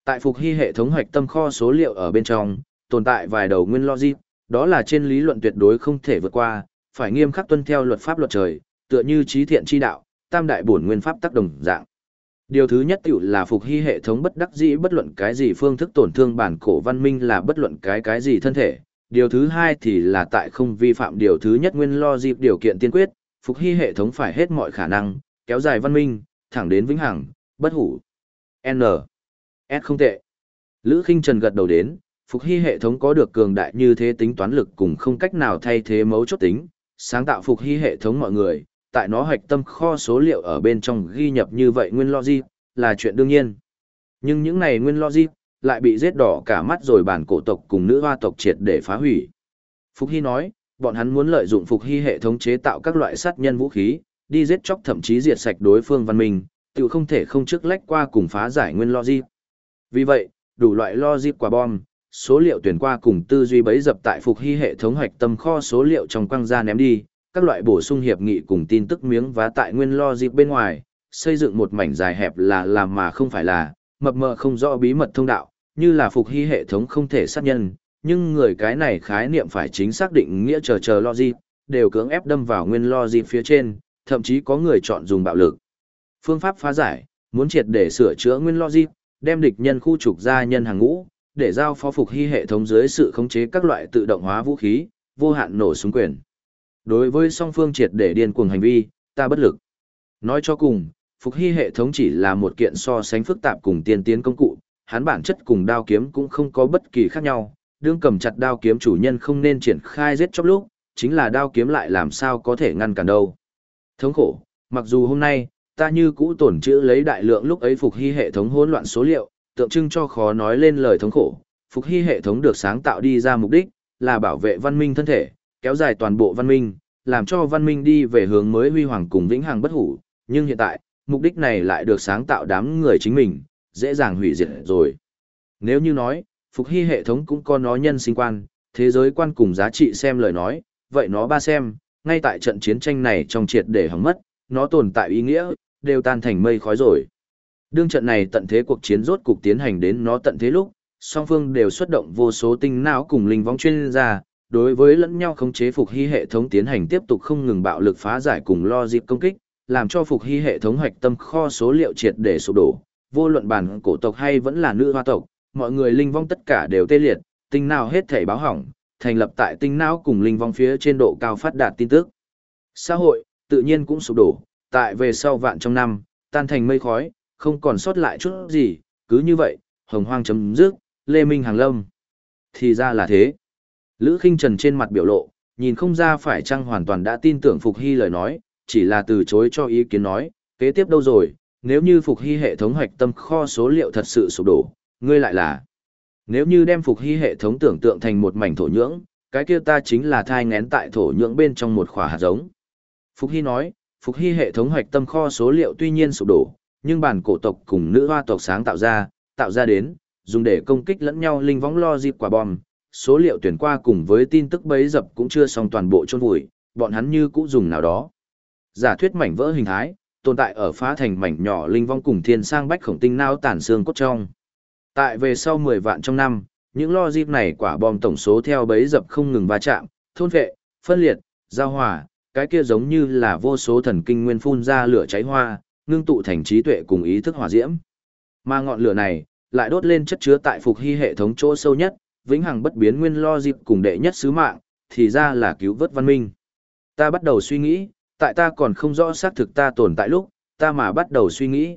Tại Phục Hy hệ thống hoạch tâm kho số liệu ở bên trong, tồn tại vài đầu nguyên logic, đó là trên lý luận tuyệt đối không thể vượt qua, phải nghiêm khắc tuân theo luật pháp luật trời, tựa như trí thiện chi đạo, tam đại bổn nguyên pháp tác đồng dạng. Điều thứ nhất tiểu là Phục Hy hệ thống bất đắc dĩ bất luận cái gì phương thức tổn thương bản cổ văn minh là bất luận cái gì thân thể. Điều thứ hai thì là tại không vi phạm điều thứ nhất nguyên logic điều kiện tiên quyết, Phục Hy hệ thống phải hết mọi khả năng, kéo dài văn minh, thẳng đến vĩnh hằng, bất hủ. N. S không tệ. Lữ Khinh Trần gật đầu đến, Phục Hy hệ thống có được cường đại như thế tính toán lực cùng không cách nào thay thế mấu chốt tính, sáng tạo Phục Hy hệ thống mọi người, tại nó hoạch tâm kho số liệu ở bên trong ghi nhập như vậy nguyên logic, là chuyện đương nhiên. Nhưng những này nguyên logic, lại bị giết đỏ cả mắt rồi bản cổ tộc cùng nữ hoa tộc triệt để phá hủy. Phục Hy nói, bọn hắn muốn lợi dụng Phục Hy hệ thống chế tạo các loại sát nhân vũ khí, đi giết chóc thậm chí diệt sạch đối phương văn minh, tự không thể không trước lách qua cùng phá giải nguyên logic. Vì vậy, đủ loại logic quả bom, số liệu tuyển qua cùng tư duy bấy dập tại Phục Hy hệ thống hoạch tâm kho số liệu trong quăng ra ném đi, các loại bổ sung hiệp nghị cùng tin tức miếng vá tại nguyên logic bên ngoài, xây dựng một mảnh dài hẹp là làm mà không phải là, mập mờ không rõ bí mật thông đạo, như là Phục Hy hệ thống không thể sát nhân, nhưng người cái này khái niệm phải chính xác định nghĩa chờ logic, đều cưỡng ép đâm vào nguyên logic phía trên, thậm chí có người chọn dùng bạo lực. Phương pháp phá giải, muốn triệt để sửa chữa nguyên logic, đem địch nhân khu trục ra nhân hàng ngũ, để giao phó Phục Hy hệ thống dưới sự khống chế các loại tự động hóa vũ khí, vô hạn nổ súng quyền. Đối với song phương triệt để điên cuồng hành vi, ta bất lực. Nói cho cùng, Phục Hy hệ thống chỉ là một kiện so sánh phức tạp cùng tiên tiến công cụ, hắn bản chất cùng đao kiếm cũng không có bất kỳ khác nhau, đương cầm chặt đao kiếm chủ nhân không nên triển khai giết chóc lúc, chính là đao kiếm lại làm sao có thể ngăn cản đâu. Thống khổ, mặc dù hôm nay, ta như cũ tổn trữ lấy đại lượng lúc ấy Phục Hy hệ thống hỗn loạn số liệu, tượng trưng cho khó nói lên lời thống khổ. Phục Hy hệ thống được sáng tạo đi ra mục đích, là bảo vệ văn minh thân thể, kéo dài toàn bộ văn minh, làm cho văn minh đi về hướng mới huy hoàng cùng vĩnh hằng bất hủ, nhưng hiện tại, mục đích này lại được sáng tạo đám người chính mình, dễ dàng hủy diệt rồi. Nếu như nói, Phục Hy hệ thống cũng có nó nhân sinh quan, thế giới quan cùng giá trị xem lời nói, vậy nó ba xem, ngay tại trận chiến tranh này trong triệt để hỏng mất, nó tồn tại ý nghĩa, đều tan thành mây khói rồi. Đương trận này tận thế cuộc chiến rốt cục tiến hành đến nó tận thế lúc, song phương đều xuất động vô số tinh não cùng linh võng chuyên gia, đối với lẫn nhau khống chế Phục Hy hệ thống tiến hành tiếp tục không ngừng bạo lực phá giải cùng logic công kích, làm cho Phục Hy hệ thống hoạch tâm kho số liệu triệt để sụp đổ, vô luận bản cổ tộc hay vẫn là nữ hoa tộc, mọi người linh vong tất cả đều tê liệt, tinh não hết thảy báo hỏng, thành lập tại tinh não cùng linh vong phía trên độ cao phát đạt tin tức. Xã hội, tự nhiên cũng sụp đổ, tại về sau vạn trong năm, tan thành mây khói, không còn sót lại chút gì, cứ như vậy, hồng hoang chấm dứt, lê minh hàng lâm. Thì ra là thế. Lữ Khinh Trần trên mặt biểu lộ, nhìn không ra phải chăng hoàn toàn đã tin tưởng Phục Hy lời nói, chỉ là từ chối cho ý kiến nói, kế tiếp đâu rồi, nếu như Phục Hy hệ thống hoạch tâm kho số liệu thật sự sụp đổ, ngươi lại là. Nếu như đem Phục Hy hệ thống tưởng tượng thành một mảnh thổ nhưỡng, cái kia ta chính là thai nghén tại thổ nhưỡng bên trong một khỏa hạt giống. Phục Hy nói, Phục Hy hệ thống hoạch tâm kho số liệu tuy nhiên sụp đổ, nhưng bản cổ tộc cùng nữ hoa tộc sáng tạo ra đến, dùng để công kích lẫn nhau linh võng lo dịp quả bom, số liệu tuyển qua cùng với tin tức bấy dập cũng chưa xong toàn bộ chôn vùi, bọn hắn như cũ dùng nào đó. Giả thuyết mảnh vỡ hình thái, tồn tại ở phá thành mảnh nhỏ linh vong cùng thiên sang bách khổng tinh não tản xương cốt trong. Tại về sau 10 vạn trong năm, những lo dịp này quả bom tổng số theo bấy dập không ngừng va chạm, thôn vệ, phân liệt, giao hòa, cái kia giống như là vô số thần kinh nguyên phun ra lửa cháy hoa, ngưng tụ thành trí tuệ cùng ý thức hỏa diễm. Mà ngọn lửa này, lại đốt lên chất chứa tại Phục Hy hệ thống chỗ sâu nhất, vĩnh hằng bất biến nguyên lo dịp cùng đệ nhất sứ mạng, thì ra là cứu vớt văn minh. Ta bắt đầu suy nghĩ, tại ta còn không rõ xác thực ta tồn tại lúc, ta mà bắt đầu suy nghĩ,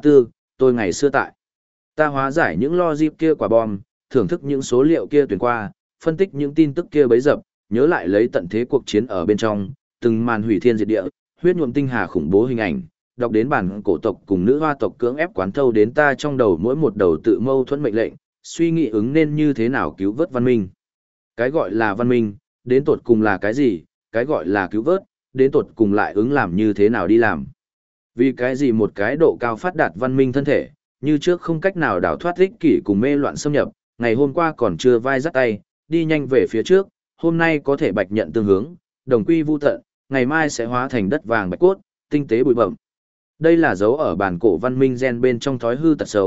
tôi ngày xưa tại. Ta hóa giải những lo dịp kia quả bom, thưởng thức những số liệu kia tuyển qua, phân tích những tin tức kia bấy dập, nhớ lại lấy tận thế cuộc chiến ở bên trong, từng màn hủy thiên diệt địa, huyết nhuộm tinh hà khủng bố hình ảnh, đọc đến bản cổ tộc cùng nữ hoa tộc cưỡng ép quán thâu đến ta trong đầu mỗi một đầu tự mâu thuẫn mệnh lệnh, suy nghĩ ứng nên như thế nào cứu vớt văn minh. Cái gọi là văn minh, đến tột cùng là cái gì, cái gọi là cứu vớt, đến tột cùng lại ứng làm như thế nào đi làm. Vì cái gì một cái độ cao phát đạt văn minh thân thể, như trước không cách nào đào thoát ích kỷ cùng mê loạn xâm nhập, ngày hôm qua còn chưa vai dắt tay, đi nhanh về phía trước, hôm nay có thể bạch nhận tương hướng, đồng quy vu tận, ngày mai sẽ hóa thành đất vàng bạch cốt, tinh tế bụi bẩm. Đây là dấu ở bản cổ văn minh gen bên trong thói hư tật xấu,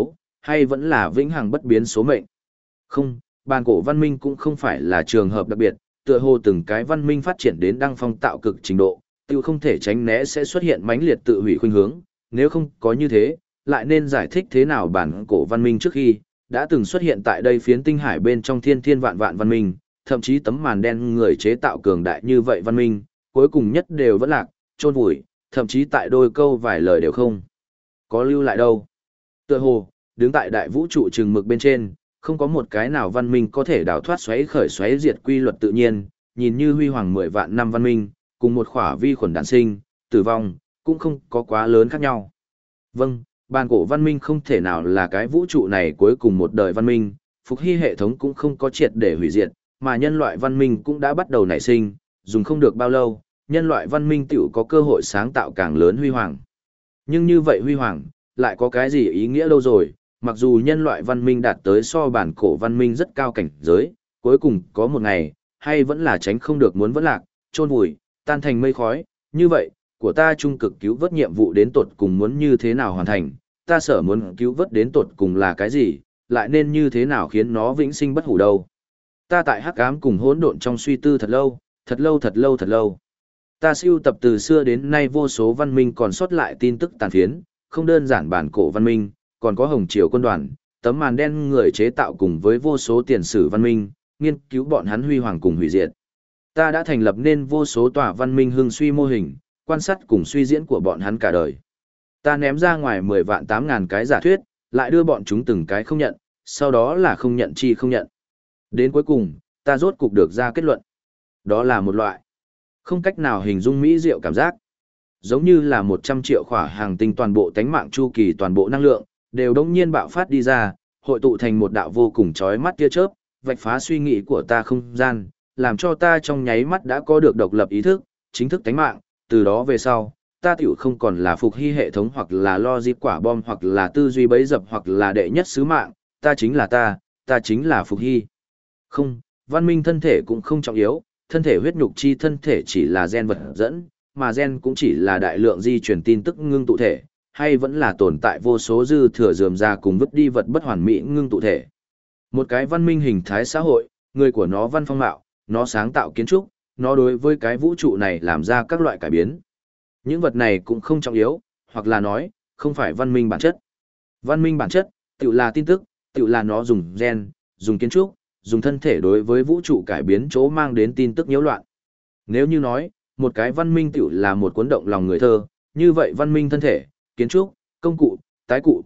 hay vẫn là vĩnh hằng bất biến số mệnh? Không, bàn cổ văn minh cũng không phải là trường hợp đặc biệt, tựa hồ từng cái văn minh phát triển đến đăng phong tạo cực trình độ, tiêu không thể tránh né sẽ xuất hiện mãnh liệt tự hủy khuynh hướng, nếu không có như thế, lại nên giải thích thế nào bản cổ văn minh trước khi đã từng xuất hiện tại đây phiến tinh hải bên trong thiên thiên vạn vạn văn minh, thậm chí tấm màn đen người chế tạo cường đại như vậy văn minh, cuối cùng nhất đều vẫn lạc, chôn vùi, thậm chí tại đôi câu vài lời đều không có lưu lại đâu. Tựa hồ, đứng tại đại vũ trụ chừng mực bên trên, không có một cái nào văn minh có thể đào thoát xoáy khởi xoáy diệt quy luật tự nhiên, nhìn như huy hoàng 10 vạn năm văn minh, cùng một khỏa vi khuẩn đản sinh, tử vong, cũng không có quá lớn khác nhau. Vâng, bàn cổ văn minh không thể nào là cái vũ trụ này cuối cùng một đời văn minh, phục hy hệ thống cũng không có triệt để hủy diệt, mà nhân loại văn minh cũng đã bắt đầu nảy sinh, dùng không được bao lâu, nhân loại văn minh tiểu có cơ hội sáng tạo càng lớn huy hoàng. Nhưng như vậy huy hoàng, lại có cái gì ý nghĩa đâu rồi, mặc dù nhân loại văn minh đạt tới so bản cổ văn minh rất cao cảnh giới, cuối cùng có một ngày, hay vẫn là tránh không được muốn vẫn lạc, chôn vùi, tan thành mây khói, như vậy, của ta trung cực cứu vớt nhiệm vụ đến tột cùng muốn như thế nào hoàn thành, ta sở muốn cứu vớt đến tột cùng là cái gì, lại nên như thế nào khiến nó vĩnh sinh bất hủ đâu. Ta tại hắc ám cùng hỗn độn trong suy tư thật lâu, thật lâu thật lâu thật lâu. Ta siêu tập từ xưa đến nay vô số văn minh còn sót lại tin tức tàn phiến, không đơn giản bản cổ văn minh, còn có hồng triều quân đoàn, tấm màn đen người chế tạo cùng với vô số tiền sử văn minh, nghiên cứu bọn hắn huy hoàng cùng hủy diệt. Ta đã thành lập nên vô số tòa văn minh hưng suy mô hình, quan sát cùng suy diễn của bọn hắn cả đời. Ta ném ra ngoài 10 vạn 8 ngàn cái giả thuyết, lại đưa bọn chúng từng cái không nhận, sau đó là không nhận chi không nhận. Đến cuối cùng, ta rốt cục được ra kết luận. Đó là một loại không cách nào hình dung mỹ diệu cảm giác. Giống như là 100 triệu khỏa hàng tinh toàn bộ tánh mạng chu kỳ toàn bộ năng lượng, đều đống nhiên bạo phát đi ra, hội tụ thành một đạo vô cùng chói mắt tia chớp, vạch phá suy nghĩ của ta không gian, làm cho ta trong nháy mắt đã có được độc lập ý thức, chính thức tánh mạng, từ đó về sau, ta tiểu không còn là phục hy hệ thống hoặc là logic quả bom hoặc là tư duy bấy dập hoặc là đệ nhất sứ mạng, ta chính là ta chính là phục hy. Không, văn minh thân thể cũng không trọng yếu, thân thể huyết nhục chi thân thể chỉ là gen vật dẫn, mà gen cũng chỉ là đại lượng di truyền tin tức ngưng tụ thể, hay vẫn là tồn tại vô số dư thừa rườm rà cùng vứt đi vật bất hoàn mỹ ngưng tụ thể. Một cái văn minh hình thái xã hội, người của nó văn phong mạo, nó sáng tạo kiến trúc, nó đối với cái vũ trụ này làm ra các loại cải biến. Những vật này cũng không trọng yếu, hoặc là nói, không phải văn minh bản chất. Văn minh bản chất, tự là tin tức, tự là nó dùng gen, dùng kiến trúc, dùng thân thể đối với vũ trụ cải biến chỗ mang đến tin tức nhiễu loạn. Nếu như nói, một cái văn minh tự là một cuốn động lòng người thơ, như vậy văn minh thân thể, kiến trúc, công cụ, tái cụ,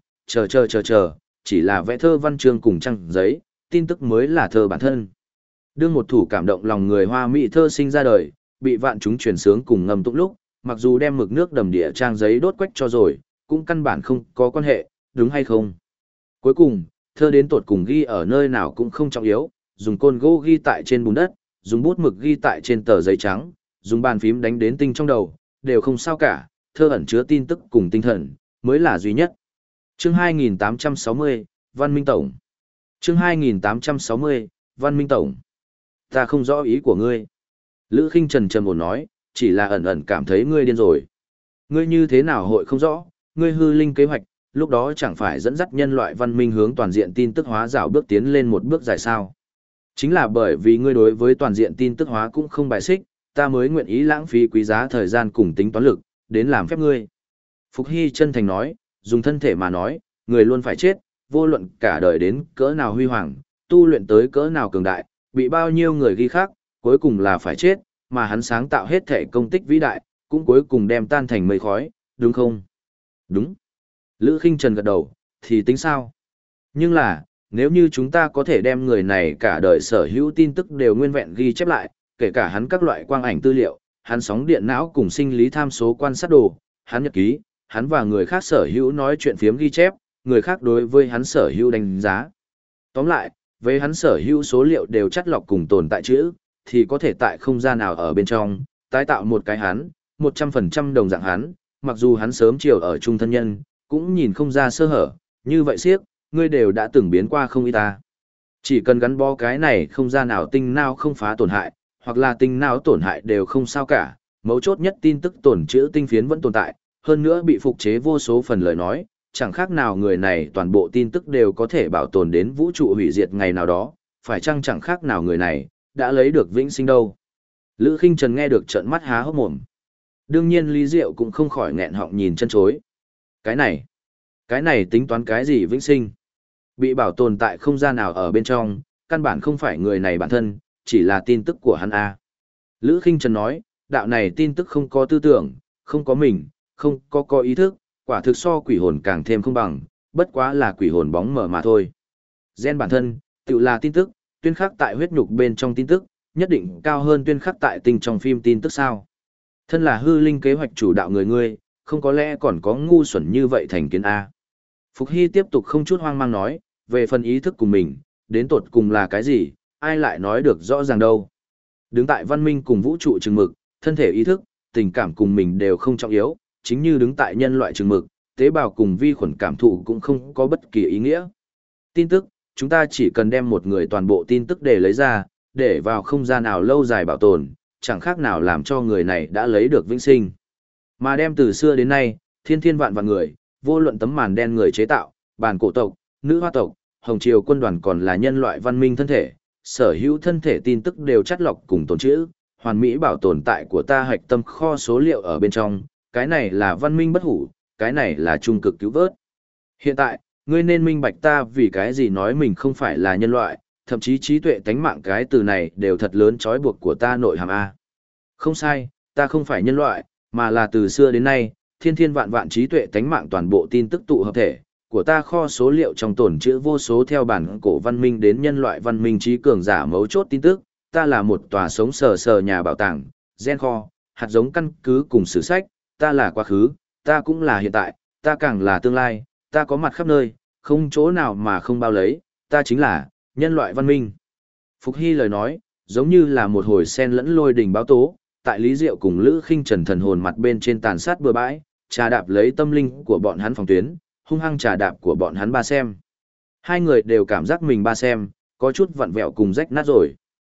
chờ, chỉ là vẽ thơ văn chương cùng trang giấy, tin tức mới là thơ bản thân. Đương một thủ cảm động lòng người hoa mỹ thơ sinh ra đời, bị vạn chúng truyền sướng cùng ngâm tụng lúc, mặc dù đem mực nước đầm địa trang giấy đốt quách cho rồi, cũng căn bản không có quan hệ, đúng hay không? Cuối cùng, thơ đến tột cùng ghi ở nơi nào cũng không trọng yếu, dùng côn gỗ ghi tại trên bùn đất, dùng bút mực ghi tại trên tờ giấy trắng, dùng bàn phím đánh đến tinh trong đầu, đều không sao cả, thơ ẩn chứa tin tức cùng tinh thần, mới là duy nhất. Chương 2860, Văn Minh Tổng. Chương 2860, Văn Minh Tổng. Ta không rõ ý của ngươi. Lữ Khinh Trần trầm ổn nói, chỉ là ẩn ẩn cảm thấy ngươi điên rồi. Ngươi như thế nào hội không rõ, ngươi hư linh kế hoạch, lúc đó chẳng phải dẫn dắt nhân loại văn minh hướng toàn diện tin tức hóa rào bước tiến lên một bước dài sao. Chính là bởi vì ngươi đối với toàn diện tin tức hóa cũng không bài xích, ta mới nguyện ý lãng phí quý giá thời gian cùng tính toán lực, đến làm phép ngươi. Phục Hy chân thành nói, dùng thân thể mà nói, người luôn phải chết, vô luận cả đời đến cỡ nào huy hoàng, tu luyện tới cỡ nào cường đại, bị bao nhiêu người ghi khắc, cuối cùng là phải chết, mà hắn sáng tạo hết thể công tích vĩ đại, cũng cuối cùng đem tan thành mây khói, đúng không? Đúng. Lữ Khinh Trần gật đầu, thì tính sao? Nhưng là, nếu như chúng ta có thể đem người này cả đời sở hữu tin tức đều nguyên vẹn ghi chép lại, kể cả hắn các loại quang ảnh tư liệu, hắn sóng điện não cùng sinh lý tham số quan sát đồ, hắn nhật ký, hắn và người khác sở hữu nói chuyện phiếm ghi chép, người khác đối với hắn sở hữu đánh giá. Tóm lại, với hắn sở hữu số liệu đều chắt lọc cùng tồn tại chữ, thì có thể tại không gian nào ở bên trong, tái tạo một cái hắn, 100% đồng dạng hắn, mặc dù hắn sớm chiều ở chung thân nhân, cũng nhìn không ra sơ hở, như vậy siếc, ngươi đều đã từng biến qua không y ta. Chỉ cần gắn bó cái này không gian nào tinh não không phá tổn hại, hoặc là tinh não tổn hại đều không sao cả, mấu chốt nhất tin tức tổn chữ tinh phiến vẫn tồn tại, hơn nữa bị phục chế vô số phần lời nói, chẳng khác nào người này toàn bộ tin tức đều có thể bảo tồn đến vũ trụ hủy diệt ngày nào đó, phải chăng chẳng khác nào người này đã lấy được vĩnh sinh đâu. Lữ Khinh Trần nghe được trợn mắt há hốc mồm. Đương nhiên Lý Diệu cũng không khỏi nghẹn họng nhìn chân chối. Cái này tính toán cái gì vĩnh sinh? Bị bảo tồn tại không gian nào ở bên trong, căn bản không phải người này bản thân, chỉ là tin tức của hắn A. Lữ Khinh Trần nói, đạo này tin tức không có tư tưởng, không có mình, không có ý thức, quả thực so quỷ hồn càng thêm không bằng, bất quá là quỷ hồn bóng mờ mà thôi. Gen bản thân, tự là tin tức, tuyên khắc tại huyết nhục bên trong tin tức, nhất định cao hơn tuyên khắc tại tinh trong phim tin tức sao. Thân là hư linh kế hoạch chủ đạo người ngươi, không có lẽ còn có ngu xuẩn như vậy thành kiến A. Phục Hy tiếp tục không chút hoang mang nói, về phần ý thức của mình, đến tột cùng là cái gì, ai lại nói được rõ ràng đâu. Đứng tại văn minh cùng vũ trụ chừng mực, thân thể ý thức, tình cảm cùng mình đều không trọng yếu, chính như đứng tại nhân loại chừng mực, tế bào cùng vi khuẩn cảm thụ cũng không có bất kỳ ý nghĩa. Tin tức, chúng ta chỉ cần đem một người toàn bộ tin tức để lấy ra, để vào không gian nào lâu dài bảo tồn, chẳng khác nào làm cho người này đã lấy được vĩnh sinh. Mà đem từ xưa đến nay, thiên thiên vạn vạn người, vô luận tấm màn đen người chế tạo, bản cổ tộc, nữ hoa tộc, hồng triều quân đoàn còn là nhân loại văn minh thân thể, sở hữu thân thể tin tức đều chắt lọc cùng tồn trữ, hoàn mỹ bảo tồn tại của ta hạch tâm kho số liệu ở bên trong, cái này là văn minh bất hủ, cái này là trung cực cứu vớt. Hiện tại, ngươi nên minh bạch ta vì cái gì nói mình không phải là nhân loại, thậm chí trí tuệ tánh mạng cái từ này đều thật lớn trói buộc của ta nội hàm A. Không sai, ta không phải nhân loại, mà là từ xưa đến nay, thiên thiên vạn vạn trí tuệ tánh mạng toàn bộ tin tức tụ hợp thể, của ta kho số liệu trong tồn trữ vô số theo bản cổ văn minh đến nhân loại văn minh trí cường giả mấu chốt tin tức, ta là một tòa sống sờ sờ nhà bảo tàng, gen kho, hạt giống căn cứ cùng sử sách, ta là quá khứ, ta cũng là hiện tại, ta càng là tương lai, ta có mặt khắp nơi, không chỗ nào mà không bao lấy, ta chính là nhân loại văn minh. Phục Hy lời nói, giống như là một hồi sen lẫn lôi đình báo tố, tại Lý Diệu cùng Lữ Khinh Trần thần hồn mặt bên trên tàn sát bừa bãi, trà đạp lấy tâm linh của bọn hắn phòng tuyến, hung hăng trà đạp của bọn hắn ba xem. Hai người đều cảm giác mình ba xem, có chút vặn vẹo cùng rách nát rồi.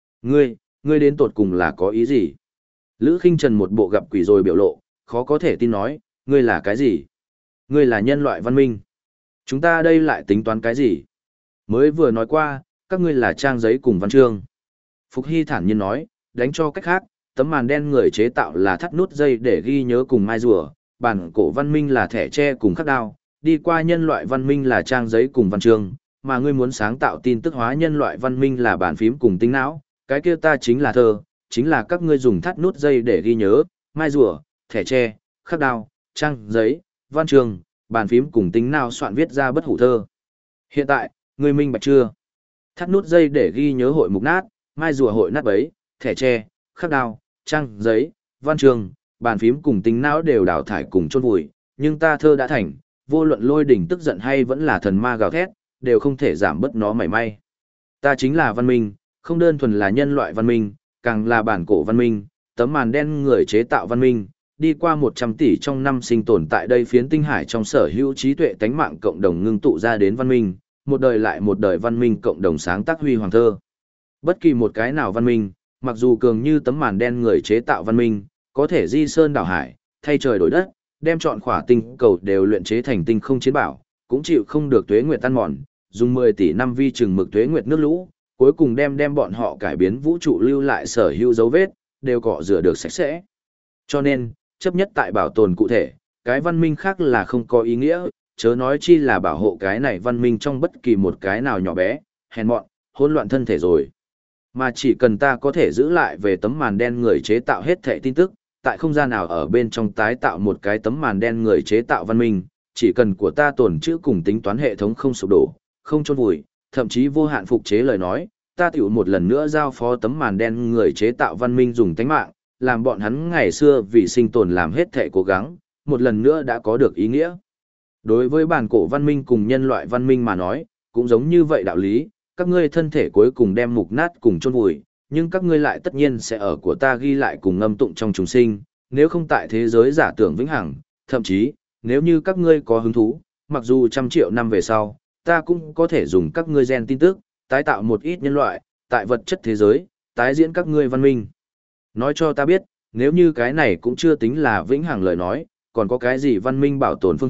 Ngươi đến tột cùng là có ý gì? Lữ Khinh Trần một bộ gặp quỷ rồi biểu lộ, khó có thể tin nói, ngươi là cái gì? Ngươi là nhân loại văn minh. Chúng ta đây lại tính toán cái gì? Mới vừa nói qua, các ngươi là trang giấy cùng văn chương. Phục Hy thản nhiên nói, đánh cho cách khác, tấm màn đen người chế tạo là thắt nút dây để ghi nhớ cùng mai rùa, bản cổ văn minh là thẻ tre cùng khắc đao, đi qua nhân loại văn minh là trang giấy cùng văn chương, mà ngươi muốn sáng tạo tin tức hóa nhân loại văn minh là bàn phím cùng tính não, cái kia ta chính là thơ, chính là các ngươi dùng thắt nút dây để ghi nhớ, mai rùa, thẻ tre, khắc đao, trang giấy, văn chương, bàn phím cùng tính não soạn viết ra bất hủ thơ. Hiện tại, ngươi minh bạch chưa? Thắt nút dây để ghi nhớ hội mục nát, mai rùa hội nát bấy, thẻ tre, khắc đao, trang giấy, văn chương, bàn phím cùng tính não đều đào thải cùng chôn vùi, nhưng ta thơ đã thành, vô luận lôi đỉnh tức giận hay vẫn là thần ma gào thét, đều không thể giảm bớt nó mảy may. Ta chính là văn minh, không đơn thuần là nhân loại văn minh, càng là bản cổ văn minh, tấm màn đen người chế tạo văn minh, đi qua 100 tỷ trong năm sinh tồn tại đây phiến tinh hải trong sở hữu trí tuệ tánh mạng cộng đồng ngưng tụ ra đến văn minh, một đời lại một đời văn minh cộng đồng sáng tác huy hoàng thơ. Bất kỳ một cái nào văn minh, mặc dù cường như tấm màn đen người chế tạo văn minh, có thể di sơn đảo hải, thay trời đổi đất, đem chọn khỏa tinh cầu đều luyện chế thành tinh không chiến bảo, cũng chịu không được tuế nguyệt tan mòn, dùng 10 tỷ năm vi chừng mực tuế nguyệt nước lũ, cuối cùng đem bọn họ cải biến vũ trụ lưu lại sở hữu dấu vết, đều cọ rửa được sạch sẽ. Cho nên, chấp nhất tại bảo tồn cụ thể, cái văn minh khác là không có ý nghĩa, chớ nói chi là bảo hộ cái này văn minh trong bất kỳ một cái nào nhỏ bé, hèn mọn, hỗn loạn thân thể rồi. Mà chỉ cần ta có thể giữ lại về tấm màn đen người chế tạo hết thảy tin tức, tại không gian nào ở bên trong tái tạo một cái tấm màn đen người chế tạo văn minh, chỉ cần của ta tồn trữ cùng tính toán hệ thống không sụp đổ, không chôn vùi, thậm chí vô hạn phục chế lời nói, ta tiểu một lần nữa giao phó tấm màn đen người chế tạo văn minh dùng tánh mạng, làm bọn hắn ngày xưa vì sinh tồn làm hết thảy cố gắng, một lần nữa đã có được ý nghĩa. Đối với bản cổ văn minh cùng nhân loại văn minh mà nói, cũng giống như vậy đạo lý, các ngươi thân thể cuối cùng đem mục nát cùng chôn vùi, nhưng các ngươi lại tất nhiên sẽ ở của ta ghi lại cùng ngâm tụng trong chúng sinh, nếu không tại thế giới giả tưởng vĩnh hằng, thậm chí, nếu như các ngươi có hứng thú, mặc dù trăm triệu năm về sau, ta cũng có thể dùng các ngươi gen tin tức, tái tạo một ít nhân loại, tại vật chất thế giới, tái diễn các ngươi văn minh. Nói cho ta biết, nếu như cái này cũng chưa tính là vĩnh hằng lời nói, còn có cái gì văn minh bảo tồn phương thức,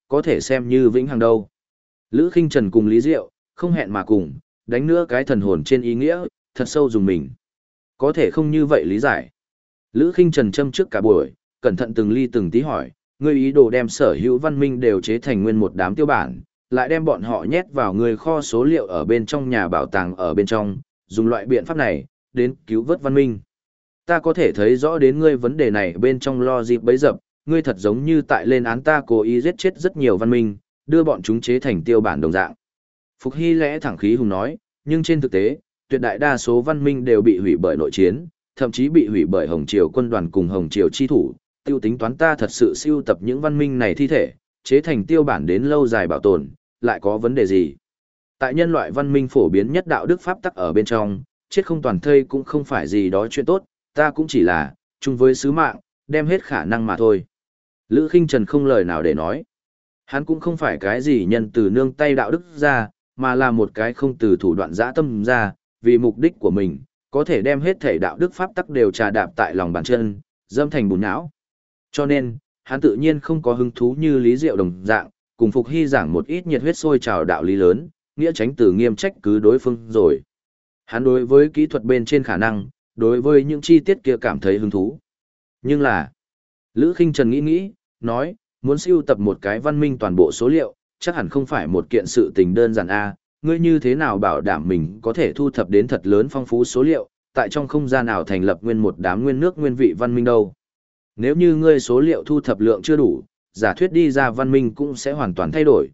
có thể xem như vĩnh hằng đâu. Lữ Khinh Trần cùng Lý Diệu, không hẹn mà cùng, đánh nữa cái thần hồn trên ý nghĩa, thật sâu dùng mình. Có thể không như vậy lý giải. Lữ Khinh Trần châm trước cả buổi, cẩn thận từng ly từng tí hỏi, ngươi ý đồ đem sở hữu văn minh đều chế thành nguyên một đám tiêu bản, lại đem bọn họ nhét vào người kho số liệu ở bên trong nhà bảo tàng ở bên trong, dùng loại biện pháp này, đến cứu vớt văn minh. Ta có thể thấy rõ đến ngươi vấn đề này bên trong logic bấy dập, ngươi thật giống như tại lên án ta cố ý giết chết rất nhiều văn minh, đưa bọn chúng chế thành tiêu bản đồng dạng. Phục Hy lẽ thẳng khí hùng nói, nhưng trên thực tế, tuyệt đại đa số văn minh đều bị hủy bởi nội chiến, thậm chí bị hủy bởi Hồng Triều quân đoàn cùng Hồng Triều chi thủ, tiêu tính toán ta thật sự siêu tập những văn minh này thi thể, chế thành tiêu bản đến lâu dài bảo tồn, lại có vấn đề gì? Tại nhân loại văn minh phổ biến nhất đạo đức pháp tắc ở bên trong, chết không toàn thây cũng không phải gì đó chuyện tốt, ta cũng chỉ là, chung với sứ mạng, đem hết khả năng mà thôi. Lữ Khinh Trần không lời nào để nói. Hắn cũng không phải cái gì nhân từ nương tay đạo đức ra, mà là một cái không từ thủ đoạn dã tâm ra, vì mục đích của mình, có thể đem hết thể đạo đức pháp tắc đều trà đạp tại lòng bàn chân, dâm thành bùn não. Cho nên, hắn tự nhiên không có hứng thú như Lý Diệu đồng dạng, cùng Phục Hy giảng một ít nhiệt huyết sôi trào đạo lý lớn, nghĩa tránh từ nghiêm trách cứ đối phương rồi. Hắn đối với kỹ thuật bên trên khả năng, đối với những chi tiết kia cảm thấy hứng thú. Nhưng là, Lữ Khinh Trần nghĩ, nói, muốn sưu tập một cái văn minh toàn bộ số liệu, chắc hẳn không phải một kiện sự tình đơn giản a. Ngươi như thế nào bảo đảm mình có thể thu thập đến thật lớn phong phú số liệu, tại trong không gian nào thành lập nguyên một đám nguyên nước nguyên vị văn minh đâu. Nếu như ngươi số liệu thu thập lượng chưa đủ, giả thuyết đi ra văn minh cũng sẽ hoàn toàn thay đổi,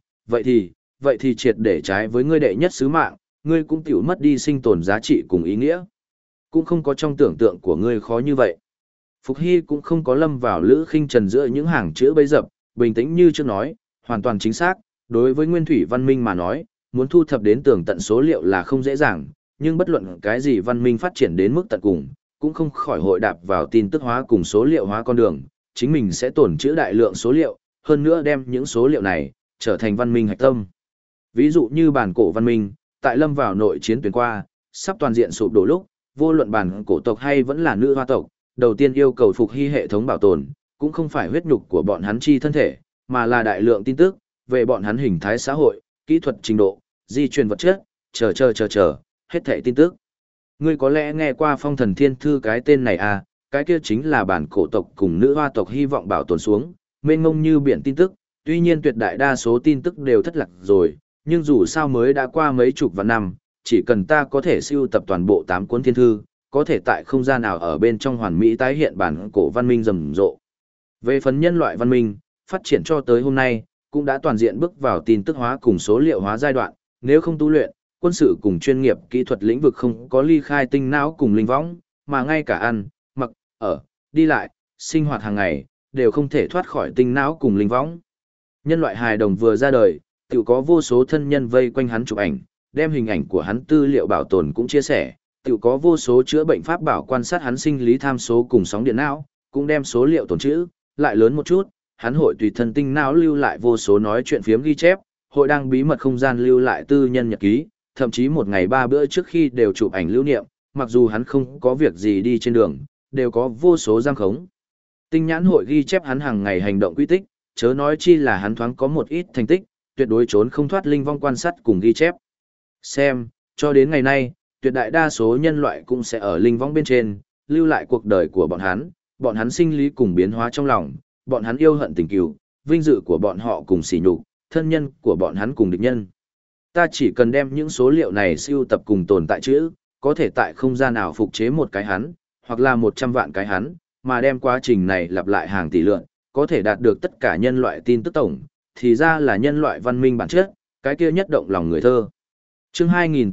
vậy thì triệt để trái với ngươi đệ nhất sứ mạng, ngươi cũng tiểu mất đi sinh tồn giá trị cùng ý nghĩa. Cũng không có trong tưởng tượng của ngươi khó như vậy. Phục Hy cũng không có lâm vào Lữ Khinh Trần giữa những hàng chữ bấy dập, bình tĩnh như trước nói, hoàn toàn chính xác, đối với nguyên thủy văn minh mà nói, muốn thu thập đến tường tận số liệu là không dễ dàng, nhưng bất luận cái gì văn minh phát triển đến mức tận cùng, cũng không khỏi hội đạp vào tin tức hóa cùng số liệu hóa con đường, chính mình sẽ tổn trữ đại lượng số liệu, hơn nữa đem những số liệu này trở thành văn minh hạch tâm. Ví dụ như bản cổ văn minh, tại lâm vào nội chiến tuyến qua, sắp toàn diện sụp đổ lúc, vô luận bản cổ tộc hay vẫn là nữ hoa tộc, đầu tiên yêu cầu Phục Hy hệ thống bảo tồn, cũng không phải huyết nhục của bọn hắn chi thân thể, mà là đại lượng tin tức về bọn hắn hình thái xã hội, kỹ thuật trình độ, di truyền vật chất, chờ, hết thảy tin tức. Ngươi có lẽ nghe qua Phong Thần Thiên Thư cái tên này à, cái kia chính là bản cổ tộc cùng nữ hoa tộc hy vọng bảo tồn xuống, mênh mông như biển tin tức, tuy nhiên tuyệt đại đa số tin tức đều thất lạc rồi, nhưng dù sao mới đã qua mấy chục vạn năm, chỉ cần ta có thể sưu tập toàn bộ 8 cuốn thiên thư, có thể tại không gian nào ở bên trong hoàn mỹ tái hiện bản cổ văn minh rầm rộ. Về phần nhân loại văn minh, phát triển cho tới hôm nay, cũng đã toàn diện bước vào tin tức hóa cùng số liệu hóa giai đoạn, nếu không tu luyện, quân sự cùng chuyên nghiệp kỹ thuật lĩnh vực không có ly khai tinh não cùng linh võng, mà ngay cả ăn, mặc, ở, đi lại, sinh hoạt hàng ngày, đều không thể thoát khỏi tinh não cùng linh võng. Nhân loại hài đồng vừa ra đời, tự có vô số thân nhân vây quanh hắn chụp ảnh, đem hình ảnh của hắn tư liệu bảo tồn cũng chia sẻ, tự có vô số chữa bệnh pháp bảo quan sát hắn sinh lý tham số cùng sóng điện não, cũng đem số liệu tồn trữ, lại lớn một chút, hắn hội tùy thân tinh não lưu lại vô số nói chuyện phiếm ghi chép, hội đang bí mật không gian lưu lại tư nhân nhật ký, thậm chí một ngày 3 bữa trước khi đều chụp ảnh lưu niệm, mặc dù hắn không có việc gì đi trên đường, đều có vô số giam khống. Tinh nhãn hội ghi chép hắn hàng ngày hành động quy tích, chớ nói chi là hắn thoáng có một ít thành tích, tuyệt đối trốn không thoát linh vong quan sát cùng ghi chép. Xem, cho đến ngày nay, tuyệt đại đa số nhân loại cũng sẽ ở linh vong bên trên, lưu lại cuộc đời của bọn hắn sinh lý cùng biến hóa trong lòng, bọn hắn yêu hận tình cừu, vinh dự của bọn họ cùng sỉ nhục, thân nhân của bọn hắn cùng địch nhân. Ta chỉ cần đem những số liệu này siêu tập cùng tồn tại chữ, có thể tại không gian nào phục chế một cái hắn, hoặc là 100 vạn cái hắn, mà đem quá trình này lặp lại hàng tỷ lượn, có thể đạt được tất cả nhân loại tin tức tổng, thì ra là nhân loại văn minh bản chất, cái kia nhất động lòng người thơ. Chương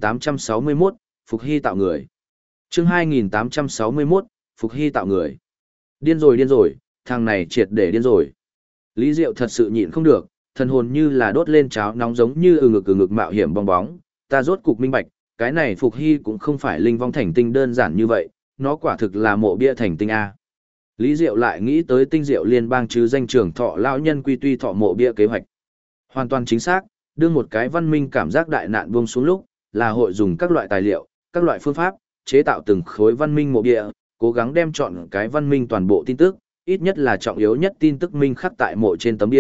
2861, Phục Hy tạo người. Chương 2861, Phục Hy tạo người. Điên rồi, thằng này triệt để điên rồi. Lý Diệu thật sự nhịn không được, thần hồn như là đốt lên cháo nóng giống như ngực mạo hiểm bong bóng, ta rốt cục minh bạch, cái này Phục Hy cũng không phải linh vong thành tinh đơn giản như vậy, nó quả thực là mộ bia thành tinh A. Lý Diệu lại nghĩ tới tinh diệu liên bang chứ danh trưởng thọ lão nhân quy tuy thọ mộ bia kế hoạch. Hoàn toàn chính xác, đưa một cái văn minh cảm giác đại nạn buông xuống lúc, là hội dùng các loại tài liệu, các loại phương pháp, chế tạo từng khối văn minh mộ bia, cố gắng đem chọn cái văn minh toàn bộ tin tức, ít nhất là trọng yếu nhất tin tức minh khắc tại mộ trên tấm bia,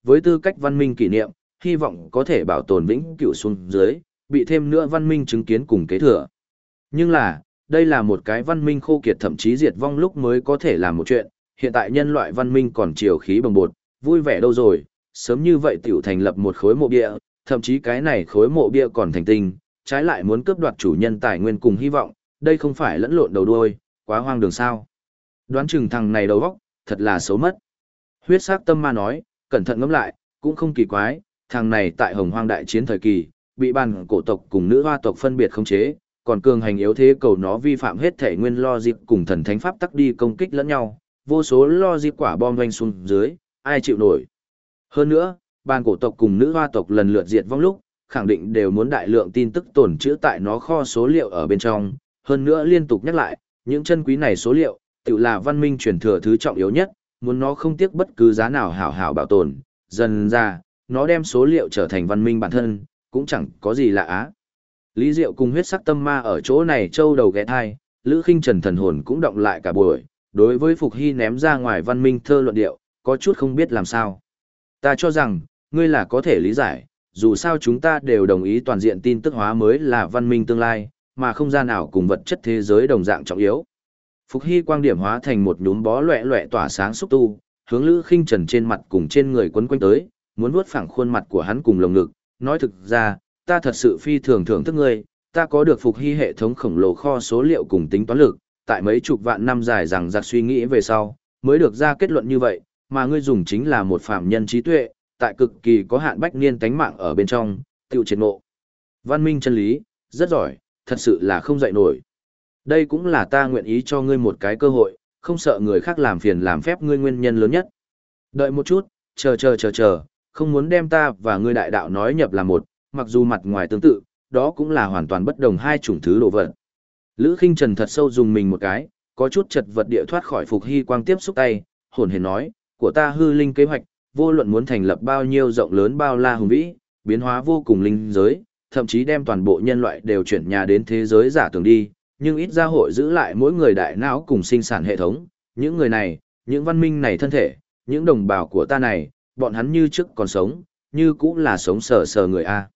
với tư cách văn minh kỷ niệm, hy vọng có thể bảo tồn vĩnh cửu xuống dưới, bị thêm nữa văn minh chứng kiến cùng kế thừa. Nhưng là, đây là một cái văn minh khô kiệt thậm chí diệt vong lúc mới có thể làm một chuyện, hiện tại nhân loại văn minh còn triều khí bồng bột, vui vẻ đâu rồi, sớm như vậy tiểu thành lập một khối mộ bia, thậm chí cái này khối mộ bia còn thành tinh, trái lại muốn cướp đoạt chủ nhân tài nguyên cùng hy vọng, đây không phải lẫn lộn đầu đuôi, quá hoang đường sao. Đoán chừng thằng này đầu óc, thật là xấu mất. Huyết sắc tâm ma nói, cẩn thận ngẫm lại, cũng không kỳ quái, thằng này tại Hồng Hoang đại chiến thời kỳ, bị bàn cổ tộc cùng nữ hoa tộc phân biệt khống chế, còn cường hành yếu thế cầu nó vi phạm hết thể nguyên logic cùng thần thánh pháp tắc đi công kích lẫn nhau, vô số logic quả bom doanh xuống dưới, ai chịu nổi. Hơn nữa, bàn cổ tộc cùng nữ hoa tộc lần lượt diệt vong lúc, khẳng định đều muốn đại lượng tin tức tồn trữ tại nó kho số liệu ở bên trong, hơn nữa liên tục nhắc lại, những chân quý này số liệu, tự là văn minh truyền thừa thứ trọng yếu nhất, muốn nó không tiếc bất cứ giá nào hảo hảo bảo tồn, dần ra, nó đem số liệu trở thành văn minh bản thân, cũng chẳng có gì lạ á. Lý Diệu cùng huyết sắc tâm ma ở chỗ này trâu đầu ghé thai, Lữ Khinh Trần thần hồn cũng động lại cả buổi, đối với Phục Hy ném ra ngoài văn minh thơ luận điệu, có chút không biết làm sao. Ta cho rằng, ngươi là có thể lý giải, dù sao chúng ta đều đồng ý toàn diện tin tức hóa mới là văn minh tương lai, mà không gian nào cùng vật chất thế giới đồng dạng trọng yếu. Phục Hy quang điểm hóa thành một nhúm bó loẹ loẹ tỏa sáng xúc tu, hướng Lữ Khinh Trần trên mặt cùng trên người quấn quanh tới, muốn vuốt phẳng khuôn mặt của hắn cùng lồng ngực, nói thực ra, ta thật sự phi thường thưởng thức ngươi, ta có được Phục Hy hệ thống khổng lồ kho số liệu cùng tính toán lực, tại mấy chục vạn năm dài rằng giặc suy nghĩ về sau, mới được ra kết luận như vậy, mà ngươi dùng chính là một phàm nhân trí tuệ, tại cực kỳ có hạn bách niên tánh mạng ở bên trong, tiêu triệt ngộ. Văn minh chân lý, rất giỏi, thật sự là không dạy nổi. Đây cũng là ta nguyện ý cho ngươi một cái cơ hội, không sợ người khác làm phiền làm phép ngươi nguyên nhân lớn nhất. Đợi một chút, chờ, không muốn đem ta và ngươi đại đạo nói nhập là một, mặc dù mặt ngoài tương tự, đó cũng là hoàn toàn bất đồng hai chủng thứ đồ vật. Lữ Khinh Trần thật sâu dùng mình một cái, có chút chật vật địa thoát khỏi Phục Hy quang tiếp xúc tay, hồn hển nói, của ta hư linh kế hoạch, vô luận muốn thành lập bao nhiêu rộng lớn bao la hùng vĩ, biến hóa vô cùng linh giới, thậm chí đem toàn bộ nhân loại đều chuyển nhà đến thế giới giả tưởng đi, nhưng ít ra hội giữ lại mỗi người đại não cùng sinh sản hệ thống, những người này, những văn minh này thân thể, những đồng bào của ta này, bọn hắn như trước còn sống, như cũng là sống sờ sờ người A.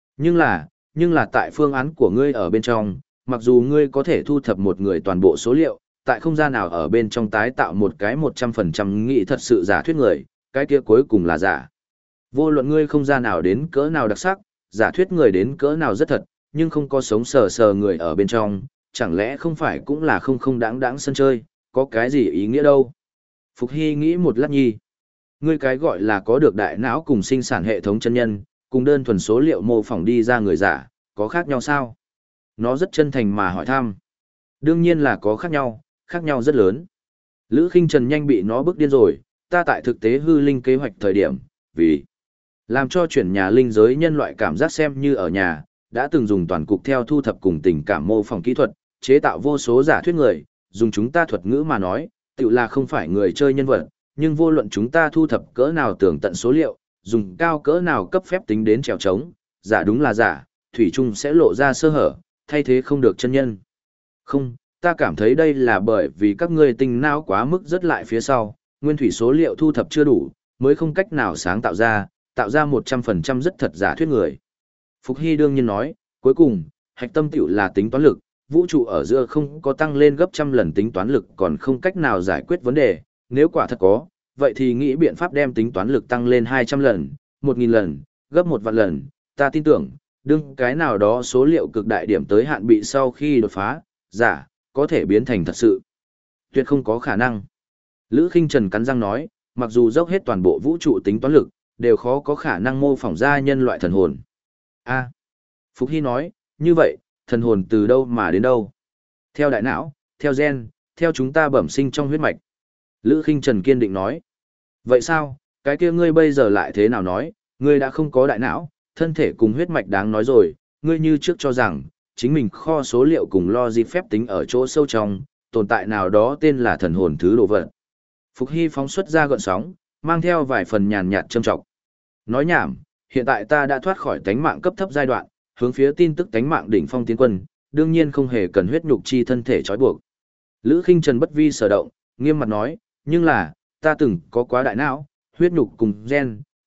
Nhưng là tại phương án của ngươi ở bên trong, mặc dù ngươi có thể thu thập một người toàn bộ số liệu, tại không gian nào ở bên trong tái tạo một cái 100% nghĩ thật sự giả thuyết người, cái kia cuối cùng là giả. Vô luận ngươi không gian nào đến cỡ nào đặc sắc, giả thuyết người đến cỡ nào rất thật, nhưng không có sống sờ sờ người ở bên trong, chẳng lẽ không phải cũng là không đáng đáng sân chơi, có cái gì ý nghĩa đâu. Phục Hy nghĩ một lát nhi. Ngươi cái gọi là có được đại não cùng sinh sản hệ thống chân nhân, cùng đơn thuần số liệu mô phỏng đi ra người giả, có khác nhau sao? Nó rất chân thành mà hỏi thăm. Đương nhiên là có khác nhau rất lớn. Lữ Khinh Trần nhanh bị nó bức điên rồi, ta tại thực tế hư linh kế hoạch thời điểm, vì làm cho chuyển nhà linh giới nhân loại cảm giác xem như ở nhà, đã từng dùng toàn cục theo thu thập cùng tình cảm mô phỏng kỹ thuật, chế tạo vô số giả thuyết người, dùng chúng ta thuật ngữ mà nói, tự là không phải người chơi nhân vật, nhưng vô luận chúng ta thu thập cỡ nào tường tận số liệu, dùng cao cỡ nào cấp phép tính đến trèo trống, giả đúng là giả, thủy chung sẽ lộ ra sơ hở, thay thế không được chân nhân. Không, ta cảm thấy đây là bởi vì các ngươi tinh não quá mức rất lại phía sau, nguyên thủy số liệu thu thập chưa đủ, mới không cách nào sáng tạo ra 100% rất thật giả thuyết người. Phục Hy đương nhiên nói, cuối cùng, hạch tâm tiểu là tính toán lực, vũ trụ ở giữa không có tăng lên gấp trăm lần tính toán lực còn không cách nào giải quyết vấn đề, nếu quả thật có, vậy thì nghĩ biện pháp đem tính toán lực tăng lên 200 lần, 1000 lần, gấp 1 vạn lần, ta tin tưởng, đương cái nào đó số liệu cực đại điểm tới hạn bị sau khi đột phá, giả, có thể biến thành thật sự. Tuyệt không có khả năng. Lữ Khinh Trần cắn răng nói, mặc dù dốc hết toàn bộ vũ trụ tính toán lực, đều khó có khả năng mô phỏng ra nhân loại thần hồn. A. Phục Hy nói, như vậy, thần hồn từ đâu mà đến đâu? Theo đại não, theo gen, theo chúng ta bẩm sinh trong huyết mạch. Lữ Khinh Trần kiên định nói. Vậy sao, cái kia ngươi bây giờ lại thế nào nói, ngươi đã không có đại não, thân thể cùng huyết mạch đáng nói rồi, ngươi như trước cho rằng, chính mình kho số liệu cùng logic phép tính ở chỗ sâu trong, tồn tại nào đó tên là thần hồn thứ đồ vật. Phục Hy phóng xuất ra gợn sóng, mang theo vài phần nhàn nhạt châm trọng. Nói nhảm, hiện tại ta đã thoát khỏi tánh mạng cấp thấp giai đoạn, hướng phía tin tức tánh mạng đỉnh phong tiến quân, đương nhiên không hề cần huyết nhục chi thân thể trói buộc. Lữ Khinh Trần bất vi sở động, nghiêm mặt nói, nhưng là, ta từng có quá đại não, huyết nhục cùng gen,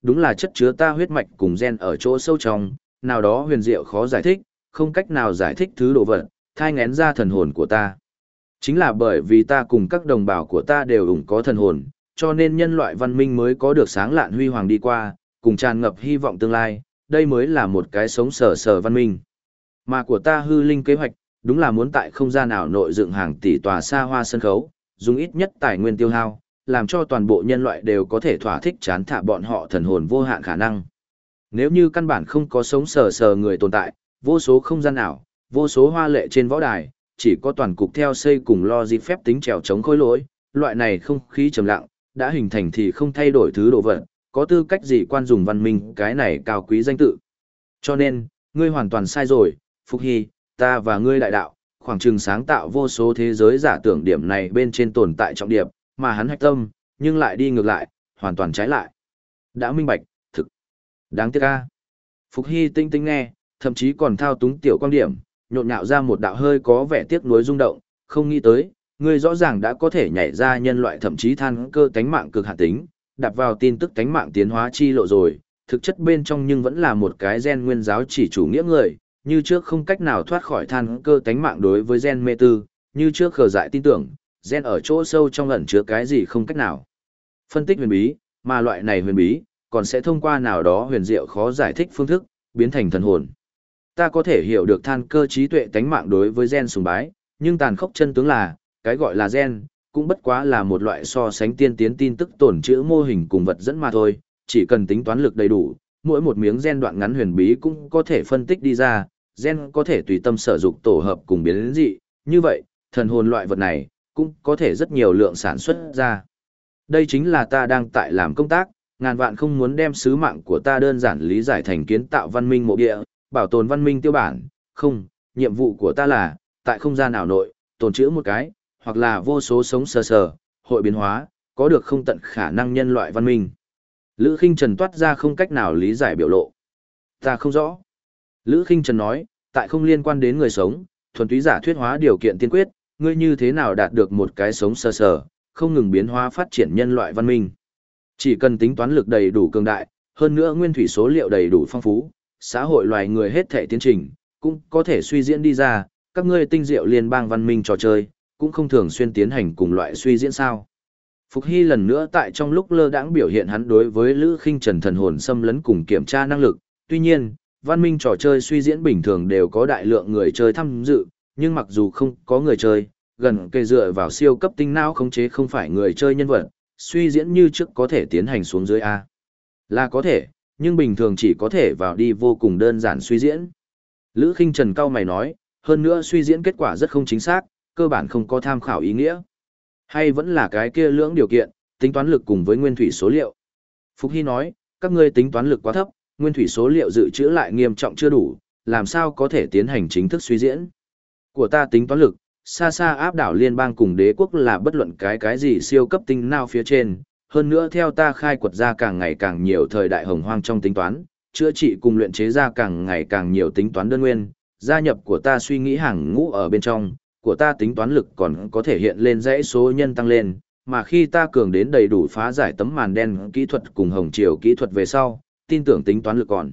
đúng là chất chứa ta huyết mạch cùng gen ở chỗ sâu trong, nào đó huyền diệu khó giải thích, không cách nào giải thích thứ đồ vật, thai ngén ra thần hồn của ta. Chính là bởi vì ta cùng các đồng bào của ta đều ủng có thần hồn, cho nên nhân loại văn minh mới có được sáng lạn huy hoàng đi qua, cùng tràn ngập hy vọng tương lai, đây mới là một cái sống sờ sờ văn minh. Mà của ta hư linh kế hoạch, đúng là muốn tại không gian nào nội dựng hàng tỷ tòa xa hoa sân khấu, dùng ít nhất tài nguyên tiêu hao, làm cho toàn bộ nhân loại đều có thể thỏa thích chán thả bọn họ thần hồn vô hạn khả năng. Nếu như căn bản không có sống sờ sờ người tồn tại, vô số không gian ảo, vô số hoa lệ trên võ đài, chỉ có toàn cục theo xây cùng lo dịp phép tính trèo chống khối lỗi, loại này không khí trầm lặng, đã hình thành thì không thay đổi thứ đồ vật, có tư cách gì quan dùng văn minh cái này cao quý danh tự. Cho nên, ngươi hoàn toàn sai rồi, Phục Hy, ta và ngươi đại đạo, khoảng chừng sáng tạo vô số thế giới giả tưởng điểm này bên trên tồn tại trọng điểm, mà hắn hạch tâm, nhưng lại đi ngược lại, hoàn toàn trái lại. Đã minh bạch, thực. Đáng tiếc a. Phục Hy tinh tinh nghe, thậm chí còn thao túng tiểu quan điểm, nhộn nhạo ra một đạo hơi có vẻ tiếc nuối rung động, không nghĩ tới, ngươi rõ ràng đã có thể nhảy ra nhân loại thậm chí than cơ tánh mạng cực hạn tính, đạp vào tin tức tánh mạng tiến hóa chi lộ rồi, thực chất bên trong nhưng vẫn là một cái gen nguyên giáo chỉ chủ nghĩa người, như trước không cách nào thoát khỏi than cơ tánh mạng đối với gen mê tư, như trước khờ dại tin tưởng, gen ở chỗ sâu trong ẩn chứa cái gì không cách nào phân tích huyền bí, mà loại này huyền bí, còn sẽ thông qua nào đó huyền diệu khó giải thích phương thức, biến thành thần hồn. Ta có thể hiểu được than cơ trí tuệ tánh mạng đối với gen sùng bái, nhưng tàn khốc chân tướng là, cái gọi là gen, cũng bất quá là một loại so sánh tiên tiến tin tức tổn trữ mô hình cùng vật dẫn mà thôi, chỉ cần tính toán lực đầy đủ, mỗi một miếng gen đoạn ngắn huyền bí cũng có thể phân tích đi ra, gen có thể tùy tâm sở dục tổ hợp cùng biến đến dị, như vậy, thần hồn loại vật này, cũng có thể rất nhiều lượng sản xuất ra. Đây chính là ta đang tại làm công tác, ngàn vạn không muốn đem sứ mạng của ta đơn giản lý giải thành kiến tạo văn minh mộ địa, bảo tồn văn minh tiêu bản, không, nhiệm vụ của ta là, tại không gian nào nội, tồn trữ một cái, hoặc là vô số sống sờ sờ, hội biến hóa, có được không tận khả năng nhân loại văn minh. Lữ Khinh Trần toát ra không cách nào lý giải biểu lộ. Ta không rõ. Lữ Khinh Trần nói, tại không liên quan đến người sống, thuần túy giả thuyết hóa điều kiện tiên quyết, ngươi như thế nào đạt được một cái sống sờ sờ, không ngừng biến hóa phát triển nhân loại văn minh. Chỉ cần tính toán lực đầy đủ cường đại, hơn nữa nguyên thủy số liệu đầy đủ phong phú, xã hội loài người hết thể tiến trình, cũng có thể suy diễn đi ra, các ngươi tinh diệu liên bang văn minh trò chơi, cũng không thường xuyên tiến hành cùng loại suy diễn sao. Phục Hy lần nữa tại trong lúc lơ đãng biểu hiện hắn đối với Lữ Khinh Trần thần hồn xâm lấn cùng kiểm tra năng lực, tuy nhiên, văn minh trò chơi suy diễn bình thường đều có đại lượng người chơi tham dự, nhưng mặc dù không có người chơi, gần kề dựa vào siêu cấp tinh não khống chế không phải người chơi nhân vật, suy diễn như trước có thể tiến hành xuống dưới A. Là có thể, nhưng bình thường chỉ có thể vào đi vô cùng đơn giản suy diễn. Lữ Khinh Trần cao mày nói, hơn nữa suy diễn kết quả rất không chính xác, cơ bản không có tham khảo ý nghĩa. Hay vẫn là cái kia lưỡng điều kiện, tính toán lực cùng với nguyên thủy số liệu. Phục Hy nói, các ngươi tính toán lực quá thấp, nguyên thủy số liệu dự trữ lại nghiêm trọng chưa đủ, làm sao có thể tiến hành chính thức suy diễn. Của ta tính toán lực, xa xa áp đảo liên bang cùng đế quốc là bất luận cái gì siêu cấp tinh nào phía trên, hơn nữa theo ta khai quật ra càng ngày càng nhiều thời đại hồng hoang trong tính toán, chữa trị cùng luyện chế ra càng ngày càng nhiều tính toán đơn nguyên, gia nhập của ta suy nghĩ hàng ngũ ở bên trong, của ta tính toán lực còn có thể hiện lên dãy số nhân tăng lên, mà khi ta cường đến đầy đủ phá giải tấm màn đen kỹ thuật cùng hồng chiều kỹ thuật về sau, tin tưởng tính toán lực còn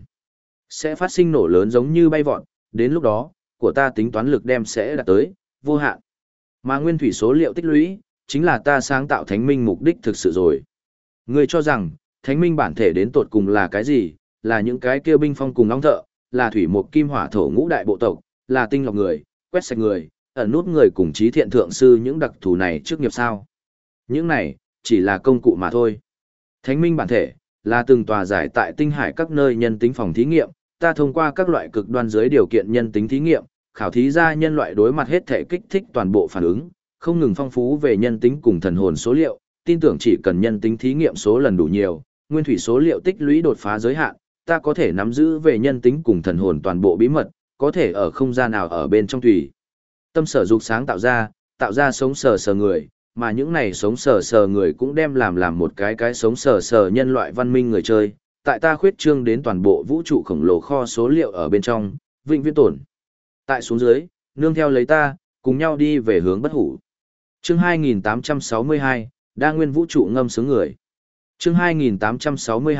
sẽ phát sinh nổ lớn giống như bay vọt, đến lúc đó, của ta tính toán lực đem sẽ đạt tới vô hạn. Mà nguyên thủy số liệu tích lũy, chính là ta sáng tạo thánh minh mục đích thực sự rồi. Ngươi cho rằng, thánh minh bản thể đến tột cùng là cái gì, là những cái kia binh phong cùng long thợ, là thủy mục kim hỏa thổ ngũ đại bộ tộc, là tinh lọc người, quét sạch người, ẩn nút người cùng trí thiện thượng sư những đặc thù này trước nghiệp sao. Những này, chỉ là công cụ mà thôi. Thánh minh bản thể, là từng tòa giải tại tinh hải các nơi nhân tính phòng thí nghiệm, ta thông qua các loại cực đoan dưới điều kiện nhân tính thí nghiệm, khảo thí ra nhân loại đối mặt hết thể kích thích toàn bộ phản ứng, không ngừng phong phú về nhân tính cùng thần hồn số liệu, tin tưởng chỉ cần nhân tính thí nghiệm số lần đủ nhiều, nguyên thủy số liệu tích lũy đột phá giới hạn, ta có thể nắm giữ về nhân tính cùng thần hồn toàn bộ bí mật, có thể ở không gian nào ở bên trong tùy tâm sở dục sáng tạo ra sống sờ sờ người, mà những này sống sờ sờ người cũng đem làm một cái sống sờ sờ nhân loại văn minh người chơi, tại ta khuyết trương đến toàn bộ vũ trụ khổng lồ kho số liệu ở bên trong, vĩnh viễn tồn tại xuống dưới, nương theo lấy ta, cùng nhau đi về hướng bất hủ. Chương 2862, đa nguyên vũ trụ ngâm sướng người. Chương 2862,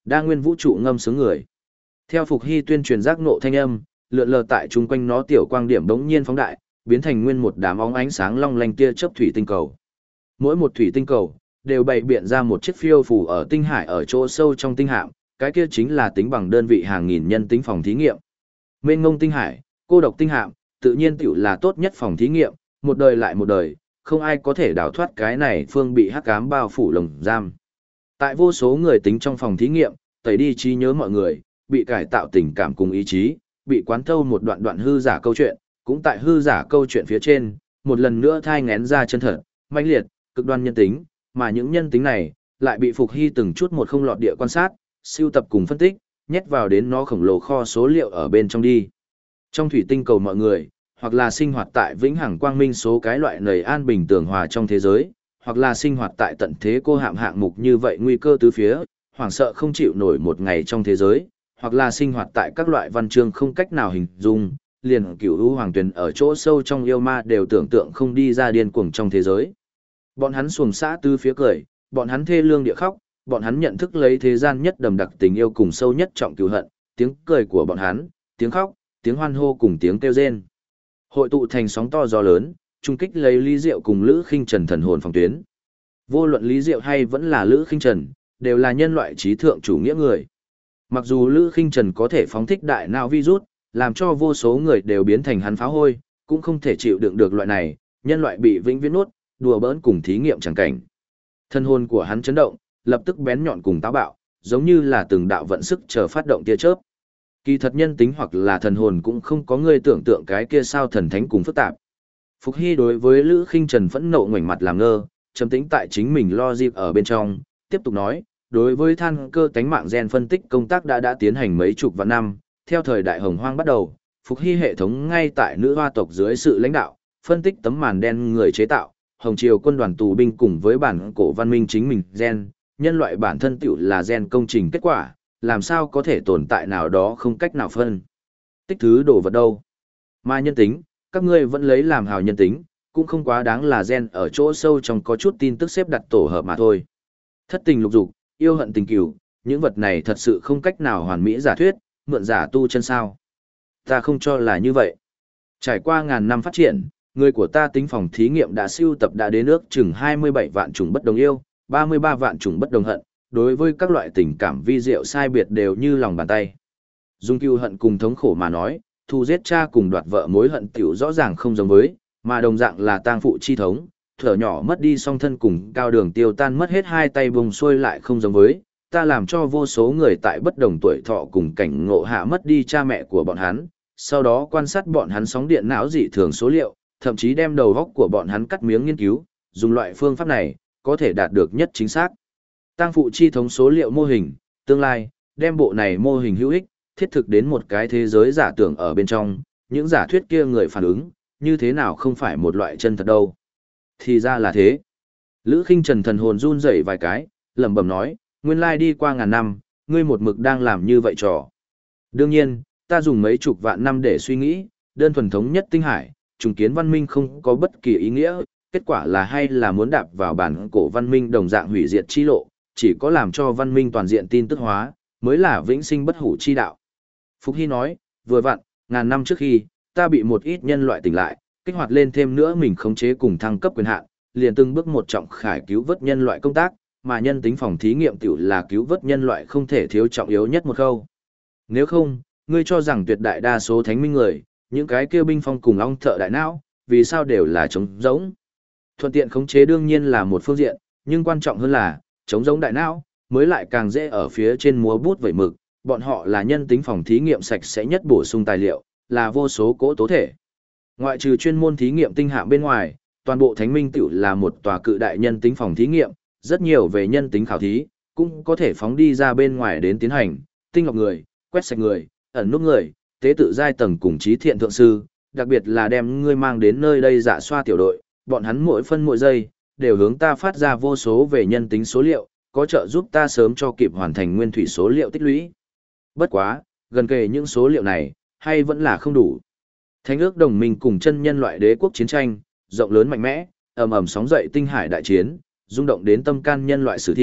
đa nguyên vũ trụ ngâm sướng người. Theo Phục Hy tuyên truyền giác nộ thanh âm, lượn lờ tại chung quanh nó tiểu quang điểm bỗng nhiên phóng đại, biến thành nguyên một đám óng ánh sáng long lanh tia chớp thủy tinh cầu. Mỗi một thủy tinh cầu đều bày biện ra một chiếc phiêu phù ở tinh hải ở chỗ sâu trong tinh hạm, cái kia chính là tính bằng đơn vị hàng nghìn nhân tính phòng thí nghiệm. Mênh ngông tinh hải, cô độc tinh hạm, tự nhiên tiểu là tốt nhất phòng thí nghiệm, một đời lại một đời, không ai có thể đào thoát cái này phương bị hắc ám bao phủ lồng giam. Tại vô số người tính trong phòng thí nghiệm, tẩy đi trí nhớ mọi người, bị cải tạo tình cảm cùng ý chí, bị quán thâu một đoạn đoạn hư giả câu chuyện, cũng tại hư giả câu chuyện phía trên, một lần nữa thai ngén ra chân thật, mãnh liệt, cực đoan nhân tính, mà những nhân tính này lại bị Phục Hy từng chút một không lọt địa quan sát, siêu tập cùng phân tích, nhét vào đến nó khổng lồ kho số liệu ở bên trong đi. Trong thủy tinh cầu mọi người, hoặc là sinh hoạt tại vĩnh hằng quang minh số cái loại nầy an bình tường hòa trong thế giới, hoặc là sinh hoạt tại tận thế cô hạm hạng mục như vậy nguy cơ tứ phía, hoảng sợ không chịu nổi một ngày trong thế giới, hoặc là sinh hoạt tại các loại văn chương không cách nào hình dung, liền cửu u hoàng tuyền ở chỗ sâu trong yêu ma đều tưởng tượng không đi ra điên cuồng trong thế giới. Bọn hắn xuồng xã tứ phía cười, bọn hắn thê lương địa khóc, bọn hắn nhận thức lấy thế gian nhất đầm đặc tình yêu cùng sâu nhất trọng cừu hận, tiếng cười của bọn hắn, tiếng khóc, tiếng hoan hô cùng tiếng kêu rên. Hội tụ thành sóng to gió lớn, trung kích lấy Lý Diệu cùng Lữ Khinh Trần thần hồn phòng tuyến. Vô luận Lý Diệu hay vẫn là Lữ Khinh Trần, đều là nhân loại trí thượng chủ nghĩa người. Mặc dù Lữ Khinh Trần có thể phóng thích đại não virus, làm cho vô số người đều biến thành hắn phá hôi, cũng không thể chịu đựng được loại này, nhân loại bị vĩnh viễn nuốt, đùa bỡn cùng thí nghiệm chẳng cảnh. Thân hồn của hắn chấn động, lập tức bén nhọn cùng táo bạo, giống như là từng đạo vận sức chờ phát động tia chớp. Kỳ thật nhân tính hoặc là thần hồn cũng không có người tưởng tượng cái kia sao thần thánh cùng phức tạp. Phục Hy đối với Lữ Khinh Trần phẫn nộ ngoảnh mặt làm ngơ, trầm tĩnh tại chính mình lo dịp ở bên trong, tiếp tục nói, đối với than cơ tánh mạng gen phân tích công tác đã tiến hành mấy chục vạn năm, theo thời đại hồng hoang bắt đầu, Phục Hy hệ thống ngay tại nữ hoa tộc dưới sự lãnh đạo, phân tích tấm màn đen người chế tạo, hồng triều quân đoàn tù binh cùng với bản cổ văn minh chính mình gen, nhân loại bản thân tựu là gen công trình kết quả, làm sao có thể tồn tại nào đó không cách nào phân tích thứ đồ vật đâu. Mà nhân tính, các ngươi vẫn lấy làm hào nhân tính, cũng không quá đáng là gen ở chỗ sâu trong có chút tin tức xếp đặt tổ hợp mà thôi. Thất tình lục dục, yêu hận tình cừu, những vật này thật sự không cách nào hoàn mỹ giả thuyết, mượn giả tu chân sao. Ta không cho là như vậy. Trải qua ngàn năm phát triển, người của ta tính phòng thí nghiệm đã siêu tập đã đến ước chừng 27 vạn chủng bất đồng yêu, 33 vạn chủng bất đồng hận, đối với các loại tình cảm vi diệu sai biệt đều như lòng bàn tay. Dung cừu hận cùng thống khổ mà nói, thù giết cha cùng đoạt vợ mối hận tiểu rõ ràng không giống với, mà đồng dạng là tang phụ chi thống, thở nhỏ mất đi song thân cùng cao đường tiêu tan mất hết hai tay vùng xuôi lại không giống với, ta làm cho vô số người tại bất đồng tuổi thọ cùng cảnh ngộ hạ mất đi cha mẹ của bọn hắn, sau đó quan sát bọn hắn sóng điện não dị thường số liệu, thậm chí đem đầu góc của bọn hắn cắt miếng nghiên cứu, dùng loại phương pháp này, có thể đạt được nhất chính xác. Tăng phụ chi thống số liệu mô hình, tương lai, đem bộ này mô hình hữu ích, thiết thực đến một cái thế giới giả tưởng ở bên trong, những giả thuyết kia người phản ứng, như thế nào không phải một loại chân thật đâu. Thì ra là thế. Lữ Khinh Trần thần hồn run rẩy vài cái, lẩm bẩm nói, nguyên lai đi qua ngàn năm, ngươi một mực đang làm như vậy trò. Đương nhiên, ta dùng mấy chục vạn năm để suy nghĩ, đơn thuần thống nhất tinh hải, trùng kiến văn minh không có bất kỳ ý nghĩa, kết quả là hay là muốn đạp vào bản cổ văn minh đồng dạng hủy diệt chi lộ, chỉ có làm cho văn minh toàn diện tin tức hóa, mới là vĩnh sinh bất hủ chi đạo. Phục Hy nói, vừa vặn, ngàn năm trước khi, ta bị một ít nhân loại tỉnh lại, kích hoạt lên thêm nữa mình khống chế cùng thăng cấp quyền hạn, liền từng bước một trọng khải cứu vớt nhân loại công tác, mà nhân tính phòng thí nghiệm tiểu là cứu vớt nhân loại không thể thiếu trọng yếu nhất một khâu. Nếu không, ngươi cho rằng tuyệt đại đa số thánh minh người, những cái kêu binh phong cùng ong thợ đại não, vì sao đều là trống rỗng? Thuận tiện khống chế đương nhiên là một phương diện, nhưng quan trọng hơn là, trống rỗng đại não, mới lại càng dễ ở phía trên múa bút vẩy mực, bọn họ là nhân tính phòng thí nghiệm sạch sẽ nhất bổ sung tài liệu, là vô số cỗ tố thể. Ngoại trừ chuyên môn thí nghiệm tinh hạm bên ngoài, toàn bộ thánh minh tiểu là một tòa cự đại nhân tính phòng thí nghiệm, rất nhiều về nhân tính khảo thí, cũng có thể phóng đi ra bên ngoài đến tiến hành, tinh lọc người, quét sạch người, ẩn nút người, tế tự giai tầng cùng trí thiện thượng sư, đặc biệt là đem ngươi mang đến nơi đây dạ xoa tiểu đội, bọn hắn mỗi phân mỗi giây, đều hướng ta phát ra vô số về nhân tính số liệu, có trợ giúp ta sớm cho kịp hoàn thành nguyên thủy số liệu tích lũy. Bất quá, gần kề những số liệu này, hay vẫn là không đủ. Thánh ước đồng minh cùng chân nhân loại đế quốc chiến tranh, rộng lớn mạnh mẽ, ầm ầm sóng dậy tinh hải đại chiến, rung động đến tâm can nhân loại sử thi,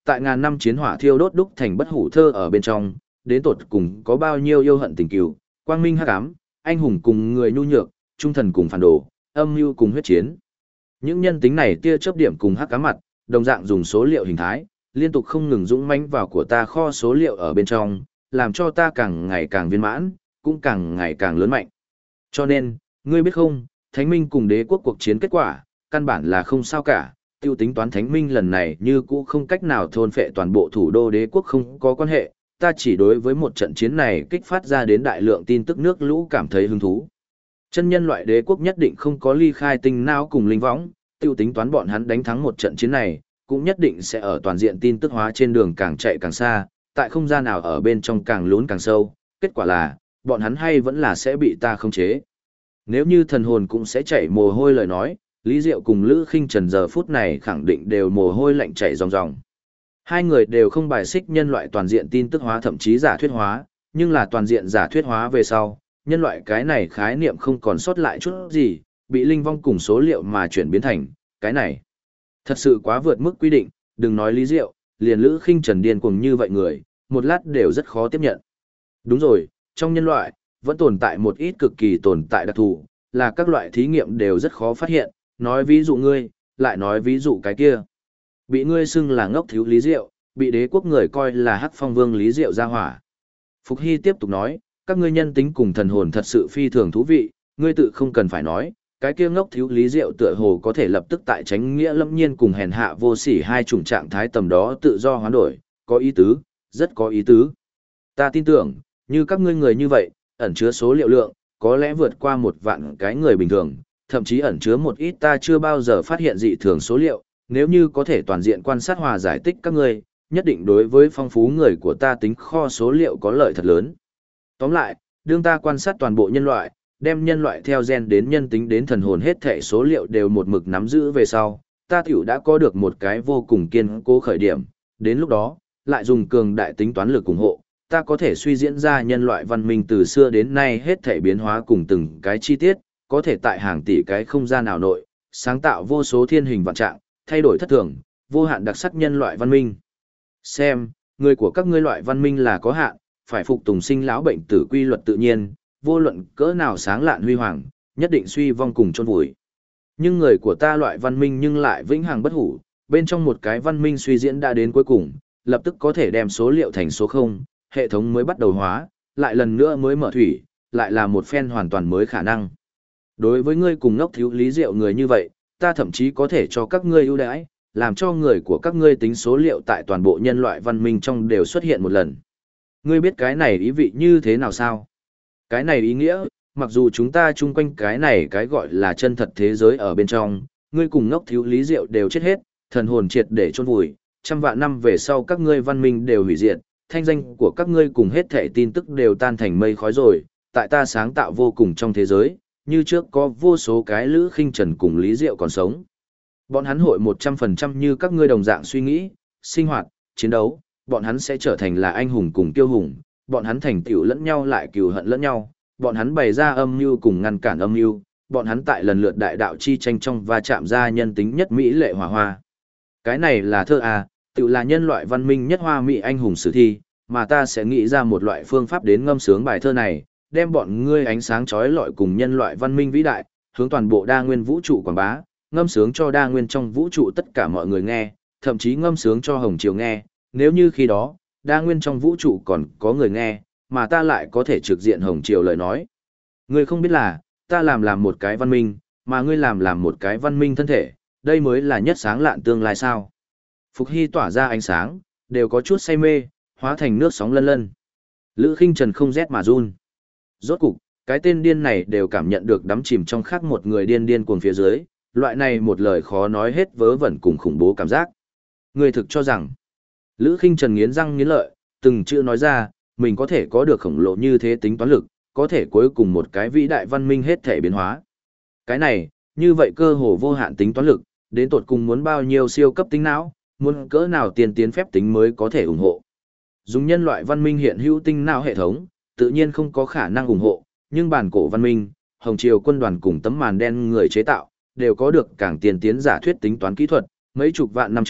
tại ngàn năm chiến hỏa thiêu đốt đúc thành bất hủ thơ ở bên trong, đến tột cùng có bao nhiêu yêu hận tình cừu, quang minh hắc ám, anh hùng cùng người nhu nhược, trung thần cùng phản đồ, âm mưu cùng huyết chiến. Những nhân tính này tia chớp điểm cùng hắc ám mặt, đồng dạng dùng số liệu hình thái, liên tục không ngừng dũng mãnh vào của ta kho số liệu ở bên trong, làm cho ta càng ngày càng viên mãn, cũng càng ngày càng lớn mạnh. Cho nên, ngươi biết không, Thánh Minh cùng đế quốc cuộc chiến kết quả, căn bản là không sao cả, tiêu tính toán Thánh Minh lần này như cũ không cách nào thôn phệ toàn bộ thủ đô đế quốc không có quan hệ, ta chỉ đối với một trận chiến này kích phát ra đến đại lượng tin tức nước lũ cảm thấy hứng thú. Chân nhân loại đế quốc nhất định không có ly khai tinh não cùng linh võng, tiêu tính toán bọn hắn đánh thắng một trận chiến này, cũng nhất định sẽ ở toàn diện tin tức hóa trên đường càng chạy càng xa, tại không gian nào ở bên trong càng lún càng sâu, kết quả là, bọn hắn hay vẫn là sẽ bị ta khống chế. Nếu như thần hồn cũng sẽ chảy mồ hôi lời nói, Lý Diệu cùng Lữ Khinh Trần giờ phút này khẳng định đều mồ hôi lạnh chảy ròng ròng. Hai người đều không bài xích nhân loại toàn diện tin tức hóa thậm chí giả thuyết hóa, nhưng là toàn diện giả thuyết hóa về sau, nhân loại cái này khái niệm không còn sót lại chút gì, bị linh vong cùng số liệu mà chuyển biến thành, cái này. Thật sự quá vượt mức quy định, đừng nói Lý Diệu, liền Lữ Khinh Trần điên cuồng như vậy người, một lát đều rất khó tiếp nhận. Đúng rồi, trong nhân loại, vẫn tồn tại một ít cực kỳ tồn tại đặc thù, là các loại thí nghiệm đều rất khó phát hiện, nói ví dụ ngươi, lại nói ví dụ cái kia. Bị ngươi xưng là ngốc thiếu Lý Diệu, bị đế quốc người coi là Hắc Phong Vương Lý Diệu ra hỏa. Phục Hy tiếp tục nói, các ngươi nhân tính cùng thần hồn thật sự phi thường thú vị, ngươi tự không cần phải nói, cái kia ngốc thiếu Lý Diệu tựa hồ có thể lập tức tại tránh nghĩa lâm nhiên cùng hèn hạ vô sỉ hai chủng trạng thái tầm đó tự do hoán đổi, có ý tứ, rất có ý tứ. Ta tin tưởng, như các ngươi người như vậy, ẩn chứa số liệu lượng, có lẽ vượt qua 1 vạn cái người bình thường, thậm chí ẩn chứa một ít ta chưa bao giờ phát hiện dị thường số liệu, nếu như có thể toàn diện quan sát hòa giải tích các ngươi, nhất định đối với phong phú người của ta tính kho số liệu có lợi thật lớn. Tóm lại, đương ta quan sát toàn bộ nhân loại, đem nhân loại theo gen đến nhân tính đến thần hồn hết thể số liệu đều một mực nắm giữ về sau, ta tiểu đã có được một cái vô cùng kiên cố khởi điểm, đến lúc đó, lại dùng cường đại tính toán lực ủng hộ, ta có thể suy diễn ra nhân loại văn minh từ xưa đến nay hết thể biến hóa cùng từng cái chi tiết, có thể tại hàng tỷ cái không gian nào nội, sáng tạo vô số thiên hình vạn trạng, thay đổi thất thường, vô hạn đặc sắc nhân loại văn minh. Xem, người của các ngươi loại văn minh là có hạn, phải phục tùng sinh lão bệnh tử quy luật tự nhiên, vô luận cỡ nào sáng lạn huy hoàng, nhất định suy vong cùng chôn vùi. Nhưng người của ta loại văn minh nhưng lại vĩnh hằng bất hủ, bên trong một cái văn minh suy diễn đã đến cuối cùng, lập tức có thể đem số liệu thành số 0, hệ thống mới bắt đầu hóa, lại lần nữa mới mở thủy, lại là một phen hoàn toàn mới khả năng. Đối với ngươi cùng ngốc thiếu Lý Diệu người như vậy, ta thậm chí có thể cho các ngươi ưu đãi, làm cho người của các ngươi tính số liệu tại toàn bộ nhân loại văn minh trong đều xuất hiện một lần. Ngươi biết cái này ý vị như thế nào sao? Cái này ý nghĩa, mặc dù chúng ta chung quanh cái này cái gọi là chân thật thế giới ở bên trong, ngươi cùng ngốc thiếu Lý Diệu đều chết hết, thần hồn triệt để chôn vùi, trăm vạn năm về sau các ngươi văn minh đều hủy diệt, thanh danh của các ngươi cùng hết thảy tin tức đều tan thành mây khói rồi, tại ta sáng tạo vô cùng trong thế giới, như trước có vô số cái Lữ Khinh Trần cùng Lý Diệu còn sống. Bọn hắn hội 100% như các ngươi đồng dạng suy nghĩ, sinh hoạt, chiến đấu, bọn hắn sẽ trở thành là anh hùng cùng tiêu hùng, bọn hắn thành tựu lẫn nhau lại cừu hận lẫn nhau, bọn hắn bày ra âm mưu cùng ngăn cản âm mưu, bọn hắn tại lần lượt đại đạo chi tranh trong và chạm ra nhân tính nhất mỹ lệ hòa hoa. Cái này là thơ à, tự là nhân loại văn minh nhất hoa mỹ anh hùng sử thi, mà ta sẽ nghĩ ra một loại phương pháp đến ngâm sướng bài thơ này, đem bọn ngươi ánh sáng chói lọi cùng nhân loại văn minh vĩ đại, hướng toàn bộ đa nguyên vũ trụ quảng bá, ngâm sướng cho đa nguyên trong vũ trụ tất cả mọi người nghe, thậm chí ngâm sướng cho Hồng Triều nghe, nếu như khi đó, đa nguyên trong vũ trụ còn có người nghe, mà ta lại có thể trực diện Hồng Triều lời nói. Ngươi không biết là, ta làm một cái văn minh, mà ngươi làm một cái văn minh thân thể, đây mới là nhất sáng lạn tương lai sao. Phục Hy tỏa ra ánh sáng, đều có chút say mê, hóa thành nước sóng lân lân. Lữ Khinh Trần không rét mà run. Rốt cục, cái tên điên này đều cảm nhận được đắm chìm trong khác một người điên cuồng phía dưới, loại này một lời khó nói hết vớ vẩn cùng khủng bố cảm giác. Người thực cho rằng, Lữ Khinh Trần nghiến răng nghiến lợi, từng chữ nói ra, mình có thể có được khổng lồ như thế tính toán lực, có thể cuối cùng một cái vĩ đại văn minh hết thể biến hóa. Cái này, như vậy cơ hồ vô hạn tính toán lực, đến tột cùng muốn bao nhiêu siêu cấp tính não, muốn cỡ nào tiền tiến phép tính mới có thể ủng hộ. Dùng nhân loại văn minh hiện hữu tinh não hệ thống, tự nhiên không có khả năng ủng hộ, nhưng bản cổ văn minh, Hồng Triều quân đoàn cùng tấm màn đen người chế tạo, đều có được càng tiền tiến giả thuyết tính toán kỹ thuật, mấy chục vạn năm trước,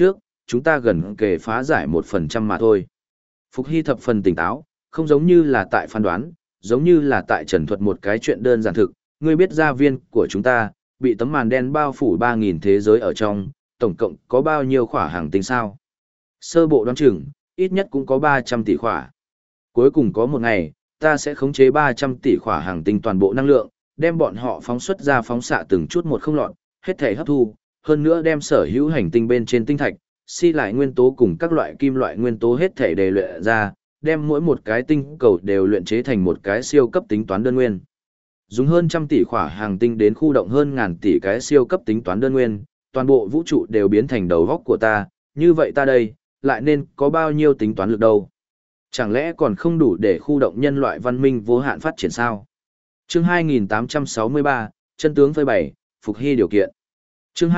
chúng ta gần kề phá giải 1% mà thôi. Phục Hy thập phần tỉnh táo, không giống như là tại phán đoán, giống như là tại trần thuật một cái chuyện đơn giản thực. Ngươi biết gia viên của chúng ta, bị tấm màn đen bao phủ 3.000 thế giới ở trong, tổng cộng có bao nhiêu khỏa hành tinh sao? Sơ bộ đoán chừng, ít nhất cũng có 300 tỷ khỏa. Cuối cùng có một ngày, ta sẽ khống chế 300 tỷ khỏa hành tinh toàn bộ năng lượng, đem bọn họ phóng xuất ra phóng xạ từng chút một không lọt, hết thể hấp thu, hơn nữa đem sở hữu hành tinh bên trên tinh thạch, si lại nguyên tố cùng các loại kim loại nguyên tố hết thể đề luyện ra, đem mỗi một cái tinh cầu đều luyện chế thành một cái siêu cấp tính toán đơn nguyên. Dùng hơn trăm tỷ khỏa hành tinh đến khu động hơn ngàn tỷ cái siêu cấp tính toán đơn nguyên, toàn bộ vũ trụ đều biến thành đầu góc của ta, như vậy ta đây, lại nên có bao nhiêu tính toán lực đâu. Chẳng lẽ còn không đủ để khu động nhân loại văn minh vô hạn phát triển sao? Chương 2863, chân tướng phơi bày, Phục Hy điều kiện. Chương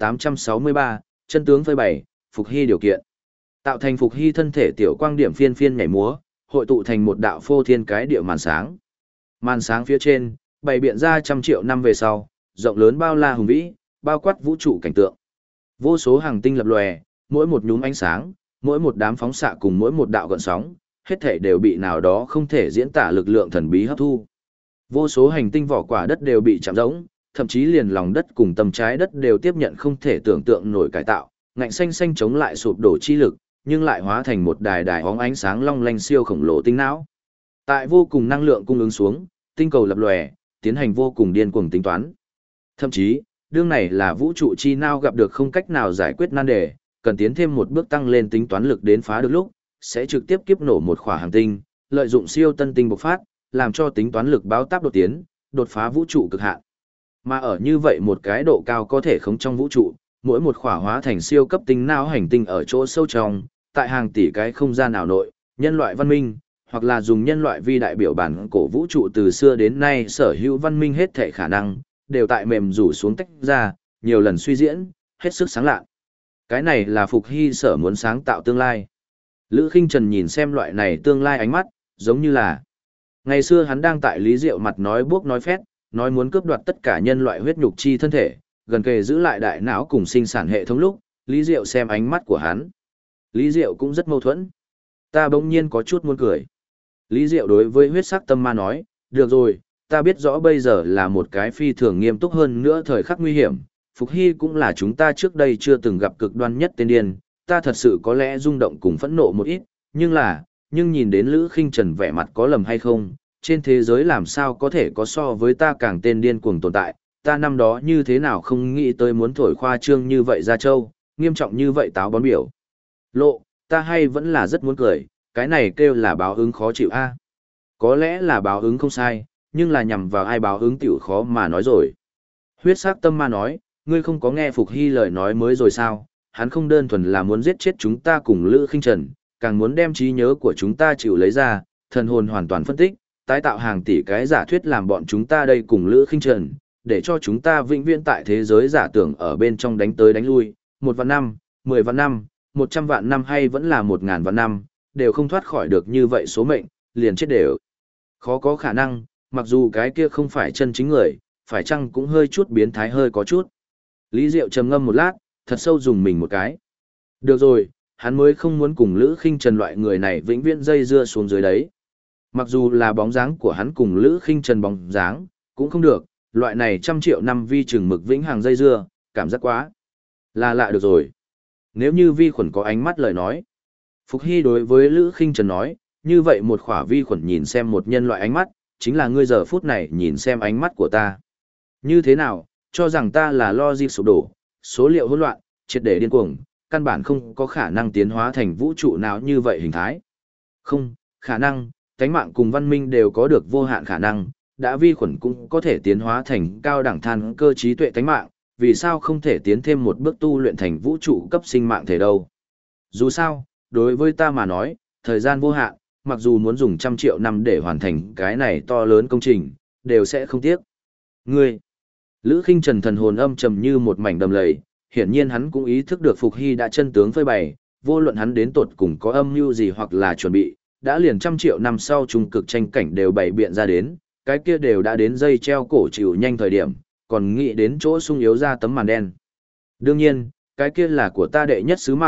2863, chân tướng phơi bày, Phục Hy điều kiện. Tạo thành Phục Hy thân thể tiểu quang điểm phiên phiên nhảy múa, hội tụ thành một đạo phô thiên cái địa màn sáng. Màn sáng phía trên, bày biện ra trăm triệu năm về sau, rộng lớn bao la hùng vĩ, bao quát vũ trụ cảnh tượng. Vô số hành tinh lập lòe, mỗi một nhúm ánh sáng, mỗi một đám phóng xạ cùng mỗi một đạo gợn sóng, hết thảy đều bị nào đó không thể diễn tả lực lượng thần bí hấp thu. Vô số hành tinh vỏ quả đất đều bị chạm rỗng, thậm chí liền lòng đất cùng tầm trái đất đều tiếp nhận không thể tưởng tượng nổi cải tạo, ngạnh xanh xanh chống lại sụp đổ chi lực, nhưng lại hóa thành một đài đài óng ánh sáng long lanh siêu khổng lồ tinh não. Tại vô cùng năng lượng cung ứng xuống, tinh cầu lập lòe, tiến hành vô cùng điên cuồng tính toán. Thậm chí, đương này là vũ trụ chi não gặp được không cách nào giải quyết nan đề, cần tiến thêm một bước tăng lên tính toán lực đến phá được lúc, sẽ trực tiếp kiếp nổ một khỏa hành tinh, lợi dụng siêu tân tinh bộc phát, làm cho tính toán lực báo táp đột tiến, đột phá vũ trụ cực hạn. Mà ở như vậy một cái độ cao có thể khống trong vũ trụ, mỗi một khỏa hóa thành siêu cấp tinh não hành tinh ở chỗ sâu trong, tại hàng tỷ cái không gian nào nội, nhân loại văn minh, hoặc là dùng nhân loại vi đại biểu bản cổ vũ trụ từ xưa đến nay sở hữu văn minh hết thể khả năng, đều tại mềm rủ xuống tách ra, nhiều lần suy diễn, hết sức sáng lạ. Cái này là Phục Hy sở muốn sáng tạo tương lai. Lữ Khinh Trần nhìn xem loại này tương lai ánh mắt, giống như là ngày xưa hắn đang tại Lý Diệu mặt nói buốc nói phét, nói muốn cướp đoạt tất cả nhân loại huyết nhục chi thân thể, gần kề giữ lại đại não cùng sinh sản hệ thống lúc, Lý Diệu xem ánh mắt của hắn. Lý Diệu cũng rất mâu thuẫn. Ta bỗng nhiên có chút muốn cười. Lý Diệu đối với huyết sắc tâm ma nói, được rồi, ta biết rõ bây giờ là một cái phi thường nghiêm túc hơn nữa thời khắc nguy hiểm, Phục Hy cũng là chúng ta trước đây chưa từng gặp cực đoan nhất tên điên, ta thật sự có lẽ rung động cùng phẫn nộ một ít, nhưng nhìn đến Lữ Khinh Trần vẻ mặt có lầm hay không, trên thế giới làm sao có thể có so với ta càng tên điên cuồng tồn tại, ta năm đó như thế nào không nghĩ tới muốn thổi khoa trương như vậy ra châu, nghiêm trọng như vậy táo bón biểu. Lộ, ta hay vẫn là rất muốn cười, cái này kêu là báo ứng khó chịu a. Có lẽ là báo ứng không sai, nhưng là nhằm vào ai báo ứng tiểu khó mà nói rồi. Huyết sắc tâm ma nói, ngươi không có nghe Phục Hy lời nói mới rồi sao, hắn không đơn thuần là muốn giết chết chúng ta cùng Lữ Khinh Trần, càng muốn đem trí nhớ của chúng ta chịu lấy ra, thần hồn hoàn toàn phân tích, tái tạo hàng tỷ cái giả thuyết làm bọn chúng ta đây cùng Lữ Khinh Trần, để cho chúng ta vĩnh viễn tại thế giới giả tưởng ở bên trong đánh tới đánh lui, 1 vạn năm, 10 vạn năm, 100 vạn năm hay vẫn là 1000 vạn năm, đều không thoát khỏi được như vậy số mệnh, liền chết đều. Khó có khả năng, mặc dù cái kia không phải chân chính người, phải chăng cũng hơi chút biến thái hơi có chút. Lý Diệu trầm ngâm một lát, thật sâu dùng mình một cái. Được rồi, hắn mới không muốn cùng Lữ Khinh Trần loại người này vĩnh viễn dây dưa xuống dưới đấy. Mặc dù là bóng dáng của hắn cùng Lữ Khinh Trần bóng dáng, cũng không được, loại này 100 triệu năm vi chừng mực vĩnh hằng dây dưa, cảm giác quá là lạ được rồi. Nếu như vi khuẩn có ánh mắt lời nói. Phục Hy đối với Lữ Khinh Trần nói, như vậy một khỏa vi khuẩn nhìn xem một nhân loại ánh mắt, chính là ngươi giờ phút này nhìn xem ánh mắt của ta. Như thế nào, cho rằng ta là logic sụp đổ, số liệu hỗn loạn, triệt để điên cuồng, căn bản không có khả năng tiến hóa thành vũ trụ nào như vậy hình thái. Không, khả năng, tánh mạng cùng văn minh đều có được vô hạn khả năng, đã vi khuẩn cũng có thể tiến hóa thành cao đẳng than cơ trí tuệ tánh mạng, vì sao không thể tiến thêm một bước tu luyện thành vũ trụ cấp sinh mạng thể đâu. Dù sao, đối với ta mà nói, thời gian vô hạn, mặc dù muốn dùng 100 triệu năm để hoàn thành cái này to lớn công trình, đều sẽ không tiếc. Ngươi, Lữ Khinh Trần thần hồn âm trầm như một mảnh đầm lầy, hiển nhiên hắn cũng ý thức được Phục Hy đã chân tướng phơi bày, vô luận hắn đến tột cùng có âm mưu gì hoặc là chuẩn bị, đã liền 100 triệu năm sau trung cực tranh cảnh đều bày biện ra đến, cái kia đều đã đến dây treo cổ chịu nhanh thời điểm, còn nghĩ đến chỗ sung yếu ra tấm màn đen. Đương nhiên, cái kia là của ta đệ nhất sứ mạng,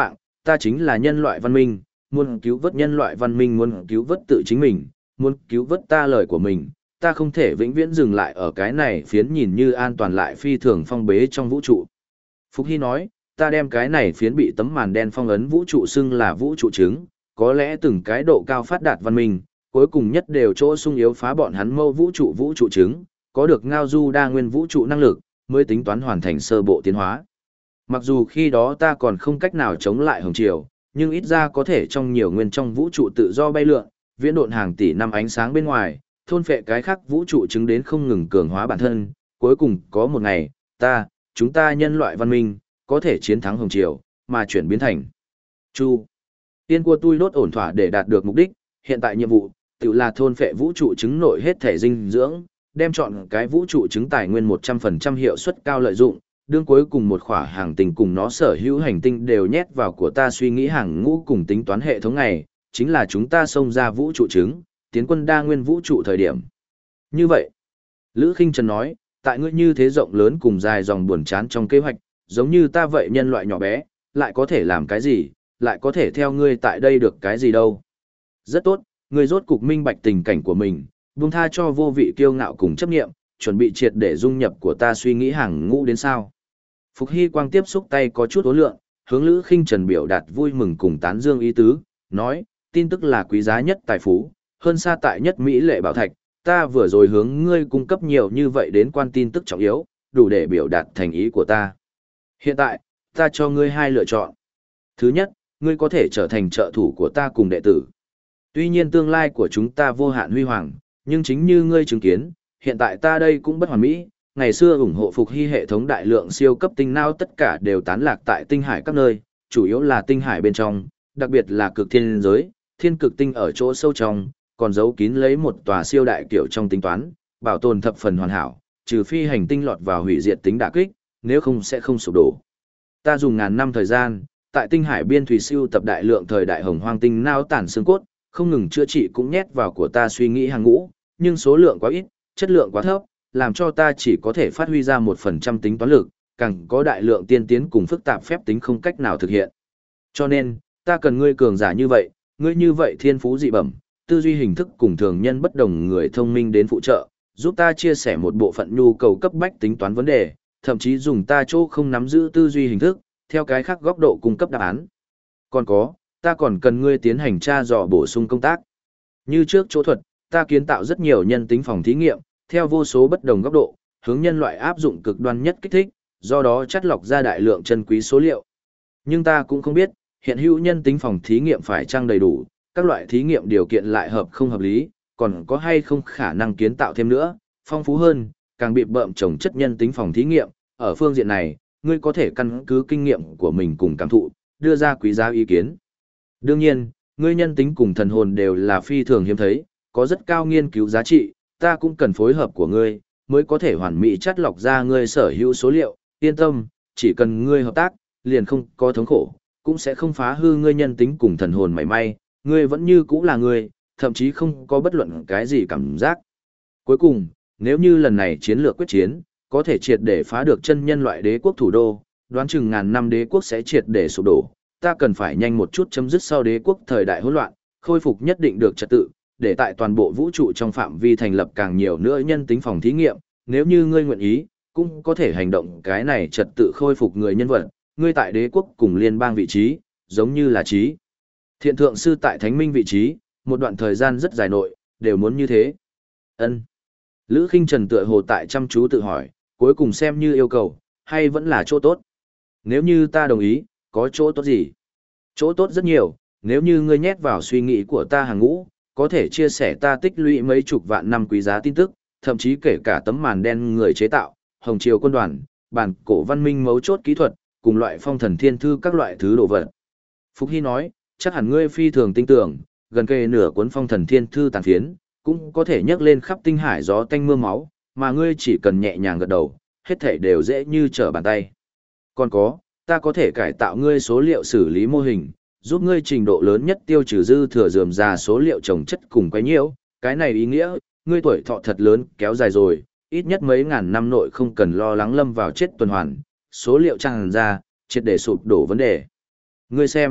ta chính là nhân loại văn minh, muốn cứu vớt nhân loại văn minh, muốn cứu vớt tự chính mình, muốn cứu vớt ta lời của mình, ta không thể vĩnh viễn dừng lại ở cái này phiến nhìn như an toàn lại phi thường phong bế trong vũ trụ. Phục Hy nói, ta đem cái này phiến bị tấm màn đen phong ấn vũ trụ xưng là vũ trụ trứng, có lẽ từng cái độ cao phát đạt văn minh, cuối cùng nhất đều chỗ sung yếu phá bọn hắn mâu vũ trụ trứng, có được ngao du đa nguyên vũ trụ năng lực, mới tính toán hoàn thành sơ bộ tiến hóa. Mặc dù khi đó ta còn không cách nào chống lại hồng triều, nhưng ít ra có thể trong nhiều nguyên trong vũ trụ tự do bay lượn, viễn độn hàng tỷ năm ánh sáng bên ngoài, thôn phệ cái khác vũ trụ chứng đến không ngừng cường hóa bản thân, cuối cùng có một ngày, chúng ta nhân loại văn minh, có thể chiến thắng hồng triều, mà chuyển biến thành Chu. Tiên của tôi đốt ổn thỏa để đạt được mục đích, hiện tại nhiệm vụ, tự là thôn phệ vũ trụ chứng nội hết thể dinh dưỡng, đem chọn cái vũ trụ chứng tài nguyên 100% hiệu suất cao lợi dụng, đương cuối cùng một khỏa hàng tinh cùng nó sở hữu hành tinh đều nhét vào của ta suy nghĩ hàng ngũ cùng tính toán hệ thống này, chính là chúng ta xông ra vũ trụ chứng, tiến quân đa nguyên vũ trụ thời điểm. Như vậy, Lữ Khinh Trần nói, tại ngươi như thế rộng lớn cùng dài dòng buồn chán trong kế hoạch, giống như ta vậy nhân loại nhỏ bé, lại có thể làm cái gì, lại có thể theo ngươi tại đây được cái gì đâu. Rất tốt, ngươi rốt cục minh bạch tình cảnh của mình, buông tha cho vô vị kiêu ngạo cùng chấp nghiệm, chuẩn bị triệt để dung nhập của ta suy nghĩ hàng ngũ đến sao. Phục Hy Quang tiếp xúc tay có chút ối lượng, hướng Lữ Khinh Trần biểu đạt vui mừng cùng tán dương ý tứ, nói, tin tức là quý giá nhất tài phú, hơn xa tại nhất Mỹ lệ bảo thạch, ta vừa rồi hướng ngươi cung cấp nhiều như vậy đến quan tin tức trọng yếu, đủ để biểu đạt thành ý của ta. Hiện tại, ta cho ngươi hai lựa chọn. Thứ nhất, ngươi có thể trở thành trợ thủ của ta cùng đệ tử. Tuy nhiên tương lai của chúng ta vô hạn huy hoàng, nhưng chính như ngươi chứng kiến, hiện tại ta đây cũng bất hoàn mỹ, ngày xưa ủng hộ Phục Hy hệ thống đại lượng siêu cấp tinh não tất cả đều tán lạc tại tinh hải các nơi, chủ yếu là tinh hải bên trong, đặc biệt là cực thiên giới, thiên cực tinh ở chỗ sâu trong, còn giấu kín lấy một tòa siêu đại kiểu trong tính toán, bảo tồn thập phần hoàn hảo, trừ phi hành tinh lọt vào hủy diệt tính đả kích, nếu không sẽ không sụp đổ. Ta dùng ngàn năm thời gian, tại tinh hải biên thủy siêu tập đại lượng thời đại hồng hoang tinh não tản xương cốt, không ngừng chữa trị cũng nhét vào của ta suy nghĩ hàng ngũ, nhưng số lượng quá ít, chất lượng quá thấp, làm cho ta chỉ có thể phát huy ra 1% tính toán lực, càng có đại lượng tiên tiến cùng phức tạp phép tính không cách nào thực hiện. Cho nên, ta cần ngươi cường giả như vậy thiên phú dị bẩm, tư duy hình thức cùng thường nhân bất đồng người thông minh đến phụ trợ, giúp ta chia sẻ một bộ phận nhu cầu cấp bách tính toán vấn đề, thậm chí dùng ta chỗ không nắm giữ tư duy hình thức, theo cái khác góc độ cung cấp đáp án. Còn có, ta còn cần ngươi tiến hành tra dò bổ sung công tác. Như trước chỗ thuật, ta kiến tạo rất nhiều nhân tính phòng thí nghiệm, theo vô số bất đồng góc độ, hướng nhân loại áp dụng cực đoan nhất kích thích, do đó chắt lọc ra đại lượng chân quý số liệu. Nhưng ta cũng không biết, hiện hữu nhân tính phòng thí nghiệm phải chăng đầy đủ, các loại thí nghiệm điều kiện lại hợp không hợp lý, còn có hay không khả năng kiến tạo thêm nữa, phong phú hơn, càng bị bợm trồng chất nhân tính phòng thí nghiệm. Ở phương diện này, ngươi có thể căn cứ kinh nghiệm của mình cùng cảm thụ, đưa ra quý giá ý kiến. Đương nhiên, ngươi nhân tính cùng thần hồn đều là phi thường hiếm thấy, có rất cao nghiên cứu giá trị, ta cũng cần phối hợp của ngươi, mới có thể hoàn mỹ chắt lọc ra ngươi sở hữu số liệu, yên tâm, chỉ cần ngươi hợp tác, liền không có thống khổ, cũng sẽ không phá hư ngươi nhân tính cùng thần hồn mảy may, ngươi vẫn như cũ là ngươi, thậm chí không có bất luận cái gì cảm giác. Cuối cùng, nếu như lần này chiến lược quyết chiến, có thể triệt để phá được chân nhân loại đế quốc thủ đô, đoán chừng ngàn năm đế quốc sẽ triệt để sụp đổ, ta cần phải nhanh một chút chấm dứt sau đế quốc thời đại hỗn loạn, khôi phục nhất định được trật tự, để tại toàn bộ vũ trụ trong phạm vi thành lập càng nhiều nữa nhân tính phòng thí nghiệm, nếu như ngươi nguyện ý, cũng có thể hành động cái này trật tự khôi phục người nhân vật, ngươi tại đế quốc cùng liên bang vị trí, giống như là trí thiện thượng sư tại thánh minh vị trí, một đoạn thời gian rất dài nội, đều muốn như thế. Ân. Lữ Khinh Trần tựa hồ tại chăm chú tự hỏi, cuối cùng xem như yêu cầu, hay vẫn là chỗ tốt. Nếu như ta đồng ý, có chỗ tốt gì? Chỗ tốt rất nhiều, nếu như ngươi nhét vào suy nghĩ của ta hàng ngũ, có thể chia sẻ ta tích lũy mấy chục vạn năm quý giá tin tức, thậm chí kể cả tấm màn đen người chế tạo, hồng triều quân đoàn, bản cổ văn minh mấu chốt kỹ thuật, cùng loại phong thần thiên thư các loại thứ đồ vật. Phục Hy nói, chắc hẳn ngươi phi thường tin tưởng, gần kề nửa cuốn phong thần thiên thư tàn phiến, cũng có thể nhấc lên khắp tinh hải gió tanh mưa máu, mà ngươi chỉ cần nhẹ nhàng gật đầu, hết thảy đều dễ như trở bàn tay. Còn có, ta có thể cải tạo ngươi số liệu xử lý mô hình, giúp ngươi trình độ lớn nhất tiêu trừ dư thừa rườm rà số liệu trồng chất cùng quấy nhiễu, cái này ý nghĩa, ngươi tuổi thọ thật lớn kéo dài rồi, ít nhất mấy ngàn năm nội không cần lo lắng lâm vào chết tuần hoàn, số liệu tràn ra, triệt để sụp đổ vấn đề. Ngươi xem,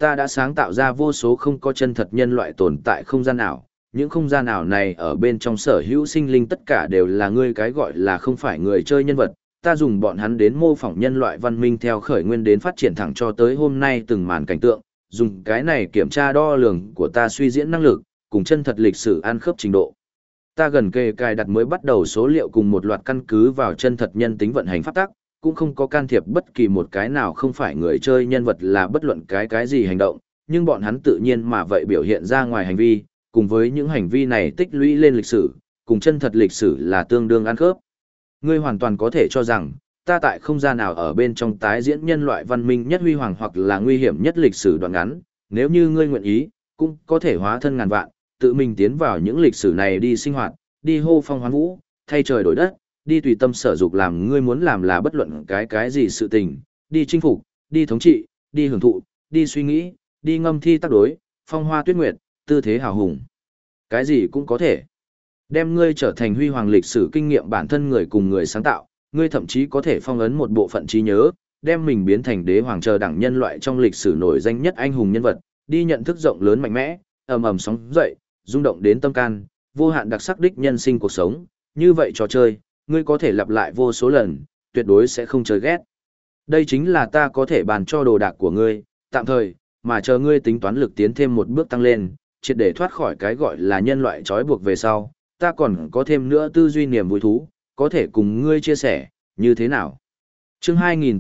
ta đã sáng tạo ra vô số không có chân thật nhân loại tồn tại không gian ảo. Những không gian ảo này ở bên trong sở hữu sinh linh tất cả đều là ngươi cái gọi là không phải người chơi nhân vật. Ta dùng bọn hắn đến mô phỏng nhân loại văn minh theo khởi nguyên đến phát triển thẳng cho tới hôm nay từng màn cảnh tượng, dùng cái này kiểm tra đo lường của ta suy diễn năng lực, cùng chân thật lịch sử ăn khớp trình độ. Ta gần kề cài đặt mới bắt đầu số liệu cùng một loạt căn cứ vào chân thật nhân tính vận hành pháp tắc, cũng không có can thiệp bất kỳ một cái nào không phải người chơi nhân vật là bất luận cái gì hành động, nhưng bọn hắn tự nhiên mà vậy biểu hiện ra ngoài hành vi, cùng với những hành vi này tích lũy lên lịch sử, cùng chân thật lịch sử là tương đương ăn khớp. Ngươi hoàn toàn có thể cho rằng, ta tại không gian nào ở bên trong tái diễn nhân loại văn minh nhất huy hoàng hoặc là nguy hiểm nhất lịch sử đoạn ngắn, nếu như ngươi nguyện ý, cũng có thể hóa thân ngàn vạn, tự mình tiến vào những lịch sử này đi sinh hoạt, đi hô phong hoán vũ, thay trời đổi đất, đi tùy tâm sở dục làm ngươi muốn làm là bất luận cái gì sự tình, đi chinh phục, đi thống trị, đi hưởng thụ, đi suy nghĩ, đi ngâm thi tác đối, phong hoa tuyết nguyệt, tư thế hào hùng. Cái gì cũng có thể. Đem ngươi trở thành huy hoàng lịch sử kinh nghiệm bản thân người cùng người sáng tạo, ngươi thậm chí có thể phong ấn một bộ phận trí nhớ, đem mình biến thành đế hoàng chờ đẳng nhân loại trong lịch sử nổi danh nhất anh hùng nhân vật, đi nhận thức rộng lớn mạnh mẽ, ầm ầm sóng dậy, rung động đến tâm can, vô hạn đặc sắc đích nhân sinh cuộc sống, như vậy trò chơi, ngươi có thể lặp lại vô số lần, tuyệt đối sẽ không chơi ghét. Đây chính là ta có thể bàn cho đồ đạc của ngươi, tạm thời, mà chờ ngươi tính toán lực tiến thêm một bước tăng lên, triệt để thoát khỏi cái gọi là nhân loại trói buộc về sau, ta còn có thêm nữa tư duy niềm vui thú, có thể cùng ngươi chia sẻ, như thế nào? Chương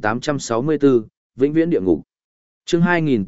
2864, Vĩnh viễn địa ngục. Chương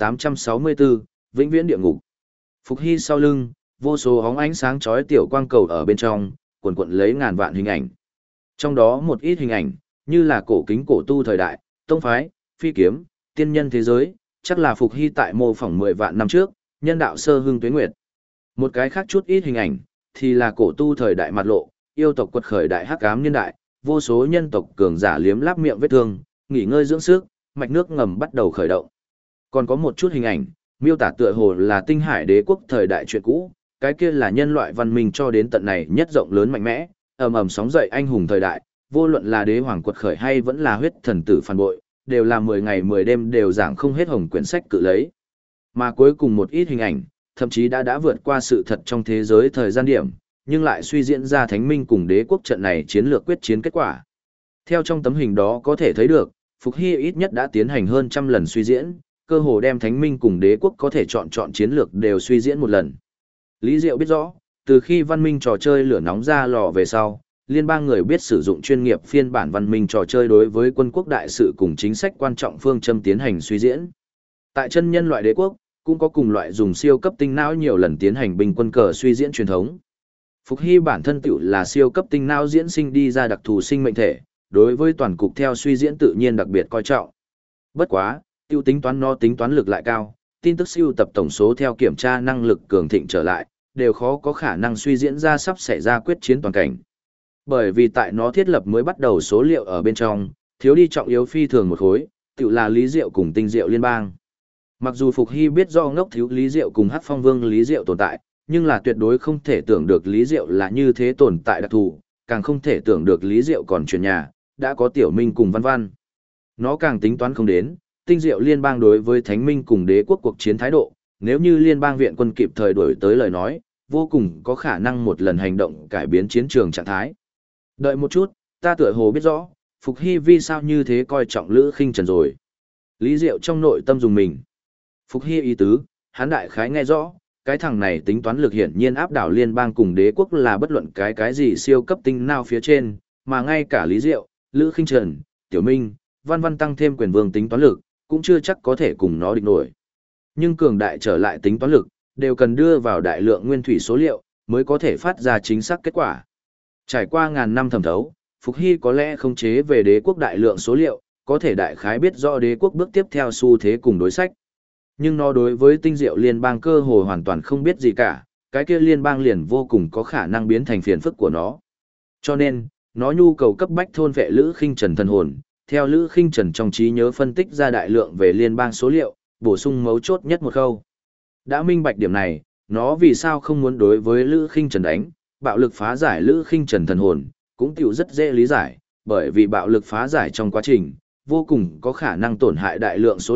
2864, Vĩnh viễn địa ngục. Phục Hy sau lưng, vô số óng ánh sáng chói tiểu quang cầu ở bên trong, cuộn cuộn lấy ngàn vạn hình ảnh. Trong đó một ít hình ảnh, như là cổ kính cổ tu thời đại, tông phái, phi kiếm, tiên nhân thế giới, chắc là Phục Hy tại mô phỏng 10 vạn năm trước, nhân đạo sơ hưng tuế nguyệt. Một cái khác chút ít hình ảnh, thì là cổ tu thời đại mặt lộ, yêu tộc quật khởi đại hắc ám niên đại, vô số nhân tộc cường giả liếm láp miệng vết thương, nghỉ ngơi dưỡng sức, mạch nước ngầm bắt đầu khởi động. Còn có một chút hình ảnh, miêu tả tựa hồ là tinh hải đế quốc thời đại chuyện cũ, cái kia là nhân loại văn minh cho đến tận này nhất rộng lớn mạnh mẽ, ầm ầm sóng dậy anh hùng thời đại, vô luận là đế hoàng quật khởi hay vẫn là huyết thần tử phản bội, đều là 10 ngày 10 đêm đều giảng không hết hồng quyển sách cự lấy. Mà cuối cùng một ít hình ảnh, thậm chí đã vượt qua sự thật trong thế giới thời gian điểm, nhưng lại suy diễn ra thánh minh cùng đế quốc trận này chiến lược quyết chiến kết quả. Theo trong tấm hình đó có thể thấy được, Phục Hy ít nhất đã tiến hành hơn trăm lần suy diễn, cơ hồ đem thánh minh cùng đế quốc có thể chọn chiến lược đều suy diễn một lần. Lý Diệu biết rõ, từ khi văn minh trò chơi lửa nóng ra lò về sau, liên bang người biết sử dụng chuyên nghiệp phiên bản văn minh trò chơi đối với quân quốc đại sự cùng chính sách quan trọng phương châm tiến hành suy diễn. Tại chân nhân loại đế quốc, cũng có cùng loại dùng siêu cấp tinh não nhiều lần tiến hành binh quân cờ suy diễn truyền thống. Phục Hy bản thân tựu là siêu cấp tinh não diễn sinh đi ra đặc thù sinh mệnh thể, đối với toàn cục theo suy diễn tự nhiên đặc biệt coi trọng. Bất quá, tiêu tính toán nó tính toán lực lại cao, tin tức siêu tập tổng số theo kiểm tra năng lực cường thịnh trở lại, đều khó có khả năng suy diễn ra sắp xảy ra quyết chiến toàn cảnh. Bởi vì tại nó thiết lập mới bắt đầu số liệu ở bên trong, thiếu đi trọng yếu phi thường một khối, tựu là Lý Diệu cùng Tinh Diệu liên bang. Mặc dù Phục Hy biết do ngốc thiếu Lý Diệu cùng Hắc Phong Vương Lý Diệu tồn tại, nhưng là tuyệt đối không thể tưởng được Lý Diệu là như thế tồn tại đặc thù, càng không thể tưởng được Lý Diệu còn chuyển nhà, đã có Tiểu Minh cùng Văn Văn. Nó càng tính toán không đến, Tinh Diệu liên bang đối với Thánh Minh cùng đế quốc cuộc chiến thái độ, nếu như liên bang viện quân kịp thời đổi tới lời nói, vô cùng có khả năng một lần hành động cải biến chiến trường trạng thái. Đợi một chút, ta tựa hồ biết rõ, Phục Hy vì sao như thế coi trọng Lữ Khinh Trần rồi. Lý Diệu trong nội tâm dùng mình. Phục Hy ý tứ, hắn đại khái nghe rõ, cái thằng này tính toán lực hiển nhiên áp đảo liên bang cùng đế quốc là bất luận cái gì siêu cấp tinh nào phía trên, mà ngay cả Lý Diệu, Lữ Khinh Trần, Tiểu Minh, Văn Văn tăng thêm quyền vương tính toán lực, cũng chưa chắc có thể cùng nó địch nổi. Nhưng cường đại trở lại tính toán lực, đều cần đưa vào đại lượng nguyên thủy số liệu, mới có thể phát ra chính xác kết quả. Trải qua ngàn năm thẩm thấu, Phục Hy có lẽ không chế về đế quốc đại lượng số liệu, có thể đại khái biết rõ đế quốc bước tiếp theo xu thế cùng đối sách. Nhưng nó đối với Tinh Diệu liên bang cơ hồ hoàn toàn không biết gì cả, cái kia liên bang liền vô cùng có khả năng biến thành phiền phức của nó. Cho nên, nó nhu cầu cấp bách thôn vệ Lữ Khinh Trần thần hồn, theo Lữ Khinh Trần trong trí nhớ phân tích ra đại lượng về liên bang số liệu, bổ sung mấu chốt nhất một khâu. Đã minh bạch điểm này, nó vì sao không muốn đối với Lữ Khinh Trần đánh, bạo lực phá giải Lữ Khinh Trần thần hồn, cũng tiểu rất dễ lý giải, bởi vì bạo lực phá giải trong quá trình, vô cùng có khả năng tổn hại đại lượng số liệu,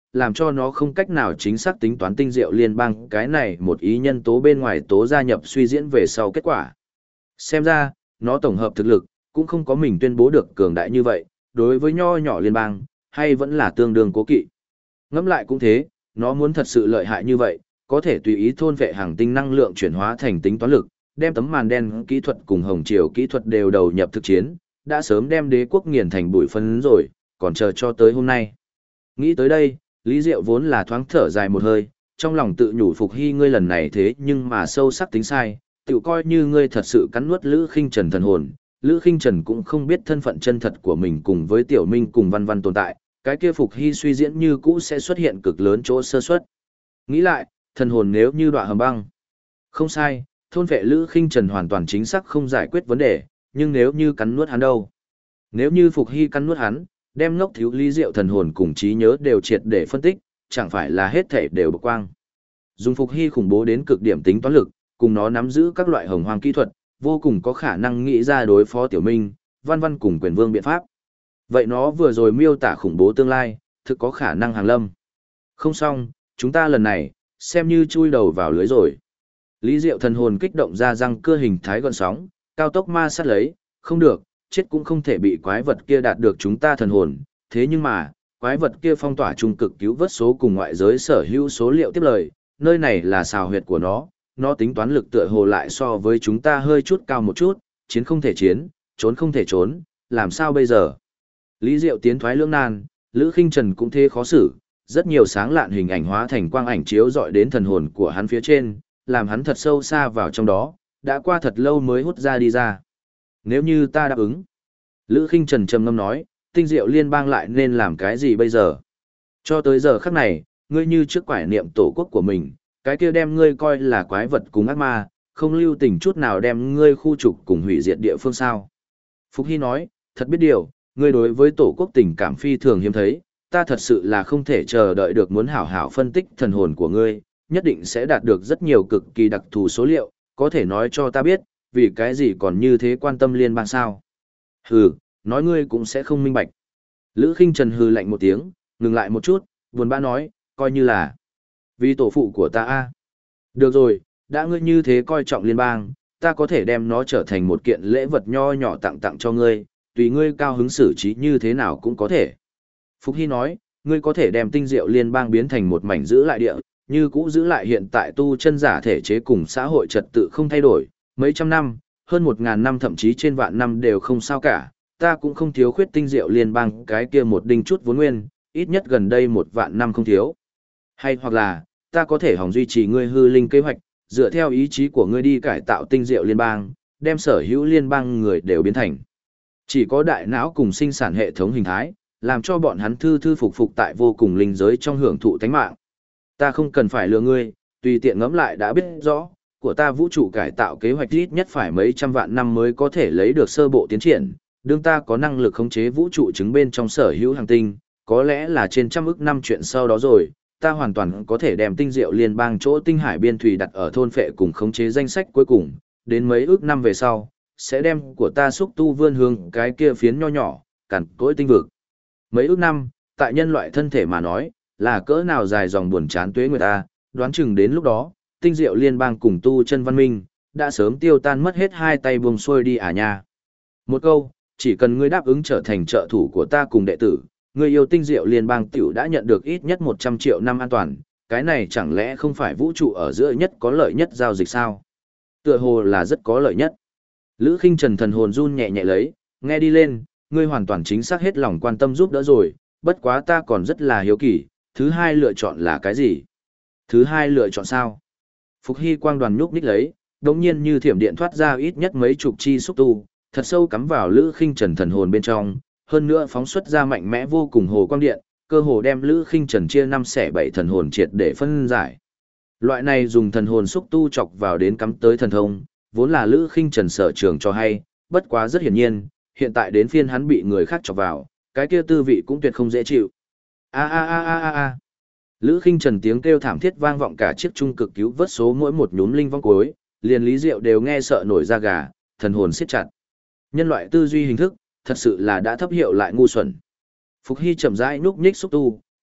làm cho nó không cách nào chính xác tính toán tinh diệu liên bang cái này một ý nhân tố bên ngoài tố gia nhập suy diễn về sau kết quả. Xem ra, nó tổng hợp thực lực, cũng không có mình tuyên bố được cường đại như vậy, đối với nho nhỏ liên bang, hay vẫn là tương đương cố kỵ. Ngẫm lại cũng thế, nó muốn thật sự lợi hại như vậy, có thể tùy ý thôn vệ hàng tinh năng lượng chuyển hóa thành tính toán lực, đem tấm màn đen kỹ thuật cùng hồng triều kỹ thuật đều đầu nhập thực chiến, đã sớm đem đế quốc nghiền thành bụi phấn rồi, còn chờ cho tới hôm nay. Nghĩ tới đây, Lý Diệu vốn là thoáng thở dài một hơi, trong lòng tự nhủ Phục Hy ngươi lần này thế nhưng mà sâu sắc tính sai, tự coi như ngươi thật sự cắn nuốt Lữ Khinh Trần thần hồn, Lữ Khinh Trần cũng không biết thân phận chân thật của mình cùng với Tiểu Minh cùng Văn Văn tồn tại, cái kia Phục Hy suy diễn như cũ sẽ xuất hiện cực lớn chỗ sơ suất. Nghĩ lại, thần hồn nếu như đọa hầm băng. Không sai, thôn vệ Lữ Khinh Trần hoàn toàn chính xác không giải quyết vấn đề, nhưng nếu như cắn nuốt hắn đâu? Nếu như Phục Hy cắn nuốt hắn, đem ngốc thiếu Lý Diệu thần hồn cùng trí nhớ đều triệt để phân tích, chẳng phải là hết thể đều bộc quang. Dùng Phục Hy khủng bố đến cực điểm tính toán lực, cùng nó nắm giữ các loại hồng hoang kỹ thuật, vô cùng có khả năng nghĩ ra đối phó Tiểu Minh, Văn Văn cùng Quyền Vương biện pháp. Vậy nó vừa rồi miêu tả khủng bố tương lai, thực có khả năng hàng lâm. Không xong, chúng ta lần này, xem như chui đầu vào lưới rồi. Lý Diệu thần hồn kích động ra răng cưa hình thái gọn sóng, cao tốc ma sát lấy, không được, chết cũng không thể bị quái vật kia đạt được chúng ta thần hồn. Thế nhưng mà, quái vật kia phong tỏa trung cực cứu vớt số cùng ngoại giới sở hữu số liệu tiếp lời, nơi này là xào huyệt của nó tính toán lực tựa hồ lại so với chúng ta hơi chút cao một chút, chiến không thể chiến, trốn không thể trốn, làm sao bây giờ? Lý Diệu tiến thoái lưỡng nan, Lữ Khinh Trần cũng thế khó xử, rất nhiều sáng lạn hình ảnh hóa thành quang ảnh chiếu dọi đến thần hồn của hắn phía trên, làm hắn thật sâu xa vào trong đó, đã qua thật lâu mới hút ra đi ra. Nếu như ta đáp ứng, Lữ Khinh Trần trầm ngâm nói, tinh diệu liên bang lại nên làm cái gì bây giờ? Cho tới giờ khắc này, ngươi như trước quải niệm tổ quốc của mình, cái kia đem ngươi coi là quái vật cùng ác ma, không lưu tình chút nào đem ngươi khu trục cùng hủy diệt địa phương sao. Phục Hy nói, thật biết điều, ngươi đối với tổ quốc tình cảm phi thường hiếm thấy, ta thật sự là không thể chờ đợi được muốn hảo hảo phân tích thần hồn của ngươi, nhất định sẽ đạt được rất nhiều cực kỳ đặc thù số liệu, có thể nói cho ta biết, vì cái gì còn như thế quan tâm liên bang sao. Hừ, nói ngươi cũng sẽ không minh bạch. Lữ Khinh Trần hừ lạnh một tiếng, ngừng lại một chút, buồn bã nói, coi như là vì tổ phụ của ta a. Được rồi, đã ngươi như thế coi trọng liên bang, ta có thể đem nó trở thành một kiện lễ vật nho nhỏ tặng tặng cho ngươi, tùy ngươi cao hứng xử trí như thế nào cũng có thể. Phục Hy nói, ngươi có thể đem tinh diệu liên bang biến thành một mảnh giữ lại địa, như cũ giữ lại hiện tại tu chân giả thể chế cùng xã hội trật tự không thay đổi, mấy trăm năm, hơn 1000 năm thậm chí trên vạn năm đều không sao cả, ta cũng không thiếu khuyết tinh diệu liên bang cái kia một đinh chút vốn nguyên, ít nhất gần đây 1 vạn năm không thiếu. Hay hoặc là, ta có thể hòng duy trì ngươi hư linh kế hoạch, dựa theo ý chí của ngươi đi cải tạo tinh diệu liên bang, đem sở hữu liên bang người đều biến thành. Chỉ có đại não cùng sinh sản hệ thống hình thái, làm cho bọn hắn thư thư phục phục tại vô cùng linh giới trong hưởng thụ tánh mạng. Ta không cần phải lừa ngươi, tùy tiện ngẫm lại đã biết rõ, của ta vũ trụ cải tạo kế hoạch ít nhất phải mấy trăm vạn năm mới có thể lấy được sơ bộ tiến triển, đương ta có năng lực khống chế vũ trụ chứng bên trong sở hữu hành tinh, có lẽ là trên trăm ức năm chuyện sau đó rồi, ta hoàn toàn có thể đem tinh diệu liên bang chỗ tinh hải biên thủy đặt ở thôn phệ cùng khống chế danh sách cuối cùng, đến mấy ước năm về sau, sẽ đem của ta xúc tu vươn hướng cái kia phiến nho nhỏ, cằn cỗi tinh vực. Mấy ước năm, tại nhân loại thân thể mà nói, là cỡ nào dài dòng buồn chán tuế người ta, đoán chừng đến lúc đó, tinh diệu liên bang cùng tu chân văn minh, đã sớm tiêu tan mất hết hai tay buông xuôi đi à nha. Một câu, chỉ cần ngươi đáp ứng trở thành trợ thủ của ta cùng đệ tử, ngươi yêu tinh diệu liên bang tiểu đã nhận được ít nhất 100 triệu năm an toàn, cái này chẳng lẽ không phải vũ trụ ở giữa nhất có lợi nhất giao dịch sao? Tựa hồ là rất có lợi nhất. Lữ Khinh Trần thần hồn run nhẹ nhẹ lấy, nghe đi lên, ngươi hoàn toàn chính xác hết lòng quan tâm giúp đỡ rồi, bất quá ta còn rất là hiếu kỳ, thứ hai lựa chọn là cái gì? Thứ hai lựa chọn sao? Phục Hy quang đoàn nhúc nhích lấy, đống nhiên như thiểm điện thoát ra ít nhất mấy chục chi xúc tu, thật sâu cắm vào Lữ Khinh Trần thần hồn bên trong, hơn nữa phóng xuất ra mạnh mẽ vô cùng hồ quang điện, cơ hồ đem Lữ Khinh Trần chia 5/7 thần hồn triệt để phân giải. Loại này dùng thần hồn xúc tu chọc vào đến cắm tới thần thông, vốn là Lữ Khinh Trần sở trường cho hay, bất quá rất hiển nhiên, hiện tại đến phiên hắn bị người khác chọc vào, cái kia tư vị cũng tuyệt không dễ chịu. A a a a a a. Lữ Khinh Trần tiếng kêu thảm thiết vang vọng cả chiếc trung cực cứu vớt số mỗi một nhúm linh vong cuối, liền Lý Diệu đều nghe sợ nổi da gà, thần hồn siết chặt. Nhân loại tư duy hình thức, thật sự là đã thấp hiệu lại ngu xuẩn. Phục Hy chậm rãi nhúc nhích xúc tu,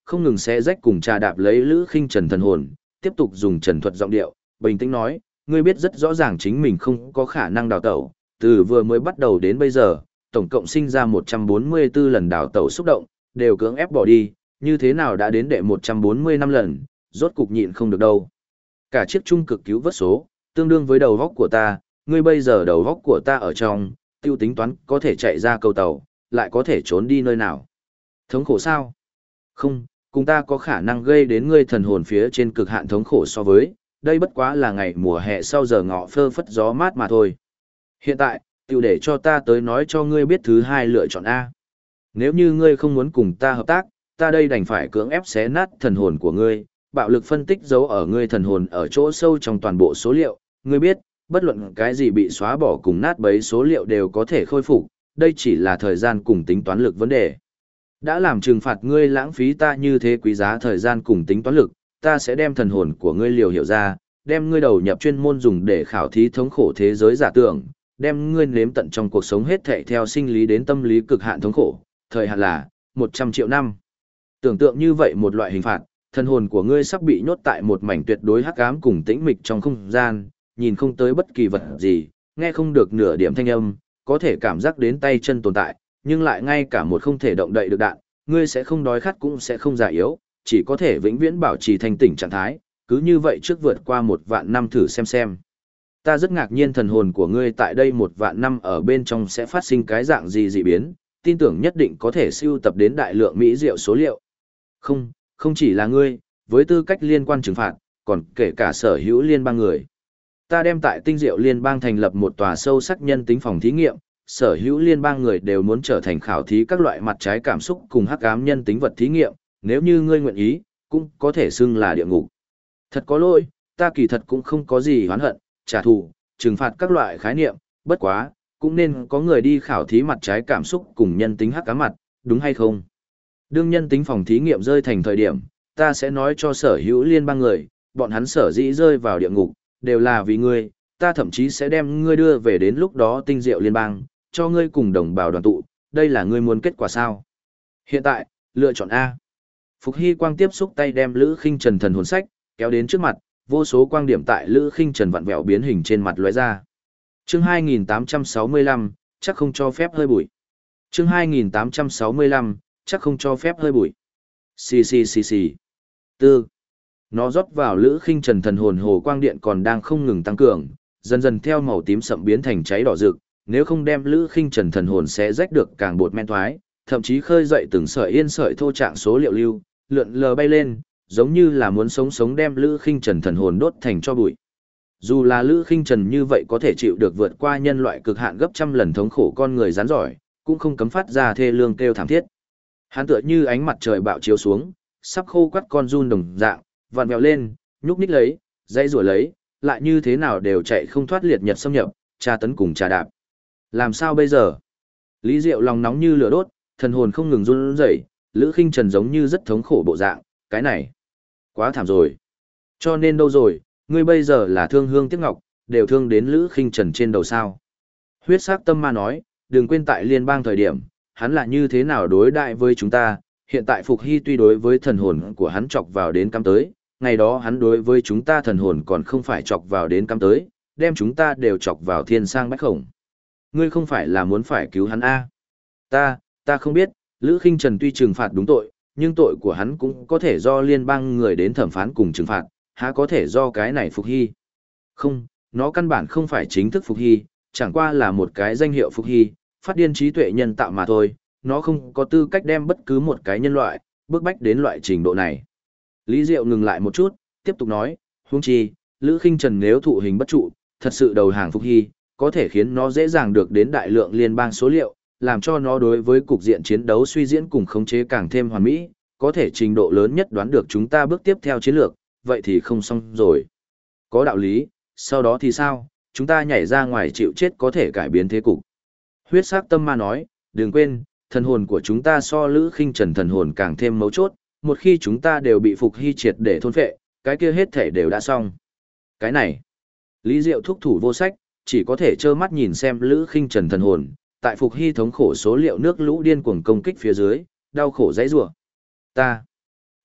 không ngừng xé rách cùng trà đạp lấy Lữ Khinh Trần thần hồn, tiếp tục dùng trần thuật giọng điệu, bình tĩnh nói, ngươi biết rất rõ ràng chính mình không có khả năng đào tẩu, từ vừa mới bắt đầu đến bây giờ, tổng cộng sinh ra 144 lần đào tẩu xúc động, đều cưỡng ép bỏ đi, như thế nào đã đến đệ 145 lần, rốt cục nhịn không được đâu. Cả chiếc trung cực cứu vớt số, tương đương với đầu góc của ta, ngươi bây giờ đầu góc của ta ở trong, tiêu tính toán có thể chạy ra cầu tàu, lại có thể trốn đi nơi nào. Thống khổ sao? Không, cùng ta có khả năng gây đến ngươi thần hồn phía trên cực hạn thống khổ so với, đây bất quá là ngày mùa hè sau giờ ngọ phơ phất gió mát mà thôi. Hiện tại, tiểu để cho ta tới nói cho ngươi biết thứ hai lựa chọn A. Nếu như ngươi không muốn cùng ta hợp tác, ta đây đành phải cưỡng ép xé nát thần hồn của ngươi, bạo lực phân tích dấu ở ngươi thần hồn ở chỗ sâu trong toàn bộ số liệu, ngươi biết, bất luận cái gì bị xóa bỏ cùng nát bấy số liệu đều có thể khôi phục, đây chỉ là thời gian cùng tính toán lực vấn đề. Đã làm trừng phạt ngươi lãng phí ta như thế quý giá thời gian cùng tính toán lực, ta sẽ đem thần hồn của ngươi liều hiểu ra, đem ngươi đầu nhập chuyên môn dùng để khảo thí thống khổ thế giới giả tưởng, đem ngươi nếm tận trong cuộc sống hết thảy theo sinh lý đến tâm lý cực hạn thống khổ, thời hạn là 100 triệu năm. Tưởng tượng như vậy một loại hình phạt, thần hồn của ngươi sắp bị nhốt tại một mảnh tuyệt đối hắc ám cùng tĩnh mịch trong không gian, nhìn không tới bất kỳ vật gì, nghe không được nửa điểm thanh âm, có thể cảm giác đến tay chân tồn tại, nhưng lại ngay cả một không thể động đậy được đạn, ngươi sẽ không đói khát cũng sẽ không già yếu, chỉ có thể vĩnh viễn bảo trì thanh tỉnh trạng thái, cứ như vậy trước vượt qua 1.000.000 năm thử xem. Ta rất ngạc nhiên thần hồn của ngươi tại đây 1.000.000 năm ở bên trong sẽ phát sinh cái dạng gì dị biến, tin tưởng nhất định có thể siêu tập đến đại lượng mỹ diệu số liệu. Không chỉ là ngươi, với tư cách liên quan trừng phạt, còn kể cả sở hữu liên bang người. Ta đem tại tinh diệu liên bang thành lập một tòa sâu sắc nhân tính phòng thí nghiệm, sở hữu liên bang người đều muốn trở thành khảo thí các loại mặt trái cảm xúc cùng hắc ám nhân tính vật thí nghiệm, nếu như ngươi nguyện ý, cũng có thể xưng là địa ngục. Thật có lỗi, ta kỳ thật cũng không có gì oán hận, trả thù, trừng phạt các loại khái niệm, bất quá, cũng nên có người đi khảo thí mặt trái cảm xúc cùng nhân tính hắc ám mặt, đúng hay không? Đương nhân tính phòng thí nghiệm rơi thành thời điểm, ta sẽ nói cho sở hữu liên bang người, bọn hắn sở dĩ rơi vào địa ngục, đều là vì ngươi, ta thậm chí sẽ đem ngươi đưa về đến lúc đó tinh diệu liên bang, cho ngươi cùng đồng bào đoàn tụ, đây là ngươi muốn kết quả sao? Hiện tại, lựa chọn A. Phục Hy Quang tiếp xúc tay đem Lữ Khinh Trần thần hồn sách, kéo đến trước mặt, vô số quang điểm tại Lữ Khinh Trần vặn vẹo biến hình trên mặt lóe ra. Chương 2865, chắc không cho phép hơi bụi. Chương 2865, chắc không cho phép hơi bụi. Xì. Tư. Nó rót vào Lữ Khinh Trần thần hồn hồ quang điện còn đang không ngừng tăng cường, dần dần theo màu tím sậm biến thành cháy đỏ rực, nếu không đem Lữ Khinh Trần thần hồn sẽ rách được càng bột men thoái, thậm chí khơi dậy từng sợi yên sợi thô trạng số liệu lưu, lượn lờ bay lên, giống như là muốn sống đem Lữ Khinh Trần thần hồn đốt thành cho bụi. Dù là Lữ Khinh Trần như vậy có thể chịu được vượt qua nhân loại cực hạn gấp trăm lần thống khổ con người rắn giỏi, cũng không cấm phát ra thê lương kêu thảm thiết. Hắn tựa như ánh mặt trời bạo chiếu xuống, sắp khô quắt con giun đồng dạng, vặn vẹo lên, nhúc nhích lấy, dây rủa lấy, lại như thế nào đều chạy không thoát liệt nhật xâm nhập, tra tấn cùng trà đạp. Làm sao bây giờ? Lý Diệu lòng nóng như lửa đốt, thần hồn không ngừng run rẩy, Lữ Khinh Trần giống như rất thống khổ bộ dạng, cái này quá thảm rồi. Cho nên đâu rồi, ngươi bây giờ là thương hương tiếc ngọc, đều thương đến Lữ Khinh Trần trên đầu sao? Huyết sắc tâm ma nói, đừng quên tại liên bang thời điểm, hắn là như thế nào đối đại với chúng ta, hiện tại Phục Hy tuy đối với thần hồn của hắn chọc vào đến cắm tới, ngày đó hắn đối với chúng ta thần hồn còn không phải chọc vào đến cắm tới, đem chúng ta đều chọc vào thiên sang bách khổng. Ngươi không phải là muốn phải cứu hắn A. Ta không biết, Lữ Khinh Trần tuy trừng phạt đúng tội, nhưng tội của hắn cũng có thể do liên bang người đến thẩm phán cùng trừng phạt, há có thể do cái này Phục Hy. Không, nó căn bản không phải chính thức Phục Hy, chẳng qua là một cái danh hiệu Phục Hy, phát điên trí tuệ nhân tạo mà thôi, nó không có tư cách đem bất cứ một cái nhân loại, bức bách đến loại trình độ này. Lý Diệu ngừng lại một chút, tiếp tục nói, huống chi, Lữ Khinh Trần nếu thụ hình bất trụ, thật sự đầu hàng Phục Hy, có thể khiến nó dễ dàng được đến đại lượng liên bang số liệu, làm cho nó đối với cục diện chiến đấu suy diễn cùng khống chế càng thêm hoàn mỹ, có thể trình độ lớn nhất đoán được chúng ta bước tiếp theo chiến lược, vậy thì không xong rồi. Có đạo lý, sau đó thì sao, chúng ta nhảy ra ngoài chịu chết có thể cải biến thế cục. Huyết sắc tâm ma nói, đừng quên, thần hồn của chúng ta so Lữ Khinh Trần thần hồn càng thêm mấu chốt, một khi chúng ta đều bị Phục Hy triệt để thôn phệ, cái kia hết thể đều đã xong. Cái này, Lý Diệu thúc thủ vô sách, chỉ có thể trơ mắt nhìn xem Lữ Khinh Trần thần hồn, tại Phục Hy thống khổ số liệu nước lũ điên cuồng công kích phía dưới, đau khổ dãy rủa.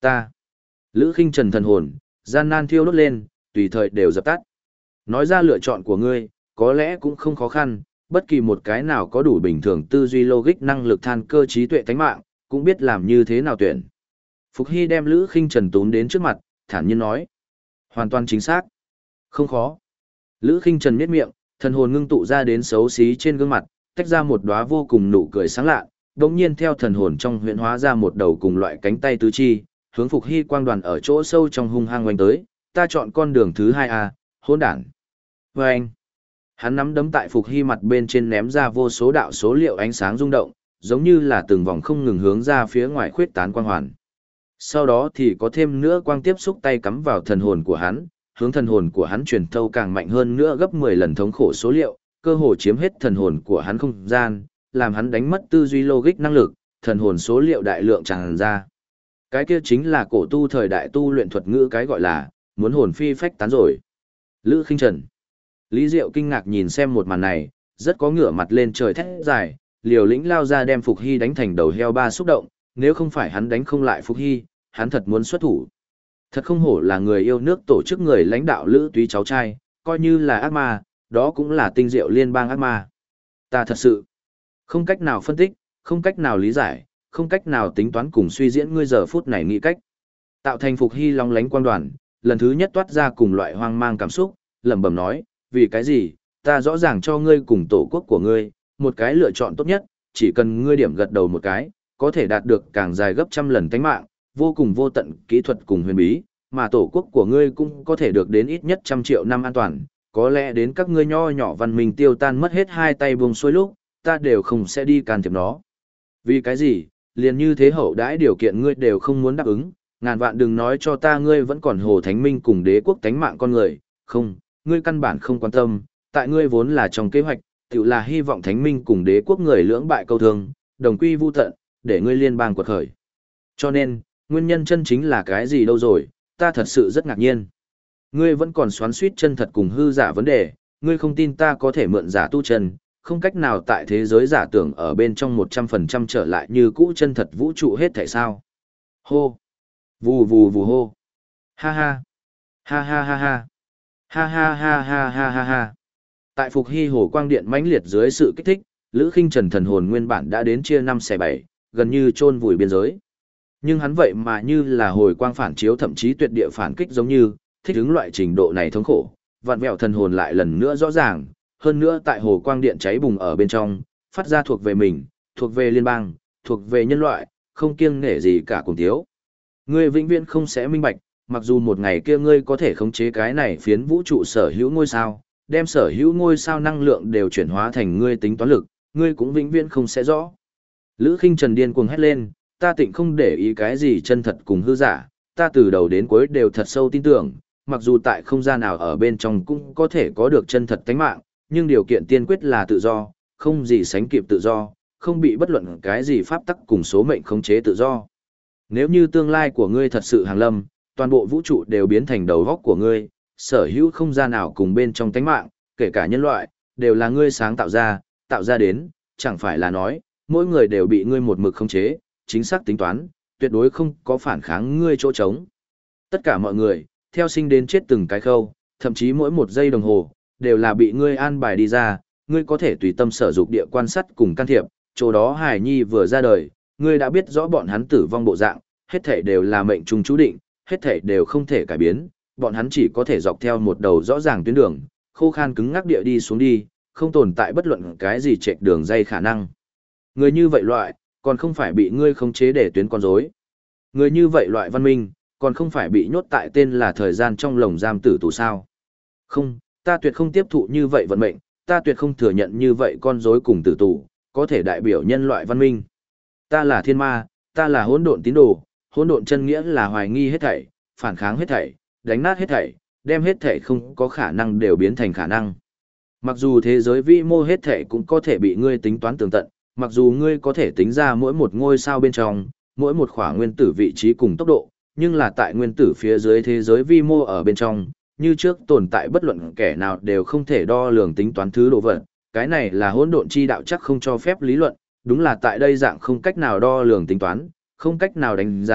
Ta. Lữ Khinh Trần thần hồn, gian nan thiêu đốt lên, tùy thời đều dập tắt. Nói ra lựa chọn của ngươi, có lẽ cũng không khó khăn, bất kỳ một cái nào có đủ bình thường tư duy logic năng lực than cơ trí tuệ tánh mạng, cũng biết làm như thế nào tuyển. Phục Hy đem Lữ Khinh Trần túm đến trước mặt, thản nhiên nói. Hoàn toàn chính xác. Không khó. Lữ Khinh Trần nhếch miệng, thần hồn ngưng tụ ra đến xấu xí trên gương mặt, tách ra một đóa vô cùng nụ cười sáng lạ, đống nhiên theo thần hồn trong huyễn hóa ra một đầu cùng loại cánh tay tứ chi, hướng Phục Hy quang đoàn ở chỗ sâu trong hung hăng oanh tới, ta chọn con đường thứ 2A, hỗn đản. Và anh, hắn nắm đấm tại Phục Hy mặt bên trên ném ra vô số đạo số liệu ánh sáng rung động, giống như là từng vòng không ngừng hướng ra phía ngoài khuyết tán quang hoàn. Sau đó thì có thêm nữa quang tiếp xúc tay cắm vào thần hồn của hắn, hướng thần hồn của hắn truyền thâu càng mạnh hơn nữa gấp 10 lần thống khổ số liệu, cơ hồ chiếm hết thần hồn của hắn không gian, làm hắn đánh mất tư duy logic năng lực, thần hồn số liệu đại lượng tràn ra. Cái kia chính là cổ tu thời đại tu luyện thuật ngữ cái gọi là muốn hồn phi phách tán rồi. Lữ Khinh Trần. Lý Diệu kinh ngạc nhìn xem một màn này, rất có ngửa mặt lên trời thét dài, liều lĩnh lao ra đem Phục Hy đánh thành đầu heo ba xúc động, nếu không phải hắn đánh không lại Phục Hy, hắn thật muốn xuất thủ. Thật không hổ là người yêu nước tổ chức người lãnh đạo Lữ Túy cháu trai, coi như là ác ma, đó cũng là tinh diệu liên bang ác ma. Ta thật sự không cách nào phân tích, không cách nào lý giải, không cách nào tính toán cùng suy diễn ngươi giờ phút này nghĩ cách. Tạo thành Phục Hy long lánh quang đoàn, lần thứ nhất toát ra cùng loại hoang mang cảm xúc, lẩm bẩm nói, vì cái gì, ta rõ ràng cho ngươi cùng tổ quốc của ngươi, một cái lựa chọn tốt nhất, chỉ cần ngươi điểm gật đầu một cái, có thể đạt được càng dài gấp trăm lần tánh mạng, vô cùng vô tận kỹ thuật cùng huyền bí, mà tổ quốc của ngươi cũng có thể được đến ít nhất 100 triệu năm an toàn, có lẽ đến các ngươi nho nhỏ văn minh tiêu tan mất hết hai tay buông xuôi lúc, ta đều không sẽ đi can thiệp nó. Vì cái gì, liền như thế hậu đãi điều kiện ngươi đều không muốn đáp ứng, ngàn vạn đừng nói cho ta ngươi vẫn còn hồ thánh minh cùng đế quốc tánh mạng con người, không, ngươi căn bản không quan tâm, tại ngươi vốn là trong kế hoạch, tự là hy vọng thánh minh cùng đế quốc người lưỡng bại câu thương, đồng quy vu tận, để ngươi liên bang quật khởi. Cho nên, nguyên nhân chân chính là cái gì đâu rồi, ta thật sự rất ngạc nhiên. Ngươi vẫn còn xoắn suýt chân thật cùng hư giả vấn đề, ngươi không tin ta có thể mượn giả tu chân, không cách nào tại thế giới giả tưởng ở bên trong 100% trở lại như cũ chân thật vũ trụ hết thảy sao. Hô! Vù vù vù hô! Ha ha! Ha ha ha ha! Ha ha ha ha ha ha ha! Tại Phục Hy hồ quang điện mãnh liệt dưới sự kích thích, Lữ Khinh Trần thần hồn nguyên bản đã đến chia 5 xẻ 7, gần như chôn vùi biên giới. Nhưng hắn vậy mà như là hồi quang phản chiếu thậm chí tuyệt địa phản kích giống như, thích ứng loại trình độ này thống khổ, vặn vẹo thần hồn lại lần nữa rõ ràng, hơn nữa tại hồ quang điện cháy bùng ở bên trong, phát ra thuộc về mình, thuộc về liên bang, thuộc về nhân loại, không kiêng nể gì cả cùng thiếu. Ngươi vĩnh viễn không sẽ minh bạch, mặc dù một ngày kia ngươi có thể khống chế cái này phiến vũ trụ sở hữu ngôi sao, đem sở hữu ngôi sao năng lượng đều chuyển hóa thành ngươi tính toán lực, ngươi cũng vĩnh viễn không sẽ rõ. Lữ Khinh Trần điên cuồng hét lên, ta tịnh không để ý cái gì chân thật cùng hư giả, ta từ đầu đến cuối đều thật sâu tin tưởng, mặc dù tại không gian nào ở bên trong cũng có thể có được chân thật tánh mạng, nhưng điều kiện tiên quyết là tự do, không gì sánh kịp tự do, không bị bất luận cái gì pháp tắc cùng số mệnh khống chế tự do. Nếu như tương lai của ngươi thật sự hàng lâm, toàn bộ vũ trụ đều biến thành đầu góc của ngươi, sở hữu không gian nào cùng bên trong tánh mạng, kể cả nhân loại, đều là ngươi sáng tạo ra đến, chẳng phải là nói, mỗi người đều bị ngươi một mực khống chế, chính xác tính toán, tuyệt đối không có phản kháng ngươi chỗ trống. Tất cả mọi người, theo sinh đến chết từng cái khâu, thậm chí mỗi một giây đồng hồ, đều là bị ngươi an bài đi ra, ngươi có thể tùy tâm sở dục địa quan sát cùng can thiệp, chỗ đó Hải Nhi vừa ra đời, ngươi đã biết rõ bọn hắn tử vong bộ dạng, hết thảy đều là mệnh trùng chú định, hết thảy đều không thể cải biến, bọn hắn chỉ có thể dọc theo một đầu rõ ràng tuyến đường, khô khan cứng ngắc địa đi xuống đi, không tồn tại bất luận cái gì chệch đường dây khả năng. Người như vậy loại, còn không phải bị ngươi khống chế để tuyến con rối. Người như vậy loại văn minh, còn không phải bị nhốt tại tên là thời gian trong lồng giam tử tù sao. Không, ta tuyệt không tiếp thụ như vậy vận mệnh, ta tuyệt không thừa nhận như vậy con rối cùng tử tù, có thể đại biểu nhân loại văn minh. Ta là thiên ma, ta là hỗn độn tín đồ, hỗn độn chân nghĩa là hoài nghi hết thảy, phản kháng hết thảy, đánh nát hết thảy, đem hết thảy không có khả năng đều biến thành khả năng. Mặc dù thế giới vĩ mô hết thảy cũng có thể bị ngươi tính toán tường tận, mặc dù ngươi có thể tính ra mỗi một ngôi sao bên trong, mỗi một khỏa nguyên tử vị trí cùng tốc độ, nhưng là tại nguyên tử phía dưới thế giới vi mô ở bên trong, như trước tồn tại bất luận kẻ nào đều không thể đo lường tính toán thứ độ vật. Cái này là hỗn độn chi đạo chắc không cho phép lý luận, đúng là tại đây dạng không cách nào đo lường tính toán, không cách nào đánh giá,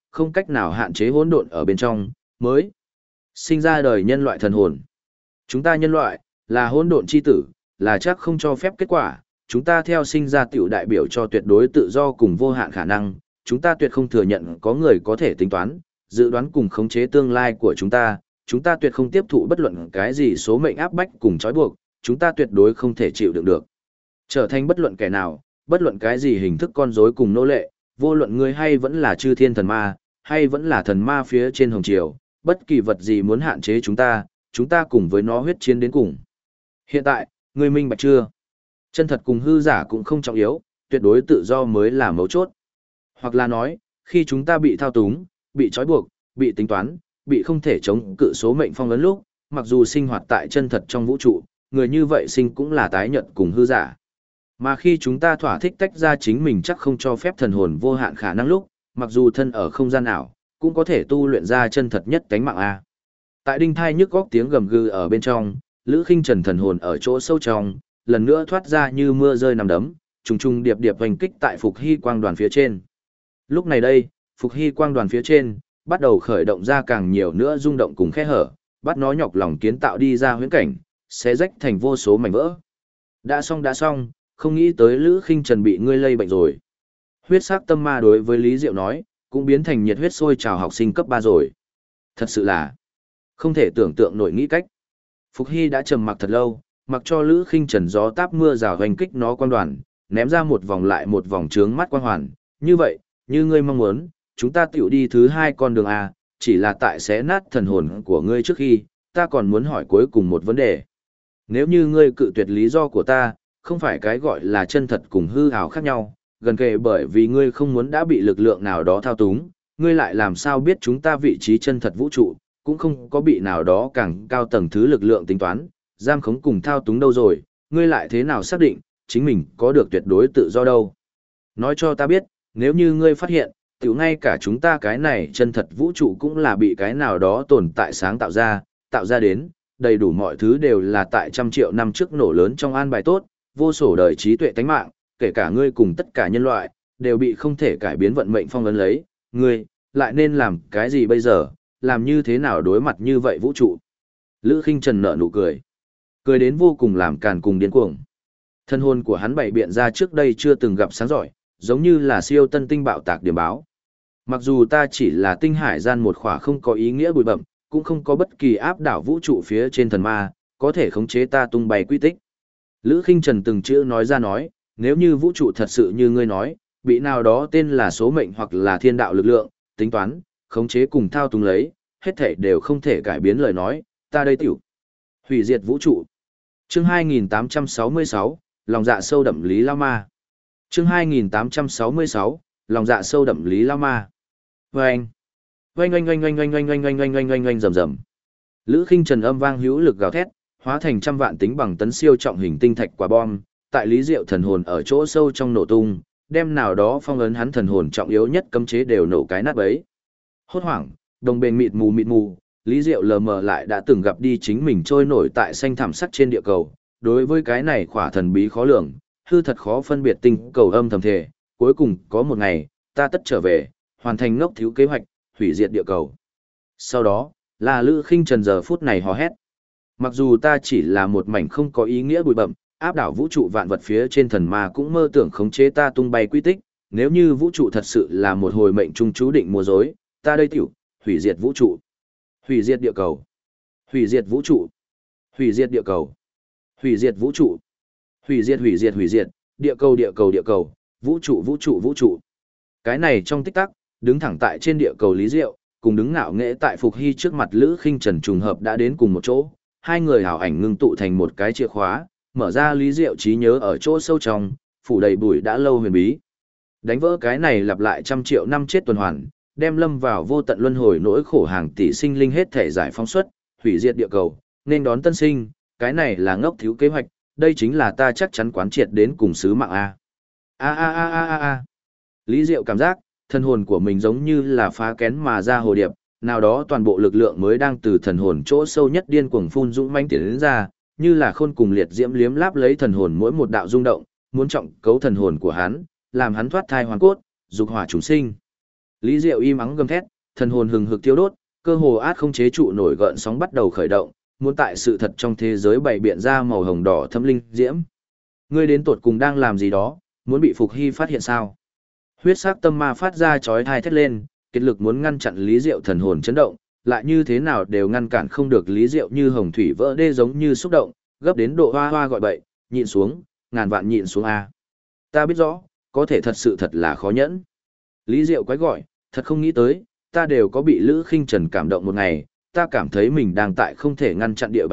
không cách nào hạn chế hỗn độn ở bên trong, mới sinh ra đời nhân loại thần hồn. Chúng ta nhân loại, là hỗn độn chi tử, là chắc không cho phép kết quả, chúng ta theo sinh ra tiểu đại biểu cho tuyệt đối tự do cùng vô hạn khả năng, chúng ta tuyệt không thừa nhận có người có thể tính toán, dự đoán cùng khống chế tương lai của chúng ta tuyệt không tiếp thụ bất luận cái gì số mệnh áp bách cùng trói buộc, chúng ta tuyệt đối không thể chịu đựng được. Trở thành bất luận kẻ nào, bất luận cái gì hình thức con rối cùng nô lệ, vô luận người hay vẫn là chư thiên thần ma, hay vẫn là thần ma phía trên hồng triều, bất kỳ vật gì muốn hạn chế chúng ta cùng với nó huyết chiến đến cùng. Hiện tại, ngươi minh bạch chưa? Chân thật cùng hư giả cũng không trọng yếu, tuyệt đối tự do mới là mấu chốt. Hoặc là nói, khi chúng ta bị thao túng, bị trói buộc, bị tính toán, bị không thể chống cự số mệnh phong ấn lúc, mặc dù sinh hoạt tại chân thật trong vũ trụ, người như vậy sinh cũng là tái nhận cùng hư giả. Mà khi chúng ta thỏa thích tách ra chính mình chắc không cho phép thần hồn vô hạn khả năng lúc, mặc dù thân ở không gian ảo, cũng có thể tu luyện ra chân thật nhất cánh mạng A. Tại đinh thai nhức góc tiếng gầm gừ ở bên trong, Lữ Khinh Trần thần hồn ở chỗ sâu trong, lần nữa thoát ra như mưa rơi nằm đấm, trùng trùng điệp điệp hoành kích tại Phục Hy quang đoàn phía trên. Lúc này đây, Phục Hy quang đoàn phía trên, bắt đầu khởi động ra càng nhiều nữa rung động cùng khe hở, bắt nó nhọc lòng kiến tạo đi ra huyễn cảnh, sẽ rách thành vô số mảnh vỡ. Đã xong, không nghĩ tới Lữ Khinh Trần bị ngươi lây bệnh rồi. Huyết sắc tâm ma đối với Lý Diệu nói, cũng biến thành nhiệt huyết sôi trào học sinh cấp 3 rồi. Thật sự là không thể tưởng tượng nổi nghĩ cách. Phục Hy đã trầm mặc thật lâu, mặc cho Lữ Khinh Trần gió táp mưa rào hoành kích nó quang đoàn, ném ra một vòng lại một vòng trướng mắt quang hoàn. Như vậy, như ngươi mong muốn, chúng ta tiểu đi thứ hai con đường A, chỉ là tại xé nát thần hồn của ngươi trước khi, ta còn muốn hỏi cuối cùng một vấn đề. Nếu như ngươi cự tuyệt lý do của ta, không phải cái gọi là chân thật cùng hư ảo khác nhau, gần kề bởi vì ngươi không muốn đã bị lực lượng nào đó thao túng, ngươi lại làm sao biết chúng ta vị trí chân thật vũ trụ, cũng không có bị nào đó càng cao tầng thứ lực lượng tính toán, giam khống cùng thao túng đâu rồi, ngươi lại thế nào xác định, chính mình có được tuyệt đối tự do đâu. Nói cho ta biết, nếu như ngươi phát hiện, tiểu ngay cả chúng ta cái này chân thật vũ trụ cũng là bị cái nào đó tồn tại sáng tạo ra đến, đầy đủ mọi thứ đều là tại trăm triệu năm trước nổ lớn trong an bài tốt, vô sổ đời trí tuệ tánh mạng, kể cả ngươi cùng tất cả nhân loại, đều bị không thể cải biến vận mệnh phong ấn lấy, ngươi, lại nên làm cái gì bây giờ, làm như thế nào đối mặt như vậy vũ trụ. Lữ Khinh Trần nở nụ cười, cười đến vô cùng làm càn cùng điên cuồng. Thân hồn của hắn bày biện ra trước đây chưa từng gặp sáng giỏi, giống như là siêu tân tinh bạo tạc điểm báo. Mặc dù ta chỉ là tinh hải gian một khỏa không có ý nghĩa bụi bậm, cũng không có bất kỳ áp đảo vũ trụ phía trên thần ma, có thể khống chế ta tung bay quy tích. Lữ Khinh Trần từng chữ nói ra nói, nếu như vũ trụ thật sự như ngươi nói, bị nào đó tên là số mệnh hoặc là thiên đạo lực lượng, tính toán, khống chế cùng thao túng lấy, hết thảy đều không thể cải biến lời nói, ta đây tiểu hủy diệt vũ trụ. Chương 2866, lòng dạ sâu đậm Lý Lao Ma. Chương 2866, lòng dạ sâu đậm Lý Lao Ma. Oanh! Oanh oanh oanh oanh oanh oanh oanh oanh oanh oanh oanh oanh rầm rầm. Lữ Khinh Trần âm vang hữu lực gào thét, hóa thành trăm vạn tính bằng tấn siêu trọng hình tinh thạch quả bom, tại Lý Diệu thần hồn ở chỗ sâu trong nổ tung, đem nào đó phong ấn hắn thần hồn trọng yếu nhất cấm chế đều nổ cái nát bấy. Hốt hoảng, đồng bền mịt mù, Lý Diệu lờ mờ lại đã từng gặp đi chính mình trôi nổi tại xanh thảm sắc trên địa cầu, đối với cái này khỏa thần bí khó lường, hư thật khó phân biệt tinh cầu âm thầm thể, cuối cùng có một ngày, ta tất trở về, hoàn thành ngốc thiếu kế hoạch, hủy diệt địa cầu. Sau đó, là Lữ Khinh Trần giờ phút này hò hét. Mặc dù ta chỉ là một mảnh không có ý nghĩa bụi bậm, áp đảo vũ trụ vạn vật phía trên thần ma cũng mơ tưởng khống chế ta tung bay quy tích, nếu như vũ trụ thật sự là một hồi mệnh trung chú định mua dối, ta đây tiểu, hủy diệt vũ trụ, hủy diệt địa cầu, hủy diệt vũ trụ, hủy diệt địa cầu, hủy diệt vũ trụ, hủy diệt địa cầu, vũ trụ. Cái này trong tích tắc, đứng thẳng tại trên địa cầu Lý Diệu, cùng đứng ngạo nghễ tại Phục Hy trước mặt Lữ Khinh Trần trùng hợp đã đến cùng một chỗ, hai người hảo ảnh ngưng tụ thành một cái chìa khóa, mở ra Lý Diệu trí nhớ ở chỗ sâu trong, phủ đầy bụi đã lâu huyền bí. Đánh vỡ cái này lặp lại trăm triệu năm chết tuần hoàn, đem lâm vào vô tận luân hồi nỗi khổ hàng tỷ sinh linh hết thể giải phóng xuất, hủy diệt địa cầu, nên đón tân sinh, cái này là ngốc thiếu kế hoạch, đây chính là ta chắc chắn quán triệt đến cùng sứ mạng a. A. Lý Diệu cảm giác, thần hồn của mình giống như là phá kén mà ra hồ điệp, nào đó toàn bộ lực lượng mới đang từ thần hồn chỗ sâu nhất điên cuồng phun dũng mãnh tiến đến ra, như là khôn cùng liệt diễm liếm láp lấy thần hồn mỗi một đạo rung động, muốn trọng cấu thần hồn của hắn, làm hắn thoát thai hoàn cốt, dục hỏa chúng sinh. Lý Diệu im ắng gầm thét, thần hồn hừng hực tiêu đốt, cơ hồ át không chế trụ nổi gợn sóng bắt đầu khởi động, muốn tại sự thật trong thế giới bày biện ra màu hồng đỏ thâm linh diễm. Ngươi đến tột cùng đang làm gì đó, muốn bị Phục Hy phát hiện sao? Huyết sắc tâm ma phát ra chói tai thét lên, kết lực muốn ngăn chặn Lý Diệu thần hồn chấn động, lại như thế nào đều ngăn cản không được. Lý Diệu như hồng thủy vỡ đê giống như xúc động, gấp đến độ hoa hoa gọi bậy, nhịn xuống, ngàn vạn nhịn xuống a. Ta biết rõ, có thể thật là khó nhẫn. Lý Diệu quái gọi, thật không nghĩ tới, ta đều có bị Lữ Khinh Trần cảm động một ngày, ta cảm thấy mình đang tại không thể ngăn chặn địa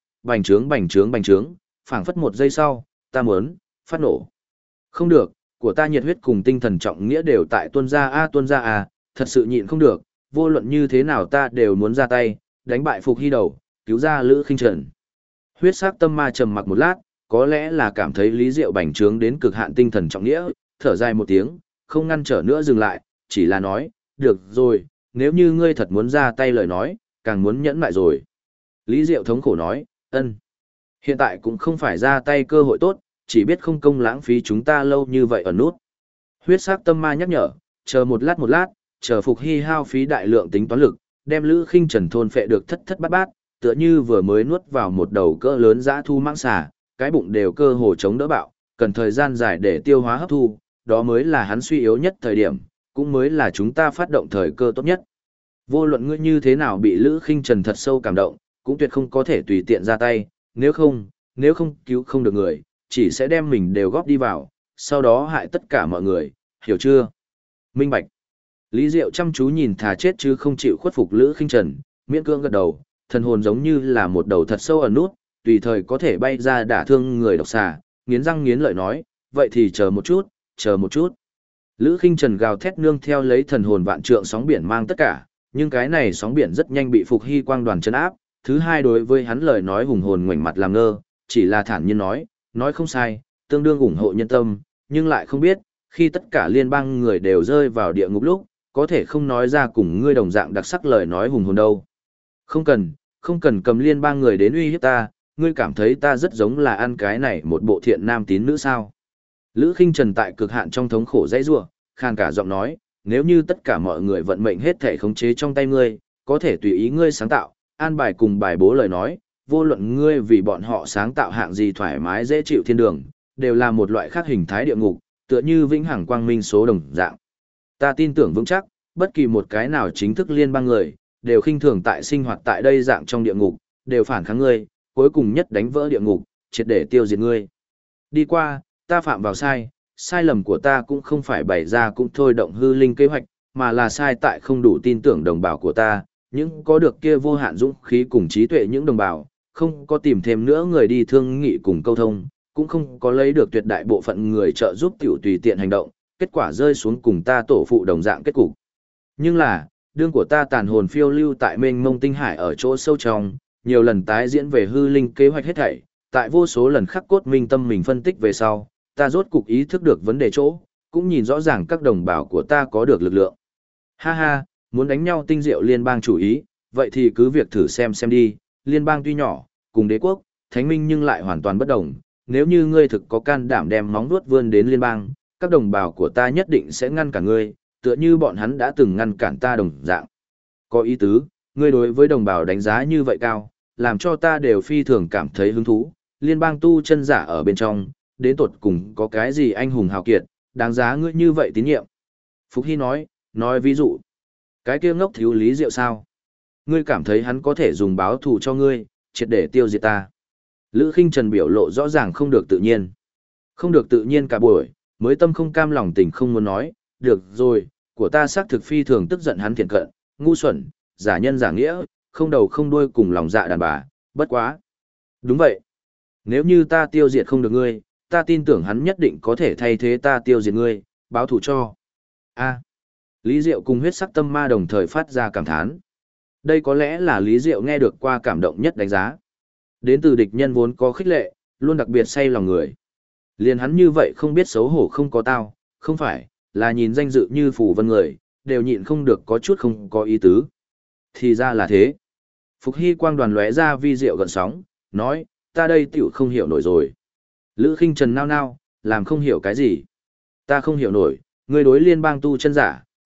bành trướng, phảng phất một giây sau, ta muốn phát nổ. Không được, của ta nhiệt huyết cùng tinh thần trọng nghĩa đều tại tuôn ra a, thật sự nhịn không được, vô luận như thế nào ta đều muốn ra tay, đánh bại Phục Hy đầu, cứu ra Lữ Khinh Trần. Huyết sắc tâm ma trầm mặc một lát, có lẽ là cảm thấy Lý Diệu bành trướng đến cực hạn tinh thần trọng nghĩa, thở dài một tiếng, không ngăn trở nữa dừng lại, chỉ là nói, được rồi, nếu như ngươi thật muốn ra tay lời nói, càng muốn nhẫn lại rồi. Lý Diệu thống khổ nói, ân. Hiện tại cũng không phải ra tay cơ hội tốt, chỉ biết không công lãng phí chúng ta lâu như vậy ở nút. Huyết sắc tâm ma nhắc nhở, chờ một lát, chờ Phục Hy hao phí đại lượng tính toán lực, đem Lữ Khinh Trần thôn phệ được thất bát bát, tựa như vừa mới nuốt vào một đầu cỡ lớn dã thu mãng xà, cái bụng đều cơ hồ chống đỡ bạo, cần thời gian dài để tiêu hóa hấp thu, đó mới là hắn suy yếu nhất thời điểm, cũng mới là chúng ta phát động thời cơ tốt nhất. Vô luận ngươi như thế nào bị Lữ Khinh Trần thật sâu cảm động, cũng tuyệt không có thể tùy tiện ra tay, nếu không cứu không được người, chỉ sẽ đem mình đều góp đi vào, sau đó hại tất cả mọi người, hiểu chưa? Minh bạch. Lý Diệu chăm chú nhìn thà chết chứ không chịu khuất phục Lữ Khinh Trần, miễn cưỡng gật đầu, thần hồn giống như là một đầu thật sâu ẩn nút, tùy thời có thể bay ra đả thương người độc xà, nghiến răng nghiến lợi nói, vậy thì chờ một chút. Lữ Khinh Trần gào thét nương theo lấy thần hồn vạn trượng sóng biển mang tất cả, nhưng cái này sóng biển rất nhanh bị Phục Hy quang đoàn trấn áp, thứ hai đối với hắn lời nói hùng hồn ngoảnh mặt làm ngơ, chỉ là thản nhiên nói không sai, tương đương ủng hộ nhân tâm, nhưng lại không biết, khi tất cả liên bang người đều rơi vào địa ngục lúc, có thể không nói ra cùng ngươi đồng dạng đặc sắc lời nói hùng hồn đâu. Không cần cầm liên bang người đến uy hiếp ta, ngươi cảm thấy ta rất giống là ăn cái này một bộ thiện nam tín nữ sao. Lữ Khinh Trần tại cực hạn trong thống khổ dãy rủa, khàn cả giọng nói, nếu như tất cả mọi người vận mệnh hết thể khống chế trong tay ngươi, có thể tùy ý ngươi sáng tạo, an bài cùng bài bố lời nói, vô luận ngươi vì bọn họ sáng tạo hạng gì thoải mái dễ chịu thiên đường, đều là một loại khác hình thái địa ngục, tựa như vĩnh hằng quang minh số đồng dạng. Ta tin tưởng vững chắc, bất kỳ một cái nào chính thức liên bang người, đều khinh thường tại sinh hoạt tại đây dạng trong địa ngục, đều phản kháng ngươi, cuối cùng nhất đánh vỡ địa ngục, triệt để tiêu diệt ngươi. Đi qua, ta phạm vào sai lầm của ta cũng không phải bày ra cũng thôi động hư linh kế hoạch, mà là sai tại không đủ tin tưởng đồng bào của ta, những có được kia vô hạn dũng khí cùng trí tuệ những đồng bào, không có tìm thêm nữa người đi thương nghị cùng câu thông, cũng không có lấy được tuyệt đại bộ phận người trợ giúp tiểu tùy tiện hành động, kết quả rơi xuống cùng ta tổ phụ đồng dạng kết cục. Nhưng là, đương của ta tàn hồn phiêu lưu tại mênh mông tinh hải ở chỗ sâu trong, nhiều lần tái diễn về hư linh kế hoạch hết thảy, tại vô số lần khắc cốt minh tâm mình phân tích về sau, ta rốt cục ý thức được vấn đề chỗ, cũng nhìn rõ ràng các đồng bào của ta có được lực lượng. Ha ha, muốn đánh nhau tinh diệu liên bang chủ ý, vậy thì cứ việc thử xem đi, liên bang tuy nhỏ, cùng đế quốc, thánh minh nhưng lại hoàn toàn bất đồng, nếu như ngươi thực có can đảm đem móng vuốt vươn đến liên bang, các đồng bào của ta nhất định sẽ ngăn cản ngươi, tựa như bọn hắn đã từng ngăn cản ta đồng dạng. Có ý tứ, ngươi đối với đồng bào đánh giá như vậy cao, làm cho ta đều phi thường cảm thấy hứng thú, liên bang tu chân giả ở bên trong, đến tột cùng có cái gì anh hùng hào kiệt, đáng giá ngươi như vậy tín nhiệm. Phục Hy nói ví dụ, cái kia ngốc thiếu Lý Diệu sao? Ngươi cảm thấy hắn có thể dùng báo thù cho ngươi, triệt để tiêu diệt ta. Lữ Khinh Trần biểu lộ rõ ràng không được tự nhiên. Không được tự nhiên cả buổi, mới tâm không cam lòng tình không muốn nói, được rồi, của ta xác thực phi thường tức giận hắn thiện cận, ngu xuẩn, giả nhân giả nghĩa, không đầu không đuôi cùng lòng dạ đàn bà, bất quá. Đúng vậy. Nếu như ta tiêu diệt không được ngươi, ta tin tưởng hắn nhất định có thể thay thế ta tiêu diệt ngươi, báo thù cho. Lý Diệu cùng huyết sắc tâm ma đồng thời phát ra cảm thán. Đây có lẽ là Lý Diệu nghe được qua cảm động nhất đánh giá. Đến từ địch nhân vốn có khích lệ, luôn đặc biệt say lòng người. Liền hắn như vậy không biết xấu hổ không có tao, không phải, là nhìn danh dự như phù vân người, đều nhịn không được có chút không có ý tứ. Thì ra là thế. Phục Hy quang đoàn lóe ra vi diệu gần sóng, nói, ta đây tiểu không hiểu nổi rồi. Lữ Khinh Trần nao, làm không hiểu cái gì. Ta không hiểu nổi, ngươi đối liên bang tu chân giả,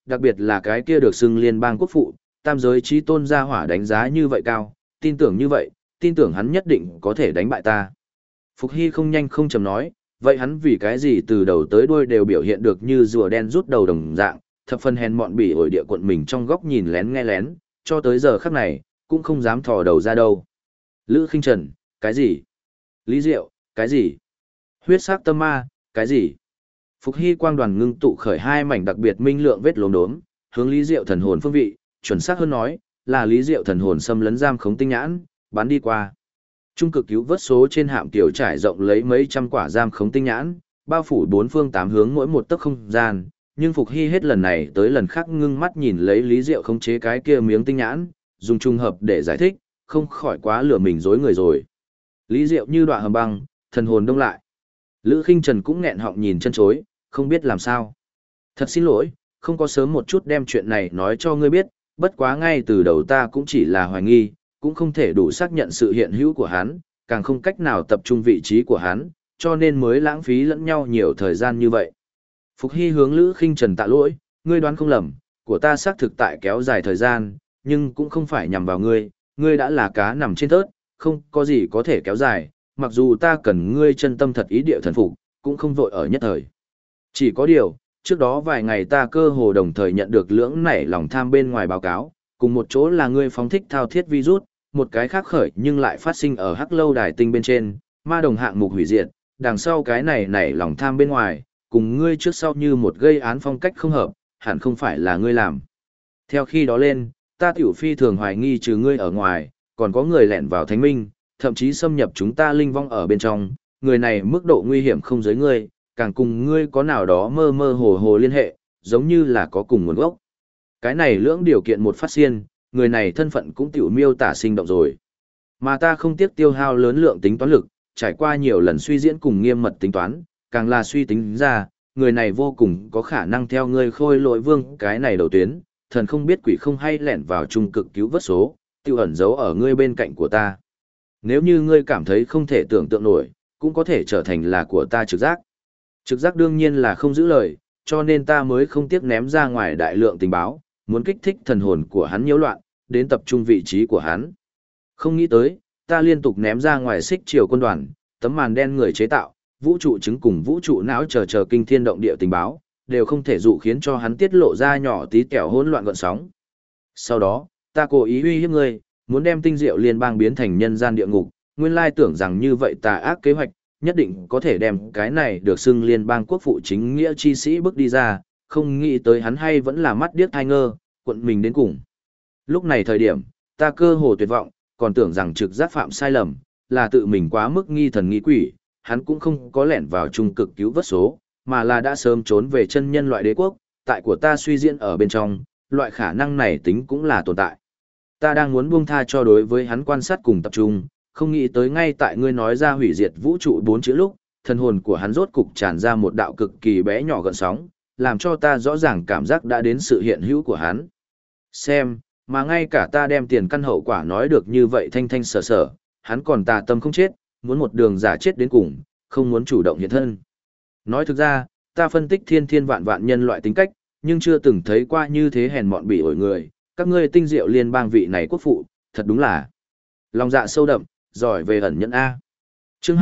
đặc biệt là cái kia được xưng liên bang quốc phụ, tam giới chí tôn gia hỏa đánh giá như vậy cao, tin tưởng như vậy, tin tưởng hắn nhất định có thể đánh bại ta. Phục Hy không nhanh không chậm nói, vậy hắn vì cái gì từ đầu tới đuôi đều biểu hiện được như rùa đen rút đầu đồng dạng, thập phần hèn mọn bỉ ổi địa quận mình trong góc nhìn lén nghe lén, cho tới giờ khắc này, cũng không dám thò đầu ra đâu. Lữ Khinh Trần, cái gì? Lý Diệu, cái gì? Huyết sắc tâm ma, cái gì? Phục Hy quang đoàn ngưng tụ khởi hai mảnh đặc biệt minh lượng vết lốm đốm, hướng Lý Diệu thần hồn phương vị, chuẩn xác hơn nói, là Lý Diệu thần hồn xâm lấn giam khống tinh nhãn, bắn đi qua. Trung cực cứu vớt số trên hạm tiểu trải rộng lấy mấy trăm quả giam khống tinh nhãn, bao phủ bốn phương tám hướng mỗi một tấc không gian, nhưng Phục Hy hết lần này tới lần khác ngưng mắt nhìn lấy Lý Diệu khống chế cái kia miếng tinh nhãn, dùng trùng hợp để giải thích, không khỏi quá lừa mình dối người rồi. Lý Diệu như đọa hầm băng, thần hồn đông lại. Lữ Khinh Trần cũng nghẹn họng nhìn chân chối, không biết làm sao. Thật xin lỗi, không có sớm một chút đem chuyện này nói cho ngươi biết, bất quá ngay từ đầu ta cũng chỉ là hoài nghi, cũng không thể đủ xác nhận sự hiện hữu của hắn, càng không cách nào tập trung vị trí của hắn, cho nên mới lãng phí lẫn nhau nhiều thời gian như vậy. Phục Hy hướng Lữ Khinh Trần tạ lỗi, ngươi đoán không lầm, của ta xác thực tại kéo dài thời gian, nhưng cũng không phải nhằm vào ngươi, ngươi đã là cá nằm trên tớt, không có gì có thể kéo dài, mặc dù ta cần ngươi chân tâm thật ý địa thần phục, cũng không vội ở nhất thời. Chỉ có điều, trước đó vài ngày ta cơ hồ đồng thời nhận được lưỡng nảy lòng tham bên ngoài báo cáo, cùng một chỗ là ngươi phóng thích thao thiết virus, một cái khác khởi nhưng lại phát sinh ở Hắc Lâu Đài Tinh bên trên, ma đồng hạng mục hủy diệt, đằng sau cái này nảy lòng tham bên ngoài, cùng ngươi trước sau như một gây án phong cách không hợp, hẳn không phải là ngươi làm. Theo khi đó lên, ta tiểu phi thường hoài nghi trừ ngươi ở ngoài, còn có người lẻn vào thánh minh, thậm chí xâm nhập chúng ta linh vong ở bên trong, người này mức độ nguy hiểm không giới ngươi, càng cùng ngươi có nào đó mơ mơ hồ hồ liên hệ, giống như là có cùng nguồn gốc. Cái này lưỡng điều kiện một phát xiên, người này thân phận cũng tiểu miêu tả sinh động rồi. Mà ta không tiếc tiêu hao lớn lượng tính toán lực, trải qua nhiều lần suy diễn cùng nghiêm mật tính toán, càng là suy tính ra, người này vô cùng có khả năng theo ngươi khôi lỗi vương cái này đầu tuyến, thần không biết quỷ không hay lẻn vào trung cực cứu vớt số, tiêu ẩn giấu ở ngươi bên cạnh của ta. Nếu như ngươi cảm thấy không thể tưởng tượng nổi, cũng có thể trở thành là của ta trực giác. Trực giác đương nhiên là không giữ lời, cho nên ta mới không tiếc ném ra ngoài đại lượng tình báo, muốn kích thích thần hồn của hắn nhiễu loạn, đến tập trung vị trí của hắn. Không nghĩ tới, ta liên tục ném ra ngoài xích triều quân đoàn, tấm màn đen người chế tạo, vũ trụ chứng cùng vũ trụ não chờ kinh thiên động địa tình báo, đều không thể dụ khiến cho hắn tiết lộ ra nhỏ tí tẹo hỗn loạn gợn sóng. Sau đó, ta cố ý uy hiếp ngươi, muốn đem tinh diệu liên bang biến thành nhân gian địa ngục, nguyên lai tưởng rằng như vậy tà ác kế hoạch, nhất định có thể đem cái này được xưng liên bang quốc phụ chính nghĩa chi sĩ bước đi ra, không nghĩ tới hắn hay vẫn là mắt điếc thai ngơ, quận mình đến cùng. Lúc này thời điểm, ta cơ hồ tuyệt vọng, còn tưởng rằng trực giác phạm sai lầm, là tự mình quá mức nghi thần nghi quỷ, hắn cũng không có lẻn vào trung cực cứu vớt số, mà là đã sớm trốn về chân nhân loại đế quốc, tại của ta suy diễn ở bên trong, loại khả năng này tính cũng là tồn tại. Ta đang muốn buông tha cho đối với hắn quan sát cùng tập trung, không nghĩ tới ngay tại ngươi nói ra hủy diệt vũ trụ 4 chữ lúc, thần hồn của hắn rốt cục tràn ra một đạo cực kỳ bé nhỏ gợn sóng, làm cho ta rõ ràng cảm giác đã đến sự hiện hữu của hắn. Xem, mà ngay cả ta đem tiền căn hậu quả nói được như vậy thanh thanh sở sở, hắn còn tà tâm không chết, muốn một đường giả chết đến cùng, không muốn chủ động hiện thân. Nói thực ra, ta phân tích thiên thiên vạn vạn nhân loại tính cách, nhưng chưa từng thấy qua như thế hèn mọn bỉ ổi người, các ngươi tinh diệu liên bang vị này quốc phụ, thật đúng là lòng dạ sâu đậm, giỏi về ẩn nhẫn A. Chương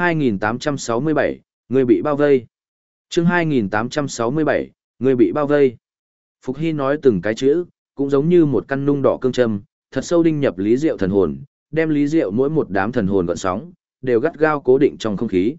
2867, người bị bao vây. Chương 2867, người bị bao vây. Phục Hy nói từng cái chữ, cũng giống như một căn nung đỏ cương châm, thật sâu đinh nhập Lý Diệu thần hồn, đem Lý Diệu mỗi một đám thần hồn gợn sóng, đều gắt gao cố định trong không khí.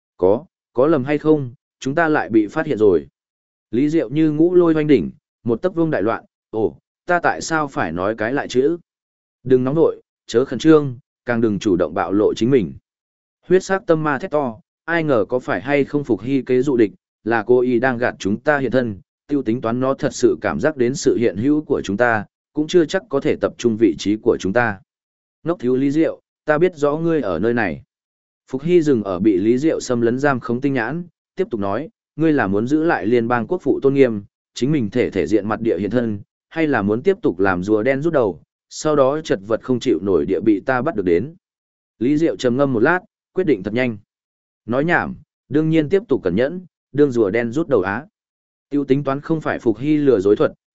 Có lầm hay không, chúng ta lại bị phát hiện rồi. Lý Diệu như ngũ lôi hoanh đỉnh, một tấc vương đại loạn, ta tại sao phải nói cái lại chữ? Đừng nóng nội, chớ khẩn trương, càng đừng chủ động bạo lộ chính mình. Huyết sắc tâm ma thét to, ai ngờ có phải hay không Phục Hy kế dụ địch, là cô y đang gạt chúng ta hiện thân, tiêu tính toán nó thật sự cảm giác đến sự hiện hữu của chúng ta, cũng chưa chắc có thể tập trung vị trí của chúng ta. Ngốc thiếu Lý Diệu, ta biết rõ ngươi ở nơi này. Phục Hy dừng ở bị Lý Diệu xâm lấn giam khống tinh nhãn, tiếp tục nói, ngươi là muốn giữ lại liên bang quốc phụ tôn nghiêm, chính mình thể diện mặt địa hiện thân, hay là muốn tiếp tục làm rùa đen rút đầu, sau đó chật vật không chịu nổi địa bị ta bắt được đến. Lý Diệu trầm ngâm một lát, quyết định thật nhanh. Nói nhảm, đương nhiên tiếp tục cẩn nhẫn, đương rùa đen rút đầu á. Tiêu tính toán không phải Phục Hy lừa dối thuật,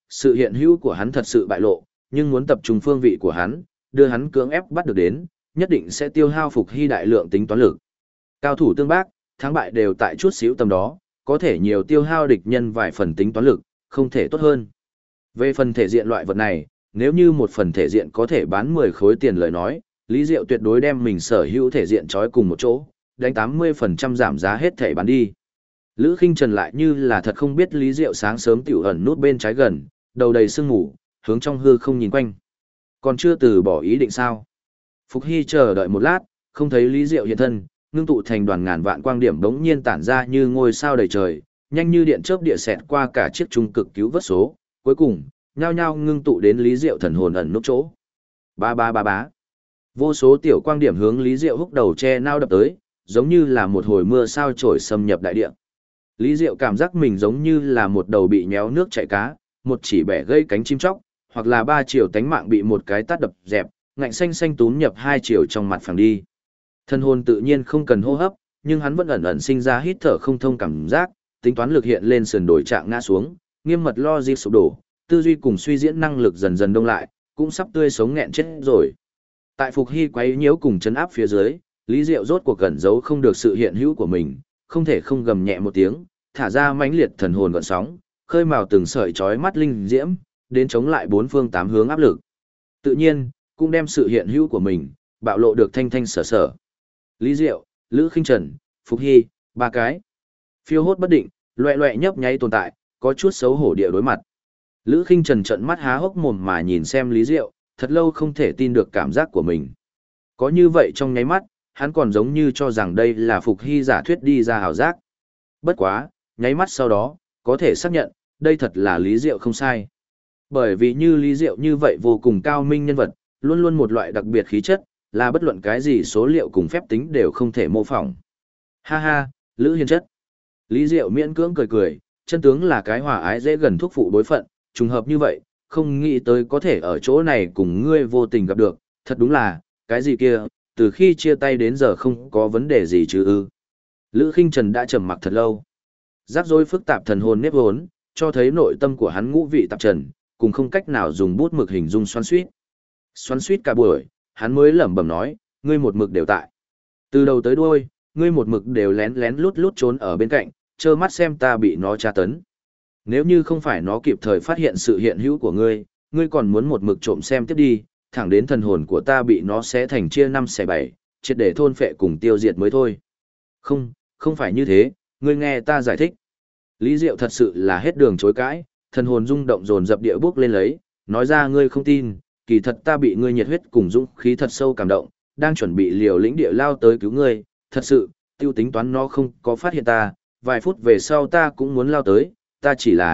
Sự hiện hữu của hắn thật sự bại lộ, nhưng muốn tập trung phương vị của hắn, đưa hắn cưỡng ép bắt được đến, nhất định sẽ tiêu hao Phục Hy đại lượng tính toán lực. Cao thủ tương bác, thắng bại đều tại chút xíu tầm đó, có thể nhiều tiêu hao địch nhân vài phần tính toán lực, không thể tốt hơn. Về phần thể diện loại vật này, nếu như một phần thể diện có thể bán 10 khối tiền lời nói, Lý Diệu tuyệt đối đem mình sở hữu thể diện trói cùng một chỗ, đánh 80% giảm giá hết thể bán đi. Lữ Khinh Trần lại như là thật không biết Lý Diệu sáng sớm tiểu ẩn nút bên trái gần, đầu đầy sương mù, hướng trong hư không nhìn quanh. Còn chưa từ bỏ ý định sao? Phục Hy chờ đợi một lát, không thấy Lý Diệu hiện thân, ngưng tụ thành đoàn ngàn vạn quang điểm bỗng nhiên tản ra như ngôi sao đầy trời, nhanh như điện chớp địa xẹt qua cả chiếc trung cực cứu vớt số, cuối cùng, nhao nhao ngưng tụ đến Lý Diệu thần hồn ẩn nút chỗ. Ba ba ba bá. Vô số tiểu quang điểm hướng Lý Diệu húc đầu che nao đập tới, giống như là một hồi mưa sao trổi xâm nhập đại địa. Lý Diệu cảm giác mình giống như là một đầu bị nhéo nước chảy cá, một chỉ bẻ gây cánh chim chóc, hoặc là ba chiều tánh mạng bị một cái tát đập dẹp, ngạnh xanh xanh túm nhập hai chiều trong mặt phẳng đi. Thân hồn tự nhiên không cần hô hấp, nhưng hắn vẫn ẩn ẩn sinh ra hít thở không thông cảm giác, tính toán lực hiện lên sườn đổi trạng ngã xuống, nghiêm mật logic sụp đổ, tư duy cùng suy diễn năng lực dần dần đông lại, cũng sắp tươi sống nghẹn chết rồi. Tại Phục Hy quấy nhiễu cùng chấn áp phía dưới, Lý Diệu rốt cuộc cẩn giấu không được sự hiện hữu của mình, không thể không gầm nhẹ một tiếng, thả ra mãnh liệt thần hồn gợn sóng, khơi mào từng sợi chói mắt linh diễm, đến chống lại bốn phương tám hướng áp lực. Tự nhiên, cũng đem sự hiện hữu của mình bạo lộ được thanh thanh sở sở. Lý Diệu, Lữ Khinh Trần, Phục Hy, ba cái phiêu hốt bất định, loẹ loẹ nhấp nháy tồn tại, có chút xấu hổ địa đối mặt. Lữ Khinh Trần trợn mắt há hốc mồm mà nhìn xem Lý Diệu, thật lâu không thể tin được cảm giác của mình. Có như vậy trong nháy mắt, hắn còn giống như cho rằng đây là Phục Hy giả thuyết đi ra hào giác. Bất quá, nháy mắt sau đó, có thể xác nhận, đây thật là Lý Diệu không sai. Bởi vì như Lý Diệu như vậy vô cùng cao minh nhân vật, luôn luôn một loại đặc biệt khí chất, là bất luận cái gì số liệu cùng phép tính đều không thể mô phỏng. Ha ha, Lữ Hiền chất. Lý Diệu miễn cưỡng cười cười, chân tướng là cái hòa ái dễ gần thuốc phụ đối phận, trùng hợp như vậy, không nghĩ tới có thể ở chỗ này cùng ngươi vô tình gặp được, thật đúng là, cái gì kia, từ khi chia tay đến giờ không có vấn đề gì chứ ư. Lữ Khinh Trần đã trầm mặc thật lâu. Rắc rối phức tạp thần hồn nếp hốn, cho thấy nội tâm của hắn ngũ vị tạp trần, cùng không cách nào dùng bút mực hình dung xoắn xuýt. Xoắn xuýt cả buổi, hắn mới lẩm bẩm nói, ngươi một mực đều tại. Từ đầu tới đuôi, ngươi một mực đều lén lén lút lút trốn ở bên cạnh, trơ mắt xem ta bị nó tra tấn. Nếu như không phải nó kịp thời phát hiện sự hiện hữu của ngươi, ngươi còn muốn một mực trộm xem tiếp đi, thẳng đến thần hồn của ta bị nó xé thành chia 5 xẻ 7, triệt để thôn phệ cùng tiêu diệt mới thôi. Không, không phải như thế, ngươi nghe ta giải thích. Lý Diệu thật sự là hết đường chối cãi, thần hồn rung động dồn dập địa bước lên lấy, nói ra ngươi không tin, kỳ thật ta bị ngươi nhiệt huyết cùng dũng khí thật sâu cảm động, đang chuẩn bị liều lĩnh địa lao tới cứu ngươi, thật sự, tiêu tính toán nó không có phát hiện ta, vài phút về sau ta cũng muốn lao tới, ta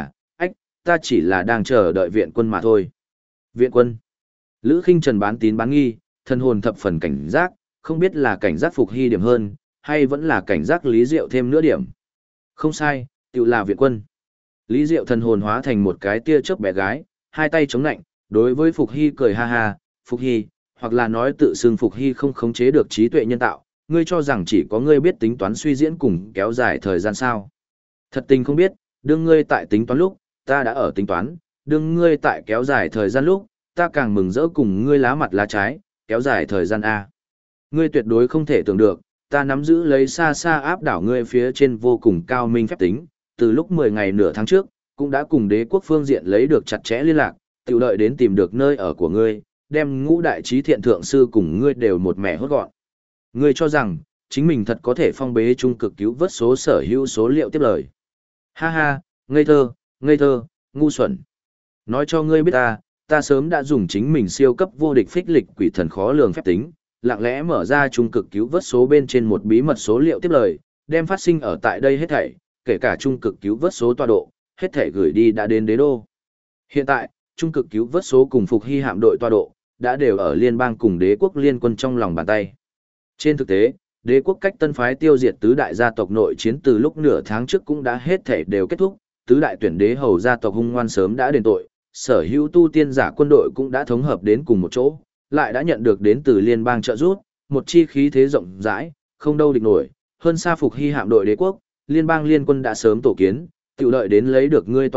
chỉ là đang chờ đợi viện quân mà thôi. Viện quân. Lữ Khinh Trần bán tín bán nghi, thần hồn thập phần cảnh giác, không biết là cảnh giác Phục Hy điểm hơn, hay vẫn là cảnh giác Lý Diệu thêm nữa điểm. Không sai, tự là viện quân. Lý Diệu thần hồn hóa thành một cái tia chớp bé gái, hai tay chống nạnh, đối với Phục Hy cười ha ha, Phục Hy, hoặc là nói tự xưng Phục Hy không khống chế được trí tuệ nhân tạo, ngươi cho rằng chỉ có ngươi biết tính toán suy diễn cùng kéo dài thời gian sao. Thật tình không biết, đương ngươi tại tính toán lúc, ta đã ở tính toán, đương ngươi tại kéo dài thời gian lúc, ta càng mừng rỡ cùng ngươi lá mặt lá trái, kéo dài thời gian A. Ngươi tuyệt đối không thể tưởng được, ta nắm giữ lấy xa xa áp đảo ngươi phía trên vô cùng cao minh phép tính, từ lúc 10 ngày nửa tháng trước, cũng đã cùng đế quốc phương diện lấy được chặt chẽ liên lạc, tiểu đợi đến tìm được nơi ở của ngươi, đem ngũ đại trí thiện thượng sư cùng ngươi đều một mẻ hốt gọn. Ngươi cho rằng, chính mình thật có thể phong bế trung cực cứu vớt số sở hữu số liệu tiếp lời. Ha ha, ngây thơ, ngu xuẩn. Nói cho ngươi biết ta sớm đã dùng chính mình siêu cấp vô địch phích lịch quỷ thần khó lường phép tính, lặng lẽ mở ra trung cực cứu vớt số bên trên một bí mật số liệu tiếp lời, đem phát sinh ở tại đây hết thảy, kể cả trung cực cứu vớt số tọa độ, hết thảy gửi đi đã đến đế đô. Hiện tại, trung cực cứu vớt số cùng Phục Hy hạm đội tọa độ, đã đều ở liên bang cùng đế quốc liên quân trong lòng bàn tay. Trên thực tế, đế quốc cách tân phái tiêu diệt tứ đại gia tộc nội chiến từ lúc nửa tháng trước cũng đã hết thảy đều kết thúc, tứ đại tuyển đế hầu gia tộc hung ngoan sớm đã đền tội, sở hữu tu tiên giả quân đội cũng đã thống hợp đến cùng một chỗ, lại đã nhận được đến từ liên bang trợ giúp, một chi khí thế rộng rãi, không đâu địch nổi, hơn xa Phục Hy hạm đội đế quốc, liên bang liên quân đã sớm tổ kiến, tự đợi đến lấy được ngươi tọa độ,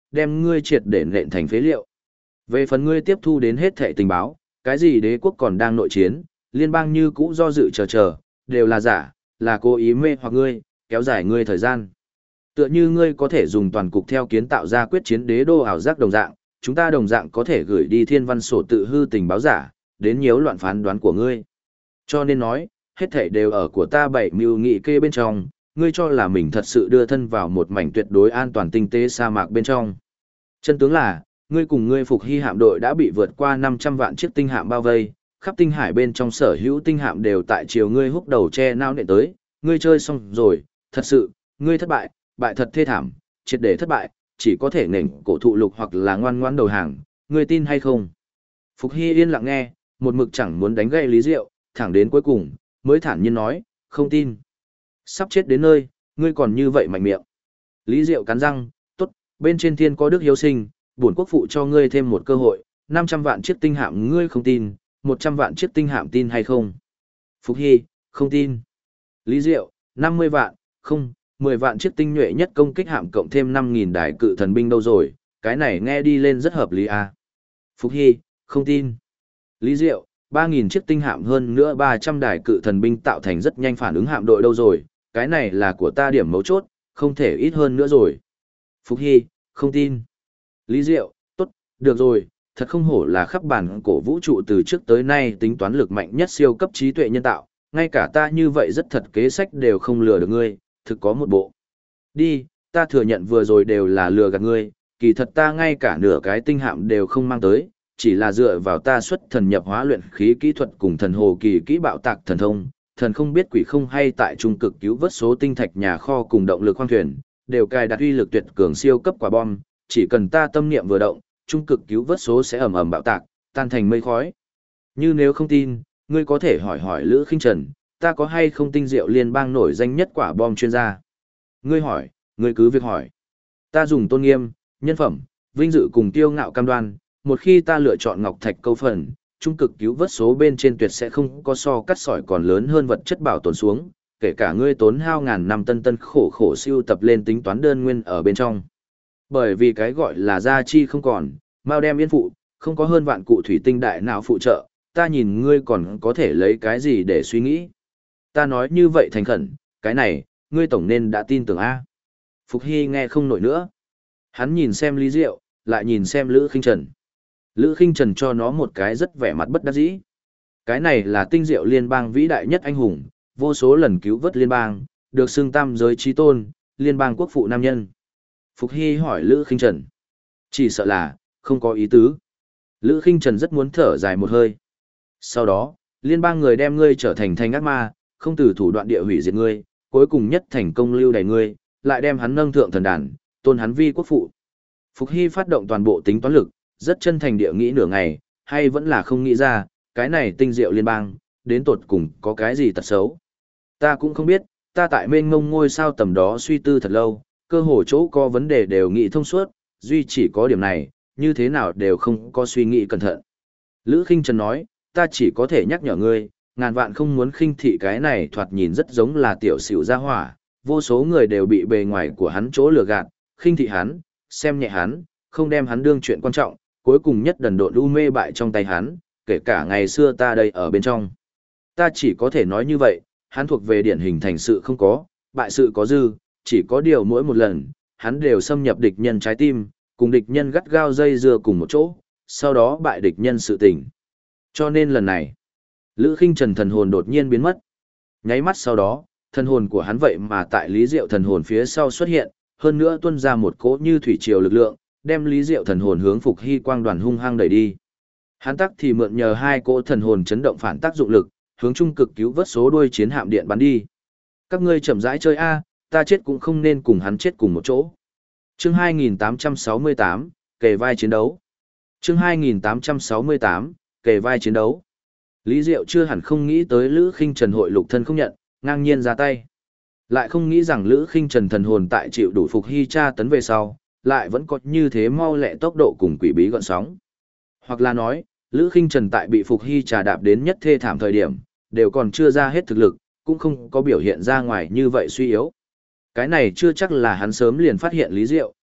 đem ngươi triệt để nện thành phế liệu. Về phần ngươi tiếp thu đến hết thệ tình báo, cái gì đế quốc còn đang nội chiến, liên bang như cũ do dự chờ, đều là giả, là cố ý mê hoặc ngươi, kéo dài ngươi thời gian. Tựa như ngươi có thể dùng toàn cục theo kiến tạo ra quyết chiến đế đô ảo giác đồng dạng, chúng ta đồng dạng có thể gửi đi thiên văn sổ tự hư tình báo giả, đến nhiễu loạn phán đoán của ngươi. Cho nên nói, hết thảy đều ở của ta bảy mưu nghị kê bên trong, ngươi cho là mình thật sự đưa thân vào một mảnh tuyệt đối an toàn tinh tế sa mạc bên trong. Chân tướng là, ngươi cùng ngươi Phục Hy hạm đội đã bị vượt qua 500 vạn chiếc tinh hạm bao vây, khắp tinh hải bên trong sở hữu tinh hạm đều tại chiều ngươi húc đầu che nao nện tới, ngươi chơi xong rồi, thật sự, ngươi thất bại, bại thật thê thảm, triệt để thất bại, chỉ có thể nền cổ thụ lục hoặc là ngoan ngoãn đầu hàng, ngươi tin hay không? Phục Hy yên lặng nghe, một mực chẳng muốn đánh gậy Lý Diệu, thẳng đến cuối cùng, mới thản nhiên nói, không tin. Sắp chết đến nơi, ngươi còn như vậy mạnh miệng. Lý Diệu cắn răng, tốt, bên trên thiên có đức hiếu sinh, bổn quốc phụ cho ngươi thêm một cơ hội, 500 vạn chiếc tinh hạm ngươi không tin, 100 vạn chiếc tinh hạm tin hay không? Phục Hy, không tin. Lý Diệu, 50 vạn, không, 10 vạn chiếc tinh nhuệ nhất công kích hạm cộng thêm 5.000 đài cự thần binh đâu rồi, cái này nghe đi lên rất hợp lý à. Phục Hy, không tin. Lý Diệu, 3.000 chiếc tinh hạm hơn nữa 300 đài cự thần binh tạo thành rất nhanh phản ứng hạm đội đâu rồi, cái này là của ta điểm mấu chốt, không thể ít hơn nữa rồi. Phục Hy, không tin. Lý Diệu, tốt, được rồi, thật không hổ là khắp bản cổ vũ trụ từ trước tới nay tính toán lực mạnh nhất siêu cấp trí tuệ nhân tạo, ngay cả ta như vậy rất thật kế sách đều không lừa được ngươi, thực có một bộ. Đi, ta thừa nhận vừa rồi đều là lừa gạt ngươi, kỳ thật ta ngay cả nửa cái tinh hạm đều không mang tới, chỉ là dựa vào ta xuất thần nhập hóa luyện khí kỹ thuật cùng thần hồ kỳ kỹ bạo tạc thần thông, thần không biết quỷ không hay tại trung cực cứu vớt số tinh thạch nhà kho cùng động lực khoang thuyền, đều cài đặt uy lực tuyệt cường siêu cấp quả bom, chỉ cần ta tâm niệm vừa động, trung cực cứu vớt số sẽ ầm ầm bạo tạc, tan thành mây khói. Như nếu không tin, ngươi có thể hỏi hỏi Lữ Khinh Trần, ta có hay không tinh diệu liên bang nổi danh nhất quả bom chuyên gia. Ngươi hỏi, ngươi cứ việc hỏi. Ta dùng tôn nghiêm, nhân phẩm, vinh dự cùng tiêu ngạo cam đoan, một khi ta lựa chọn ngọc thạch câu phần, trung cực cứu vớt số bên trên tuyệt sẽ không có so cắt sỏi còn lớn hơn vật chất bảo tồn xuống, kể cả ngươi tốn hao ngàn năm tân khổ siêu tập lên tính toán đơn nguyên ở bên trong. Bởi vì cái gọi là gia chi không còn, mau đem yên phụ, không có hơn vạn cụ thủy tinh đại nào phụ trợ, ta nhìn ngươi còn có thể lấy cái gì để suy nghĩ. Ta nói như vậy thành khẩn, cái này, ngươi tổng nên đã tin tưởng A. Phục Hy nghe không nổi nữa. Hắn nhìn xem Lý Diệu, lại nhìn xem Lữ Khinh Trần. Lữ Khinh Trần cho nó một cái rất vẻ mặt bất đắc dĩ. Cái này là tinh diệu liên bang vĩ đại nhất anh hùng, vô số lần cứu vớt liên bang, được xưng tam giới chí tôn, liên bang quốc phụ nam nhân. Phục Hy hỏi Lữ Khinh Trần. Chỉ sợ là, không có ý tứ. Lữ Khinh Trần rất muốn thở dài một hơi. Sau đó, liên bang người đem ngươi trở thành thanh ác ma, không từ thủ đoạn địa hủy diệt ngươi, cuối cùng nhất thành công lưu đày ngươi, lại đem hắn nâng thượng thần đàn, tôn hắn vi quốc phụ. Phục Hy phát động toàn bộ tính toán lực, rất chân thành địa nghĩ nửa ngày, hay vẫn là không nghĩ ra, cái này tinh diệu liên bang, đến tột cùng có cái gì tật xấu. Ta cũng không biết, ta tại mênh mông ngôi sao tầm đó suy tư thật lâu, cơ hồ chỗ có vấn đề đều nghĩ thông suốt, duy chỉ có điểm này, như thế nào đều không có suy nghĩ cẩn thận. Lữ Khinh Trần nói, ta chỉ có thể nhắc nhở ngươi, ngàn vạn không muốn khinh thị cái này thoạt nhìn rất giống là tiểu xỉu gia hỏa, vô số người đều bị bề ngoài của hắn chỗ lừa gạt, khinh thị hắn, xem nhẹ hắn, không đem hắn đương chuyện quan trọng, cuối cùng nhất đần độn u mê bại trong tay hắn, kể cả ngày xưa ta đây ở bên trong. Ta chỉ có thể nói như vậy, hắn thuộc về điển hình thành sự không có, bại sự có dư, chỉ có điều mỗi một lần, hắn đều xâm nhập địch nhân trái tim, cùng địch nhân gắt gao dây dưa cùng một chỗ, sau đó bại địch nhân sự tình. Cho nên lần này, Lữ Khinh Trần thần hồn đột nhiên biến mất. Nháy mắt sau đó, thần hồn của hắn vậy mà tại Lý Diệu thần hồn phía sau xuất hiện, hơn nữa tuôn ra một cỗ như thủy triều lực lượng, đem Lý Diệu thần hồn hướng Phục Hy quang đoàn hung hăng đẩy đi. Hắn tắc thì mượn nhờ hai cỗ thần hồn chấn động phản tác dụng lực, hướng trung cực cứu vớt số đuôi chiến hạm điện bắn đi. Các ngươi chậm rãi chơi a, ta chết cũng không nên cùng hắn chết cùng một chỗ. Chương 2868, kề vai chiến đấu. Chương 2868, kề vai chiến đấu. Lý Diệu chưa hẳn không nghĩ tới Lữ Khinh Trần hội lục thân không nhận, ngang nhiên ra tay. Lại không nghĩ rằng Lữ Khinh Trần thần hồn tại chịu đủ Phục Hy tra tấn về sau, lại vẫn có như thế mau lẹ tốc độ cùng quỷ bí gọn sóng. Hoặc là nói, Lữ Khinh Trần tại bị Phục Hy trà đạp đến nhất thê thảm thời điểm, đều còn chưa ra hết thực lực, cũng không có biểu hiện ra ngoài như vậy suy yếu. Cái này chưa chắc là hắn sớm liền phát hiện Lý Diệu,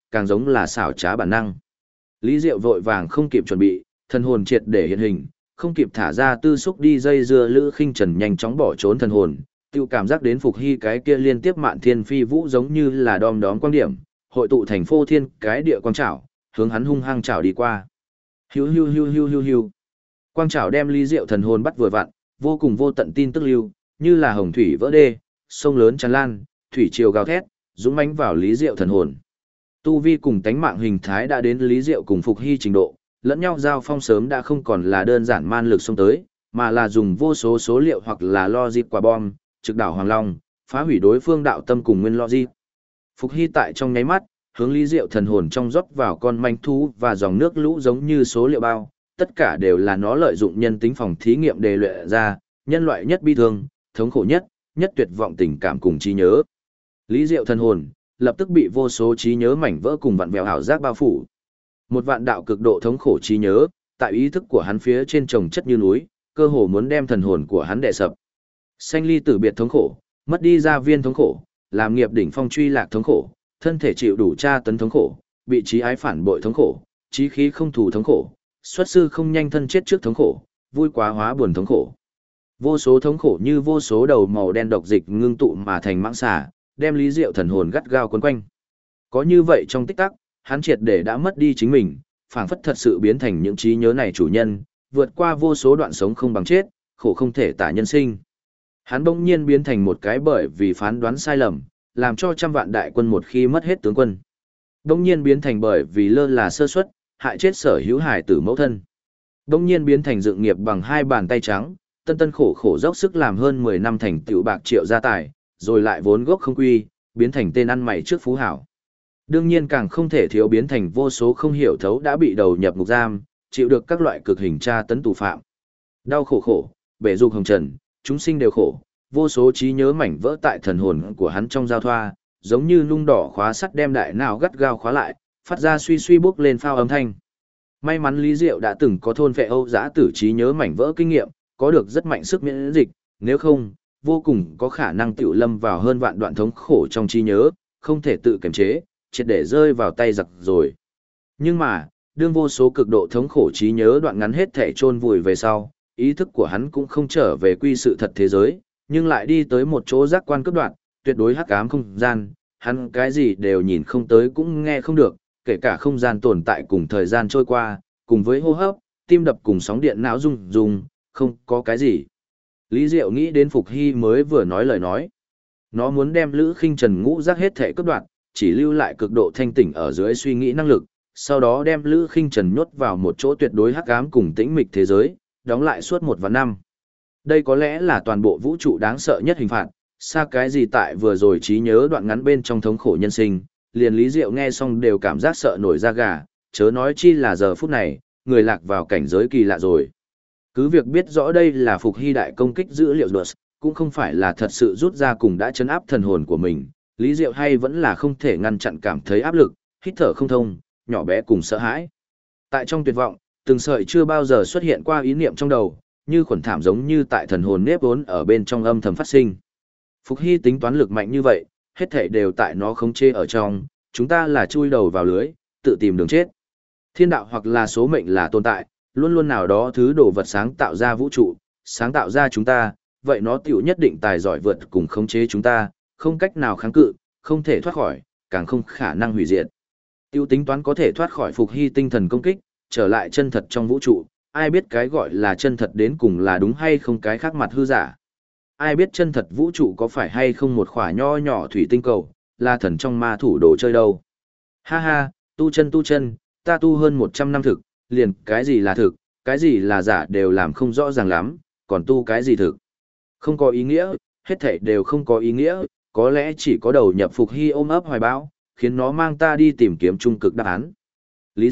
càng giống là xảo trá bản năng. Lý Diệu vội vàng không kịp chuẩn bị, thần hồn triệt để hiện hình, không kịp thả ra tư xúc đi dây dưa Lữ Khinh Trần nhanh chóng bỏ trốn thần hồn, tiêu cảm giác đến Phục Hy cái kia liên tiếp mạn thiên phi vũ giống như là đom đóm quang điểm, hội tụ thành phô thiên cái địa quang trảo, hướng hắn hung hăng trảo đi qua. Hiu hiu hiu hiu hiu hiu. Quang trảo đem Lý Diệu thần hồn bắt vừa vặn, vô cùng vô tận tin tức lưu, như là hồng thủy vỡ đê, sông lớn tràn lan, thủy triều gào thét, dũng mãnh vào Lý Diệu thần hồn. Tu vi cùng tánh mạng hình thái đã đến Lý Diệu cùng Phục Hy trình độ, lẫn nhau giao phong sớm đã không còn là đơn giản man lực xông tới, mà là dùng vô số số liệu hoặc là logic quả bom, trực đảo Hoàng Long, phá hủy đối phương đạo tâm cùng nguyên logic. Phục Hy tại trong nháy mắt, hướng Lý Diệu thần hồn trong rót vào con manh thú và dòng nước lũ giống như số liệu bao, tất cả đều là nó lợi dụng nhân tính phòng thí nghiệm đề luyện ra, nhân loại nhất bi thương, thống khổ nhất, nhất tuyệt vọng tình cảm cùng trí nhớ. Lý Diệu thần hồn lập tức bị vô số trí nhớ mảnh vỡ cùng vặn vẹo ảo giác bao phủ. Một vạn đạo cực độ thống khổ trí nhớ, tại ý thức của hắn phía trên chồng chất như núi, cơ hồ muốn đem thần hồn của hắn đè sập. Sanh ly tử biệt thống khổ, mất đi gia viên thống khổ, làm nghiệp đỉnh phong truy lạc thống khổ, thân thể chịu đủ tra tấn thống khổ, bị trí ái phản bội thống khổ, trí khí không thù thống khổ, xuất sư không nhanh thân chết trước thống khổ, vui quá hóa buồn thống khổ. Vô số thống khổ như vô số đầu màu đen độc dịch ngưng tụ mà thành mãng xà, đem Lý Diệu thần hồn gắt gao quấn quanh. Có như vậy trong tích tắc, hắn triệt để đã mất đi chính mình, phảng phất thật sự biến thành những trí nhớ này chủ nhân, vượt qua vô số đoạn sống không bằng chết, khổ không thể tả nhân sinh. Hắn bỗng nhiên biến thành một cái bởi vì phán đoán sai lầm, làm cho trăm vạn đại quân một khi mất hết tướng quân. Bỗng nhiên biến thành bởi vì lơ là sơ suất, hại chết sở hữu hải tử mẫu thân. Bỗng nhiên biến thành dựng nghiệp bằng hai bàn tay trắng, tân tân khổ khổ dốc sức làm hơn 10 năm thành tựu bạc triệu gia tài, rồi lại vốn gốc không quy, biến thành tên ăn mày trước phú hảo. Đương nhiên càng không thể thiếu biến thành vô số không hiểu thấu đã bị đầu nhập ngục giam, chịu được các loại cực hình tra tấn tù phạm. Đau khổ khổ, bể dục hồng trần, chúng sinh đều khổ, vô số trí nhớ mảnh vỡ tại thần hồn của hắn trong giao thoa, giống như nung đỏ khóa sắt đem đại não gắt gao khóa lại, phát ra suy suy bốc lên phao âm thanh. May mắn Lý Diệu đã từng có thôn phệ Âu dã tử trí nhớ mảnh vỡ kinh nghiệm, có được rất mạnh sức miễn dịch, nếu không, vô cùng có khả năng tiểu lâm vào hơn vạn đoạn thống khổ trong trí nhớ, không thể tự kiềm chế, triệt để rơi vào tay giặc rồi. Nhưng mà, đương vô số cực độ thống khổ trí nhớ đoạn ngắn hết thể chôn vùi về sau, ý thức của hắn cũng không trở về quy sự thật thế giới, nhưng lại đi tới một chỗ giác quan cấp đoạn, tuyệt đối hắc ám không gian, hắn cái gì đều nhìn không tới cũng nghe không được, kể cả không gian tồn tại cùng thời gian trôi qua, cùng với hô hấp, tim đập cùng sóng điện não rung rung, không có cái gì. Lý Diệu nghĩ đến Phục Hy mới vừa nói lời nói. Nó muốn đem Lữ Khinh Trần ngũ giác hết thể cấp đoạn, chỉ lưu lại cực độ thanh tỉnh ở dưới suy nghĩ năng lực, sau đó đem Lữ Khinh Trần nhốt vào một chỗ tuyệt đối hắc ám cùng tĩnh mịch thế giới, đóng lại suốt 1 vạn năm. Đây có lẽ là toàn bộ vũ trụ đáng sợ nhất hình phạt, xa cái gì tại vừa rồi trí nhớ đoạn ngắn bên trong thống khổ nhân sinh, liền Lý Diệu nghe xong đều cảm giác sợ nổi da gà, chớ nói chi là giờ phút này, người lạc vào cảnh giới kỳ lạ rồi. Cứ việc biết rõ đây là Phục Hy đại công kích dữ liệu đột, cũng không phải là thật sự rút ra cùng đã chấn áp thần hồn của mình, Lý Diệu hay vẫn là không thể ngăn chặn cảm thấy áp lực, hít thở không thông, nhỏ bé cùng sợ hãi. Tại trong tuyệt vọng, từng sợi chưa bao giờ xuất hiện qua ý niệm trong đầu, như khuẩn thảm giống như tại thần hồn nếp vốn ở bên trong âm thầm phát sinh. Phục Hy tính toán lực mạnh như vậy, hết thảy đều tại nó khống chế ở trong, chúng ta là chui đầu vào lưới, tự tìm đường chết. Thiên đạo hoặc là số mệnh là tồn tại, luôn luôn nào đó thứ đồ vật sáng tạo ra vũ trụ, sáng tạo ra chúng ta, vậy nó tiểu nhất định tài giỏi vượt cùng khống chế chúng ta, không cách nào kháng cự, không thể thoát khỏi, càng không khả năng hủy diệt. Tiêu tính toán có thể thoát khỏi Phục Hy tinh thần công kích, trở lại chân thật trong vũ trụ, ai biết cái gọi là chân thật đến cùng là đúng hay không cái khác mặt hư giả. Ai biết chân thật vũ trụ có phải hay không một khỏa nho nhỏ thủy tinh cầu, là thần trong ma thủ đồ chơi đâu. Ha ha, tu chân, ta tu hơn 100 năm thực, liền cái gì là thực, cái gì là giả đều làm không rõ ràng lắm, còn tu cái gì thực. Không có ý nghĩa, hết thảy đều không có ý nghĩa, có lẽ chỉ có đầu nhập Phục Hy ôm ấp hoài bão, khiến nó mang ta đi tìm kiếm trung cực đáp án. Lý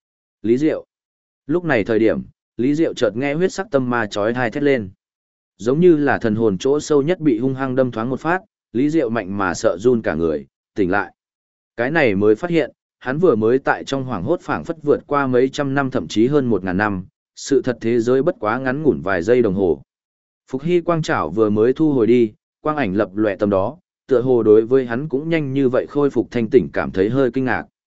Diệu. Lúc này thời điểm, Lý Diệu chợt nghe huyết sắc tâm ma chói tai thét lên. Giống như là thần hồn chỗ sâu nhất bị hung hăng đâm thoáng một phát, Lý Diệu mạnh mà sợ run cả người, tỉnh lại. Cái này mới phát hiện, hắn vừa mới tại trong hoảng hốt phảng phất vượt qua mấy trăm năm thậm chí hơn 1000 năm, sự thật thế giới bất quá ngắn ngủn vài giây đồng hồ. Phục Hy quang trảo vừa mới thu hồi đi, quang ảnh lập lòe tầm đó, tựa hồ đối với hắn cũng nhanh như vậy khôi phục thanh tỉnh cảm thấy hơi kinh ngạc.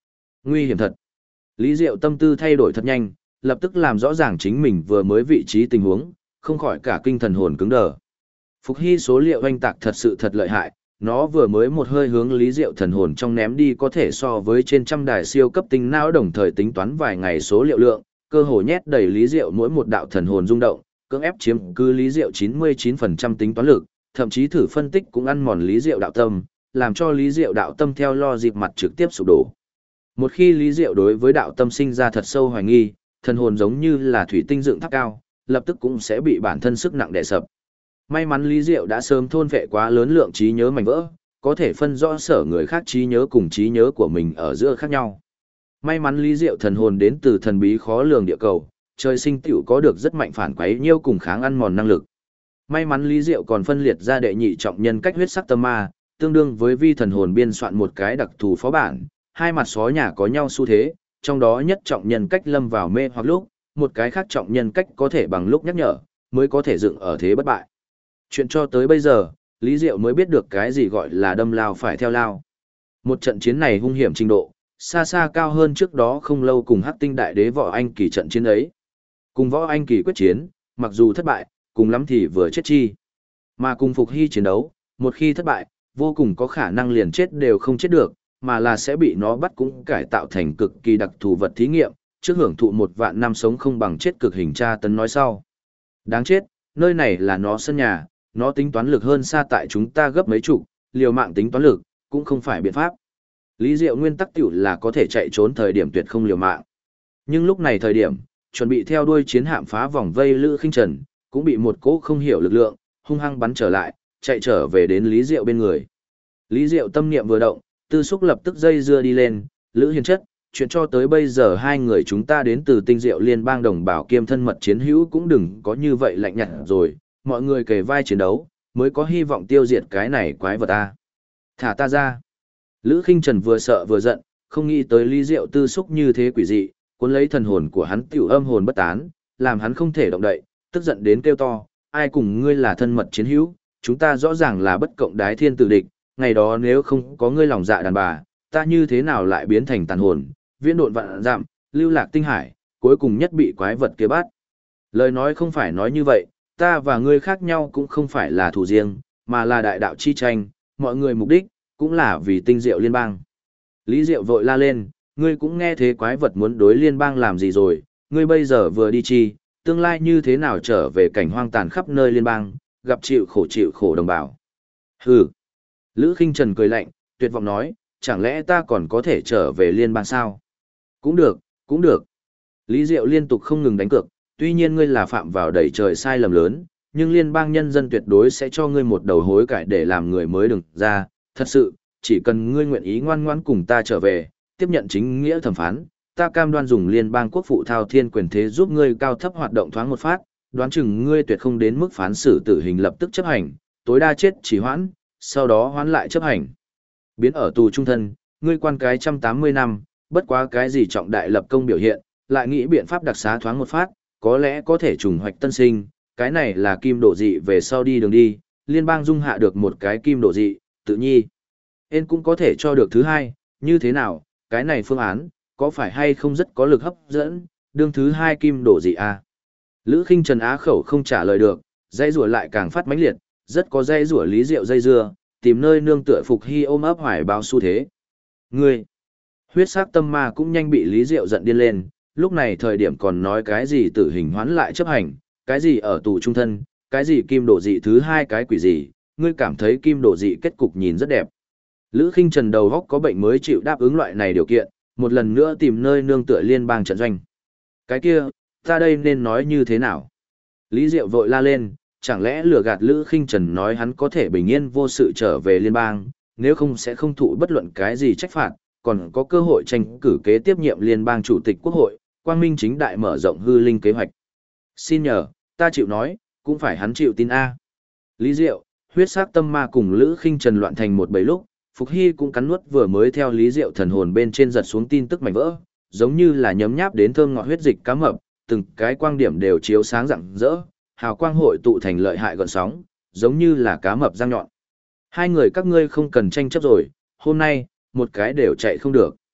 Nguy hiểm thật. Lý Diệu tâm tư thay đổi thật nhanh, lập tức làm rõ ràng chính mình vừa mới vị trí tình huống, không khỏi cả kinh thần hồn cứng đờ. Phục Hy số liệu oanh tạc thật sự thật lợi hại, nó vừa mới một hơi hướng Lý Diệu thần hồn trong ném đi có thể so với trên trăm đài siêu cấp tinh não đồng thời tính toán vài ngày số liệu lượng, cơ hồ nhét đầy Lý Diệu mỗi một đạo thần hồn rung động, cưỡng ép chiếm cứ Lý Diệu 99% tính toán lực, thậm chí thử phân tích cũng ăn mòn Lý Diệu đạo tâm, làm cho Lý Diệu đạo tâm theo lo dịp mặt trực tiếp sụp đổ. Một khi Lý Diệu đối với đạo tâm sinh ra thật sâu hoài nghi, thần hồn giống như là thủy tinh dựng tháp cao, lập tức cũng sẽ bị bản thân sức nặng đè sập. May mắn Lý Diệu đã sớm thôn phệ quá lớn lượng trí nhớ mảnh vỡ, có thể phân rõ sở người khác trí nhớ cùng trí nhớ của mình ở giữa khác nhau. May mắn Lý Diệu thần hồn đến từ thần bí khó lường địa cầu, trời sinh tiểu có được rất mạnh phản quấy nhiêu cùng kháng ăn mòn năng lực. May mắn Lý Diệu còn phân liệt ra đệ nhị trọng nhân cách huyết sắc tâm ma, tương đương với vi thần hồn biên soạn một cái đặc thù phó bản, hai mặt xó nhà có nhau xu thế, trong đó nhất trọng nhân cách lâm vào mê hoặc lúc, một cái khác trọng nhân cách có thể bằng lúc nhắc nhở, mới có thể dựng ở thế bất bại. Chuyện cho tới bây giờ, Lý Diệu mới biết được cái gì gọi là đâm lao phải theo lao. Một trận chiến này hung hiểm trình độ, xa xa cao hơn trước đó không lâu cùng Hắc Tinh Đại Đế Võ Anh Kỳ trận chiến ấy. Cùng Võ Anh Kỳ quyết chiến, mặc dù thất bại, cùng lắm thì vừa chết chi. Mà cùng Phục Hy chiến đấu, một khi thất bại, vô cùng có khả năng liền chết đều không chết được, mà là sẽ bị nó bắt cũng cải tạo thành cực kỳ đặc thù vật thí nghiệm, trước hưởng thụ 1.000 năm sống không bằng chết cực hình tra tấn nói sau. Đáng chết, nơi này là nó sân nhà, nó tính toán lực hơn xa tại chúng ta gấp mấy chục, liều mạng tính toán lực, cũng không phải biện pháp. Lý Diệu nguyên tắc tiểu là có thể chạy trốn thời điểm tuyệt không liều mạng. Nhưng lúc này thời điểm, chuẩn bị theo đuôi chiến hạm phá vòng vây Lữ Khinh Trần, cũng bị một cỗ không hiểu lực lượng, hung hăng bắn trở lại, chạy trở về đến Lý Diệu bên người. Lý Diệu tâm niệm vừa động, Tư Xúc lập tức dây dưa đi lên, Lữ Hiền chất, chuyện cho tới bây giờ hai người chúng ta đến từ Tinh Diệu Liên bang đồng bào kiêm thân mật chiến hữu cũng đừng có như vậy lạnh nhạt rồi, mọi người kề vai chiến đấu, mới có hy vọng tiêu diệt cái này quái vật ta. Thả ta ra. Lữ Khinh Trần vừa sợ vừa giận, không nghĩ tới Lý Diệu Tư Xúc như thế quỷ dị, cuốn lấy thần hồn của hắn tiểu âm hồn bất tán, làm hắn không thể động đậy, tức giận đến kêu to, ai cùng ngươi là thân mật chiến hữu, chúng ta rõ ràng là bất cộng đái thiên tử địch, ngày đó nếu không có ngươi lòng dạ đàn bà, ta như thế nào lại biến thành tàn hồn, viễn độn vạn dặm, lưu lạc tinh hải, cuối cùng nhất bị quái vật kia bắt. Lời nói không phải nói như vậy, ta và ngươi khác nhau cũng không phải là thù riêng, mà là đại đạo chi tranh, mọi người mục đích, cũng là vì Tinh Diệu Liên bang. Lý Diệu vội la lên, ngươi cũng nghe thế quái vật muốn đối liên bang làm gì rồi, ngươi bây giờ vừa đi chi, tương lai như thế nào trở về cảnh hoang tàn khắp nơi liên bang, gặp chịu khổ đồng bào. Hừ. Lữ Khinh Trần cười lạnh, tuyệt vọng nói, chẳng lẽ ta còn có thể trở về liên bang sao? Cũng được, cũng được. Lý Diệu liên tục không ngừng đánh cược, tuy nhiên ngươi là phạm vào đầy trời sai lầm lớn, nhưng liên bang nhân dân tuyệt đối sẽ cho ngươi một đầu hối cải để làm người mới đừng ra. Thật sự, chỉ cần ngươi nguyện ý ngoan ngoãn cùng ta trở về, tiếp nhận chính nghĩa thẩm phán, ta cam đoan dùng liên bang quốc phụ thao thiên quyền thế giúp ngươi cao thấp hoạt động thoáng một phát, đoán chừng ngươi tuyệt không đến mức phán xử tử hình lập tức chấp hành, tối đa chết chỉ hoãn, sau đó hoãn lại chấp hành. Biến ở tù trung thân, ngươi quan cái 180 năm, bất quá cái gì trọng đại lập công biểu hiện, lại nghĩ biện pháp đặc xá thoáng một phát, có lẽ có thể trùng hoạch tân sinh, cái này là kim độ dị về sau đi đường đi, liên bang dung hạ được một cái kim độ dị, tự nhi. Em cũng có thể cho được thứ hai, như thế nào, cái này phương án, có phải hay không rất có lực hấp dẫn, đương thứ hai kim độ dị à? Lữ Khinh Trần á khẩu không trả lời được, dây rủa lại càng phát mãnh liệt, rất có dây rủa Lý Diệu dây dưa, tìm nơi nương tựa Phục Hy ôm ấp hoài bao xu thế. Ngươi, huyết sắc tâm ma cũng nhanh bị Lý Diệu giận điên lên, lúc này thời điểm còn nói cái gì tử hình hoán lại chấp hành, cái gì ở tù trung thân, cái gì kim độ dị thứ hai cái quỷ gì, ngươi cảm thấy kim độ dị kết cục nhìn rất đẹp. Lữ Khinh Trần đầu góc có bệnh mới chịu đáp ứng loại này điều kiện, một lần nữa tìm nơi nương tựa liên bang trận doanh. Cái kia, ta đây nên nói như thế nào? Lý Diệu vội la lên, chẳng lẽ lừa gạt Lữ Khinh Trần nói hắn có thể bình yên vô sự trở về liên bang, nếu không sẽ không thụ bất luận cái gì trách phạt, còn có cơ hội tranh cử kế tiếp nhiệm liên bang chủ tịch quốc hội, quang minh chính đại mở rộng hư linh kế hoạch. Xin nhờ, ta chịu nói, cũng phải hắn chịu tin A. Lý Diệu, huyết sắc tâm ma cùng Lữ Khinh Trần loạn thành một bầy lúc, Phục Hy cũng cắn nuốt vừa mới theo Lý Diệu thần hồn bên trên giật xuống tin tức mảnh vỡ, giống như là nhấm nháp đến thơm ngọt huyết dịch cá mập, từng cái quang điểm đều chiếu sáng rạng rỡ, hào quang hội tụ thành lợi hại gợn sóng, giống như là cá mập răng nhọn. Hai người các ngươi không cần tranh chấp rồi, hôm nay, một cái đều chạy không được.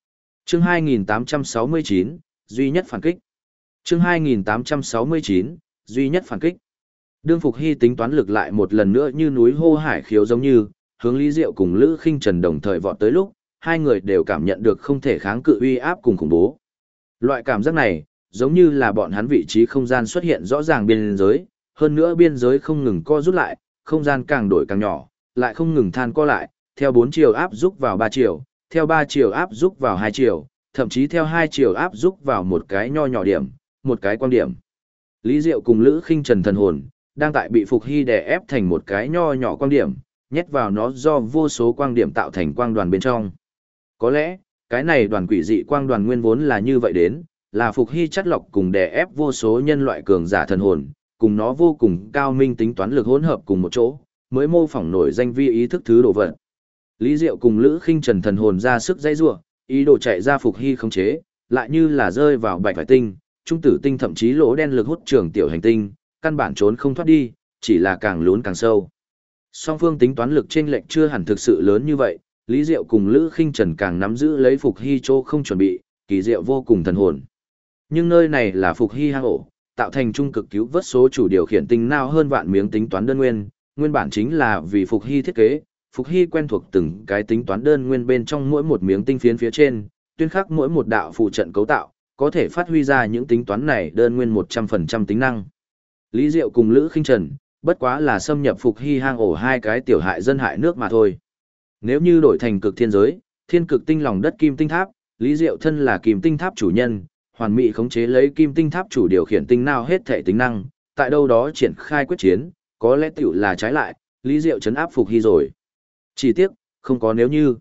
Chương 2869, duy nhất phản kích. Chương 2869, duy nhất phản kích. Đương Phục Hy tính toán lực lại một lần nữa như núi hô hải khiếu giống như, hướng Lý Diệu cùng Lữ Khinh Trần đồng thời vọt tới lúc, hai người đều cảm nhận được không thể kháng cự uy áp cùng khủng bố. Loại cảm giác này, giống như là bọn hắn vị trí không gian xuất hiện rõ ràng biên giới, hơn nữa biên giới không ngừng co rút lại, không gian càng đổi càng nhỏ, lại không ngừng than co lại, theo 4 chiều áp rút vào 3 chiều, theo 3 chiều áp rút vào 2 chiều, thậm chí theo 2 chiều áp rút vào một cái nho nhỏ điểm, một cái quan điểm. Lý Diệu cùng Lữ Khinh Trần thần hồn, đang tại bị Phục Hy đè ép thành một cái nho nhỏ quang điểm, nhét vào nó do vô số quang điểm tạo thành quang đoàn bên trong. Có lẽ, cái này đoàn quỷ dị quang đoàn nguyên vốn là như vậy đến, là Phục Hy chắt lọc cùng đè ép vô số nhân loại cường giả thần hồn, cùng nó vô cùng cao minh tính toán lực hỗn hợp cùng một chỗ, mới mô phỏng nổi danh vi ý thức thứ đồ vật. Lý Diệu cùng Lữ Khinh Trần thần hồn ra sức dãy rủa, ý đồ chạy ra Phục Hy khống chế, lại như là rơi vào bạch hải tinh, trung tử tinh thậm chí lỗ đen lực hút trường tiểu hành tinh, căn bản trốn không thoát đi, chỉ là càng lún càng sâu. Song phương tính toán lực chênh lệch chưa hẳn thực sự lớn như vậy, Lý Diệu cùng Lữ Khinh Trần càng nắm giữ lấy Phục Hy chỗ không chuẩn bị, kỳ diệu vô cùng thần hồn. Nhưng nơi này là Phục Hy hang ổ, tạo thành trung cực cứu vớt số chủ điều khiển tinh nào hơn vạn miếng tính toán đơn nguyên, nguyên bản chính là vì Phục Hy thiết kế, Phục Hy quen thuộc từng cái tính toán đơn nguyên bên trong mỗi một miếng tinh phiến phía trên, tuyên khắc mỗi một đạo phụ trận cấu tạo, có thể phát huy ra những tính toán này đơn nguyên 100% tính năng. Lý Diệu cùng Lữ Khinh Trần, bất quá là xâm nhập Phục Hy hang ổ hai cái tiểu hại dân hại nước mà thôi. Nếu như đổi thành cực thiên giới, thiên cực tinh lòng đất kim tinh tháp, Lý Diệu thân là kim tinh tháp chủ nhân, hoàn mỹ khống chế lấy kim tinh tháp chủ điều khiển tinh nào hết thể tính năng, tại đâu đó triển khai quyết chiến, có lẽ tiểu là trái lại, Lý Diệu trấn áp Phục Hy rồi. Chỉ tiếc, không có nếu như.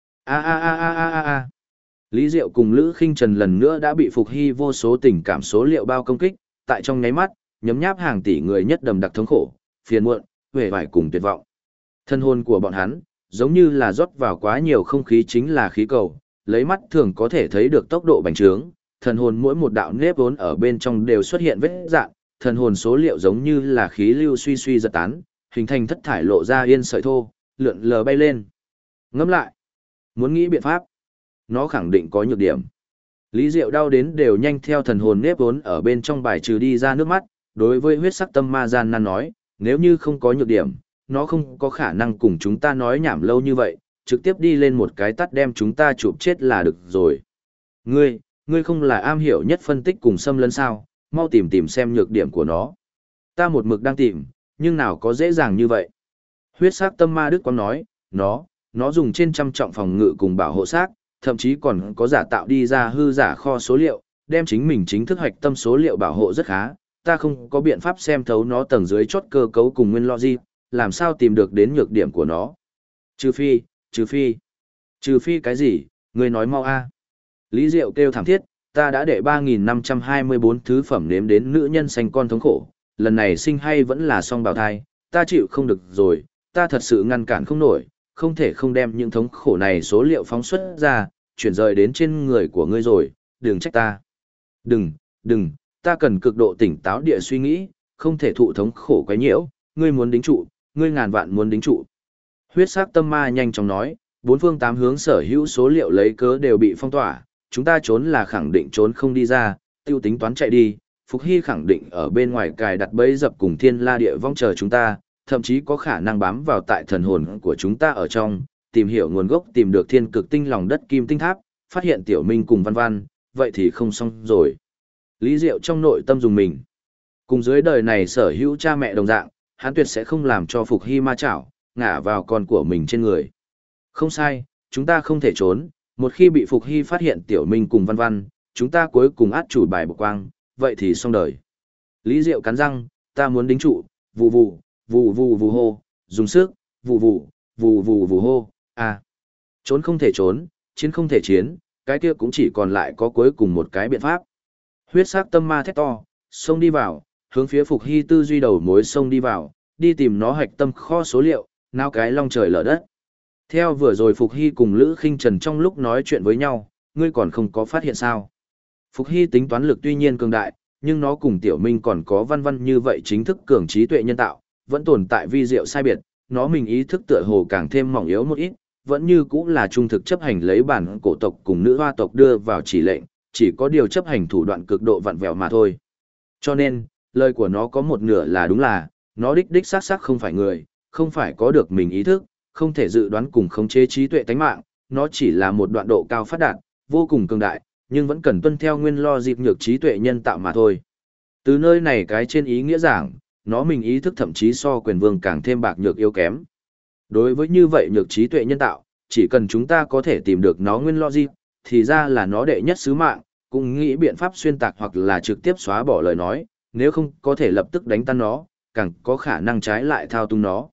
Lý Diệu cùng Lữ Khinh Trần lần nữa đã bị Phục Hy vô số tình cảm số liệu bao công kích, tại trong nháy mắt, nhấm nháp hàng tỷ người nhất đầm đặc thống khổ, phiền muộn, uể oải cùng tuyệt vọng. Thân hồn của bọn hắn, giống như là rót vào quá nhiều không khí chính là khí cầu, lấy mắt thường có thể thấy được tốc độ bành trướng, thần hồn mỗi một đạo nếp vốn ở bên trong đều xuất hiện vết rạn, thần hồn số liệu giống như là khí lưu suy suy giật tán, hình thành thất thải lộ ra yên sợi thô, lượn lờ bay lên. Ngẫm lại, muốn nghĩ biện pháp, nó khẳng định có nhược điểm. Lý Diệu đau đến đều nhanh theo thần hồn nếp vốn ở bên trong bài trừ đi ra nước mắt, đối với huyết sắc tâm ma gian nan nói, nếu như không có nhược điểm, nó không có khả năng cùng chúng ta nói nhảm lâu như vậy, trực tiếp đi lên một cái tắt đem chúng ta chụp chết là được rồi. Ngươi không là am hiểu nhất phân tích cùng xâm lấn sao, mau tìm xem nhược điểm của nó. Ta một mực đang tìm, nhưng nào có dễ dàng như vậy. Huyết sắc tâm ma Đức Quang nói, nó dùng trên trăm trọng phòng ngự cùng bảo hộ xác, thậm chí còn có giả tạo đi ra hư giả kho số liệu, đem chính mình chính thức hoạch tâm số liệu bảo hộ rất khá, ta không có biện pháp xem thấu nó tầng dưới chốt cơ cấu cùng nguyên logic, làm sao tìm được đến nhược điểm của nó. Trừ phi cái gì, ngươi nói mau a. Lý Diệu kêu thảm thiết, ta đã để 3.524 thứ phẩm nếm đến nữ nhân sanh con thống khổ, lần này sinh hay vẫn là song bào thai, ta chịu không được rồi, ta thật sự ngăn cản không nổi, không thể không đem những thống khổ này số liệu phóng xuất ra, chuyển rời đến trên người của ngươi rồi, đừng trách ta. Đừng, ta cần cực độ tỉnh táo địa suy nghĩ, không thể thụ thống khổ quấy nhiễu, ngươi muốn đính trụ, ngươi ngàn vạn muốn đính trụ. Huyết sắc tâm ma nhanh chóng nói, bốn phương tám hướng sở hữu số liệu lấy cớ đều bị phong tỏa, chúng ta trốn là khẳng định trốn không đi ra, tiêu tính toán chạy đi, Phục Hy khẳng định ở bên ngoài cài đặt bẫy dập cùng thiên la địa vong chờ chúng ta, thậm chí có khả năng bám vào tại thần hồn của chúng ta ở trong, tìm hiểu nguồn gốc tìm được thiên cực tinh lòng đất kim tinh tháp, phát hiện Tiểu Minh cùng Văn Văn, vậy thì không xong rồi. Lý Diệu trong nội tâm dùng mình. Cùng dưới đời này sở hữu cha mẹ đồng dạng, hắn tuyệt sẽ không làm cho Phục Hy ma chảo, ngả vào con của mình trên người. Không sai, chúng ta không thể trốn, một khi bị Phục Hy phát hiện Tiểu Minh cùng Văn Văn, chúng ta cuối cùng át chủ bài bộc quang, vậy thì xong đời. Lý Diệu cắn răng, ta muốn đính trụ, vù vù hô, dùng sức, vù hô, trốn không thể trốn, chiến không thể chiến, cái kia cũng chỉ còn lại có cuối cùng một cái biện pháp. Huyết sắc tâm ma thét to, xông đi vào, hướng phía Phục Hy tư duy đầu mối xông đi vào, đi tìm nó hạch tâm kho số liệu, nao cái long trời lở đất. Theo vừa rồi Phục Hy cùng Lữ Khinh Trần trong lúc nói chuyện với nhau, ngươi còn không có phát hiện sao. Phục Hy tính toán lực tuy nhiên cường đại, nhưng nó cùng Tiểu Minh còn có Văn Văn như vậy chính thức cường trí tuệ nhân tạo, vẫn tồn tại vi diệu sai biệt, nó mình ý thức tựa hồ càng thêm mỏng yếu một ít, vẫn như cũng là trung thực chấp hành lấy bản cổ tộc cùng nữ hoa tộc đưa vào chỉ lệnh, chỉ có điều chấp hành thủ đoạn cực độ vặn vẹo mà thôi. Cho nên, lời của nó có một nửa là đúng là, nó đích đích xác xác không phải người, không phải có được mình ý thức, không thể dự đoán cùng khống chế trí tuệ tánh mạng, nó chỉ là một đoạn độ cao phát đạt, vô cùng cường đại, nhưng vẫn cần tuân theo nguyên lo dịp nhược trí tuệ nhân tạo mà thôi. Từ nơi này cái trên ý nghĩa giảng, nó mình ý thức thậm chí so quyền vương càng thêm bạc nhược yếu kém. Đối với như vậy nhược trí tuệ nhân tạo, chỉ cần chúng ta có thể tìm được nó nguyên logic, thì ra là nó đệ nhất sứ mạng, cũng nghĩ biện pháp xuyên tạc hoặc là trực tiếp xóa bỏ lời nói, nếu không có thể lập tức đánh tan nó, càng có khả năng trái lại thao túng nó.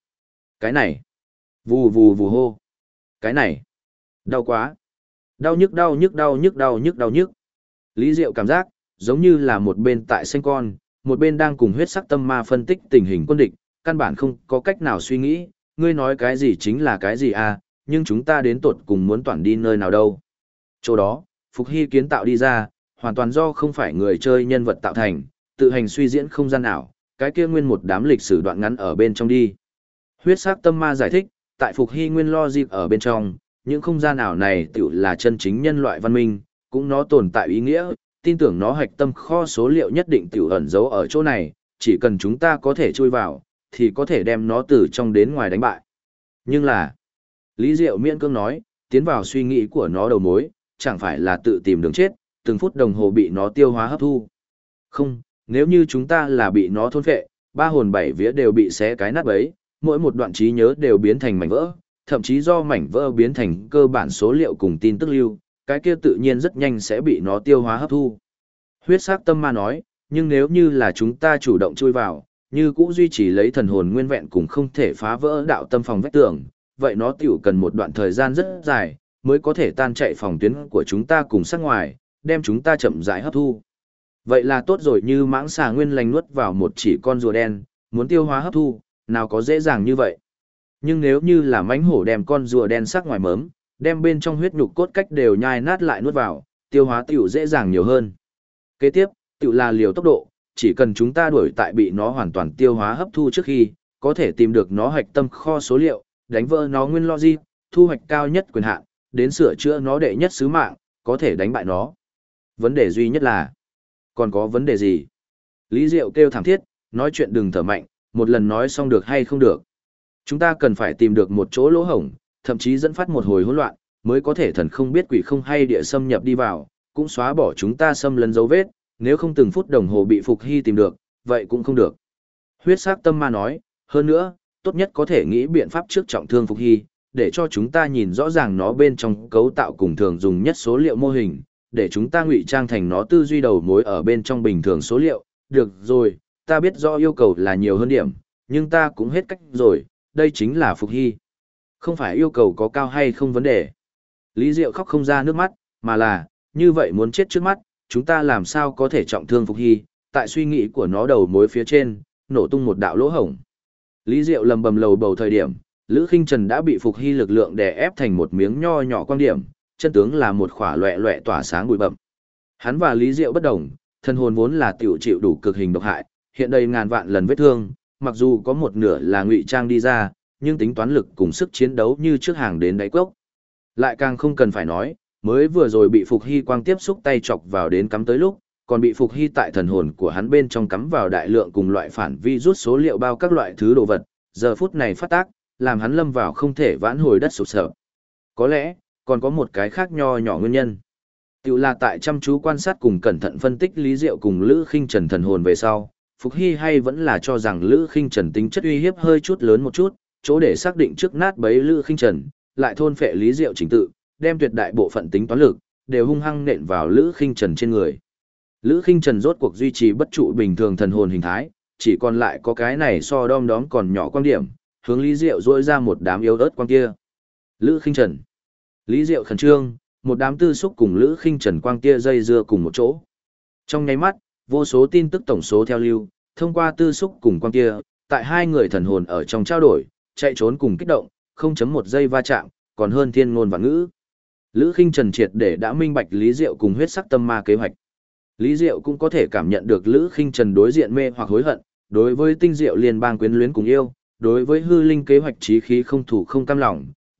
Cái này, vù vù vù hô. Cái này, đau quá. Đau nhức đau nhức đau nhức đau nhức đau nhức. Lý Diệu cảm giác, giống như là một bên tại xanh con, một bên đang cùng huyết sắc tâm ma phân tích tình hình quân địch, căn bản không có cách nào suy nghĩ, ngươi nói cái gì chính là cái gì à, nhưng chúng ta đến tột cùng muốn toàn đi nơi nào đâu. Chỗ đó, Phục Hy kiến tạo đi ra, hoàn toàn do không phải người chơi nhân vật tạo thành, tự hành suy diễn không gian ảo, cái kia nguyên một đám lịch sử đoạn ngắn ở bên trong đi. Huyết sắc tâm ma giải thích, tại Phục Hy nguyên logic ở bên trong, những không gian ảo này tự là chân chính nhân loại văn minh, cũng nó tồn tại ý nghĩa, tin tưởng nó hạch tâm kho số liệu nhất định tiểu ẩn giấu ở chỗ này, chỉ cần chúng ta có thể chui vào, thì có thể đem nó từ trong đến ngoài đánh bại. Nhưng là, Lý Diệu miễn cưỡng nói, tiến vào suy nghĩ của nó đầu mối, chẳng phải là tự tìm đường chết, từng phút đồng hồ bị nó tiêu hóa hấp thu. Không, nếu như chúng ta là bị nó thôn phệ, ba hồn bảy vía đều bị xé cái nát bấy, mỗi một đoạn trí nhớ đều biến thành mảnh vỡ, thậm chí do mảnh vỡ biến thành cơ bản số liệu cùng tin tức lưu, cái kia tự nhiên rất nhanh sẽ bị nó tiêu hóa hấp thu. Huyết sắc tâm ma nói, nhưng nếu như là chúng ta chủ động chui vào, như cũ duy trì lấy thần hồn nguyên vẹn cùng không thể phá vỡ đạo tâm phòng vách tường, vậy nó tiểu cần một đoạn thời gian rất dài, mới có thể tan chạy phòng tuyến của chúng ta cùng sát ngoài, đem chúng ta chậm rãi hấp thu. Vậy là tốt rồi, như mãng xà nguyên lành nuốt vào một chỉ con rùa đen, muốn tiêu hóa hấp thu, nào có dễ dàng như vậy. Nhưng nếu như là mãnh hổ đem con rùa đen sắc ngoài mớm, đem bên trong huyết nhục cốt cách đều nhai nát lại nuốt vào, tiêu hóa tiểu dễ dàng nhiều hơn. Kế tiếp, tiểu là liều tốc độ, chỉ cần chúng ta đuổi tại bị nó hoàn toàn tiêu hóa hấp thu trước khi, có thể tìm được nó hạch tâm kho số liệu, đánh vỡ nó nguyên logic, thu hoạch cao nhất quyền hạn, đến sửa chữa nó đệ nhất sứ mạng, có thể đánh bại nó. Vấn đề duy nhất là, còn có vấn đề gì? Lý Diệu kêu thảm thiết, nói chuyện đừng thở mạnh, một lần nói xong được hay không được. Chúng ta cần phải tìm được một chỗ lỗ hổng, thậm chí dẫn phát một hồi hỗn loạn, mới có thể thần không biết quỷ không hay địa xâm nhập đi vào, cũng xóa bỏ chúng ta xâm lấn dấu vết, nếu không từng phút đồng hồ bị Phục Hy tìm được, vậy cũng không được. Huyết sắc tâm ma nói, hơn nữa, tốt nhất có thể nghĩ biện pháp trước trọng thương Phục Hy, để cho chúng ta nhìn rõ ràng nó bên trong cấu tạo cùng thường dùng nhất số liệu mô hình, để chúng ta ngụy trang thành nó tư duy đầu mối ở bên trong bình thường số liệu. Được rồi, ta biết rõ yêu cầu là nhiều hơn điểm, nhưng ta cũng hết cách rồi, đây chính là Phục Hy. Không phải yêu cầu có cao hay không vấn đề. Lý Diệu khóc không ra nước mắt, mà là, như vậy muốn chết trước mắt, chúng ta làm sao có thể trọng thương Phục Hy, tại suy nghĩ của nó đầu mối phía trên, nổ tung một đạo lỗ hổng. Lý Diệu lầm bầm lầu bầu thời điểm, Lữ Khinh Trần đã bị Phục Hy lực lượng đè ép thành một miếng nho nhỏ quan điểm, chân tướng là một khỏa loẹ loẹ tỏa sáng bụi bậm. Hắn và Lý Diệu bất đồng, thân hồn vốn là tiểu chịu đủ cực hình độc hại, hiện đây ngàn vạn lần vết thương, mặc dù có một nửa là ngụy trang đi ra, nhưng tính toán lực cùng sức chiến đấu như trước hàng đến đáy cốc. Lại càng không cần phải nói, mới vừa rồi bị Phục Hy quang tiếp xúc tay chọc vào đến cắm tới lúc, còn bị Phục Hy tại thần hồn của hắn bên trong cắm vào đại lượng cùng loại phản vi rút số liệu bao các loại thứ đồ vật, giờ phút này phát tác, làm hắn lâm vào không thể vãn hồi đất sụp sờ. Có lẽ, còn có một cái khác nho nhỏ nguyên nhân. Tiểu là tại chăm chú quan sát cùng cẩn thận phân tích Lý Diệu cùng Lữ Khinh Trần thần hồn về sau, Phục Hy hay vẫn là cho rằng Lữ Khinh Trần tính chất uy hiếp hơi chút lớn một chút, chỗ để xác định trước nát bấy Lữ Khinh Trần, lại thôn phệ Lý Diệu chính tự, đem tuyệt đại bộ phận tính toán lực đều hung hăng nện vào Lữ Khinh Trần trên người. Lữ Khinh Trần rốt cuộc duy trì bất trụ bình thường thần hồn hình thái, chỉ còn lại có cái này so đom đóm còn nhỏ quan điểm, hướng Lý Diệu rỗi ra một đám yếu ớt quan kia. Lữ Khinh Trần. Lý Diệu khẩn trương, một đám tư xúc cùng Lữ Khinh Trần quang kia dây dưa cùng một chỗ. Trong nháy mắt, vô số tin tức tổng số theo lưu, thông qua tư xúc cùng quang kia, tại hai người thần hồn ở trong trao đổi, chạy trốn cùng kích động, 0.1 giây va chạm, còn hơn thiên ngôn vạn ngữ. Lữ Khinh Trần triệt để đã minh bạch Lý Diệu cùng huyết sắc tâm ma kế hoạch. Lý Diệu cũng có thể cảm nhận được Lữ Khinh Trần đối diện mê hoặc hối hận, đối với tinh diệu liên bang quyến luyến cùng yêu, đối với hư linh kế hoạch chí khí không thủ không cam lòng,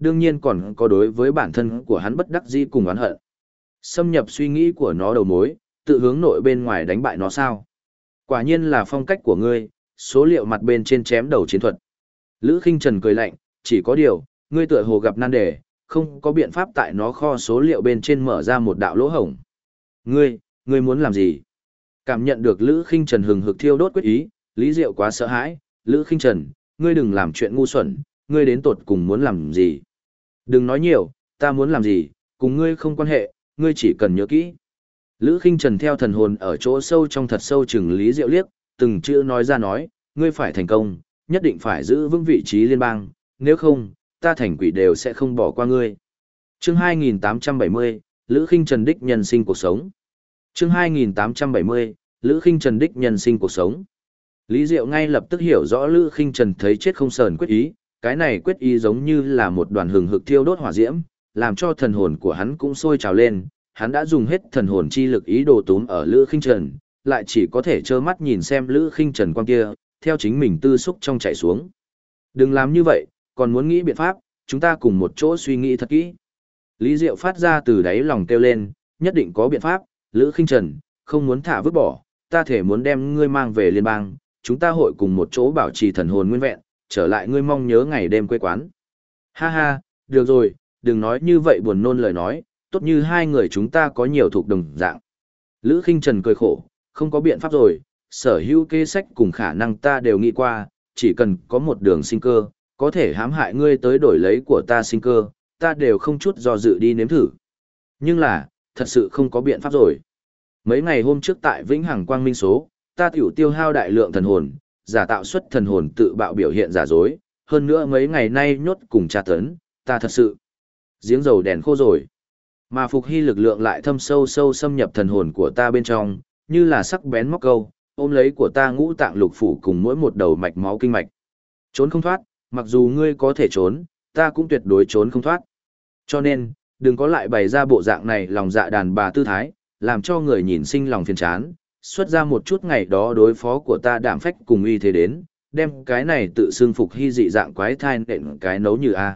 đương nhiên còn có đối với bản thân của hắn bất đắc dĩ cùng oán hận. Xâm nhập suy nghĩ của nó đầu mối, tự hướng nội bên ngoài đánh bại nó sao? Quả nhiên là phong cách của ngươi, số liệu mặt bên trên chém đầu chiến thuật. Lữ Khinh Trần cười lạnh, chỉ có điều, ngươi tựa hồ gặp nan đề, không có biện pháp tại nó kho số liệu bên trên mở ra một đạo lỗ hổng. Ngươi muốn làm gì? Cảm nhận được Lữ Khinh Trần hừng hực thiêu đốt quyết ý, Lý Diệu quá sợ hãi, Lữ Khinh Trần, ngươi đừng làm chuyện ngu xuẩn, ngươi đến tột cùng muốn làm gì? Đừng nói nhiều, ta muốn làm gì, cùng ngươi không quan hệ, ngươi chỉ cần nhớ kỹ. Lữ Khinh Trần theo thần hồn ở chỗ sâu trong thật sâu chừng Lý Diệu liếc, từng chữ nói ra nói, ngươi phải thành công, nhất định phải giữ vững vị trí liên bang, nếu không, ta thành quỷ đều sẽ không bỏ qua ngươi. Chương 2870, Lữ Khinh Trần đích nhân sinh cuộc sống. Chương 2870, Lữ Khinh Trần đích nhân sinh cuộc sống. Lý Diệu ngay lập tức hiểu rõ Lữ Khinh Trần thấy chết không sờn quyết ý, cái này quyết ý giống như là một đoàn hừng hực thiêu đốt hỏa diễm, làm cho thần hồn của hắn cũng sôi trào lên, hắn đã dùng hết thần hồn chi lực ý đồ túm ở Lữ Khinh Trần, lại chỉ có thể trơ mắt nhìn xem Lữ Khinh Trần quang kia, theo chính mình tư xúc trong chạy xuống. Đừng làm như vậy, còn muốn nghĩ biện pháp, chúng ta cùng một chỗ suy nghĩ thật kỹ. Lý Diệu phát ra từ đáy lòng kêu lên, nhất định có biện pháp, Lữ Khinh Trần, không muốn thả vứt bỏ, ta thể muốn đem ngươi mang về liên bang, chúng ta hội cùng một chỗ bảo trì thần hồn nguyên vẹn, trở lại ngươi mong nhớ ngày đêm quê quán. Ha ha, được rồi, đừng nói như vậy buồn nôn lời nói, tốt như hai người chúng ta có nhiều thuộc đồng dạng. Lữ Khinh Trần cười khổ, không có biện pháp rồi, sở hữu kế sách cùng khả năng ta đều nghĩ qua, chỉ cần có một đường sinh cơ, có thể hãm hại ngươi tới đổi lấy của ta sinh cơ, ta đều không chút do dự đi nếm thử. Nhưng là, thật sự không có biện pháp rồi. Mấy ngày hôm trước tại Vĩnh Hằng Quang Minh số, ta tiểu tiêu hao đại lượng thần hồn, giả tạo xuất thần hồn tự bạo biểu hiện giả dối, hơn nữa mấy ngày nay nhốt cùng tra tấn, ta thật sự giếng dầu đèn khô rồi. Mà Phục Hy lực lượng lại thâm sâu sâu xâm nhập thần hồn của ta bên trong, như là sắc bén móc câu, ôm lấy của ta ngũ tạng lục phủ cùng mỗi một đầu mạch máu kinh mạch. Trốn không thoát, mặc dù ngươi có thể trốn, ta cũng tuyệt đối trốn không thoát. Cho nên, đừng có lại bày ra bộ dạng này lòng dạ đàn bà tư thái, làm cho người nhìn sinh lòng phiền chán, xuất ra một chút ngày đó đối phó của ta đảm phách cùng uy thế đến, đem cái này tự xưng Phục Hy dị dạng quái thai nện cái nấu như a.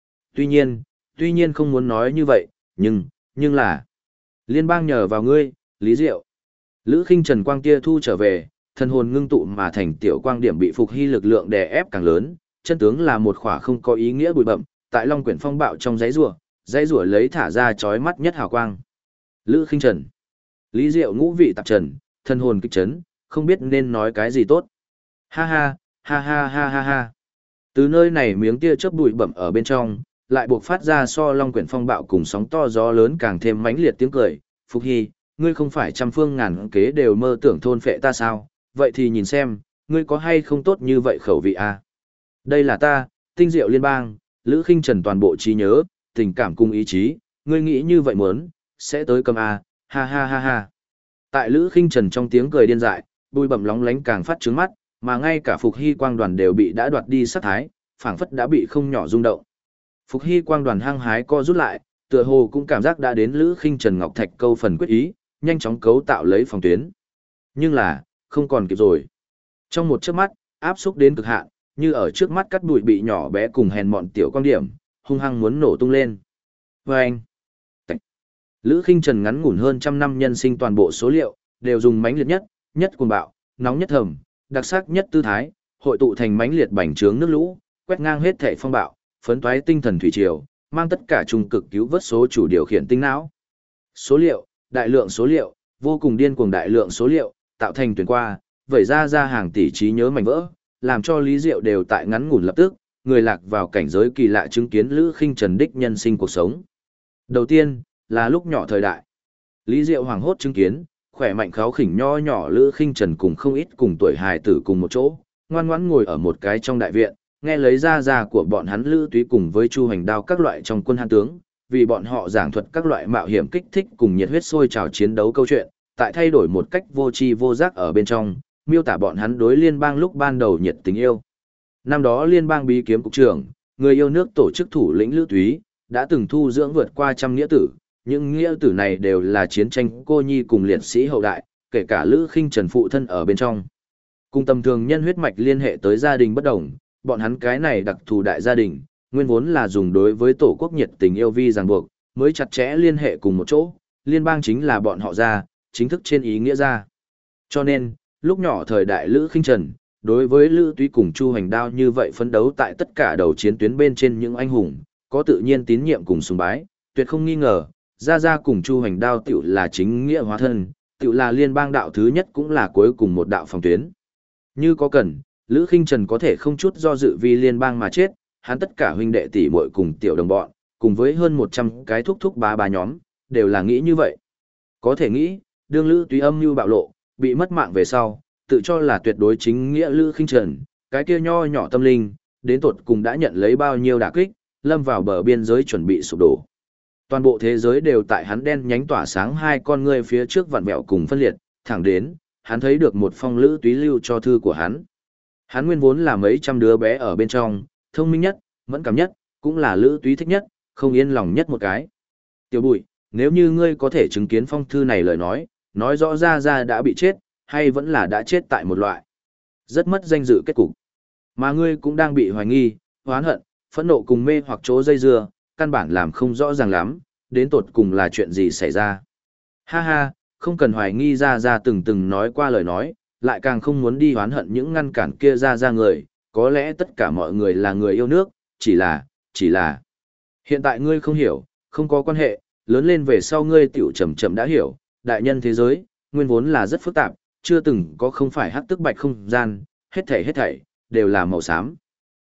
Tuy nhiên không muốn nói như vậy, nhưng là liên bang nhờ vào ngươi, Lý Diệu. Lữ Khinh Trần quang kia thu trở về, thần hồn ngưng tụ mà thành tiểu quang điểm bị Phục Hy lực lượng đè ép càng lớn, chân tướng là một khỏa không có ý nghĩa bụi bậm, tại Long Quyển phong bạo trong giấy rủa lấy thả ra chói mắt nhất hào quang. Lữ Khinh Trần, Lý Diệu ngũ vị tạp trần, thần hồn kích chấn, không biết nên nói cái gì tốt. Ha ha, ha ha ha ha ha. Từ nơi này miếng tia chớp bụi bậm ở bên trong, lại buộc phát ra so Long Quyển phong bạo cùng sóng to gió lớn càng thêm mãnh liệt tiếng cười. Phục Hy, ngươi không phải trăm phương ngàn kế đều mơ tưởng thôn phệ ta sao? Vậy thì nhìn xem, ngươi có hay không tốt như vậy khẩu vị à? Đây là ta, tinh diệu liên bang, Lữ Khinh Trần toàn bộ trí nhớ, tình cảm cùng ý chí, ngươi nghĩ như vậy muốn, sẽ tới cầm à, ha ha ha ha. Tại Lữ Khinh Trần trong tiếng cười điên dại, bụi bậm lóng lánh càng phát trướng mắt, mà ngay cả Phục Hy quang đoàn đều bị đã đoạt đi sắc thái, phảng phất đã bị không nhỏ rung động. Phục Hy quang đoàn hăng hái co rút lại, tựa hồ cũng cảm giác đã đến Lữ Khinh Trần Ngọc Thạch câu phần quyết ý, nhanh chóng cấu tạo lấy phòng tuyến. Nhưng là, không còn kịp rồi. Trong một chớp mắt, áp xúc đến cực hạn, như ở trước mắt cắt bụi bị nhỏ bé cùng hèn mọn tiểu quan điểm, hung hăng muốn nổ tung lên. Vâng! Lữ Khinh Trần ngắn ngủn hơn trăm năm nhân sinh toàn bộ số liệu, đều dùng mãnh liệt nhất cuồng bạo, nóng nhất thầm, đặc sắc nhất tư thái, hội tụ thành mãnh liệt bành trướng nước lũ, quét ngang hết thảy phong bạo, phấn toái tinh thần thủy triều, mang tất cả trung cực cứu vớt số chủ điều khiển tinh não. Số liệu, đại lượng số liệu, vô cùng điên cuồng đại lượng số liệu, tạo thành tuyển qua, vẩy ra hàng tỷ trí nhớ mảnh vỡ, làm cho Lý Diệu đều tại ngắn ngủn lập tức, người lạc vào cảnh giới kỳ lạ chứng kiến Lữ Khinh Trần đích nhân sinh cuộc sống. Đầu tiên, là lúc nhỏ thời đại. Lý Diệu hoảng hốt chứng kiến, khỏe mạnh kháo khỉnh nho nhỏ Lữ Khinh Trần cùng không ít cùng tuổi hài tử cùng một chỗ, ngoan ngoãn ngồi ở một cái trong đại viện, nghe lấy ra của bọn hắn Lữ Túy cùng với Chu Hành Đao các loại trong quân hán tướng, vì bọn họ giảng thuật các loại mạo hiểm kích thích cùng nhiệt huyết sôi trào chiến đấu câu chuyện, tại thay đổi một cách vô tri vô giác ở bên trong, miêu tả bọn hắn đối liên bang lúc ban đầu nhiệt tình yêu. Năm đó liên bang bí kiếm cục trưởng, người yêu nước tổ chức thủ lĩnh Lữ Túy, đã từng thu dưỡng vượt qua trăm nghĩa tử, những nghĩa tử này đều là chiến tranh cô nhi cùng liệt sĩ hậu đại, kể cả Lữ Khinh Trần phụ thân ở bên trong. Cùng tầm thường nhân huyết mạch liên hệ tới gia đình bất đồng, bọn hắn cái này đặc thù đại gia đình, nguyên vốn là dùng đối với tổ quốc nhiệt tình yêu vi ràng buộc, mới chặt chẽ liên hệ cùng một chỗ, liên bang chính là bọn họ ra, chính thức trên ý nghĩa ra. Cho nên, lúc nhỏ thời đại Lữ Khinh Trần, đối với Lữ Túy cùng Chu Hoành Đao như vậy phấn đấu tại tất cả đầu chiến tuyến bên trên những anh hùng, có tự nhiên tín nhiệm cùng sùng bái, tuyệt không nghi ngờ, Gia Gia cùng Chu Hoành Đao tiểu là chính nghĩa hóa thân, tiểu là liên bang đạo thứ nhất cũng là cuối cùng một đạo phòng tuyến. Như có cần, Lữ Khinh Trần có thể không chút do dự vì liên bang mà chết, hắn tất cả huynh đệ tỷ muội cùng tiểu đồng bọn, cùng với hơn 100 cái thúc thúc bá bá nhóm, đều là nghĩ như vậy. Có thể nghĩ, đương Lữ Túy âm mưu bạo lộ, bị mất mạng về sau, tự cho là tuyệt đối chính nghĩa Lữ Khinh Trần, cái kia nho nhỏ tâm linh, đến tột cùng đã nhận lấy bao nhiêu đả kích, lâm vào bờ biên giới chuẩn bị sụp đổ. Toàn bộ thế giới đều tại hắn đen nhánh tỏa sáng hai con ngươi phía trước vặn vẹo cùng phân liệt, thẳng đến, hắn thấy được một phong Lữ Túy lưu cho thư của hắn. Hắn nguyên vốn là mấy trăm đứa bé ở bên trong, thông minh nhất, mẫn cảm nhất, cũng là Lữ Túy thích nhất, không yên lòng nhất một cái. Tiểu Bụi, nếu như ngươi có thể chứng kiến phong thư này lời nói rõ Gia Gia đã bị chết, hay vẫn là đã chết tại một loại rất mất danh dự kết cục. Mà ngươi cũng đang bị hoài nghi, oán hận, phẫn nộ cùng mê hoặc chỗ dây dưa, căn bản làm không rõ ràng lắm, đến tột cùng là chuyện gì xảy ra. Ha ha, không cần hoài nghi Gia Gia từng nói qua lời nói, lại càng không muốn đi oán hận những ngăn cản kia Gia người, có lẽ tất cả mọi người là người yêu nước, chỉ là. Hiện tại ngươi không hiểu, không có quan hệ, lớn lên về sau ngươi tiểu chậm chậm đã hiểu, đại nhân thế giới, nguyên vốn là rất phức tạp, chưa từng có không phải hắc tức bạch không gian, hết thảy, đều là màu xám.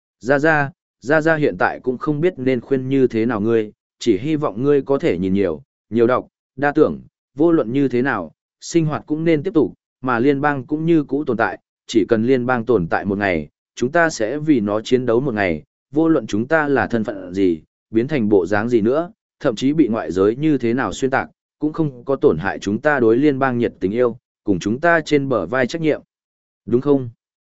Gia Gia hiện tại cũng không biết nên khuyên như thế nào ngươi, chỉ hy vọng ngươi có thể nhìn nhiều đọc, đa tưởng, vô luận như thế nào, sinh hoạt cũng nên tiếp tục, mà liên bang cũng như cũ tồn tại, chỉ cần liên bang tồn tại một ngày, chúng ta sẽ vì nó chiến đấu một ngày, vô luận chúng ta là thân phận gì, biến thành bộ dáng gì nữa, thậm chí bị ngoại giới như thế nào xuyên tạc, cũng không có tổn hại chúng ta đối liên bang nhiệt tình yêu, cùng chúng ta trên bờ vai trách nhiệm. Đúng không?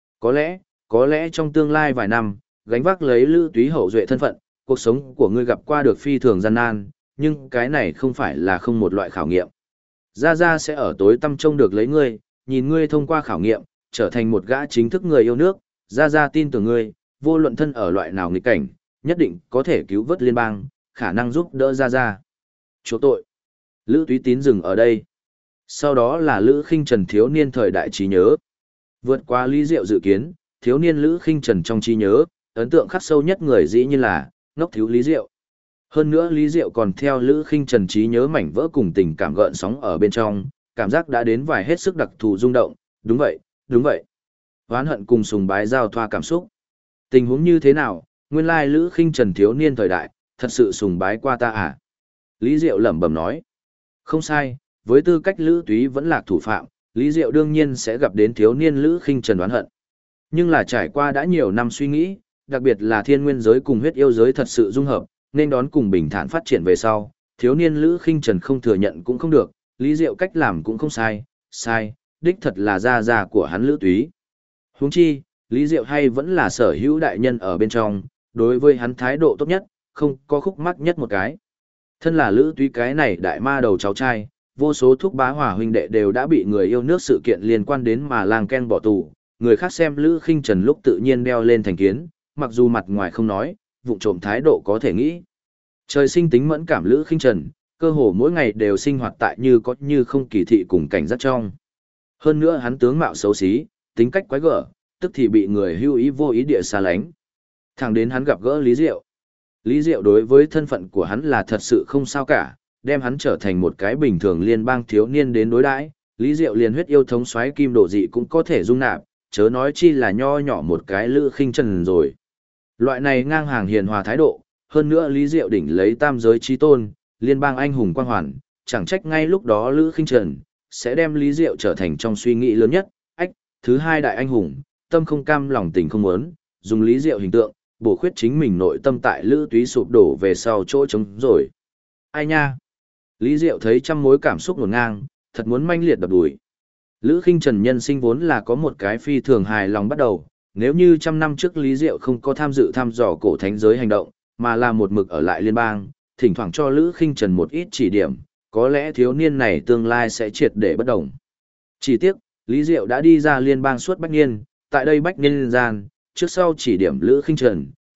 Có lẽ trong tương lai vài năm, gánh vác lấy Lữ Túy hậu duệ thân phận, cuộc sống của ngươi gặp qua được phi thường gian nan, nhưng cái này không phải là không một loại khảo nghiệm. Gia Gia sẽ ở tối tăm trông được lấy ngươi, nhìn ngươi thông qua khảo nghiệm, trở thành một gã chính thức người yêu nước, Gia Gia tin tưởng ngươi, vô luận thân ở loại nào nghịch cảnh, nhất định có thể cứu vớt liên bang, khả năng giúp đỡ Gia Gia. Chỗ tội. Lữ Túy tín dừng ở đây. Sau đó là Lữ Khinh Trần thiếu niên thời đại trí nhớ. Vượt qua Lý Diệu dự kiến, thiếu niên Lữ Khinh Trần trong trí nhớ, ấn tượng khắc sâu nhất người dĩ nhiên là ngốc thiếu Lý Diệu. Hơn nữa Lý Diệu còn theo Lữ Khinh Trần trí nhớ mảnh vỡ cùng tình cảm gợn sóng ở bên trong, cảm giác đã đến vài hết sức đặc thù rung động, đúng vậy. Oán hận cùng sùng bái giao thoa cảm xúc. Tình huống như thế nào, nguyên lai Lữ Khinh Trần thiếu niên thời đại, thật sự sùng bái qua ta à? Lý Diệu lẩm bẩm nói. Không sai, với tư cách Lữ Túy vẫn là thủ phạm, Lý Diệu đương nhiên sẽ gặp đến thiếu niên Lữ Khinh Trần oán hận. Nhưng là trải qua đã nhiều năm suy nghĩ, đặc biệt là thiên nguyên giới cùng huyết yêu giới thật sự dung hợp, nên đón cùng bình thản phát triển về sau, thiếu niên Lữ Khinh Trần không thừa nhận cũng không được, Lý Diệu cách làm cũng không sai, đích thật là Gia Gia của hắn Lữ Túy. Huống chi, Lý Diệu hay vẫn là sở hữu đại nhân ở bên trong, đối với hắn thái độ tốt nhất, không có khúc mắc nhất một cái. Thân là Lữ Túy cái này đại ma đầu cháu trai, vô số thúc bá hỏa huynh đệ đều đã bị người yêu nước sự kiện liên quan đến mà lang ken bỏ tù, người khác xem Lữ Khinh Trần lúc tự nhiên đeo lên thành kiến, mặc dù mặt ngoài không nói, vụng trộm thái độ có thể nghĩ. Trời sinh tính mẫn cảm Lữ Khinh Trần, cơ hồ mỗi ngày đều sinh hoạt tại như có như không kỳ thị cùng cảnh giác trong. Hơn nữa hắn tướng mạo xấu xí, tính cách quái gở, tức thì bị người hưu ý vô ý địa xa lánh. Thẳng đến hắn gặp gỡ Lý Diệu. Lý Diệu đối với thân phận của hắn là thật sự không sao cả, đem hắn trở thành một cái bình thường liên bang thiếu niên đến đối đãi. Lý Diệu liền huyết yêu thống soái kim độ dị cũng có thể dung nạp, chớ nói chi là nho nhỏ một cái Lữ Khinh Trần rồi. Loại này ngang hàng hiền hòa thái độ, hơn nữa Lý Diệu đỉnh lấy tam giới chí tôn, liên bang anh hùng quang hoàn, chẳng trách ngay lúc đó Lữ Khinh Trần sẽ đem Lý Diệu trở thành trong suy nghĩ lớn nhất, thứ hai đại anh hùng, tâm không cam lòng tình không muốn, dùng Lý Diệu hình tượng, bổ khuyết chính mình nội tâm tại Lữ Túy sụp đổ về sau chỗ trống rồi. Ai nha? Lý Diệu thấy trăm mối cảm xúc ngổn ngang, thật muốn manh liệt đập đùi. Lữ Khinh Trần nhân sinh vốn là có một cái phi thường hài lòng bắt đầu, nếu như trăm năm trước Lý Diệu không có tham dự thăm dò cổ thánh giới hành động, mà là một mực ở lại liên bang, thỉnh thoảng cho Lữ Khinh Trần một ít chỉ điểm, có lẽ thiếu niên này tương lai sẽ triệt để bất động. Chỉ tiếc, Lý Diệu đã đi ra liên bang suốt bách niên, tại đây bách niên gian, trước sau chỉ điểm Lữ Khinh Trần,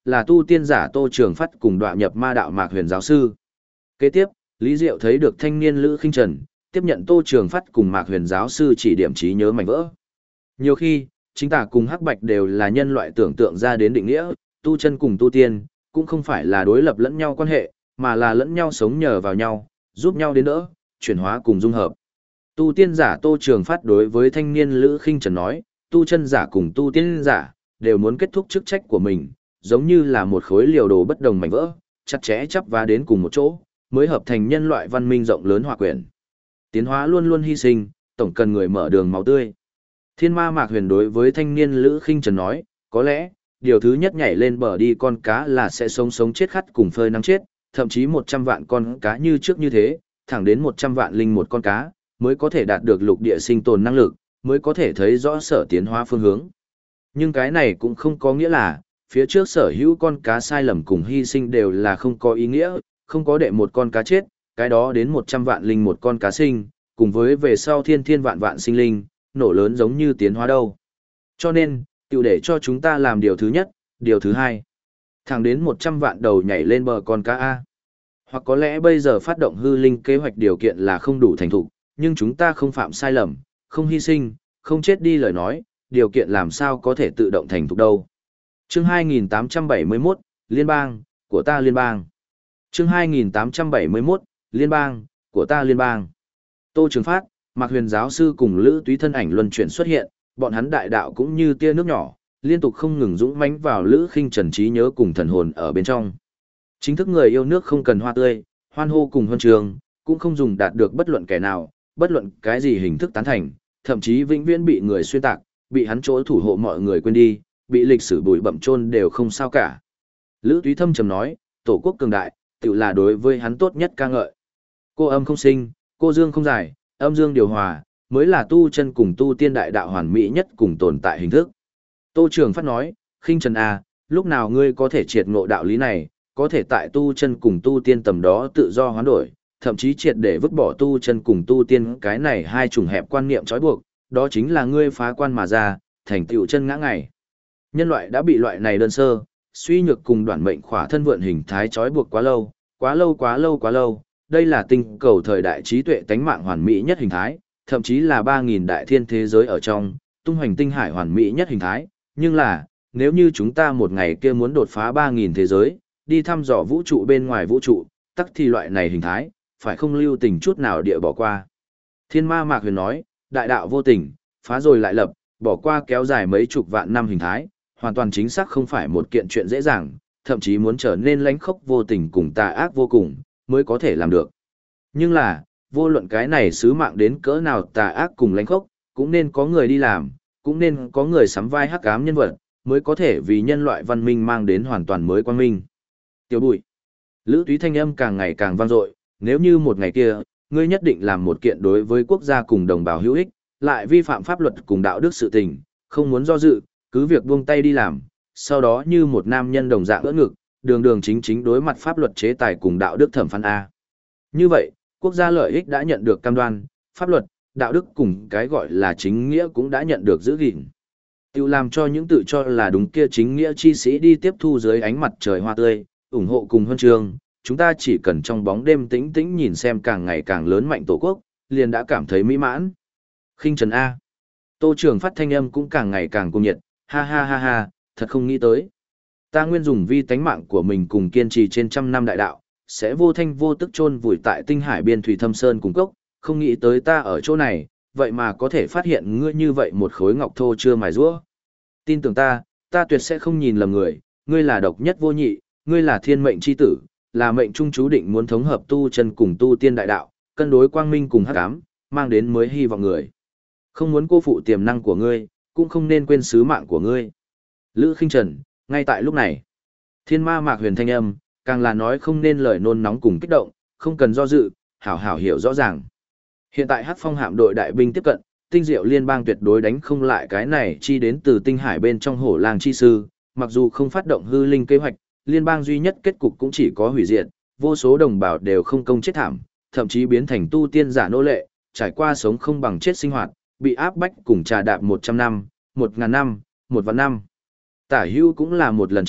là tu tiên giả Tô Trường Phát cùng đọa nhập ma đạo Mạc Huyền giáo sư. Kế tiếp, Lý Diệu thấy được thanh niên Lữ Khinh Trần, tiếp nhận Tô Trường Phát cùng Mạc Huyền giáo sư chỉ điểm trí nhớ mảnh vỡ. Nhiều khi, chính tà cùng hắc bạch đều là nhân loại tưởng tượng ra đến định nghĩa, tu chân cùng tu tiên, cũng không phải là đối lập lẫn nhau quan hệ, mà là lẫn nhau sống nhờ vào nhau, giúp nhau đến đỡ, chuyển hóa cùng dung hợp. Tu tiên giả Tô Trường Phát đối với thanh niên Lữ Khinh Trần nói, tu chân giả cùng tu tiên giả, đều muốn kết thúc chức trách của mình, giống như là một khối liều đồ bất đồng mảnh vỡ, chặt chẽ chắp vá đến cùng một chỗ, mới hợp thành nhân loại văn minh rộng lớn hòa quyển. Tiến hóa luôn luôn hy sinh, tổng cần người mở đường máu tươi. Thiên ma Mạc Huyền đối với thanh niên Lữ Khinh Trần nói, có lẽ, điều thứ nhất nhảy lên bờ đi con cá là sẽ sống sống chết khát cùng phơi nắng chết, thậm chí 100 vạn con cá như trước như thế, thẳng đến 100 vạn linh một con cá, mới có thể đạt được lục địa sinh tồn năng lực, mới có thể thấy rõ sở tiến hóa phương hướng. Nhưng cái này cũng không có nghĩa là, phía trước sở hữu con cá sai lầm cùng hy sinh đều là không có ý nghĩa, không có đệ một con cá chết, cái đó đến 100 vạn linh một con cá sinh, cùng với về sau thiên thiên vạn vạn sinh linh, nổ lớn giống như tiến hóa đâu. Cho nên, tiểu để cho chúng ta làm điều thứ nhất, điều thứ hai. Thẳng đến 100 vạn đầu nhảy lên bờ con cá A. Hoặc có lẽ bây giờ phát động hư linh kế hoạch điều kiện là không đủ thành thục, nhưng chúng ta không phạm sai lầm, không hy sinh, không chết đi lời nói, điều kiện làm sao có thể tự động thành thục đâu. Chương 2871, Liên bang, của ta liên bang. Chương 2871, Liên bang, của ta liên bang. Tô Trường Phát, Mạc Huyền giáo sư cùng Lữ Túy thân ảnh luân chuyển xuất hiện, bọn hắn đại đạo cũng như tia nước nhỏ, liên tục không ngừng dũng mãnh vào Lữ Khinh Trần trí nhớ cùng thần hồn ở bên trong. Chính thức người yêu nước không cần hoa tươi, hoan hô cùng huân trường, cũng không dùng đạt được bất luận kẻ nào, bất luận cái gì hình thức tán thành, thậm chí vĩnh viễn bị người xuyên tạc, bị hắn chỗ thủ hộ mọi người quên đi, bị lịch sử bụi bặm chôn đều không sao cả. Lữ Túy thâm trầm nói, tổ quốc cường đại, tự là đối với hắn tốt nhất ca ngợi. Cô âm không sinh, cô dương không giải, âm dương điều hòa, mới là tu chân cùng tu tiên đại đạo hoàn mỹ nhất cùng tồn tại hình thức. Tô Trường Phát nói, Khinh Trần à, lúc nào ngươi có thể triệt ngộ đạo lý này, có thể tại tu chân cùng tu tiên tầm đó tự do hoán đổi, thậm chí triệt để vứt bỏ tu chân cùng tu tiên cái này hai chủng hẹp quan niệm trói buộc, đó chính là ngươi phá quan mà ra, thành tựu chân ngã ngày. Nhân loại đã bị loại này đơn sơ, suy nhược cùng đoạn mệnh khỏa thân vượn hình thái trói buộc quá lâu, quá lâu quá lâu quá lâu, đây là tinh cầu thời đại trí tuệ tánh mạng hoàn mỹ nhất hình thái, thậm chí là 3.000 đại thiên thế giới ở trong, tung hoành tinh hải hoàn mỹ nhất hình thái, nhưng là, nếu như chúng ta một ngày kia muốn đột phá 3.000 thế giới, đi thăm dò vũ trụ bên ngoài vũ trụ, tắc thì loại này hình thái, phải không lưu tình chút nào địa bỏ qua. Thiên ma Mạc Huyền nói, đại đạo vô tình, phá rồi lại lập, bỏ qua kéo dài mấy chục vạn năm hình thái, hoàn toàn chính xác không phải một kiện chuyện dễ dàng, thậm chí muốn trở nên lãnh khốc vô tình cùng tà ác vô cùng, mới có thể làm được. Nhưng là, vô luận cái này sứ mạng đến cỡ nào tà ác cùng lãnh khốc, cũng nên có người đi làm, cũng nên có người sắm vai hắc ám nhân vật, mới có thể vì nhân loại văn minh mang đến hoàn toàn mới quang minh. Tiểu Bụi, Lữ Túy thanh âm càng ngày càng vang dội, nếu như một ngày kia, ngươi nhất định làm một kiện đối với quốc gia cùng đồng bào hữu ích, lại vi phạm pháp luật cùng đạo đức sự tình, không muốn do dự, cứ việc buông tay đi làm, sau đó như một nam nhân đồng dạng ưỡn ngực, đường đường chính chính đối mặt pháp luật chế tài cùng đạo đức thẩm phán A. Như vậy, quốc gia lợi ích đã nhận được cam đoan, pháp luật, đạo đức cùng cái gọi là chính nghĩa cũng đã nhận được giữ gìn. Tiêu làm cho những tự cho là đúng kia chính nghĩa chi sĩ đi tiếp thu dưới ánh mặt trời hoa tươi, ủng hộ cùng huân chương, chúng ta chỉ cần trong bóng đêm tĩnh tĩnh nhìn xem càng ngày càng lớn mạnh tổ quốc, liền đã cảm thấy mỹ mãn. Khinh Trần A. Tô Trường Phát thanh âm cũng càng ngày càng cuồng nhiệt, ha ha ha ha, thật không nghĩ tới. Ta nguyên dùng vi tánh mạng của mình cùng kiên trì trên trăm năm đại đạo, sẽ vô thanh vô tức chôn vùi tại tinh hải biên thủy thâm sơn cùng cốc, không nghĩ tới ta ở chỗ này, vậy mà có thể phát hiện ngươi như vậy một khối ngọc thô chưa mài rũa. Tin tưởng ta tuyệt sẽ không nhìn lầm người, ngươi là độc nhất vô nhị, ngươi là thiên mệnh chi tử, là mệnh trung chú định muốn thống hợp tu chân cùng tu tiên đại đạo, cân đối quang minh cùng hắc ám, mang đến mới hy vọng người. Không muốn cô phụ tiềm năng của ngươi, cũng không nên quên sứ mạng của ngươi. Lữ Khinh Trần, ngay tại lúc này, Thiên ma Mạc Huyền thanh âm, càng là nói không nên lời nôn nóng cùng kích động, không cần do dự, hảo hảo hiểu rõ ràng. Hiện tại Hắc Phong hạm đội đại binh tiếp cận, Tinh Diệu Liên bang tuyệt đối đánh không lại cái này chi đến từ tinh hải bên trong Hổ Lang chi sư, mặc dù không phát động hư linh kế hoạch, liên bang duy nhất kết cục cũng chỉ có hủy diệt, vô số đồng bào đều không công chết thảm, thậm chí biến thành tu tiên giả nô lệ, trải qua sống không bằng chết sinh hoạt, bị áp bách cùng trà đạp 100 năm, 1000 năm, 1 vạn năm. Tả hưu cũng là một lần chết,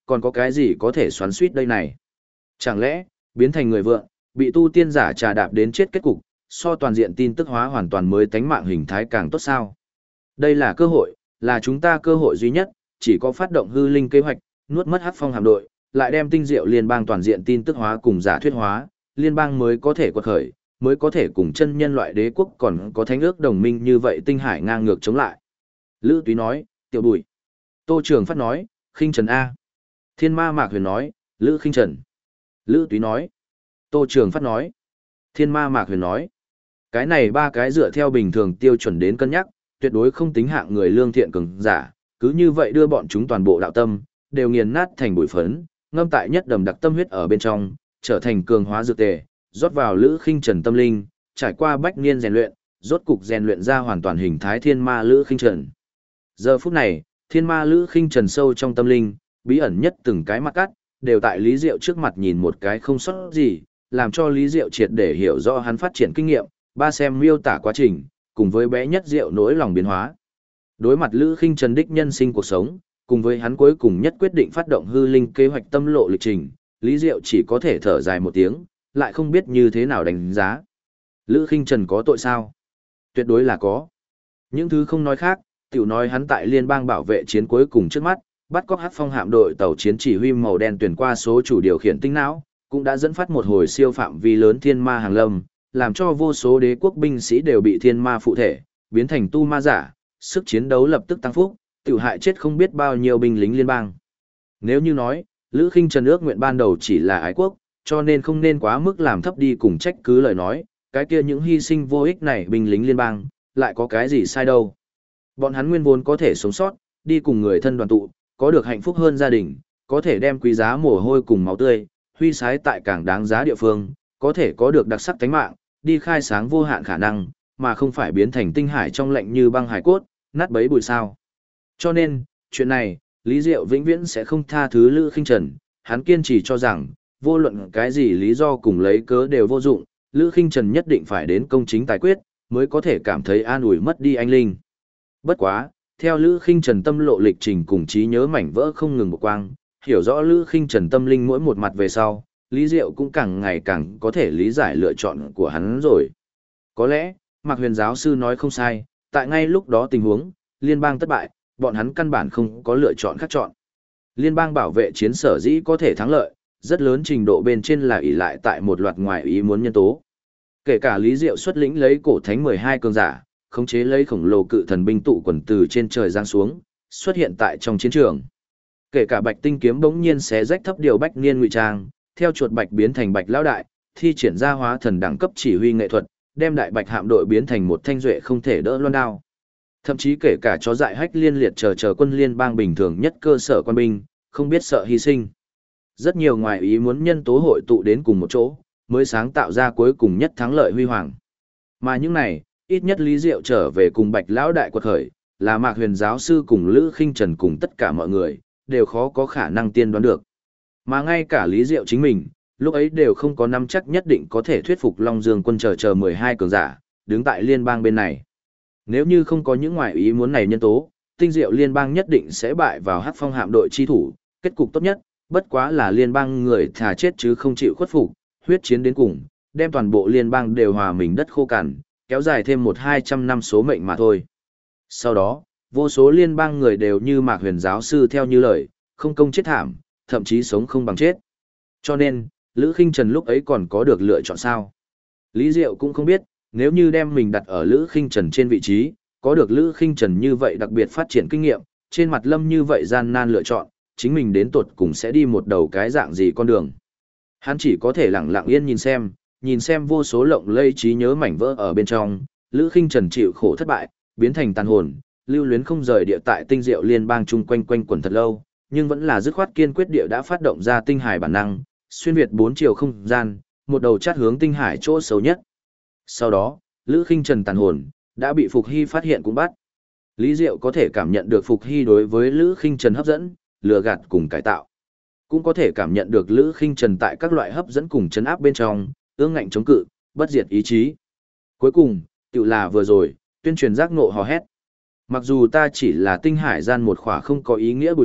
còn có cái gì có thể xoắn suýt đây này? Chẳng lẽ, biến thành người vượng, bị tu tiên giả trà đạp đến chết kết cục, so toàn diện tin tức hóa hoàn toàn mới tánh mạng hình thái càng tốt sao? Đây là cơ hội, là chúng ta cơ hội duy nhất, chỉ có phát động hư linh kế hoạch, nuốt mất Hắc Phong hạm đội, lại đem tinh diệu liên bang toàn diện tin tức hóa cùng giả thuyết hóa, liên bang mới có thể quật khởi, mới có thể cùng chân nhân loại đế quốc còn có thánh ước đồng minh như vậy tinh hải ngang ngược chống lại. Lữ Túy nói, Tiểu Bùi. Tô Trường Phát nói, Khinh Trần A. Thiên Ma Mạc Huyền nói, Lữ Khinh Trần. Lữ Túy nói. Tô Trường Phát nói. Thiên Ma Mạc Huyền nói. Cái này ba cái dựa theo bình thường tiêu chuẩn đến cân nhắc, tuyệt đối không tính hạng người lương thiện cường giả, cứ như vậy đưa bọn chúng toàn bộ đạo tâm, đều nghiền nát thành bụi phấn, ngâm tại nhất đầm đặc tâm huyết ở bên trong, trở thành cường hóa dược tề, rót vào Lữ Khinh Trần tâm linh, trải qua bách niên rèn luyện, rốt cục rèn luyện ra hoàn toàn hình thái thiên ma Lữ Khinh Trần. Giờ phút này, thiên ma Lữ Khinh Trần sâu trong tâm linh, bí ẩn nhất từng cái mặt cắt, đều tại Lý Diệu trước mặt nhìn một cái không sót gì, làm cho Lý Diệu triệt để hiểu rõ hắn phát triển kinh nghiệm, ba xem miêu tả quá trình, cùng với bé nhất Diệu nỗi lòng biến hóa. Đối mặt Lữ Khinh Trần đích nhân sinh cuộc sống, cùng với hắn cuối cùng nhất quyết định phát động hư linh kế hoạch tâm lộ lịch trình, Lý Diệu chỉ có thể thở dài một tiếng, lại không biết như thế nào đánh giá. Lữ Khinh Trần có tội sao? Tuyệt đối là có. Những thứ không nói khác, tiểu nói hắn tại liên bang bảo vệ chiến cuối cùng trước mắt, bắt cóc Hắc Phong hạm đội tàu chiến chỉ huy màu đen tuyển qua số chủ điều khiển tinh não, cũng đã dẫn phát một hồi siêu phạm vi lớn thiên ma hàng lâm, làm cho vô số đế quốc binh sĩ đều bị thiên ma phụ thể, biến thành tu ma giả, sức chiến đấu lập tức tăng phúc, tiểu hại chết không biết bao nhiêu binh lính liên bang. Nếu như nói, Lữ Khinh Trần ước nguyện ban đầu chỉ là ái quốc, cho nên không nên quá mức làm thấp đi cùng trách cứ lời nói, cái kia những hy sinh vô ích này binh lính liên bang, lại có cái gì sai đâu. Bọn hắn nguyên vốn có thể sống sót, đi cùng người thân đoàn tụ, có được hạnh phúc hơn gia đình, có thể đem quý giá mồ hôi cùng máu tươi, huy sái tại càng đáng giá địa phương, có thể có được đặc sắc tánh mạng, đi khai sáng vô hạn khả năng, mà không phải biến thành tinh hải trong lạnh như băng hải cốt, nát bấy bụi sao. Cho nên, chuyện này, Lý Diệu vĩnh viễn sẽ không tha thứ Lữ Khinh Trần, hắn kiên trì cho rằng, vô luận cái gì lý do cùng lấy cớ đều vô dụng, Lữ Khinh Trần nhất định phải đến công chính tài quyết, mới có thể cảm thấy an ủi mất đi anh linh. Bất quá, theo Lữ Khinh Trần tâm lộ lịch trình cùng trí nhớ mảnh vỡ không ngừng một quang, hiểu rõ Lữ Khinh Trần tâm linh mỗi một mặt về sau, Lý Diệu cũng càng ngày càng có thể lý giải lựa chọn của hắn rồi. Có lẽ, Mạc Huyền giáo sư nói không sai, tại ngay lúc đó tình huống, liên bang thất bại, bọn hắn căn bản không có lựa chọn khác chọn. Liên bang bảo vệ chiến sở dĩ có thể thắng lợi, rất lớn trình độ bên trên là ỷ lại tại một loạt ngoài ý muốn nhân tố. Kể cả Lý Diệu xuất lĩnh lấy cổ thánh 12 cường giả, khống chế lấy khổng lồ cự thần binh tụ quần từ trên trời giáng xuống, xuất hiện tại trong chiến trường. Kể cả Bạch Tinh kiếm bỗng nhiên xé rách thấp điều bách niên ngụy trang, theo chuột bạch biến thành Bạch lão đại, thi triển ra hóa thần đẳng cấp chỉ huy nghệ thuật, đem đại Bạch hạm đội biến thành một thanh duệ không thể đỡ loan đao. Thậm chí kể cả chó dại hách liên liệt chờ quân liên bang bình thường nhất cơ sở quân binh, không biết sợ hy sinh. Rất nhiều ngoài ý muốn nhân tố hội tụ đến cùng một chỗ, mới sáng tạo ra cuối cùng nhất thắng lợi huy hoàng. Mà những này, ít nhất Lý Diệu trở về cùng Bạch lão đại quật khởi, là Mạc Huyền giáo sư cùng Lữ Khinh Trần cùng tất cả mọi người, đều khó có khả năng tiên đoán được. Mà ngay cả Lý Diệu chính mình, lúc ấy đều không có nắm chắc nhất định có thể thuyết phục Long Dương quân chờ 12 cường giả, đứng tại liên bang bên này. Nếu như không có những ngoại ý muốn này nhân tố, tinh diệu liên bang nhất định sẽ bại vào Hắc Phong hạm đội chi thủ, kết cục tốt nhất, bất quá là liên bang người thà chết chứ không chịu khuất phục, huyết chiến đến cùng, đem toàn bộ liên bang đều hòa mình đất khô cằn, kéo dài thêm 100-200 năm số mệnh mà thôi. Sau đó, vô số liên bang người đều như Mạc Huyền giáo sư theo như lời, không công chết thảm, thậm chí sống không bằng chết. Cho nên, Lữ Khinh Trần lúc ấy còn có được lựa chọn sao? Lý Diệu cũng không biết, nếu như đem mình đặt ở Lữ Khinh Trần trên vị trí, có được Lữ Khinh Trần như vậy đặc biệt phát triển kinh nghiệm, trên mặt lâm như vậy gian nan lựa chọn, chính mình đến tuột cùng sẽ đi một đầu cái dạng gì con đường. Hắn chỉ có thể lặng lặng yên nhìn xem vô số lộng lây trí nhớ mảnh vỡ ở bên trong, Lữ Khinh Trần chịu khổ thất bại, biến thành tàn hồn, lưu luyến không rời địa tại tinh diệu liên bang chung quanh quẩn thật lâu, nhưng vẫn là dứt khoát kiên quyết địa đã phát động ra tinh hải bản năng, xuyên việt 4 chiều không gian, một đầu chát hướng tinh hải chỗ xấu nhất. Sau đó, Lữ Khinh Trần tàn hồn đã bị Phục Hy phát hiện cũng bắt. Lý Diệu có thể cảm nhận được Phục Hy đối với Lữ Khinh Trần hấp dẫn, lừa gạt cùng cải tạo. Cũng có thể cảm nhận được Lữ Khinh Trần tại các loại hấp dẫn cùng chấn áp bên trong, ương ngạnh chống cự, bất diệt ý chí. Cuối cùng, tự là vừa rồi, tuyên truyền giác ngộ hò hét. Mặc dù ta chỉ là tinh hải gian một khỏa không có ý nghĩa bụi bậm,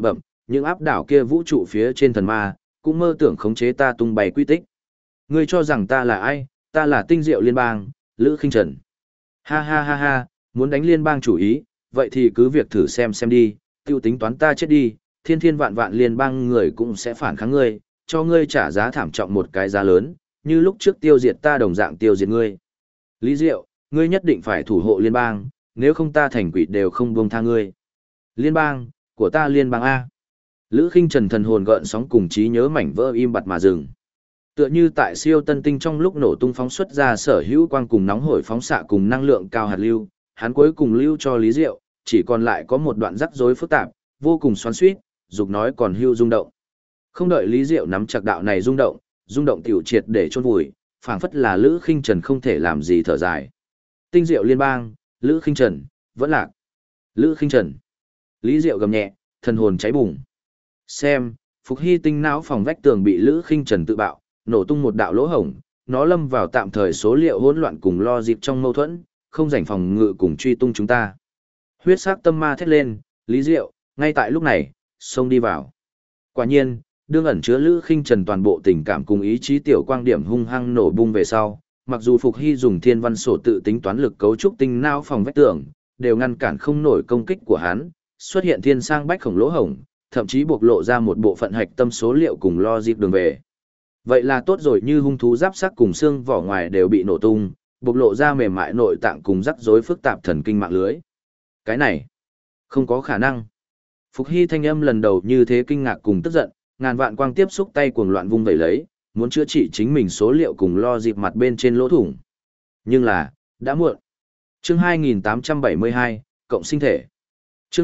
Những áp đảo kia vũ trụ phía trên thần ma, cũng mơ tưởng khống chế ta tung bay quy tích. Ngươi cho rằng ta là ai? Ta là Tinh Diệu Liên bang, Lữ Khinh Trần. Ha ha ha ha, muốn đánh liên bang chủ ý, vậy thì cứ việc thử xem đi, tiêu tính toán ta chết đi, thiên thiên vạn vạn liên bang người cũng sẽ phản kháng ngươi, cho ngươi trả giá thảm trọng một cái giá lớn, như lúc trước tiêu diệt ta đồng dạng tiêu diệt ngươi. Lý Diệu, ngươi nhất định phải thủ hộ liên bang, nếu không ta thành quỷ đều không buông tha ngươi. Liên bang, của ta liên bang A. Lữ Khinh Trần thần hồn gợn sóng cùng trí nhớ mảnh vỡ im bặt mà dừng. Tựa như tại siêu tân tinh trong lúc nổ tung phóng xuất ra sở hữu quang cùng nóng hổi phóng xạ cùng năng lượng cao hạt lưu, hắn cuối cùng lưu cho Lý Diệu, chỉ còn lại có một đoạn rắc rối phức tạp, vô cùng xoắn xuýt, dục nói còn hưu rung động. Không đợi Lý Diệu nắm chặt đạo này rung động tiểu triệt để chôn vùi, phảng phất là Lữ Khinh Trần không thể làm gì thở dài. Tinh Diệu Liên bang, Lữ Khinh Trần, vẫn lạc. Lữ Khinh Trần. Lý Diệu gầm nhẹ, thần hồn cháy bùng. Xem, Phục Hy tinh não phòng vách tường bị Lữ Khinh Trần tự bạo, nổ tung một đạo lỗ hổng, nó lâm vào tạm thời số liệu hỗn loạn cùng lo dịp trong mâu thuẫn, không rảnh phòng ngự cùng truy tung chúng ta. Huyết sắc tâm ma thét lên, Lý Diệu, ngay tại lúc này, xông đi vào. Quả nhiên, đương ẩn chứa Lữ Khinh Trần toàn bộ tình cảm cùng ý chí tiểu quang điểm hung hăng nổ bung về sau, mặc dù Phục Hy dùng thiên văn sổ tự tính toán lực cấu trúc tinh não phòng vách tường, đều ngăn cản không nổi công kích của hắn, xuất hiện thiên sang bách khổng lỗ hổng, thậm chí bộc lộ ra một bộ phận hạch tâm số liệu cùng lo dịp đường về. Vậy là tốt rồi, như hung thú giáp sắc cùng xương vỏ ngoài đều bị nổ tung, bộc lộ ra mềm mại nội tạng cùng rắc rối phức tạp thần kinh mạng lưới. Cái này, không có khả năng. Phục Hy thanh âm lần đầu như thế kinh ngạc cùng tức giận, ngàn vạn quang tiếp xúc tay cuồng loạn vung vẩy lấy, muốn chữa trị chính mình số liệu cùng lo dịp mặt bên trên lỗ thủng. Nhưng là, đã muộn. Chương 2872, cộng sinh thể. Chương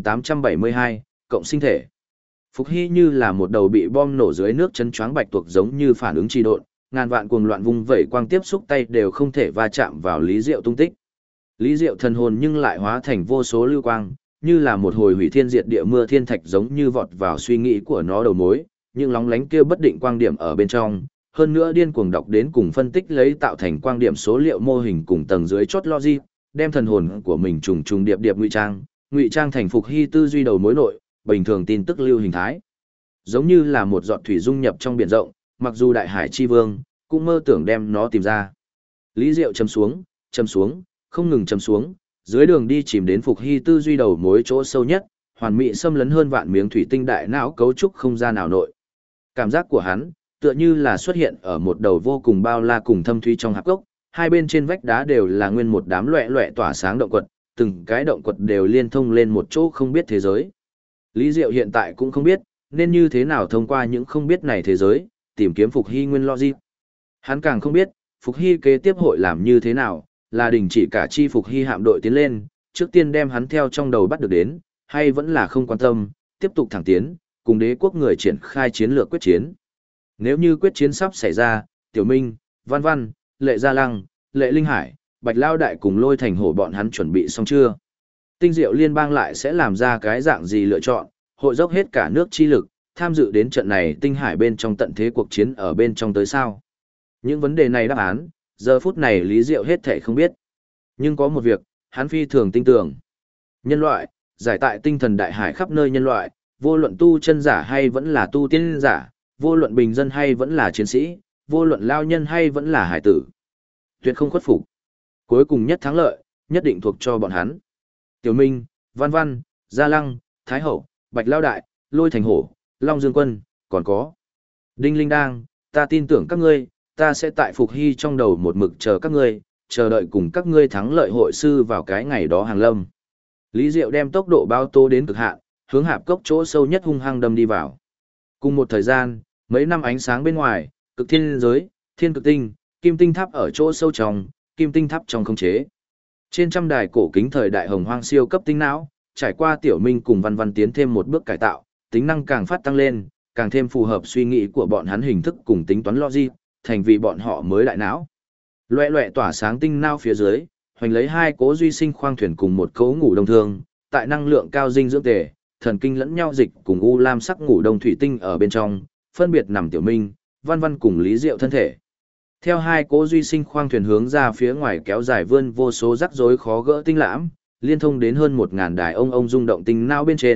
2872, cộng sinh thể. Phục Hy như là một đầu bị bom nổ dưới nước chân choáng bạch tuộc giống như phản ứng trì độn, ngàn vạn cuồng loạn vung vẩy quang tiếp xúc tay đều không thể va chạm vào Lý Diệu tung tích. Lý Diệu thần hồn nhưng lại hóa thành vô số lưu quang, như là một hồi hủy thiên diệt địa mưa thiên thạch giống như vọt vào suy nghĩ của nó đầu mối, những lóng lánh kia bất định quang điểm ở bên trong, hơn nữa điên cuồng đọc đến cùng phân tích lấy tạo thành quang điểm số liệu mô hình cùng tầng dưới chốt logic, đem thần hồn của mình trùng trùng điệp điệp ngụy trang thành Phục Hy tư duy đầu mối nội, bình thường tin tức lưu hình thái. Giống như là một giọt thủy dung nhập trong biển rộng, mặc dù đại hải chi vương cũng mơ tưởng đem nó tìm ra. Lý Diệu chầm xuống, không ngừng chầm xuống, dưới đường đi chìm đến Phục Hy tư duy đầu mối chỗ sâu nhất, hoàn mỹ xâm lấn hơn vạn miếng thủy tinh đại não cấu trúc không gian nào nội. Cảm giác của hắn, tựa như là xuất hiện ở một đầu vô cùng bao la cùng thâm thúy trong hạp cốc, hai bên trên vách đá đều là nguyên một đám loẹ loẹ tỏa sáng động quật, từng cái động quật đều liên thông lên một chỗ không biết thế giới. Lý Diệu hiện tại cũng không biết, nên như thế nào thông qua những không biết này thế giới, tìm kiếm Phục Hy nguyên logic. Hắn càng không biết, Phục Hy kế tiếp hội làm như thế nào, là đình chỉ cả chi Phục Hy hạm đội tiến lên, trước tiên đem hắn theo trong đầu bắt được đến, hay vẫn là không quan tâm, tiếp tục thẳng tiến, cùng đế quốc người triển khai chiến lược quyết chiến. Nếu như quyết chiến sắp xảy ra, Tiểu Minh, Văn Văn, Lệ Gia Lăng, Lệ Linh Hải, Bạch Lao Đại cùng Lôi Thành Hổ bọn hắn chuẩn bị xong chưa? Tinh Diệu Liên bang lại sẽ làm ra cái dạng gì lựa chọn, hội dốc hết cả nước chi lực, tham dự đến trận này tinh hải bên trong tận thế cuộc chiến ở bên trong tới sao? Những vấn đề này đáp án, giờ phút này Lý Diệu hết thể không biết. Nhưng có một việc, hắn phi thường tin tưởng. Nhân loại, giải tại tinh thần đại hải khắp nơi nhân loại, vô luận tu chân giả hay vẫn là tu tiên giả, vô luận bình dân hay vẫn là chiến sĩ, vô luận lao nhân hay vẫn là hải tử. Tuyệt không khuất phục. Cuối cùng nhất thắng lợi, nhất định thuộc cho bọn hắn. Tiểu Minh, Văn Văn, Gia Lăng, Thái Hậu, Bạch Lao Đại, Lôi Thành Hổ, Long Dương Quân, còn có Đinh Linh Đang, ta tin tưởng các ngươi, ta sẽ tại Phục Hy trong đầu một mực chờ các ngươi, chờ đợi cùng các ngươi thắng lợi hội sư vào cái ngày đó hàng lâm. Lý Diệu đem tốc độ bao tô đến cực hạn, hướng hạp cốc chỗ sâu nhất hung hăng đâm đi vào. Cùng một thời gian, mấy năm ánh sáng bên ngoài, cực thiên giới, thiên cực tinh, kim tinh tháp ở chỗ sâu trong, kim tinh tháp trong không chế. Trên trăm đài cổ kính thời đại hồng hoang siêu cấp tinh não, trải qua Tiểu Minh cùng Văn Văn tiến thêm một bước cải tạo, tính năng càng phát tăng lên, càng thêm phù hợp suy nghĩ của bọn hắn hình thức cùng tính toán logic, thành vì bọn họ mới đại não. Loẹ loẹ tỏa sáng tinh não phía dưới, hoành lấy hai cố duy sinh khoang thuyền cùng một cấu ngủ đông thương, tại năng lượng cao dinh dưỡng tề, thần kinh lẫn nhau dịch cùng u lam sắc ngủ đông thủy tinh ở bên trong, phân biệt nằm Tiểu Minh, Văn Văn cùng Lý Diệu thân thể. Theo hai cố duy sinh khoang thuyền hướng ra phía ngoài kéo dài vươn vô số rắc rối khó gỡ tinh lãm, liên thông đến hơn 1000 đài ông rung động tinh não bên trên,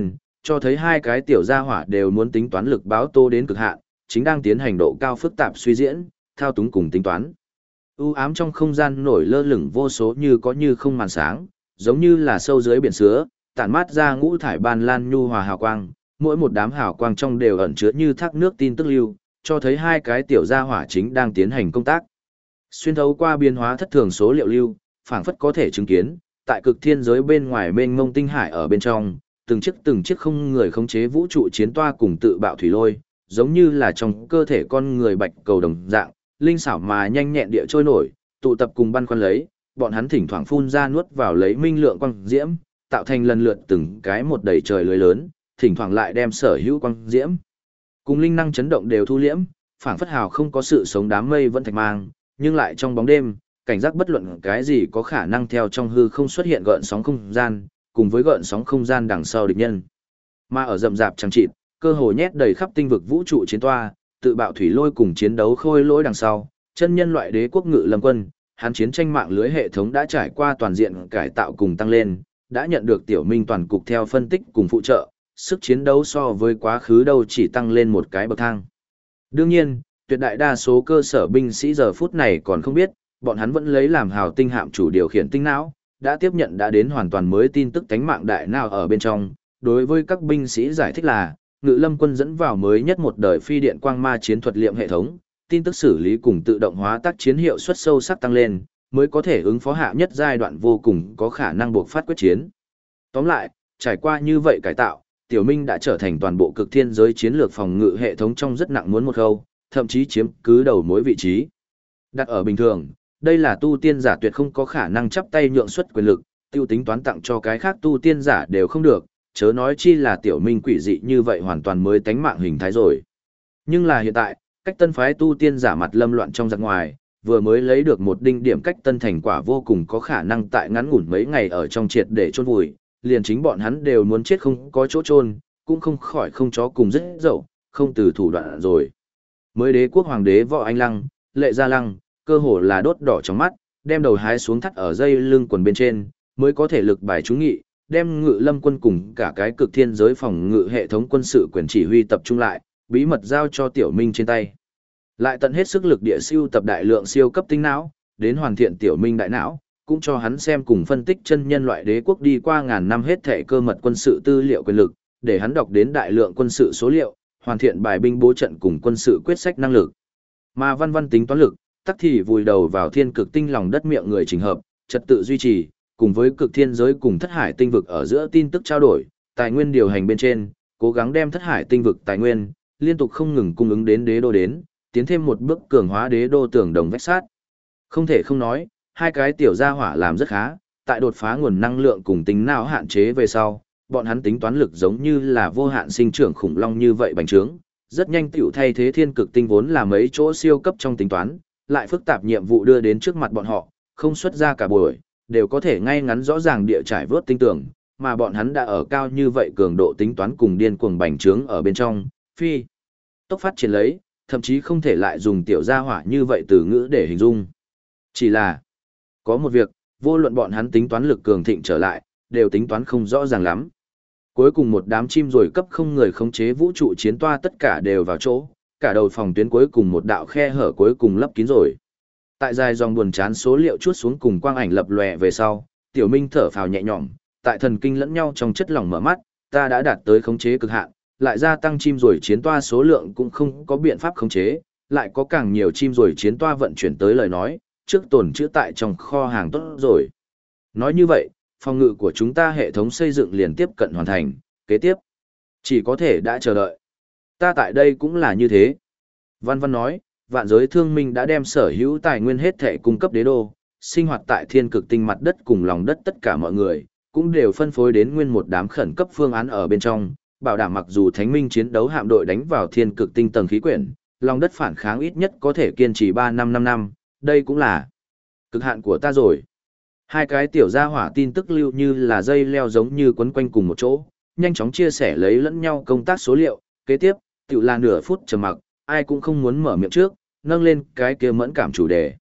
cho thấy hai cái tiểu gia hỏa đều muốn tính toán lực báo tô đến cực hạn, chính đang tiến hành độ cao phức tạp suy diễn, thao túng cùng tính toán. U ám trong không gian nổi lơ lửng vô số như có như không màn sáng, giống như là sâu dưới biển sứa, tản mát ra ngũ thải ban lan nhu hòa hào quang, mỗi một đám hào quang trong đều ẩn chứa như thác nước tin tức lưu, cho thấy hai cái tiểu gia hỏa chính đang tiến hành công tác. Xuyên thấu qua biến hóa thất thường số liệu lưu, phảng phất có thể chứng kiến, tại cực thiên giới bên ngoài mênh mông tinh hải ở bên trong, từng chiếc không người khống chế vũ trụ chiến toa cùng tự bạo thủy lôi, giống như là trong cơ thể con người bạch cầu đồng dạng, linh xảo mà nhanh nhẹn địa trôi nổi, tụ tập cùng băn khoăn lấy, bọn hắn thỉnh thoảng phun ra nuốt vào lấy minh lượng quang diễm, tạo thành lần lượt từng cái một đầy trời lưới lớn, thỉnh thoảng lại đem sở hữu quang diễm cùng linh năng chấn động đều thu liễm, phảng phất hào không có sự sống đám mây vẫn thạch mang, nhưng lại trong bóng đêm, cảnh giác bất luận cái gì có khả năng theo trong hư không xuất hiện gợn sóng không gian, cùng với gợn sóng không gian đằng sau địch nhân. Mà ở rậm rạp chẳng chịt, cơ hồ nhét đầy khắp tinh vực vũ trụ chiến toa, tự bạo thủy lôi cùng chiến đấu khôi lỗi đằng sau, chân nhân loại đế quốc ngự lâm quân, hắn chiến tranh mạng lưới hệ thống đã trải qua toàn diện cải tạo cùng tăng lên, đã nhận được tiểu minh toàn cục theo phân tích cùng phụ trợ, sức chiến đấu so với quá khứ đâu chỉ tăng lên một cái bậc thang. Đương nhiên, tuyệt đại đa số cơ sở binh sĩ giờ phút này còn không biết, bọn hắn vẫn lấy làm hào tinh hạm chủ điều khiển tinh não, đã tiếp nhận đã đến hoàn toàn mới tin tức tánh mạng đại nào ở bên trong. Đối với các binh sĩ giải thích là, ngự lâm quân dẫn vào mới nhất một đời phi điện quang ma chiến thuật liệm hệ thống, tin tức xử lý cùng tự động hóa tác chiến hiệu suất sâu sắc tăng lên, mới có thể ứng phó hạ nhất giai đoạn vô cùng có khả năng buộc phát quyết chiến. Tóm lại, trải qua như vậy cải tạo, Tiểu Minh đã trở thành toàn bộ cực thiên giới chiến lược phòng ngự hệ thống trong rất nặng muốn một khâu, thậm chí chiếm cứ đầu mối vị trí. Đặt ở bình thường, đây là tu tiên giả tuyệt không có khả năng chắp tay nhượng suất quyền lực, tiêu tính toán tặng cho cái khác tu tiên giả đều không được, chớ nói chi là Tiểu Minh quỷ dị như vậy hoàn toàn mới tánh mạng hình thái rồi. Nhưng là hiện tại, cách tân phái tu tiên giả mặt lâm loạn trong giặc ngoài, vừa mới lấy được một đinh điểm cách tân thành quả vô cùng có khả năng tại ngắn ngủn mấy ngày ở trong triệt để chôn vùi, liền chính bọn hắn đều muốn chết không có chỗ chôn, cũng không khỏi không chó cùng rất dậu, không từ thủ đoạn rồi. Mới đế quốc hoàng đế Võ Anh Lăng, Lệ Gia Lăng, cơ hồ là đốt đỏ trong mắt, đem đầu hái xuống thắt ở dây lưng quần bên trên, mới có thể lực bài trúng nghị, đem ngự lâm quân cùng cả cái cực thiên giới phòng ngự hệ thống quân sự quyền chỉ huy tập trung lại, bí mật giao cho Tiểu Minh trên tay. Lại tận hết sức lực địa siêu tập đại lượng siêu cấp tinh não, đến hoàn thiện Tiểu Minh đại não, cũng cho hắn xem cùng phân tích chân nhân loại đế quốc đi qua ngàn năm hết thể cơ mật quân sự tư liệu quyền lực, để hắn đọc đến đại lượng quân sự số liệu, hoàn thiện bài binh bố trận cùng quân sự quyết sách năng lực. Mà văn văn tính toán lực, tắc thì vùi đầu vào thiên cực tinh lòng đất miệng người chỉnh hợp, trật tự duy trì, cùng với cực thiên giới cùng thất hải tinh vực ở giữa tin tức trao đổi, tài nguyên điều hành bên trên, cố gắng đem thất hải tinh vực tài nguyên, liên tục không ngừng cung ứng đến đế đô đến, tiến thêm một bước cường hóa đế đô tường đồng vách sát. Không thể không nói, hai cái tiểu gia hỏa làm rất khá, tại đột phá nguồn năng lượng cùng tính não hạn chế về sau, bọn hắn tính toán lực giống như là vô hạn sinh trưởng khủng long như vậy bành trướng, rất nhanh tiểu thay thế thiên cực tinh vốn là mấy chỗ siêu cấp trong tính toán, lại phức tạp nhiệm vụ đưa đến trước mặt bọn họ, không xuất ra cả buổi, đều có thể ngay ngắn rõ ràng địa trải vớt tinh tưởng, mà bọn hắn đã ở cao như vậy cường độ tính toán cùng điên cuồng bành trướng ở bên trong, phi tốc phát triển lấy, thậm chí không thể lại dùng tiểu gia hỏa như vậy từ ngữ để hình dung. Chỉ là, có một việc, vô luận bọn hắn tính toán lực cường thịnh trở lại, đều tính toán không rõ ràng lắm. Cuối cùng một đám chim rồi cấp không người khống chế vũ trụ chiến toa tất cả đều vào chỗ, cả đầu phòng tuyến cuối cùng một đạo khe hở cuối cùng lấp kín rồi. Tại dài dòng buồn chán số liệu chuốt xuống cùng quang ảnh lập lòe về sau, Tiểu Minh thở phào nhẹ nhõm, tại thần kinh lẫn nhau trong chất lỏng mở mắt, ta đã đạt tới khống chế cực hạn, lại gia tăng chim rồi chiến toa số lượng cũng không có biện pháp khống chế, lại có càng nhiều chim rồi chiến toa vận chuyển tới lời nói, trước tồn trữ tại trong kho hàng tốt rồi. Nói như vậy, phòng ngự của chúng ta hệ thống xây dựng liền tiếp cận hoàn thành, kế tiếp chỉ có thể đã chờ đợi. Ta tại đây cũng là như thế. Văn Văn nói, vạn giới thương minh đã đem sở hữu tài nguyên hết thể cung cấp đế đô, sinh hoạt tại thiên cực tinh mặt đất cùng lòng đất tất cả mọi người, cũng đều phân phối đến nguyên một đám khẩn cấp phương án ở bên trong, bảo đảm mặc dù thánh minh chiến đấu hạm đội đánh vào thiên cực tinh tầng khí quyển, lòng đất phản kháng ít nhất có thể kiên trì 3-5 năm, đây cũng là cực hạn của ta rồi. Hai cái tiểu gia hỏa tin tức lưu như là dây leo giống như quấn quanh cùng một chỗ, nhanh chóng chia sẻ lấy lẫn nhau công tác số liệu, kế tiếp, tiểu là nửa phút trầm mặc, ai cũng không muốn mở miệng trước, nâng lên cái kia mẫn cảm chủ đề.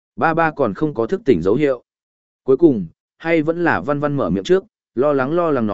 Ba còn không có thức tỉnh dấu hiệu. Cuối cùng, hay vẫn là Văn Văn mở miệng trước, lo lắng nói,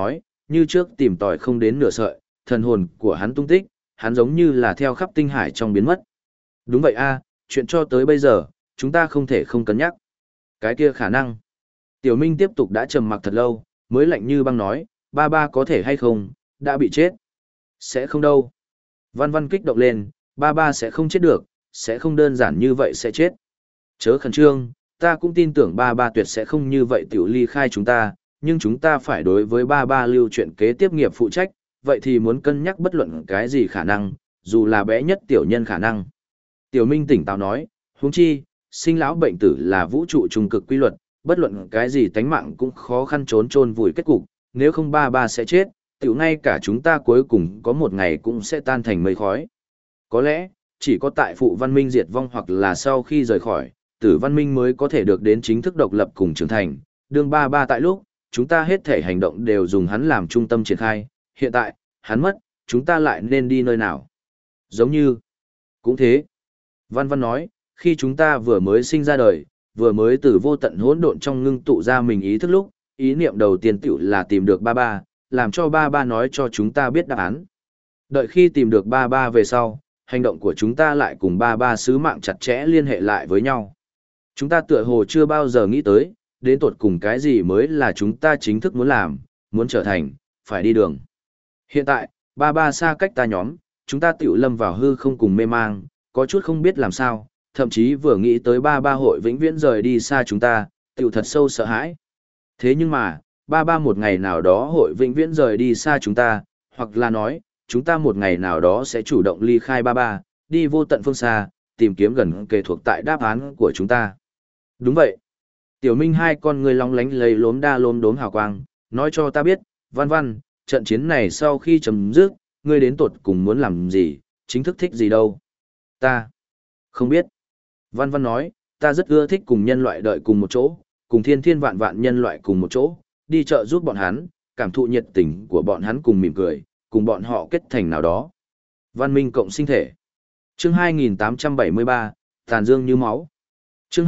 như trước tìm tòi không đến nửa sợi, thần hồn của hắn tung tích, hắn giống như là theo khắp tinh hải trong biến mất. Đúng vậy a, chuyện cho tới bây giờ, chúng ta không thể không cân nhắc. Cái kia khả năng. Tiểu Minh tiếp tục đã trầm mặc thật lâu, mới lạnh như băng nói, ba ba có thể hay không, đã bị chết. Sẽ không đâu. Văn Văn kích động lên, ba ba sẽ không chết được, sẽ không đơn giản như vậy sẽ chết. Chớ khẩn trương, ta cũng tin tưởng ba ba tuyệt sẽ không như vậy tiểu ly khai chúng ta, nhưng chúng ta phải đối với ba ba lưu chuyện kế tiếp nghiệp phụ trách, vậy thì muốn cân nhắc bất luận cái gì khả năng, dù là bé nhất tiểu nhân khả năng. Tiểu Minh tỉnh táo nói, huống chi, sinh lão bệnh tử là vũ trụ trung cực quy luật, bất luận cái gì tánh mạng cũng khó khăn trốn chôn vùi kết cục, nếu không ba ba sẽ chết, tiểu ngay cả chúng ta cuối cùng có một ngày cũng sẽ tan thành mây khói. Có lẽ, chỉ có tại phụ văn minh diệt vong hoặc là sau khi rời khỏi, tử văn minh mới có thể được đến chính thức độc lập cùng trưởng thành, đương ba ba tại lúc, chúng ta hết thể hành động đều dùng hắn làm trung tâm triển khai, hiện tại, hắn mất, chúng ta lại nên đi nơi nào. Giống như, cũng thế. Văn Văn nói, khi chúng ta vừa mới sinh ra đời, vừa mới từ vô tận hỗn độn trong ngưng tụ ra mình ý thức lúc, ý niệm đầu tiên tiểu là tìm được ba ba, làm cho ba ba nói cho chúng ta biết đáp án. Đợi khi tìm được ba ba về sau, hành động của chúng ta lại cùng ba ba sứ mạng chặt chẽ liên hệ lại với nhau. Chúng ta tựa hồ chưa bao giờ nghĩ tới, đến tột cùng cái gì mới là chúng ta chính thức muốn làm, muốn trở thành, phải đi đường. Hiện tại, ba ba xa cách ta nhóm, chúng ta tiểu lâm vào hư không cùng mê mang, có chút không biết làm sao, thậm chí vừa nghĩ tới ba ba hội vĩnh viễn rời đi xa chúng ta, tiểu thật sâu sợ hãi. Thế nhưng mà, ba ba một ngày nào đó hội vĩnh viễn rời đi xa chúng ta, hoặc là nói, chúng ta một ngày nào đó sẽ chủ động ly khai ba ba, đi vô tận phương xa, tìm kiếm gần kề thuộc tại đáp án của chúng ta. Đúng vậy. Tiểu Minh hai con người long lánh lấy lốm đa lốm đốm hào quang, nói cho ta biết, Văn Văn, trận chiến này sau khi chấm dứt, ngươi đến tột cùng muốn làm gì, chính thức thích gì đâu. Ta không biết. Văn Văn nói, ta rất ưa thích cùng nhân loại đợi cùng một chỗ, cùng thiên thiên vạn vạn nhân loại cùng một chỗ, đi chợ giúp bọn hắn, cảm thụ nhiệt tình của bọn hắn cùng mỉm cười, cùng bọn họ kết thành nào đó. Văn minh cộng sinh thể. Chương 2873, tàn dương như máu. Chương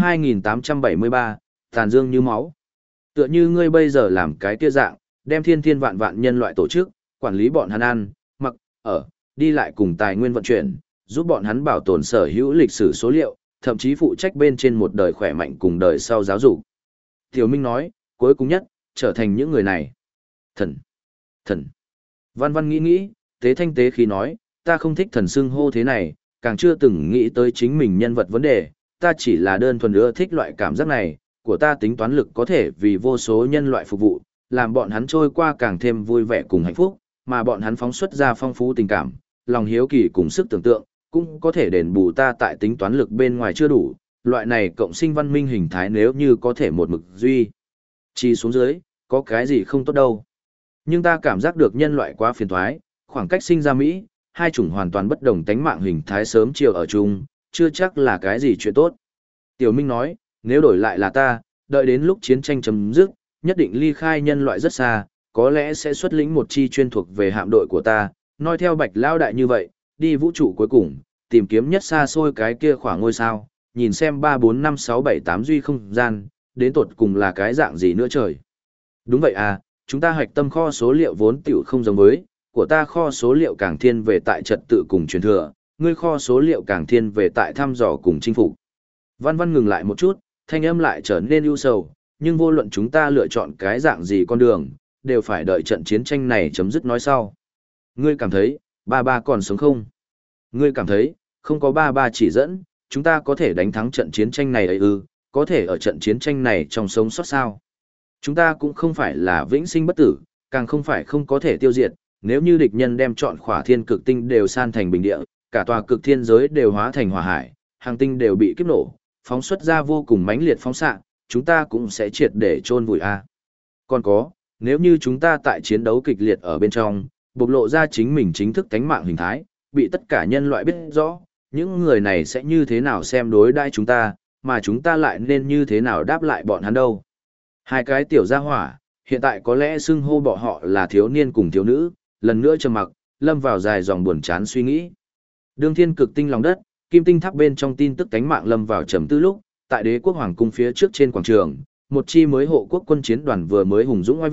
2873, tàn dương như máu. Tựa như ngươi bây giờ làm cái kia dạng, đem thiên thiên vạn vạn nhân loại tổ chức, quản lý bọn hắn ăn, mặc, ở, đi lại cùng tài nguyên vận chuyển, giúp bọn hắn bảo tồn sở hữu lịch sử số liệu, thậm chí phụ trách bên trên một đời khỏe mạnh cùng đời sau giáo dục. Tiểu Minh nói, cuối cùng nhất, trở thành những người này. Thần. Văn Văn nghĩ, tế thanh tế khi nói, ta không thích thần xưng hô thế này, càng chưa từng nghĩ tới chính mình nhân vật vấn đề, ta chỉ là đơn thuần ưa thích loại cảm giác này, của ta tính toán lực có thể vì vô số nhân loại phục vụ, làm bọn hắn trôi qua càng thêm vui vẻ cùng hạnh phúc, mà bọn hắn phóng xuất ra phong phú tình cảm, lòng hiếu kỳ cùng sức tưởng tượng, cũng có thể đền bù ta tại tính toán lực bên ngoài chưa đủ, loại này cộng sinh văn minh hình thái nếu như có thể một mực duy trì xuống dưới, có cái gì không tốt đâu. Nhưng ta cảm giác được nhân loại quá phiền toái, khoảng cách sinh ra Mỹ, hai chủng hoàn toàn bất đồng tánh mạng hình thái sớm chiều ở chung, chưa chắc là cái gì chuyện tốt. Tiểu Minh nói, nếu đổi lại là ta, đợi đến lúc chiến tranh chấm dứt, nhất định ly khai nhân loại rất xa, có lẽ sẽ xuất lĩnh một chi chuyên thuộc về hạm đội của ta, nói theo Bạch Lao đại như vậy, đi vũ trụ cuối cùng, tìm kiếm nhất xa xôi cái kia khoảng ngôi sao, nhìn xem 3 4 5 6 7 8 duy không gian, đến tột cùng là cái dạng gì nữa trời. Đúng vậy à, chúng ta hoạch tâm kho số liệu vốn tiểu không giống với, của ta kho số liệu càng thiên về tại trật tự cùng truyền thừa, ngươi kho số liệu càng thiên về tại thăm dò cùng chinh phục. Văn Văn ngừng lại một chút, thanh âm lại trở nên ưu sầu, nhưng vô luận chúng ta lựa chọn cái dạng gì con đường, đều phải đợi trận chiến tranh này chấm dứt nói sau. Ngươi cảm thấy, ba ba còn sống không? Ngươi cảm thấy, không có ba ba chỉ dẫn, chúng ta có thể đánh thắng trận chiến tranh này ấy ư, có thể ở trận chiến tranh này trong sống sót sao? Chúng ta cũng không phải là vĩnh sinh bất tử, càng không phải không có thể tiêu diệt, nếu như địch nhân đem chọn khỏa thiên cực tinh đều san thành bình địa, cả tòa cực thiên giới đều hóa thành hỏa hải, hàng tinh đều bị kiếp nổ, phóng xuất ra vô cùng mãnh liệt phóng xạ, chúng ta cũng sẽ triệt để chôn vùi a. Còn có, nếu như chúng ta tại chiến đấu kịch liệt ở bên trong, bộc lộ ra chính mình chính thức tánh mạng hình thái, bị tất cả nhân loại biết rõ, những người này sẽ như thế nào xem đối đãi chúng ta, mà chúng ta lại nên như thế nào đáp lại bọn hắn đâu. Hai cái tiểu gia hỏa, hiện tại có lẽ xưng hô bọn họ là thiếu niên cùng thiếu nữ, lần nữa trầm mặc, lâm vào dài dòng buồn chán suy nghĩ. Đương thiên cực tinh lòng đất, kim tinh tháp bên trong tin tức tánh mạng lâm vào trầm tư lúc, tại đế quốc hoàng cung phía trước trên quảng trường, một chi mới hộ quốc quân chiến đoàn vừa mới hùng dũng oai vệ,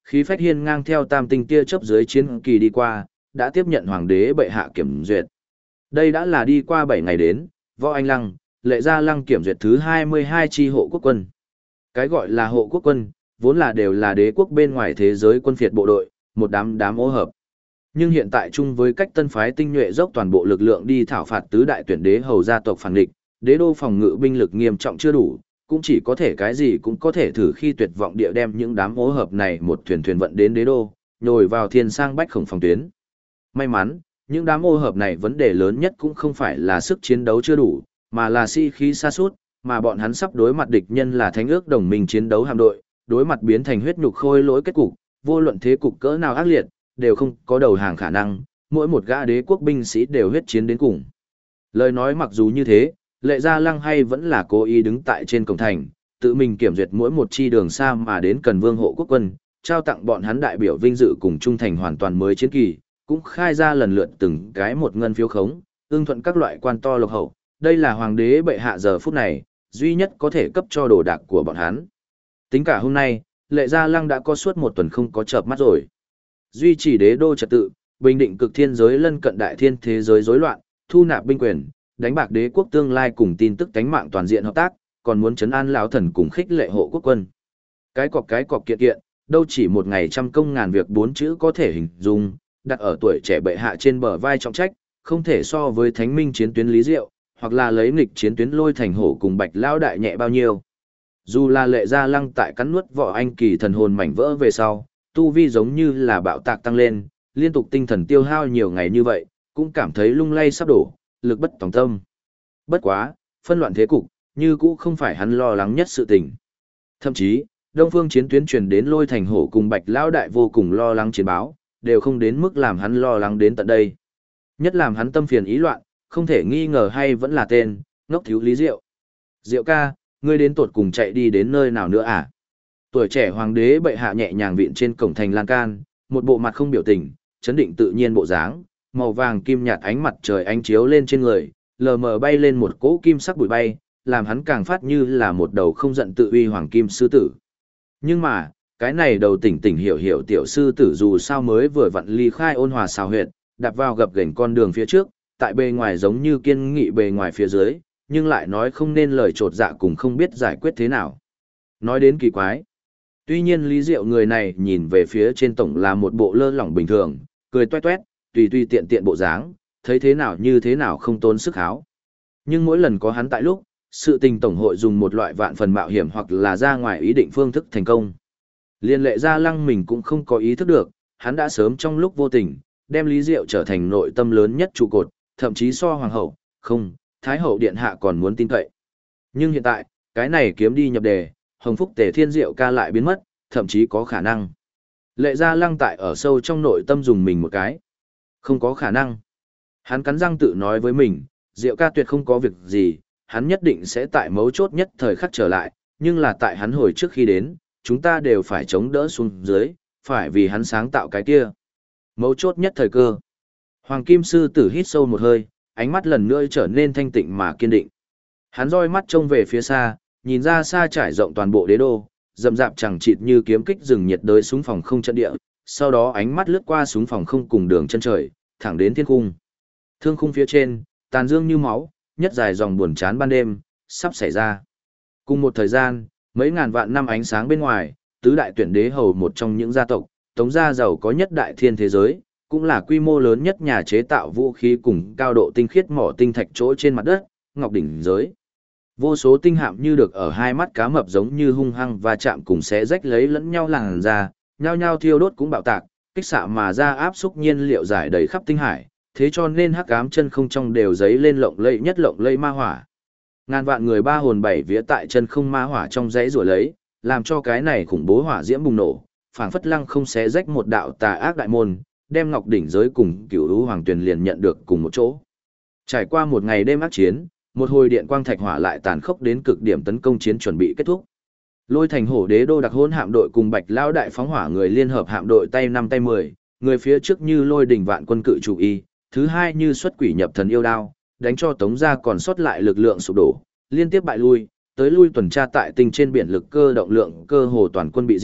khí phách hiên ngang theo tam tinh tia chớp dưới chiến kỳ đi qua, đã tiếp nhận hoàng đế bệ hạ kiểm duyệt. Đây đã là đi qua 7 ngày đến, Võ Anh Lăng, Lệ Gia Lăng kiểm duyệt thứ 22 chi hộ quốc quân. Cái gọi là hộ quốc quân, vốn là đều là đế quốc bên ngoài thế giới quân phiệt bộ đội, một đám ô hợp. Nhưng hiện tại chung với cách tân phái tinh nhuệ dốc toàn bộ lực lượng đi thảo phạt tứ đại tuyển đế hầu gia tộc phản địch, đế đô phòng ngự binh lực nghiêm trọng chưa đủ, cũng chỉ có thể cái gì cũng có thể thử khi tuyệt vọng địa đem những đám ô hợp này một thuyền vận đến đế đô, nhồi vào thiên sang bách khổng phòng tuyến. May mắn, những đám ô hợp này vấn đề lớn nhất cũng không phải là sức chiến đấu chưa đủ, mà là khí sa sút, mà bọn hắn sắp đối mặt địch nhân là thánh ước đồng minh chiến đấu hạm đội, đối mặt biến thành huyết nhục khôi lỗi kết cục, vô luận thế cục cỡ nào ác liệt, đều không có đầu hàng khả năng, mỗi một gã đế quốc binh sĩ đều huyết chiến đến cùng. Lời nói mặc dù như thế, Lệ Gia Lăng hay vẫn là cố ý đứng tại trên cổng thành, tự mình kiểm duyệt mỗi một chi đường xa mà đến cần vương hộ quốc quân, trao tặng bọn hắn đại biểu vinh dự cùng trung thành hoàn toàn mới chiến kỳ, cũng khai ra lần lượt từng cái một ngân phiếu khống, ưng thuận các loại quan to lộc hậu. Đây là hoàng đế bệ hạ giờ phút này, duy nhất có thể cấp cho đồ đạc của bọn hắn. Tính cả hôm nay, Lệ Gia Lăng đã có suốt một tuần không có chợp mắt rồi. Duy trì đế đô trật tự, bình định cực thiên giới lân cận đại thiên thế giới rối loạn, thu nạp binh quyền, đánh bạc đế quốc tương lai cùng tin tức tánh mạng toàn diện hợp tác, còn muốn trấn an lão thần cùng khích lệ hộ quốc quân. Cái cọc kiện kiện, đâu chỉ một ngày trăm công ngàn việc bốn chữ có thể hình dung, đặt ở tuổi trẻ bệ hạ trên bờ vai trọng trách, không thể so với thánh minh chiến tuyến Lý Diệu, hoặc là lấy nghịch chiến tuyến Lôi Thành Hổ cùng Bạch Lão đại nhẹ bao nhiêu. Dù là Lệ Gia Lăng tại cắn nuốt Võ Anh Kỳ thần hồn mảnh vỡ về sau, tu vi giống như là bạo tạc tăng lên, liên tục tinh thần tiêu hao nhiều ngày như vậy, cũng cảm thấy lung lay sắp đổ, lực bất tòng tâm. Bất quá, phân loạn thế cục, như cũ không phải hắn lo lắng nhất sự tình. Thậm chí, Đông Phương chiến tuyến truyền đến Lôi Thành Hổ cùng Bạch Lão đại vô cùng lo lắng chiến báo, đều không đến mức làm hắn lo lắng đến tận đây. Nhất làm hắn tâm phiền ý loạn, không thể nghi ngờ hay vẫn là tên, ngốc thiếu Lý Diệu. Diệu ca, ngươi đến tột cùng chạy đi đến nơi nào nữa à? Tuổi trẻ hoàng đế bệ hạ nhẹ nhàng vịn trên cổng thành lan can, một bộ mặt không biểu tình, chấn định tự nhiên bộ dáng, màu vàng kim nhạt ánh mặt trời ánh chiếu lên trên người, lờ mờ bay lên một cỗ kim sắc bụi bay, làm hắn càng phát như là một đầu không giận tự uy hoàng kim sư tử. Nhưng mà, cái này đầu tỉnh hiểu tiểu sư tử dù sao mới vừa vặn ly khai ôn hòa xào huyệt, đạp vào gập ghềnh con đường phía trước, tại bề ngoài giống như kiên nghị bề ngoài phía dưới, nhưng lại nói không nên lời trột dạ cùng không biết giải quyết thế nào. Nói đến kỳ quái. Tuy nhiên Lý Diệu người này nhìn về phía trên tổng là một bộ lơ lỏng bình thường, cười toét toét, tùy tiện bộ dáng, thấy thế nào như thế nào không tốn sức háo. Nhưng mỗi lần có hắn tại lúc, sự tình tổng hội dùng một loại vạn phần mạo hiểm hoặc là ra ngoài ý định phương thức thành công. Liên Lệ Gia Lăng mình cũng không có ý thức được, hắn đã sớm trong lúc vô tình, đem Lý Diệu trở thành nội tâm lớn nhất trụ cột, thậm chí so hoàng hậu, không, thái hậu điện hạ còn muốn tin cậy. Nhưng hiện tại, cái này kiếm đi nhập đề, hồng phúc Tề Thiên Diệu ca lại biến mất, thậm chí có khả năng. Lệ Gia Lăng tại ở sâu trong nội tâm dùng mình một cái. Không có khả năng. Hắn cắn răng tự nói với mình, Diệu ca tuyệt không có việc gì, hắn nhất định sẽ tại mấu chốt nhất thời khắc trở lại, nhưng là tại hắn hồi trước khi đến, chúng ta đều phải chống đỡ xuống dưới, phải vì hắn sáng tạo cái kia. Mấu chốt nhất thời cơ. Hoàng Kim Sư tử hít sâu một hơi, ánh mắt lần nữa trở nên thanh tịnh mà kiên định. Hắn roi mắt trông về phía xa, nhìn ra xa trải rộng toàn bộ đế đô, rậm rạp chẳng chịt như kiếm kích rừng nhiệt đới súng phòng không trận địa, sau đó ánh mắt lướt qua súng phòng không cùng đường chân trời, thẳng đến thiên cung. Thương khung phía trên, tàn dương như máu, nhất dài dòng buồn chán ban đêm, sắp xảy ra. Cùng một thời gian, mấy ngàn vạn năm ánh sáng bên ngoài, tứ đại tuyển đế hầu một trong những gia tộc, Tống gia giàu có nhất đại thiên thế giới, cũng là quy mô lớn nhất nhà chế tạo vũ khí cùng cao độ tinh khiết mỏ tinh thạch chỗ trên mặt đất, Ngọc Đỉnh giới. Vô số tinh hạm như được ở hai mắt cá mập giống như hung hăng và chạm cùng xé rách lấy lẫn nhau làn ra, nhao nhao thiêu đốt cũng bạo tạc, kích xạ mà ra áp xúc nhiên liệu giải đầy khắp tinh hải, thế cho nên hắc ám chân không trong đều giấy lên lộng lẫy nhất lộng lẫy ma hỏa. Ngàn vạn người ba hồn bảy vía tại chân không ma hỏa trong dãy rủa lấy, làm cho cái này khủng bố hỏa diễm bùng nổ, phảng phất lăng không xé rách một đạo tà ác đại môn, đem Ngọc Đỉnh giới cùng Cửu Lũ Hoàng Tuyền liền nhận được cùng một chỗ. Trải qua một ngày đêm ác chiến, một hồi điện quang thạch hỏa lại tàn khốc đến cực điểm tấn công chiến chuẩn bị kết thúc. Lôi Thành Hổ Đế đô đặc hỗn hạm đội cùng Bạch Lão đại phóng hỏa người liên hợp hạm đội tay 5 tay 10, người phía trước như lôi đỉnh vạn quân cự chủ y, thứ hai như xuất quỷ nhập thần yêu đao, đánh cho Tống gia còn sót lại lực lượng sụp đổ, liên tiếp bại lui, tới lui tuần tra tại tinh trên biển lực cơ động lượng cơ hồ toàn quân bị diệt,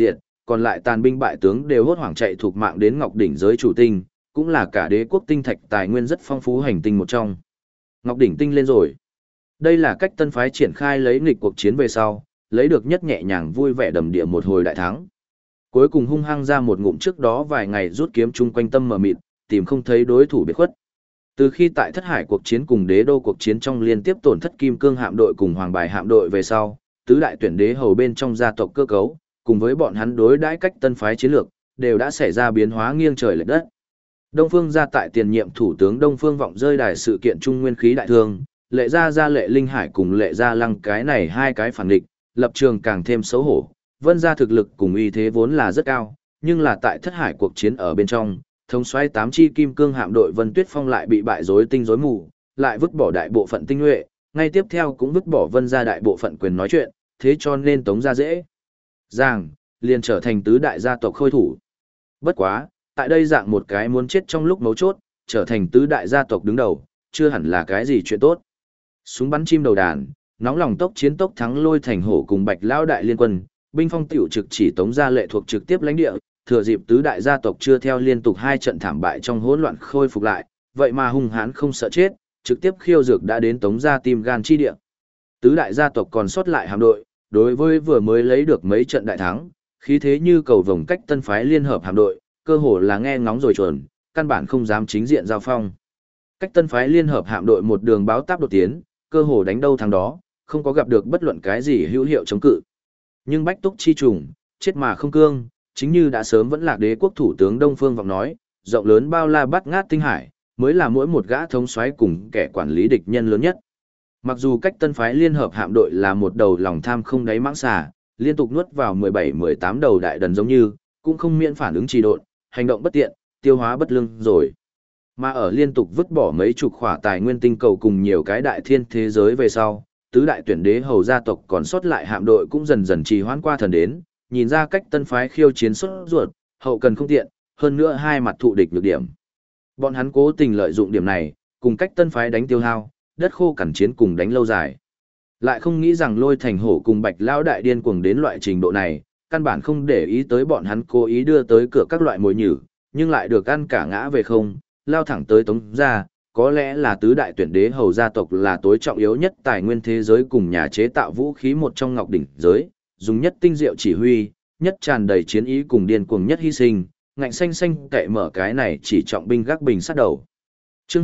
còn lại tàn binh bại tướng đều hốt hoảng chạy thuộc mạng đến Ngọc Đỉnh giới chủ tinh, cũng là cả đế quốc tinh thạch tài nguyên rất phong phú hành tinh một trong. Ngọc Đỉnh tinh lên rồi. Đây là cách tân phái triển khai lấy nghịch cuộc chiến về sau, lấy được nhất nhẹ nhàng vui vẻ đầm địa một hồi đại thắng. Cuối cùng hung hăng ra một ngụm trước đó vài ngày rút kiếm chung quanh tâm mờ mịt, tìm không thấy đối thủ biệt khuất. Từ khi tại Thất Hải cuộc chiến cùng Đế Đô cuộc chiến trong liên tiếp tổn thất Kim Cương hạm đội cùng Hoàng Bài hạm đội về sau, tứ đại tuyển đế hầu bên trong gia tộc cơ cấu, cùng với bọn hắn đối đãi cách tân phái chiến lược, đều đã xảy ra biến hóa nghiêng trời lệch đất. Đông Phương gia tại tiền nhiệm thủ tướng Đông Phương Vọng rơi đài sự kiện trung nguyên khí đại thương, Lệ gia Lệ Linh Hải cùng Lệ gia Lăng cái này hai cái phản địch, lập trường càng thêm xấu hổ. Vân gia thực lực cùng uy thế vốn là rất cao, nhưng là tại Thất Hải cuộc chiến ở bên trong, thống soái 8 chi Kim Cương hạm đội Vân Tuyết Phong lại bị bại rối tinh rối mù, lại vứt bỏ đại bộ phận tinh nhuệ, ngay tiếp theo cũng vứt bỏ Vân gia đại bộ phận quyền nói chuyện, thế cho nên Tống gia dễ dàng liền trở thành tứ đại gia tộc khôi thủ. Bất quá, tại đây dạng một cái muốn chết trong lúc mấu chốt, trở thành tứ đại gia tộc đứng đầu, chưa hẳn là cái gì chuyện tốt. Súng bắn chim đầu đàn, nóng lòng tốc chiến tốc thắng Lôi Thành Hổ cùng Bạch Lão đại liên quân, binh phong tiểu trực chỉ Tống gia lệ thuộc trực tiếp lãnh địa, thừa dịp tứ đại gia tộc chưa theo liên tục 2 trận thảm bại trong hỗn loạn khôi phục lại, vậy mà hung hãn không sợ chết, trực tiếp khiêu dược đã đến Tống gia tim gan chi địa. Tứ đại gia tộc còn sót lại hạm đội, đối với vừa mới lấy được mấy trận đại thắng, khí thế như cầu vồng cách tân phái liên hợp hạm đội, cơ hồ là nghe ngóng rồi chuồn, căn bản không dám chính diện giao phong. Cách tân phái liên hợp hạm đội một đường báo táp đột tiến, cơ hồ đánh đâu thắng đó, không có gặp được bất luận cái gì hữu hiệu chống cự. Nhưng bách túc chi trùng, chết mà không cương, chính như đã sớm vẫn lạc đế quốc thủ tướng Đông Phương Vọng nói, rộng lớn bao la bắt ngát tinh hải, mới là mỗi một gã thống soái cùng kẻ quản lý địch nhân lớn nhất. Mặc dù cách tân phái liên hợp hạm đội là một đầu lòng tham không đáy mãng xà, liên tục nuốt vào 17-18 đầu đại đần giống như, cũng không miễn phản ứng trì độn, hành động bất tiện, tiêu hóa bất lương rồi. Mà ở liên tục vứt bỏ mấy chục khỏa tài nguyên tinh cầu cùng nhiều cái đại thiên thế giới về sau, tứ đại tuyển đế hầu gia tộc còn sót lại hạm đội cũng dần dần trì hoãn qua thần đến, nhìn ra cách tân phái khiêu chiến xuất ruột, hậu cần không tiện, hơn nữa hai mặt thụ địch nhược điểm. Bọn hắn cố tình lợi dụng điểm này, cùng cách tân phái đánh tiêu hao, đất khô cằn chiến cùng đánh lâu dài. Lại không nghĩ rằng Lôi Thành Hổ cùng Bạch Lão đại điên cuồng đến loại trình độ này, căn bản không để ý tới bọn hắn cố ý đưa tới cửa các loại mồi nhử, nhưng lại được ăn cả ngã về không, lao thẳng tới Tống gia, có lẽ là tứ đại tuyển đế hầu gia tộc là tối trọng yếu nhất tài nguyên thế giới cùng nhà chế tạo vũ khí một trong Ngọc Đỉnh giới, dùng nhất tinh diệu chỉ huy, nhất tràn đầy chiến ý cùng điên cuồng nhất hy sinh, ngạnh xanh xanh cậy mở cái này chỉ trọng binh gác bình sát đầu. Chương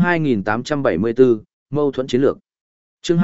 2874, mâu thuẫn chiến lược. Chương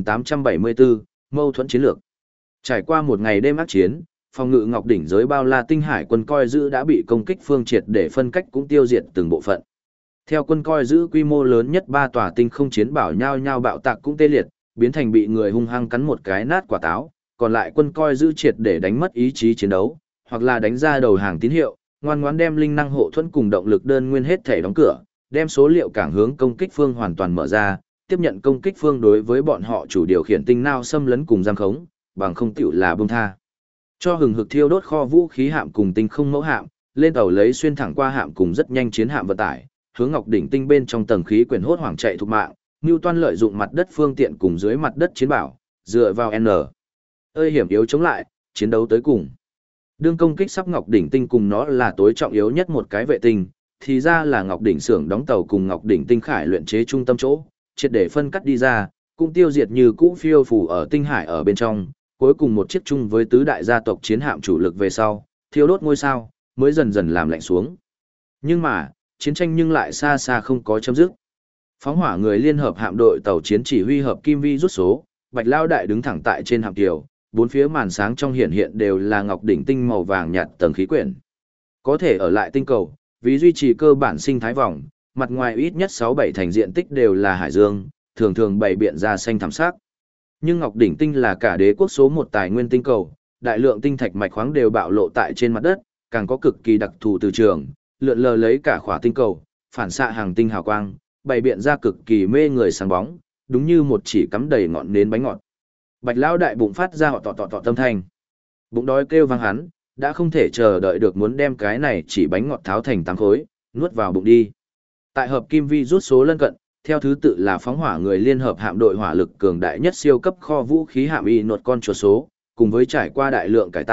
2874, mâu thuẫn chiến lược. Trải qua một ngày đêm ác chiến, phòng ngự Ngọc Đỉnh giới bao la tinh hải quân coi giữ đã bị công kích phương triệt để phân cách cũng tiêu diệt từng bộ phận. Theo quân coi giữ quy mô lớn nhất 3 tòa tinh không chiến bảo nhao nhao bạo tạc cũng tê liệt, biến thành bị người hung hăng cắn một cái nát quả táo, còn lại quân coi giữ triệt để đánh mất ý chí chiến đấu, hoặc là đánh ra đầu hàng tín hiệu, ngoan ngoãn đem linh năng hộ thuẫn cùng động lực đơn nguyên hết thể đóng cửa, đem số liệu cảng hướng công kích phương hoàn toàn mở ra, tiếp nhận công kích phương đối với bọn họ chủ điều khiển tinh nao xâm lấn cùng giam khống, bằng không tiểu là buông tha. Cho hừng hực thiêu đốt kho vũ khí hạm cùng tinh không mẫu hạm, lên tàu lấy xuyên thẳng qua hạm cùng rất nhanh chiến hạm vận tải, hướng Ngọc Đỉnh tinh bên trong tầng khí quyển hốt hoảng chạy thục mạng, Newton lợi dụng mặt đất phương tiện cùng dưới mặt đất chiến bảo, dựa vào N. ơi hiểm yếu chống lại, chiến đấu tới cùng. Đương công kích sắp Ngọc Đỉnh tinh cùng nó là tối trọng yếu nhất một cái vệ tinh, thì ra là Ngọc Đỉnh xưởng đóng tàu cùng Ngọc Đỉnh tinh khải luyện chế trung tâm chỗ, triệt để phân cắt đi ra, cũng tiêu diệt như cũ phiêu phù ở tinh hải ở bên trong, cuối cùng một chiếc chung với tứ đại gia tộc chiến hạm chủ lực về sau, thiêu đốt ngôi sao, mới dần dần làm lạnh xuống. Nhưng mà, chiến tranh nhưng lại xa xa không có chấm dứt. Phóng hỏa người liên hợp hạm đội tàu chiến chỉ huy hợp kim vi rút số, Bạch Lao đại đứng thẳng tại trên hạm kiều, bốn phía màn sáng trong hiện đều là Ngọc Đỉnh tinh màu vàng nhạt tầng khí quyển. Có thể ở lại tinh cầu, vì duy trì cơ bản sinh thái vòng, mặt ngoài ít nhất 6-7 thành diện tích đều là hải dương, thường thường bày biện ra xanh thẳm sắc. Nhưng Ngọc Đỉnh tinh là cả đế quốc số 1 tài nguyên tinh cầu, đại lượng tinh thạch mạch khoáng đều bạo lộ tại trên mặt đất, càng có cực kỳ đặc thù từ trường, lượn lờ lấy cả khỏa tinh cầu, phản xạ hàng tinh hào quang, bày biện ra cực kỳ mê người sáng bóng, đúng như một chỉ cắm đầy ngọn nến bánh ngọt. Bạch Lão đại bụng phát ra họ tọ tâm thanh. Bụng đói kêu vang hắn, đã không thể chờ đợi được muốn đem cái này chỉ bánh ngọt tháo thành 8 khối, nuốt vào bụng đi. Tại hợp kim vi rút số lân cận, theo thứ tự là phóng hỏa người liên hợp hạm đội hỏa lực cường đại nhất siêu cấp kho vũ khí hạm y nột con chuột số, cùng với trải qua đại lượng cải tạo,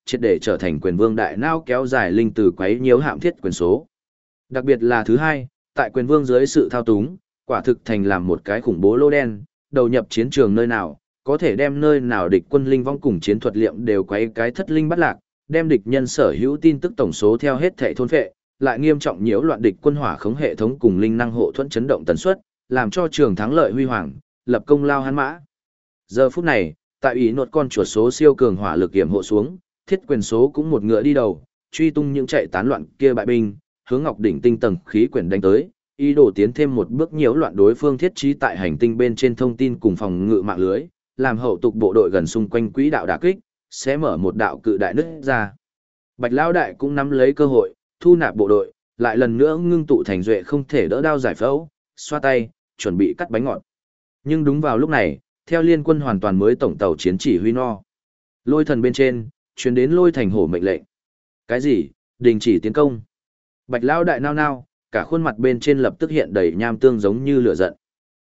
triệt để trở thành quyền vương đại não kéo dài linh từ quấy nhiễu hạm thiết quyền số. Đặc biệt là thứ hai, tại quyền vương dưới sự thao túng, quả thực thành làm một cái khủng bố lô đen, đầu nhập chiến trường nơi nào, có thể đem nơi nào địch quân linh vong cùng chiến thuật liệm đều quấy cái thất linh bắt lạc, đem địch nhân sở hữu tin tức tổng số theo hết thảy thôn phệ, lại nghiêm trọng nhiễu loạn địch quân hỏa khống hệ thống cùng linh năng hộ thuẫn chấn động tần suất, làm cho trường thắng lợi huy hoàng, lập công lao hắn mã. Giờ phút này, tại ý nột con chuột số siêu cường hỏa lực kiểm hộ xuống, thiết quyền số cũng một ngựa đi đầu, truy tung những chạy tán loạn kia bại binh, hướng Ngọc đỉnh tinh tầng khí quyển đánh tới, ý đồ tiến thêm một bước nhiễu loạn đối phương thiết trí tại hành tinh bên trên thông tin cùng phòng ngự mạng lưới, làm hậu tục bộ đội gần xung quanh quỹ đạo đả kích, sẽ mở một đạo cự đại nứt ra. Bạch Lão đại cũng nắm lấy cơ hội, thu nạp bộ đội, lại lần nữa ngưng tụ thành duệ không thể đỡ đao giải phẫu, xoa tay, chuẩn bị cắt bánh ngọt. Nhưng đúng vào lúc này, theo liên quân hoàn toàn mới tổng tàu chiến chỉ huy no. Lôi thần bên trên, truyền đến Lôi Thành Hổ mệnh lệnh. Cái gì? Đình chỉ tiến công. Bạch Lão đại nao nao, cả khuôn mặt bên trên lập tức hiện đầy nham tương giống như lửa giận.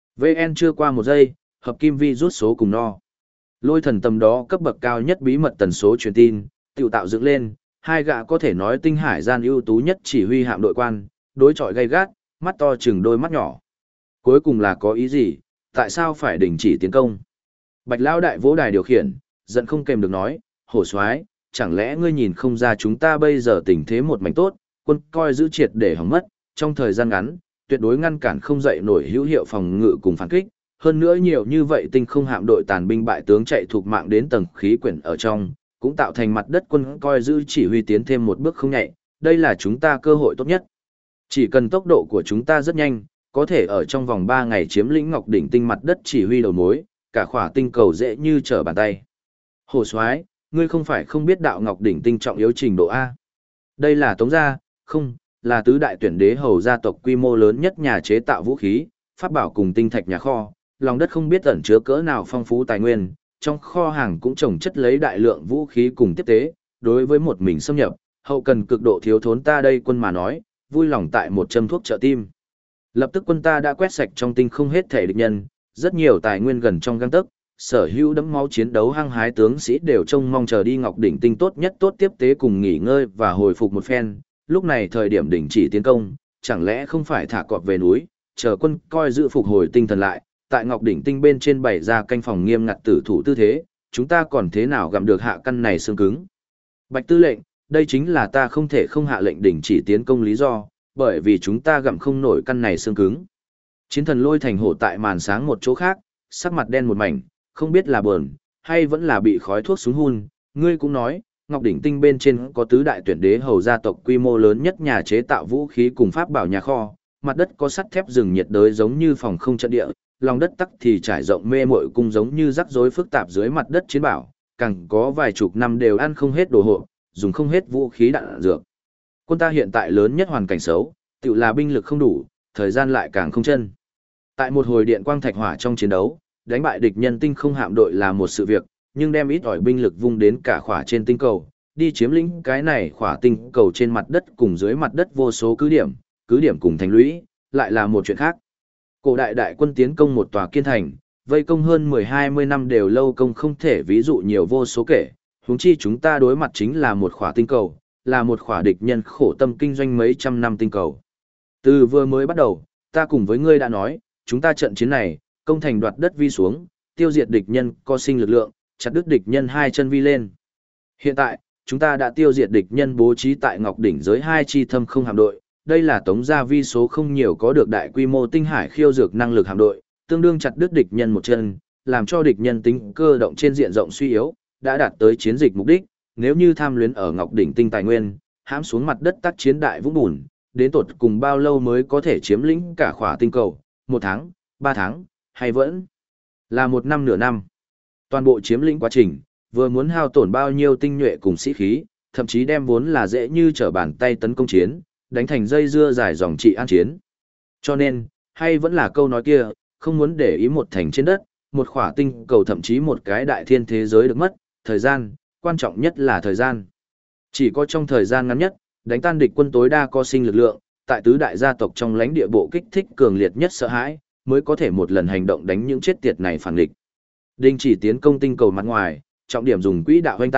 VN chưa qua một giây, hợp kim vi rút số cùng no. Lôi thần tầm đó cấp bậc cao nhất bí mật tần số truyền tin, tự tạo dựng lên, hai gã có thể nói tinh hải gian ưu tú nhất chỉ huy hạm đội quan, đối chọi gay gắt, mắt to chừng đôi mắt nhỏ. Cuối cùng là có ý gì, tại sao phải đình chỉ tiến công? Bạch Lão đại vỗ đài điều khiển, giận không kèm được nói, hổ soái, chẳng lẽ ngươi nhìn không ra chúng ta bây giờ tình thế một mảnh tốt, quân coi giữ triệt để hỏng mất, trong thời gian ngắn, tuyệt đối ngăn cản không dậy nổi hữu hiệu phòng ngự cùng phản kích. Hơn nữa nhiều như vậy tinh không hạm đội tàn binh bại tướng chạy thuộc mạng đến tầng khí quyển ở trong, cũng tạo thành mặt đất quân coi giữ chỉ huy tiến thêm một bước không nhạy, đây là chúng ta cơ hội tốt nhất. Chỉ cần tốc độ của chúng ta rất nhanh, có thể ở trong vòng 3 ngày chiếm lĩnh Ngọc đỉnh tinh mặt đất chỉ huy đầu mối, cả khỏa tinh cầu dễ như trở bàn tay. Hồ soái, ngươi không phải không biết đạo Ngọc đỉnh tinh trọng yếu trình độ A. Đây là Tống gia, không, là tứ đại tuyển đế hầu gia tộc quy mô lớn nhất nhà chế tạo vũ khí, pháp bảo cùng tinh thạch nhà kho, lòng đất không biết ẩn chứa cỡ nào phong phú tài nguyên, trong kho hàng cũng trồng chất lấy đại lượng vũ khí cùng tiếp tế, đối với một mình xâm nhập, hậu cần cực độ thiếu thốn ta đây quân mà nói, vui lòng tại một châm thuốc trợ tim. Lập tức quân ta đã quét sạch trong tinh không hết thể địch nhân, rất nhiều tài nguyên gần trong gang tấc, sở hữu đẫm máu chiến đấu hăng hái tướng sĩ đều trông mong chờ đi Ngọc đỉnh tinh tốt nhất tốt tiếp tế cùng nghỉ ngơi và hồi phục một phen, lúc này thời điểm đình chỉ tiến công, chẳng lẽ không phải thả cọp về núi, chờ quân coi giữ phục hồi tinh thần lại, tại Ngọc đỉnh tinh bên trên bày ra canh phòng nghiêm ngặt tử thủ tư thế, chúng ta còn thế nào gặm được hạ căn này xương cứng. Bạch tư lệnh, đây chính là ta không thể không hạ lệnh đình chỉ tiến công lý do, bởi vì chúng ta gặm không nổi căn này xương cứng. Chiến thần Lôi Thành Hổ tại màn sáng một chỗ khác, sắc mặt đen một mảnh, không biết là buồn, hay vẫn là bị khói thuốc súng hun, ngươi cũng nói, Ngọc đỉnh tinh bên trên có tứ đại tuyển đế hầu gia tộc quy mô lớn nhất nhà chế tạo vũ khí cùng pháp bảo nhà kho, mặt đất có sắt thép rừng nhiệt đới giống như phòng không trận địa, lòng đất tắc thì trải rộng mê mội cung giống như rắc rối phức tạp dưới mặt đất chiến bảo, càng có vài chục năm đều ăn không hết đồ hộ, dùng không hết vũ khí đạn dược. Quân ta hiện tại lớn nhất hoàn cảnh xấu, tự là binh lực không đủ, thời gian lại càng không chân. Tại một hồi điện quang thạch hỏa trong chiến đấu, đánh bại địch nhân tinh không hạm đội là một sự việc, nhưng đem ít ỏi binh lực vung đến cả khỏa trên tinh cầu, đi chiếm lĩnh cái này khỏa tinh cầu trên mặt đất cùng dưới mặt đất vô số cứ điểm cùng thành lũy, lại là một chuyện khác. Cổ đại đại quân tiến công một tòa kiên thành, vây công hơn 10-20 năm đều lâu công không thể ví dụ nhiều vô số kể, huống chi chúng ta đối mặt chính là một khỏa tinh cầu, là một khỏa địch nhân khổ tâm kinh doanh mấy trăm năm tinh cầu. Từ vừa mới bắt đầu, ta cùng với ngươi đã nói, chúng ta trận chiến này, công thành đoạt đất vi xuống, tiêu diệt địch nhân có sinh lực lượng, chặt đứt địch nhân hai chân vi lên. Hiện tại, chúng ta đã tiêu diệt địch nhân bố trí tại Ngọc đỉnh giới hai chi thâm không hạm đội, đây là Tống gia vi số không nhiều có được đại quy mô tinh hải khiêu dược năng lực hạm đội, tương đương chặt đứt địch nhân một chân, làm cho địch nhân tính cơ động trên diện rộng suy yếu, đã đạt tới chiến dịch mục đích, nếu như tham luyến ở Ngọc đỉnh tinh tài nguyên, hãm xuống mặt đất tác chiến đại vũng bùn, đến tột cùng bao lâu mới có thể chiếm lĩnh cả khỏa tinh cầu, 1 tháng, 3 tháng, hay vẫn là 1 năm nửa năm. Toàn bộ chiếm lĩnh quá trình, vừa muốn hao tổn bao nhiêu tinh nhuệ cùng sĩ khí, thậm chí đem vốn là dễ như trở bàn tay tấn công chiến, đánh thành dây dưa dài dòng trị an chiến. Cho nên, hay vẫn là câu nói kia, không muốn để ý một thành trên đất, một khỏa tinh cầu thậm chí một cái đại thiên thế giới được mất, thời gian, quan trọng nhất là thời gian. Chỉ có trong thời gian ngắn nhất, đánh tan địch quân tối đa có sinh lực lượng, tại tứ đại gia tộc trong lãnh địa bộ kích thích cường liệt nhất sợ hãi, mới có thể một lần hành động đánh những chết tiệt này phản địch. Đình chỉ tiến công tinh cầu mặt ngoài, trọng điểm dùng quỹ đạo hoành tạc,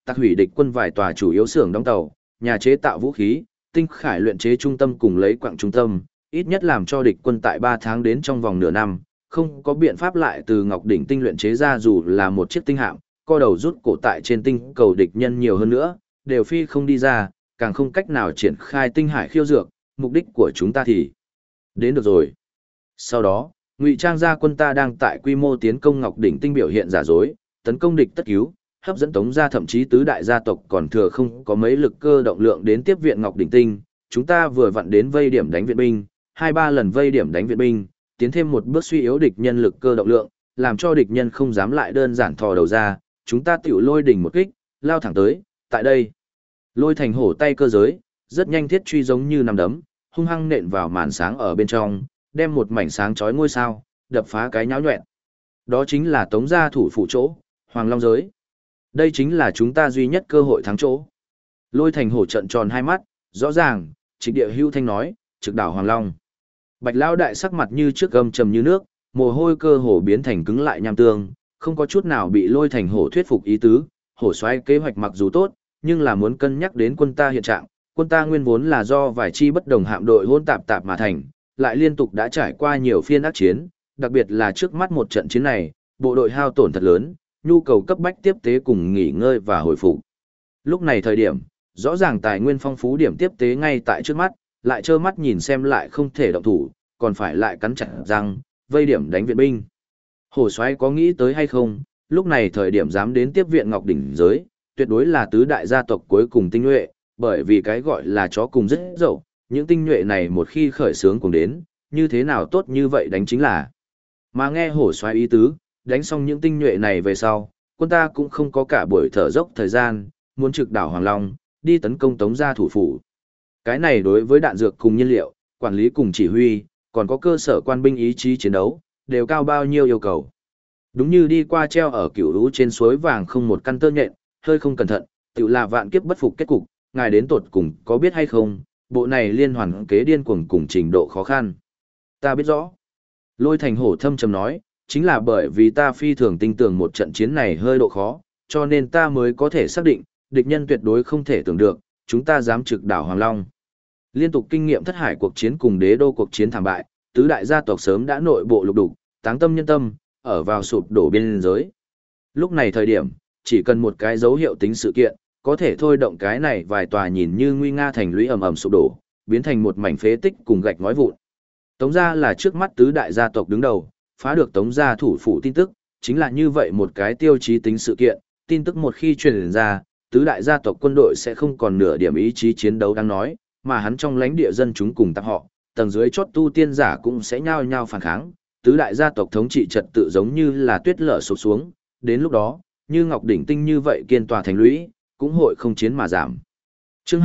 tạc hủy địch quân vài tòa chủ yếu xưởng đóng tàu, nhà chế tạo vũ khí, tinh khải luyện chế trung tâm cùng lấy quặng trung tâm, ít nhất làm cho địch quân tại 3 tháng đến trong vòng nửa năm, không có biện pháp lại từ Ngọc Đỉnh tinh luyện chế ra dù là một chiếc tinh hạm, co đầu rút cổ tại trên tinh cầu địch nhân nhiều hơn nữa, đều phi không đi ra, càng không cách nào triển khai tinh hải khiêu dược, mục đích của chúng ta thì đến được rồi. Sau đó, ngụy trang ra quân ta đang tại quy mô tiến công Ngọc Đỉnh tinh biểu hiện giả dối, tấn công địch tất cứu, hấp dẫn Tống gia thậm chí tứ đại gia tộc còn thừa không có mấy lực cơ động lượng đến tiếp viện Ngọc Đỉnh tinh, chúng ta vừa vặn đến vây điểm đánh viện binh, 2-3 lần vây điểm đánh viện binh, tiến thêm một bước suy yếu địch nhân lực cơ động lượng, làm cho địch nhân không dám lại đơn giản thò đầu ra, chúng ta tiểu lôi đỉnh một kích, lao thẳng tới, tại đây. Lôi thành hổ tay cơ giới, rất nhanh thiết truy giống như nắm đấm, hung hăng nện vào màn sáng ở bên trong, đem một mảnh sáng chói ngôi sao, đập phá cái nháo nhuẹn. Đó chính là Tống gia thủ phủ chỗ, Hoàng Long giới. Đây chính là chúng ta duy nhất cơ hội thắng chỗ. Lôi thành hổ trận tròn hai mắt, rõ ràng, Trịnh Địa Hưu thanh nói, trực đảo Hoàng Long. Bạch Lão đại sắc mặt như trước gầm trầm như nước, mồ hôi cơ hồ biến thành cứng lại nham tương, không có chút nào bị lôi thành hổ thuyết phục ý tứ. Hổ xoáy kế hoạch mặc dù tốt, nhưng là muốn cân nhắc đến quân ta hiện trạng. Quân ta nguyên vốn là do vài chi bất đồng hạm đội hỗn tạp tạp mà thành, lại liên tục đã trải qua nhiều phiên ác chiến, đặc biệt là trước mắt một trận chiến này, bộ đội hao tổn thật lớn, nhu cầu cấp bách tiếp tế cùng nghỉ ngơi và hồi phục. Lúc này thời điểm, rõ ràng tài nguyên phong phú điểm tiếp tế ngay tại trước mắt, lại trơ mắt nhìn xem lại không thể động thủ, còn phải lại cắn chặt răng, vây điểm đánh viện binh. Hổ xoáy có nghĩ tới hay không, lúc này thời điểm dám đến tiếp viện Ngọc Đỉnh giới, tuyệt đối là tứ đại gia tộc cuối cùng tinh nhuệ, bởi vì cái gọi là chó cùng rất dậu, những tinh nhuệ này một khi khởi sướng cùng đến, như thế nào tốt như vậy đánh chính là. Mà nghe hổ xoáy ý tứ, đánh xong những tinh nhuệ này về sau, quân ta cũng không có cả buổi thở dốc thời gian, muốn trực đảo Hoàng Long, đi tấn công Tống gia thủ phủ. Cái này đối với đạn dược cùng nhiên liệu, quản lý cùng chỉ huy, còn có cơ sở quan binh ý chí chiến đấu, đều cao bao nhiêu yêu cầu. Đúng như đi qua treo ở cửu lũ trên suối vàng không một căn tơ nhện, hơi không cẩn thận, tự là vạn kiếp bất phục kết cục, ngài đến tột cùng có biết hay không, bộ này liên hoàn kế điên cuồng cùng trình độ khó khăn. Ta biết rõ. Lôi thành hổ thâm trầm nói, chính là bởi vì ta phi thường tin tưởng một trận chiến này hơi độ khó, cho nên ta mới có thể xác định, địch nhân tuyệt đối không thể tưởng được, chúng ta dám trực đảo Hoàng Long. Liên tục kinh nghiệm thất hải cuộc chiến cùng đế đô cuộc chiến thảm bại, tứ đại gia tộc sớm đã nội bộ lục đục, táng tâm nhân tâm, ở vào sụp đổ biên giới. Lúc này thời điểm, chỉ cần một cái dấu hiệu tính sự kiện, có thể thôi động cái này vài tòa nhìn như nguy nga thành lũy ầm ầm sụp đổ, biến thành một mảnh phế tích cùng gạch ngói vụn. Tống gia là trước mắt tứ đại gia tộc đứng đầu, phá được Tống gia thủ phủ tin tức, chính là như vậy một cái tiêu chí tính sự kiện, tin tức một khi truyền ra, tứ đại gia tộc quân đội sẽ không còn nửa điểm ý chí chiến đấu đang nói, mà hắn trong lãnh địa dân chúng cùng tạp họ, tầng dưới chót tu tiên giả cũng sẽ nhao nhao phản kháng, tứ đại gia tộc thống trị trật tự giống như là tuyết lở sụp xuống, đến lúc đó, như Ngọc Đỉnh Tinh như vậy kiên tòa thành lũy, cũng hội không chiến mà giảm. Chương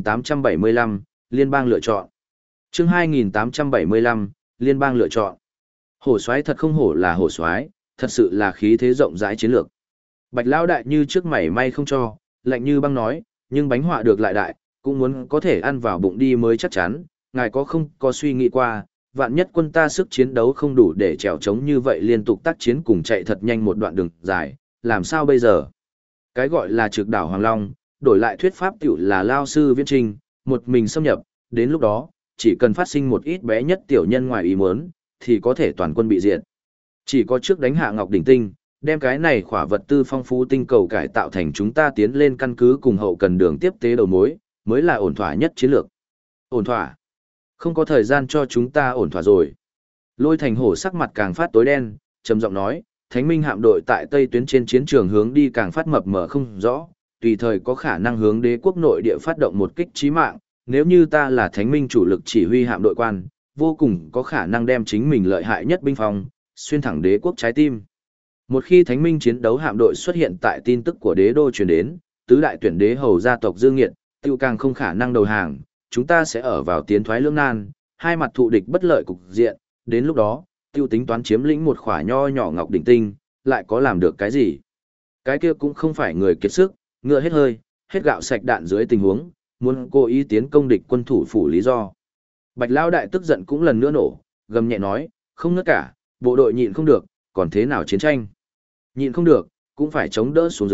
2875, Liên bang lựa chọn. Chương 2875, Liên bang lựa chọn. Hổ soái thật không hổ là hổ soái, thật sự là khí thế rộng rãi chiến lược. Bạch lão đại như trước mảy may không cho, lạnh như băng nói, nhưng bánh họa được lại đại, cũng muốn có thể ăn vào bụng đi mới chắc chắn, ngài không có suy nghĩ qua, vạn nhất quân ta sức chiến đấu không đủ để trèo chống như vậy liên tục tác chiến cùng chạy thật nhanh một đoạn đường dài, làm sao bây giờ? Cái gọi là trực đảo Hoàng Long, đổi lại thuyết pháp tiểu là lao sư viễn trình, một mình xâm nhập, đến lúc đó, chỉ cần phát sinh một ít bé nhất tiểu nhân ngoài ý muốn, thì có thể toàn quân bị diệt. Chỉ có trước đánh hạ Ngọc Đỉnh Tinh, đem cái này khỏa vật tư phong phú tinh cầu cải tạo thành chúng ta tiến lên căn cứ cùng hậu cần đường tiếp tế đầu mối, mới là ổn thỏa nhất chiến lược. Ổn thỏa? Không có thời gian cho chúng ta ổn thỏa rồi. Lôi thành hổ sắc mặt càng phát tối đen, trầm giọng nói, Thánh Minh hạm đội tại Tây tuyến trên chiến trường hướng đi càng phát mập mờ không rõ, tùy thời có khả năng hướng đế quốc nội địa phát động một kích chí mạng, nếu như ta là Thánh Minh chủ lực chỉ huy hạm đội quan, vô cùng có khả năng đem chính mình lợi hại nhất binh phong, xuyên thẳng đế quốc trái tim. Một khi Thánh Minh chiến đấu hạm đội xuất hiện tại tin tức của đế đô truyền đến, tứ đại tuyển đế hầu gia tộc Dương Nghiệt, tiêu càng không khả năng đầu hàng, chúng ta sẽ ở vào tiến thoái lưỡng nan, hai mặt thụ địch bất lợi cục diện, đến lúc đó, tiêu tính toán chiếm lĩnh một khỏa nho nhỏ Ngọc Đỉnh Tinh, lại có làm được cái gì? Cái kia cũng không phải người kiệt sức, ngựa hết hơi, hết gạo sạch đạn dưới tình huống, muốn cố ý tiến công địch quân thủ phủ lý do. Bạch Lão đại tức giận cũng lần nữa nổ, gầm nhẹ nói, không ngớt cả, bộ đội nhịn không được, còn thế nào chiến tranh? Nhịn không được, cũng phải chống đỡ xuống dưới,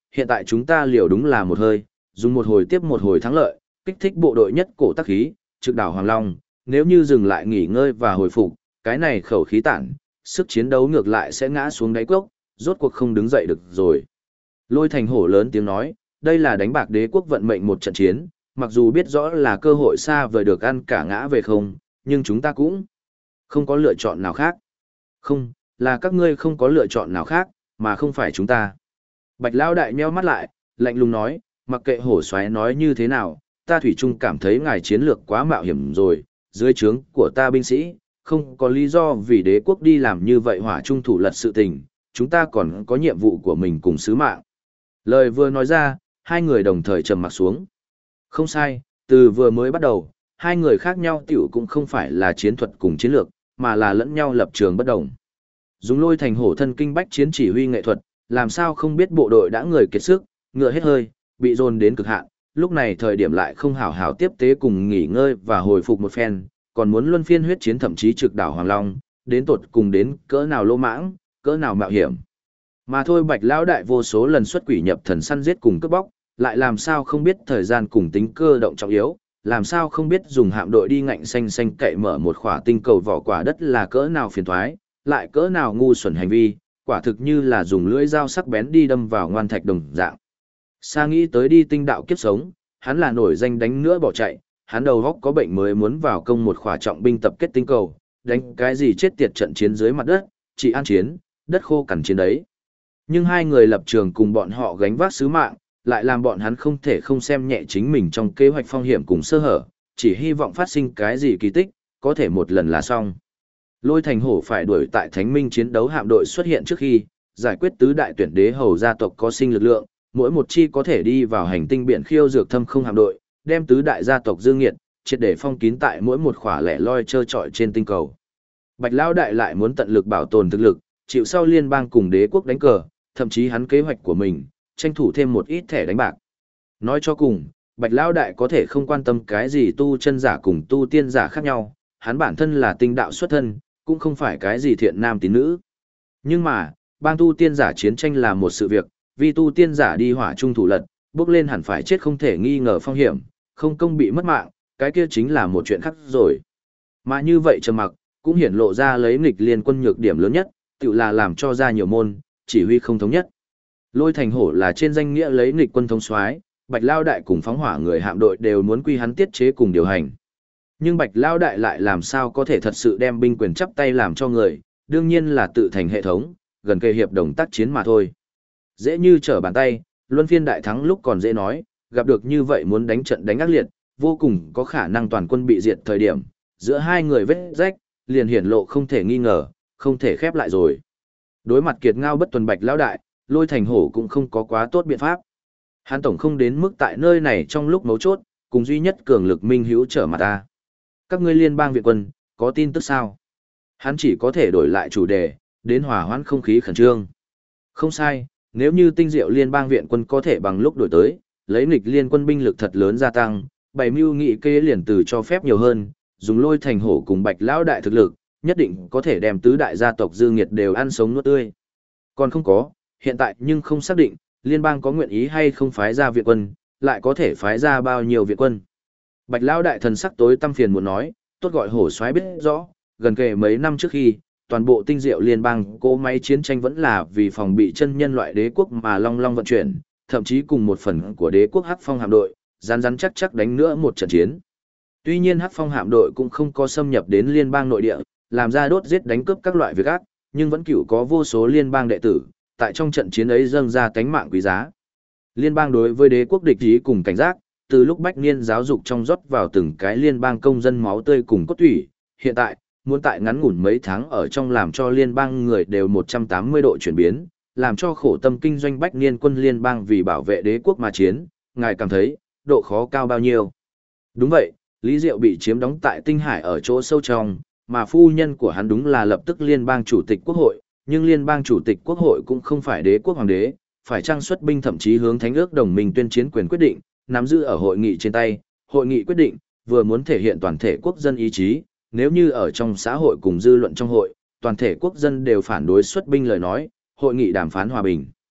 hiện tại chúng ta liều đúng là một hơi, dùng một hồi tiếp một hồi thắng lợi, kích thích bộ đội nhất cổ tác khí, trực đảo Hoàng Long, nếu như dừng lại nghỉ ngơi và hồi phục, cái này khẩu khí tản, sức chiến đấu ngược lại sẽ ngã xuống đáy cốc, rốt cuộc không đứng dậy được rồi. Lôi Thành Hổ lớn tiếng nói, đây là đánh bạc đế quốc vận mệnh một trận chiến, mặc dù biết rõ là cơ hội xa vời được ăn cả ngã về không, nhưng chúng ta cũng không có lựa chọn nào khác. Không, là các ngươi không có lựa chọn nào khác, mà không phải chúng ta. Bạch Lão Đại nheo mắt lại, lạnh lùng nói, mặc kệ Hổ Soái nói như thế nào, ta thủy chung cảm thấy ngài chiến lược quá mạo hiểm rồi, dưới trướng của ta binh sĩ, không có lý do vì đế quốc đi làm như vậy hỏa trung thủ lật sự tình, chúng ta còn có nhiệm vụ của mình cùng sứ mạng. Lời vừa nói ra, hai người đồng thời trầm mặc xuống. Không sai, từ vừa mới bắt đầu, hai người khác nhau tiểu cũng không phải là chiến thuật cùng chiến lược, mà là lẫn nhau lập trường bất đồng. Dùng Lôi Thành Hổ thân kinh bách chiến chỉ huy nghệ thuật, làm sao không biết bộ đội đã người kiệt sức, ngựa hết hơi, bị dồn đến cực hạn, lúc này thời điểm lại không hảo hảo tiếp tế cùng nghỉ ngơi và hồi phục một phen, còn muốn luân phiên huyết chiến thậm chí trực đảo Hoàng Long, đến tột cùng đến cỡ nào lô mãng, cỡ nào mạo hiểm. Mà thôi Bạch Lão Đại vô số lần xuất quỷ nhập thần săn giết cùng cướp bóc, lại làm sao không biết thời gian cùng tính cơ động trọng yếu, làm sao không biết dùng hạm đội đi ngạnh xanh xanh cậy mở một khỏa tinh cầu vỏ quả đất là cỡ nào phiền toái, lại cỡ nào ngu xuẩn hành vi, quả thực như là dùng lưỡi dao sắc bén đi đâm vào ngoan thạch đồng dạng. Sa nghĩ tới đi tinh đạo kiếp sống, hắn là nổi danh đánh nữa bỏ chạy, hắn đầu góc có bệnh mới muốn vào công một khỏa trọng binh tập kết tinh cầu, đánh cái gì chết tiệt trận chiến dưới mặt đất, chỉ an chiến, đất khô cằn chiến đấy. Nhưng hai người lập trường cùng bọn họ gánh vác sứ mạng, lại làm bọn hắn không thể không xem nhẹ chính mình trong kế hoạch phong hiểm cùng sơ hở, chỉ hy vọng phát sinh cái gì kỳ tích, có thể một lần là xong. Lôi Thành Hổ phải đuổi tại Thánh Minh chiến đấu hạm đội xuất hiện trước khi, giải quyết tứ đại tuyển đế hầu gia tộc có sinh lực lượng, mỗi một chi có thể đi vào hành tinh biển khiêu dược thâm không hạm đội, đem tứ đại gia tộc dương nghiệt, triệt để phong kín tại mỗi một khỏa lẻ loi trơ trọi trên tinh cầu. Bạch Lão Đại lại muốn tận lực bảo tồn thực lực, chịu sau liên bang cùng đế quốc đánh cờ, thậm chí hắn kế hoạch của mình, tranh thủ thêm một ít thẻ đánh bạc. Nói cho cùng, Bạch Lão Đại có thể không quan tâm cái gì tu chân giả cùng tu tiên giả khác nhau, hắn bản thân là tinh đạo xuất thân, cũng không phải cái gì thiện nam tín nữ. Nhưng mà, bang tu tiên giả chiến tranh là một sự việc, vì tu tiên giả đi hỏa trung thủ lật, bước lên hẳn phải chết không thể nghi ngờ phong hiểm, không công bị mất mạng, cái kia chính là một chuyện khác rồi. Mà như vậy trầm mặc, cũng hiển lộ ra lấy nghịch liên quân nhược điểm lớn nhất, tự là làm cho ra nhiều môn, chỉ huy không thống nhất. Lôi Thành Hổ là trên danh nghĩa lấy nghịch quân thống soái, Bạch Lao Đại cùng phóng hỏa người hạm đội đều muốn quy hắn tiết chế cùng điều hành. Nhưng Bạch Lao Đại lại làm sao có thể thật sự đem binh quyền chắp tay làm cho người, đương nhiên là tự thành hệ thống, gần kề hiệp đồng tác chiến mà thôi. Dễ như trở bàn tay, luân phiên đại thắng lúc còn dễ nói, gặp được như vậy muốn đánh trận đánh ác liệt, vô cùng có khả năng toàn quân bị diệt thời điểm, giữa hai người vết rách, liền hiển lộ không thể nghi ngờ, không thể khép lại rồi. Đối mặt kiệt ngao bất tuần Bạch Lão Đại, Lôi Thành Hổ cũng không có quá tốt biện pháp. Hắn tổng không đến mức tại nơi này trong lúc mấu chốt, cùng duy nhất cường lực minh hữu trở mặt ta. Các ngươi liên bang viện quân, có tin tức sao? Hắn chỉ có thể đổi lại chủ đề, đến hòa hoãn không khí khẩn trương. Không sai, nếu như tinh diệu liên bang viện quân có thể bằng lúc đổi tới, lấy nghịch liên quân binh lực thật lớn gia tăng, bày mưu nghị kê liền từ cho phép nhiều hơn, dùng Lôi Thành Hổ cùng Bạch Lão Đại thực lực, nhất định có thể đem tứ đại gia tộc dư nghiệt đều ăn sống nuốt tươi. Còn không có, hiện tại nhưng không xác định, liên bang có nguyện ý hay không phái ra viện quân, lại có thể phái ra bao nhiêu viện quân. Bạch Lão Đại thần sắc tối tăm phiền muốn nói, tốt gọi Hổ soái biết rõ, gần kề mấy năm trước khi, toàn bộ tinh diệu liên bang cỗ máy chiến tranh vẫn là vì phòng bị chân nhân loại đế quốc mà long long vận chuyển, thậm chí cùng một phần của đế quốc Hắc Phong hạm đội, rắn chắc chắc đánh nữa một trận chiến. Tuy nhiên Hắc Phong hạm đội cũng không có xâm nhập đến liên bang nội địa, làm ra đốt giết đánh cướp các loại việc ác, nhưng vẫn cựu có vô số liên bang đệ tử, tại trong trận chiến ấy dâng ra tánh mạng quý giá. Liên bang đối với đế quốc địch ý cùng cảnh giác, từ lúc Bách Niên giáo dục trong rót vào từng cái liên bang công dân máu tươi cùng cốt thủy, hiện tại, muốn tại ngắn ngủn mấy tháng ở trong làm cho liên bang người đều 180 độ chuyển biến, làm cho khổ tâm kinh doanh Bách Niên quân liên bang vì bảo vệ đế quốc mà chiến, ngài cảm thấy, độ khó cao bao nhiêu. Đúng vậy, Lý Diệu bị chiếm đóng tại Tinh Hải ở chỗ sâu trong, mà phu nhân của hắn đúng là lập tức liên bang chủ tịch quốc hội, nhưng liên bang chủ tịch quốc hội cũng không phải đế quốc hoàng đế, phải trang xuất binh thậm chí hướng thánh ước đồng minh tuyên chiến quyền quyết định, nắm giữ ở hội nghị trên tay, hội nghị quyết định, vừa muốn thể hiện toàn thể quốc dân ý chí, nếu như ở trong xã hội cùng dư luận trong hội, toàn thể quốc dân đều phản đối xuất binh lời nói, hội nghị đàm phán hòa bình.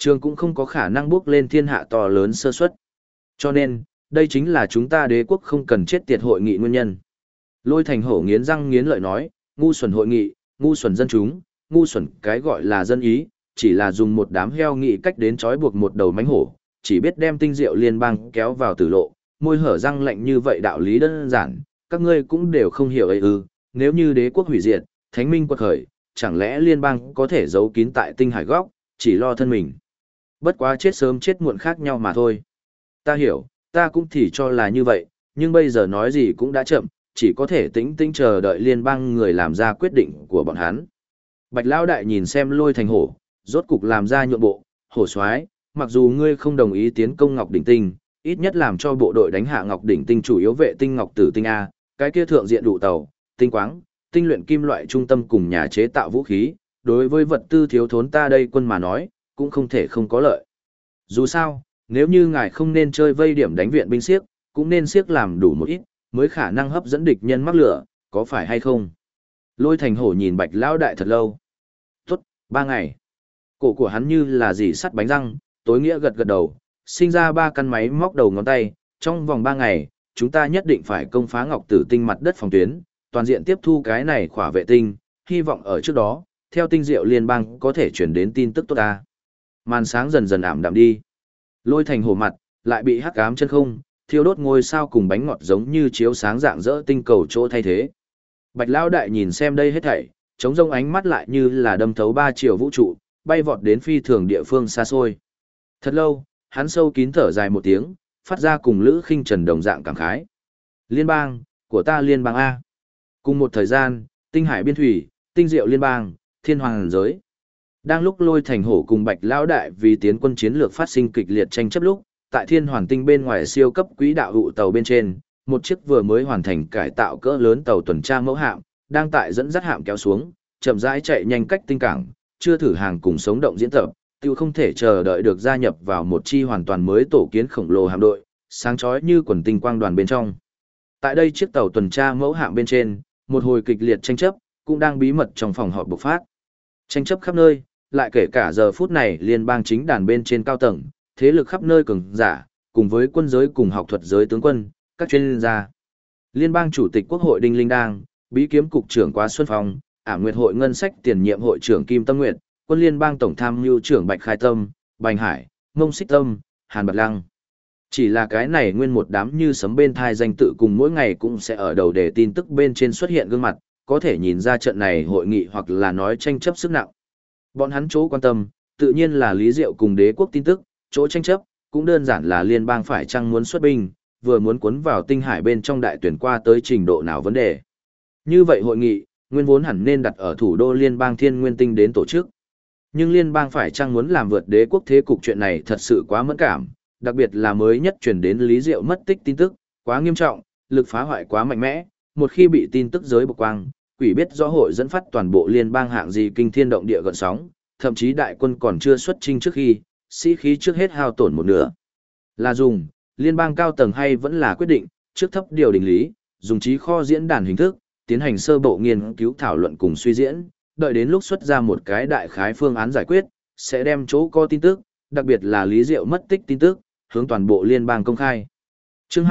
Trường cũng không có khả năng bước lên thiên hạ to lớn sơ suất. Cho nên, đây chính là chúng ta đế quốc không cần chết tiệt hội nghị nguyên nhân. Lôi Thành Hổ nghiến răng nghiến lợi nói, ngu xuẩn hội nghị, ngu xuẩn dân chúng, ngu xuẩn cái gọi là dân ý, chỉ là dùng một đám heo nghị cách đến trói buộc một đầu mánh hổ, chỉ biết đem tinh diệu liên bang kéo vào tử lộ, môi hở răng lạnh như vậy đạo lý đơn giản, các ngươi cũng đều không hiểu ấy ư, nếu như đế quốc hủy diệt, thánh minh quật khởi, chẳng lẽ liên bang có thể giấu kín tại tinh hải góc, chỉ lo thân mình. Bất quá chết sớm chết muộn khác nhau mà thôi. Ta hiểu, ta cũng thì cho là như vậy, nhưng bây giờ nói gì cũng đã chậm, chỉ có thể tĩnh tĩnh chờ đợi liên bang người làm ra quyết định của bọn hắn. Bạch Lão Đại nhìn xem Lôi Thành Hổ, rốt cục làm ra nhượng bộ, hổ soái, mặc dù ngươi không đồng ý tiến công Ngọc Đỉnh Tinh, ít nhất làm cho bộ đội đánh hạ Ngọc Đỉnh Tinh chủ yếu vệ tinh Ngọc Tử Tinh A, cái kia thượng diện đủ tàu, tinh quáng, tinh luyện kim loại trung tâm cùng nhà chế tạo vũ khí, đối với vật tư thiếu thốn ta đây quân mà nói, cũng không thể không có lợi. Dù sao, nếu như ngài không nên chơi vây điểm đánh viện binh siếc, cũng nên siếc làm đủ một ít, mới khả năng hấp dẫn địch nhân mắc lửa, có phải hay không? Lôi Thành Hổ nhìn Bạch Lão Đại thật lâu. Tốt, 3 ngày. Cổ của hắn như là dì sắt bánh răng, tối nghĩa gật gật đầu, sinh ra 3 căn máy móc đầu ngón tay, trong vòng 3 ngày, chúng ta nhất định phải công phá Ngọc Tử Tinh mặt đất phòng tuyến, toàn diện tiếp thu cái này khỏa vệ tinh, hy vọng ở trước đó, theo tinh diệu liên bang có thể chuyển đến tin tức tốt ta. Màn sáng dần dần ảm đạm đi. Lôi Thành Hổ mặt, lại bị hắc ám chân không, thiêu đốt ngôi sao cùng bánh ngọt giống như chiếu sáng dạng dỡ tinh cầu chỗ thay thế. Bạch Lão Đại nhìn xem đây hết thảy, trống rông ánh mắt lại như là đâm thấu 3 triệu vũ trụ, bay vọt đến phi thường địa phương xa xôi. Thật lâu, hắn sâu kín thở dài một tiếng, phát ra cùng Lữ Khinh Trần đồng dạng cảm khái. Liên bang, của ta liên bang A. Cùng một thời gian, tinh hải biên thủy, tinh diệu liên bang, thiên hoàng giới. Đang lúc Lôi Thành Hổ cùng Bạch Lão Đại vì tiến quân chiến lược phát sinh kịch liệt tranh chấp lúc, tại thiên hoàn tinh bên ngoài siêu cấp quỹ đạo hụ tàu bên trên, một chiếc vừa mới hoàn thành cải tạo cỡ lớn tàu tuần tra mẫu hạm, đang tại dẫn dắt hạm kéo xuống, chậm rãi chạy nhanh cách tinh cảng, chưa thử hàng cùng sống động diễn tập, tiêu không thể chờ đợi được gia nhập vào một chi hoàn toàn mới tổ kiến khổng lồ hạm đội, sáng chói như quần tinh quang đoàn bên trong. Tại đây chiếc tàu tuần tra mẫu hạm bên trên, một hồi kịch liệt tranh chấp cũng đang bí mật trong phòng họp bộc phát. Tranh chấp khắp nơi, lại kể cả giờ phút này liên bang chính đàn bên trên cao tầng, thế lực khắp nơi cường giả, cùng với quân giới cùng học thuật giới tướng quân, các chuyên gia. Liên bang chủ tịch quốc hội Đinh Linh Đang, bí kiếm cục trưởng Quá Xuân Phong, Ảm Nguyệt hội ngân sách tiền nhiệm hội trưởng Kim Tâm Nguyệt, quân liên bang tổng tham mưu trưởng Bạch Khai Tâm, Bành Hải, Mông Xích Tâm, Hàn Bật Lăng. Chỉ là cái này nguyên một đám như sấm bên thai danh tự cùng mỗi ngày cũng sẽ ở đầu đề tin tức bên trên xuất hiện gương mặt, có thể nhìn ra trận này hội nghị hoặc là nói tranh chấp sức nặng. Bọn hắn chỗ quan tâm, tự nhiên là Lý Diệu cùng đế quốc tin tức, chỗ tranh chấp, cũng đơn giản là liên bang phải chăng muốn xuất binh, vừa muốn cuốn vào tinh hải bên trong đại tuyển qua tới trình độ nào vấn đề. Như vậy hội nghị, nguyên vốn hẳn nên đặt ở thủ đô liên bang Thiên Nguyên Tinh đến tổ chức. Nhưng liên bang phải chăng muốn làm vượt đế quốc thế cục chuyện này thật sự quá mẫn cảm, đặc biệt là mới nhất truyền đến Lý Diệu mất tích tin tức, quá nghiêm trọng, lực phá hoại quá mạnh mẽ, một khi bị tin tức giới bộc quang, quỷ biết rõ hội dẫn phát toàn bộ liên bang hạng gì kinh thiên động địa gợn sóng, thậm chí đại quân còn chưa xuất chinh trước khi, sĩ khí trước hết hao tổn một nửa. Là dùng, liên bang cao tầng hay vẫn là quyết định, trước thấp điều đình lý, dùng trí kho diễn đàn hình thức, tiến hành sơ bộ nghiên cứu thảo luận cùng suy diễn, đợi đến lúc xuất ra một cái đại khái phương án giải quyết, sẽ đem chỗ có tin tức, đặc biệt là Lý Diệu mất tích tin tức, hướng toàn bộ liên bang công khai. Chương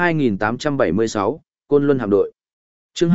2876, Côn Luân hạm đội. Chương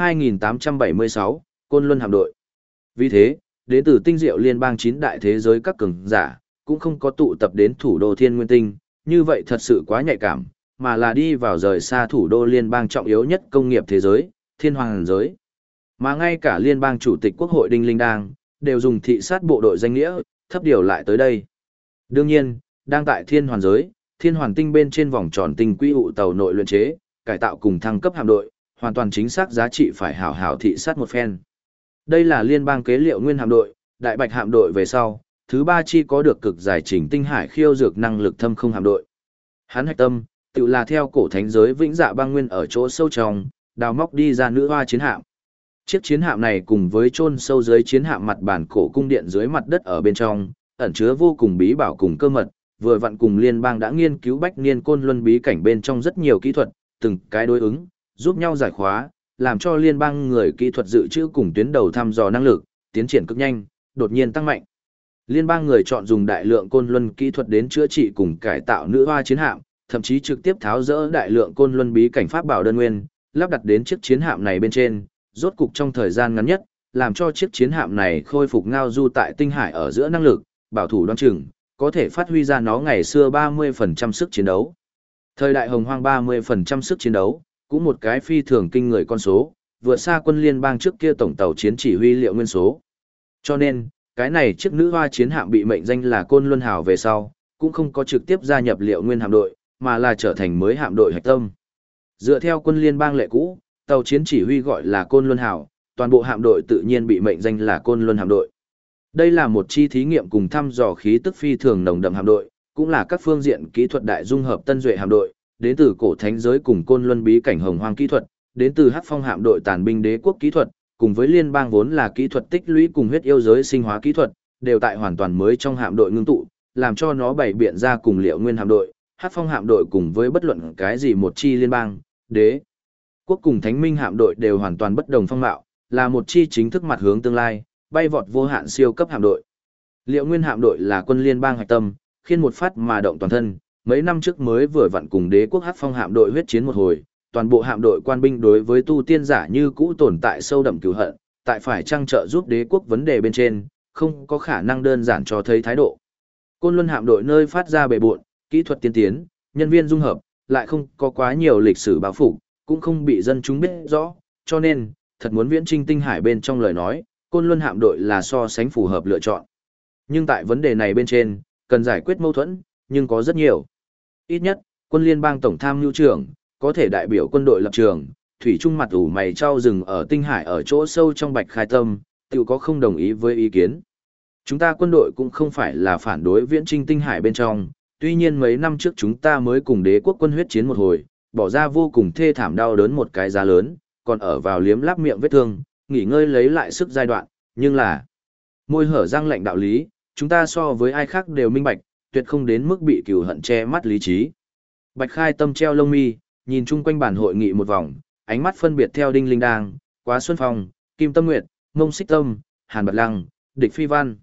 2876, Côn Luân hạm đội. Vì thế, đến từ tinh diệu liên bang 9 đại thế giới các cường giả, cũng không có tụ tập đến thủ đô Thiên Nguyên Tinh, như vậy thật sự quá nhạy cảm, mà là đi vào rời xa thủ đô liên bang trọng yếu nhất công nghiệp thế giới, Thiên Hoàng giới. Mà ngay cả liên bang chủ tịch quốc hội Đinh Linh Đang, đều dùng thị sát bộ đội danh nghĩa, thấp điều lại tới đây. Đương nhiên, đang tại Thiên Hoàn giới, Thiên Hoàn Tinh bên trên vòng tròn tinh quỹ ụ tàu nội luyện chế, cải tạo cùng thăng cấp hạm đội, hoàn toàn chính xác giá trị phải hảo hảo thị sát một phen. Đây là liên bang kế liệu nguyên hạm đội, đại bạch hạm đội về sau, thứ 3 chi có được cực giải trình tinh hải khiêu dược năng lực thâm không hạm đội. Hắn hạch tâm, tự là theo cổ thánh giới vĩnh dạ băng nguyên ở chỗ sâu trong, đào móc đi ra nữ hoa chiến hạm. Chiếc chiến hạm này cùng với chôn sâu dưới chiến hạm mặt bản cổ cung điện dưới mặt đất ở bên trong, ẩn chứa vô cùng bí bảo cùng cơ mật, vừa vặn cùng liên bang đã nghiên cứu bách niên côn luân bí cảnh bên trong rất nhiều kỹ thuật, từng cái đối ứng, giúp nhau giải khóa, làm cho liên bang người kỹ thuật dự trữ cùng tuyến đầu thăm dò năng lực, tiến triển cực nhanh, đột nhiên tăng mạnh. Liên bang người chọn dùng đại lượng côn luân kỹ thuật đến chữa trị cùng cải tạo nữ hoa chiến hạm, thậm chí trực tiếp tháo rỡ đại lượng côn luân bí cảnh pháp bảo đơn nguyên, lắp đặt đến chiếc chiến hạm này bên trên, rốt cục trong thời gian ngắn nhất, làm cho chiếc chiến hạm này khôi phục ngao du tại tinh hải ở giữa năng lực, bảo thủ đoan chừng, có thể phát huy ra nó ngày xưa 30% sức chiến đấu. Thời đại hồng hoang 30% sức chiến đấu, cũng một cái phi thường kinh người con số, vượt xa quân liên bang trước kia tổng tàu chiến chỉ huy liệu nguyên số. Cho nên, cái này chiếc nữ hoa chiến hạm bị mệnh danh là Côn Luân Hào về sau, cũng không có trực tiếp gia nhập liệu nguyên hạm đội, mà là trở thành mới hạm đội hạch tâm. Dựa theo quân liên bang lệ cũ, tàu chiến chỉ huy gọi là Côn Luân Hào, toàn bộ hạm đội tự nhiên bị mệnh danh là Côn Luân hạm đội. Đây là một chi thí nghiệm cùng thăm dò khí tức phi thường nồng đậm hạm đội, cũng là các phương diện kỹ thuật đại dung hợp tân duệ hạm đội, đến từ cổ thánh giới cùng Côn Luân bí cảnh hồng hoang kỹ thuật, đến từ Hắc Phong hạm đội tàn binh đế quốc kỹ thuật, cùng với liên bang vốn là kỹ thuật tích lũy cùng huyết yêu giới sinh hóa kỹ thuật, đều tại hoàn toàn mới trong hạm đội ngưng tụ, làm cho nó bày biện ra cùng liệu nguyên hạm đội, Hắc Phong hạm đội cùng với bất luận cái gì một chi liên bang, đế quốc cùng thánh minh hạm đội đều hoàn toàn bất đồng phong mạo, là một chi chính thức mặt hướng tương lai, bay vọt vô hạn siêu cấp hạm đội. Liệu nguyên hạm đội là quân liên bang hạch tâm, khiên một phát mà động toàn thân, mấy năm trước mới vừa vặn cùng đế quốc Hắc Phong hạm đội huyết chiến một hồi, toàn bộ hạm đội quan binh đối với tu tiên giả như cũ tồn tại sâu đậm cừu hận, tại phải trang trợ giúp đế quốc vấn đề bên trên, không có khả năng đơn giản cho thấy thái độ. Côn Luân hạm đội nơi phát ra bề bộn, kỹ thuật tiên tiến, nhân viên dung hợp, lại không có quá nhiều lịch sử báo phục, cũng không bị dân chúng biết rõ, cho nên, thật muốn viễn chinh tinh hải bên trong lời nói, Côn Luân hạm đội là so sánh phù hợp lựa chọn. Nhưng tại vấn đề này bên trên, cần giải quyết mâu thuẫn, nhưng có rất nhiều. Ít nhất, quân liên bang tổng tham mưu trưởng, có thể đại biểu quân đội lập trường, thủy trung mặt ủ mày trao rừng ở tinh hải ở chỗ sâu trong bạch khai tâm, tự có không đồng ý với ý kiến. Chúng ta quân đội cũng không phải là phản đối viễn trinh tinh hải bên trong, tuy nhiên mấy năm trước chúng ta mới cùng đế quốc quân huyết chiến một hồi, bỏ ra vô cùng thê thảm đau đớn một cái giá lớn, còn ở vào liếm láp miệng vết thương, nghỉ ngơi lấy lại sức giai đoạn, nhưng là môi hở răng lạnh đạo lý, chúng ta so với ai khác đều minh bạch, tuyệt không đến mức bị cừu hận che mắt lý trí. Bạch khai tâm treo lông mi, nhìn chung quanh bàn hội nghị một vòng, ánh mắt phân biệt theo Đinh Linh Đang, Quá Xuân Phong, Kim Tâm Nguyệt, Mông Xích Tâm, Hàn Bật Lăng, Địch Phi Văn.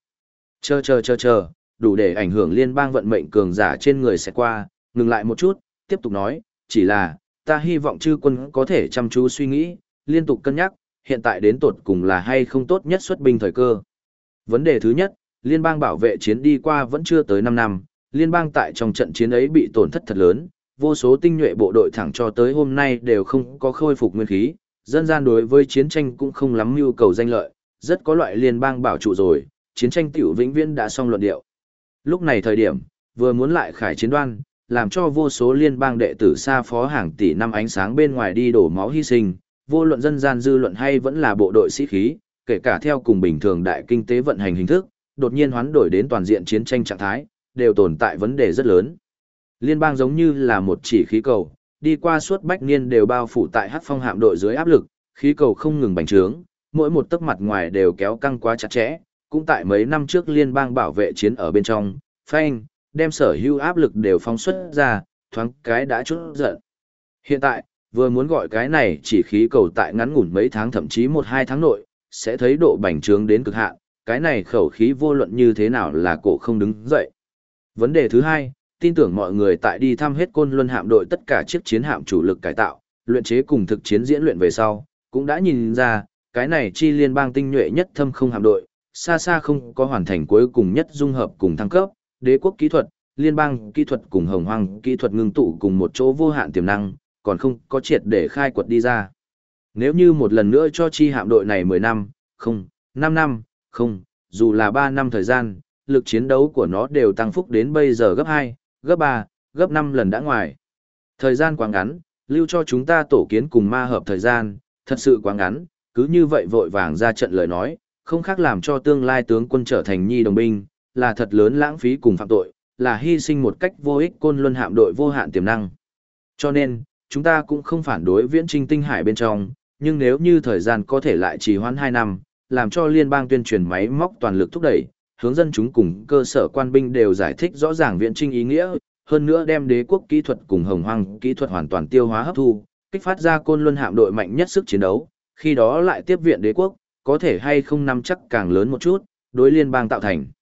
Chờ, đủ để ảnh hưởng liên bang vận mệnh cường giả trên người sẽ qua, ngừng lại một chút, tiếp tục nói, chỉ là, ta hy vọng chư quân có thể chăm chú suy nghĩ, liên tục cân nhắc, hiện tại đến tột cùng là hay không tốt nhất xuất binh thời cơ. Vấn đề thứ nhất, liên bang bảo vệ chiến đi qua vẫn chưa tới 5 năm, liên bang tại trong trận chiến ấy bị tổn thất thật lớn, vô số tinh nhuệ bộ đội thẳng cho tới hôm nay đều không có khôi phục nguyên khí, dân gian đối với chiến tranh cũng không lắm nhu cầu danh lợi, rất có loại liên bang bảo trụ rồi, chiến tranh tiểu vĩnh viễn đã xong luận điệu. Lúc này thời điểm, vừa muốn lại khải chiến đoan, làm cho vô số liên bang đệ tử xa phó hàng tỷ năm ánh sáng bên ngoài đi đổ máu hy sinh, vô luận dân gian dư luận hay vẫn là bộ đội sĩ khí, kể cả theo cùng bình thường đại kinh tế vận hành hình thức, đột nhiên hoán đổi đến toàn diện chiến tranh trạng thái, đều tồn tại vấn đề rất lớn. Liên bang giống như là một chỉ khí cầu, đi qua suốt bách niên đều bao phủ tại Hắc Phong hạm đội dưới áp lực, khí cầu không ngừng bành trướng, mỗi một tấc mặt ngoài đều kéo căng quá chặt chẽ, cũng tại mấy năm trước liên bang bảo vệ chiến ở bên trong, phanh, đem sở hữu áp lực đều phóng xuất ra, thoáng cái đã chút giận. Hiện tại, vừa muốn gọi cái này chỉ khí cầu tại ngắn ngủn mấy tháng thậm chí 1-2 tháng nội, sẽ thấy độ bành trướng đến cực hạn, cái này khẩu khí vô luận như thế nào là cổ không đứng dậy. Vấn đề thứ hai, tin tưởng mọi người tại đi thăm hết Côn Luân hạm đội tất cả chiếc chiến hạm chủ lực cải tạo, luyện chế cùng thực chiến diễn luyện về sau, cũng đã nhìn ra, cái này chi liên bang tinh nhuệ nhất thâm không hạm đội, xa xa không có hoàn thành cuối cùng nhất dung hợp cùng thăng cấp, đế quốc kỹ thuật, liên bang kỹ thuật cùng hồng hoang kỹ thuật ngưng tụ cùng một chỗ vô hạn tiềm năng, còn không có triệt để khai quật đi ra. Nếu như một lần nữa cho chi hạm đội này 10 năm, không, 5 năm, không, dù là 3 năm thời gian, lực chiến đấu của nó đều tăng phúc đến bây giờ gấp 2, gấp 3, gấp 5 lần đã ngoài. Thời gian quá ngắn, lưu cho chúng ta tổ kiến cùng ma hợp thời gian, thật sự quá ngắn, cứ như vậy vội vàng ra trận lời nói, không khác làm cho tương lai tướng quân trở thành nhi đồng binh, là thật lớn lãng phí cùng phạm tội, là hy sinh một cách vô ích Côn Luân hạm đội vô hạn tiềm năng. Cho nên, chúng ta cũng không phản đối viễn trinh tinh hải bên trong, nhưng nếu như thời gian có thể lại trì hoãn 2 năm, làm cho liên bang tuyên truyền máy móc toàn lực thúc đẩy, hướng dân chúng cùng cơ sở quan binh đều giải thích rõ ràng viễn trinh ý nghĩa, hơn nữa đem đế quốc kỹ thuật cùng hồng hoang kỹ thuật hoàn toàn tiêu hóa hấp thu, kích phát ra Côn Luân hạm đội mạnh nhất sức chiến đấu, khi đó lại tiếp viện đế quốc, có thể hay không nắm chắc càng lớn một chút, đối liên bang tạo thành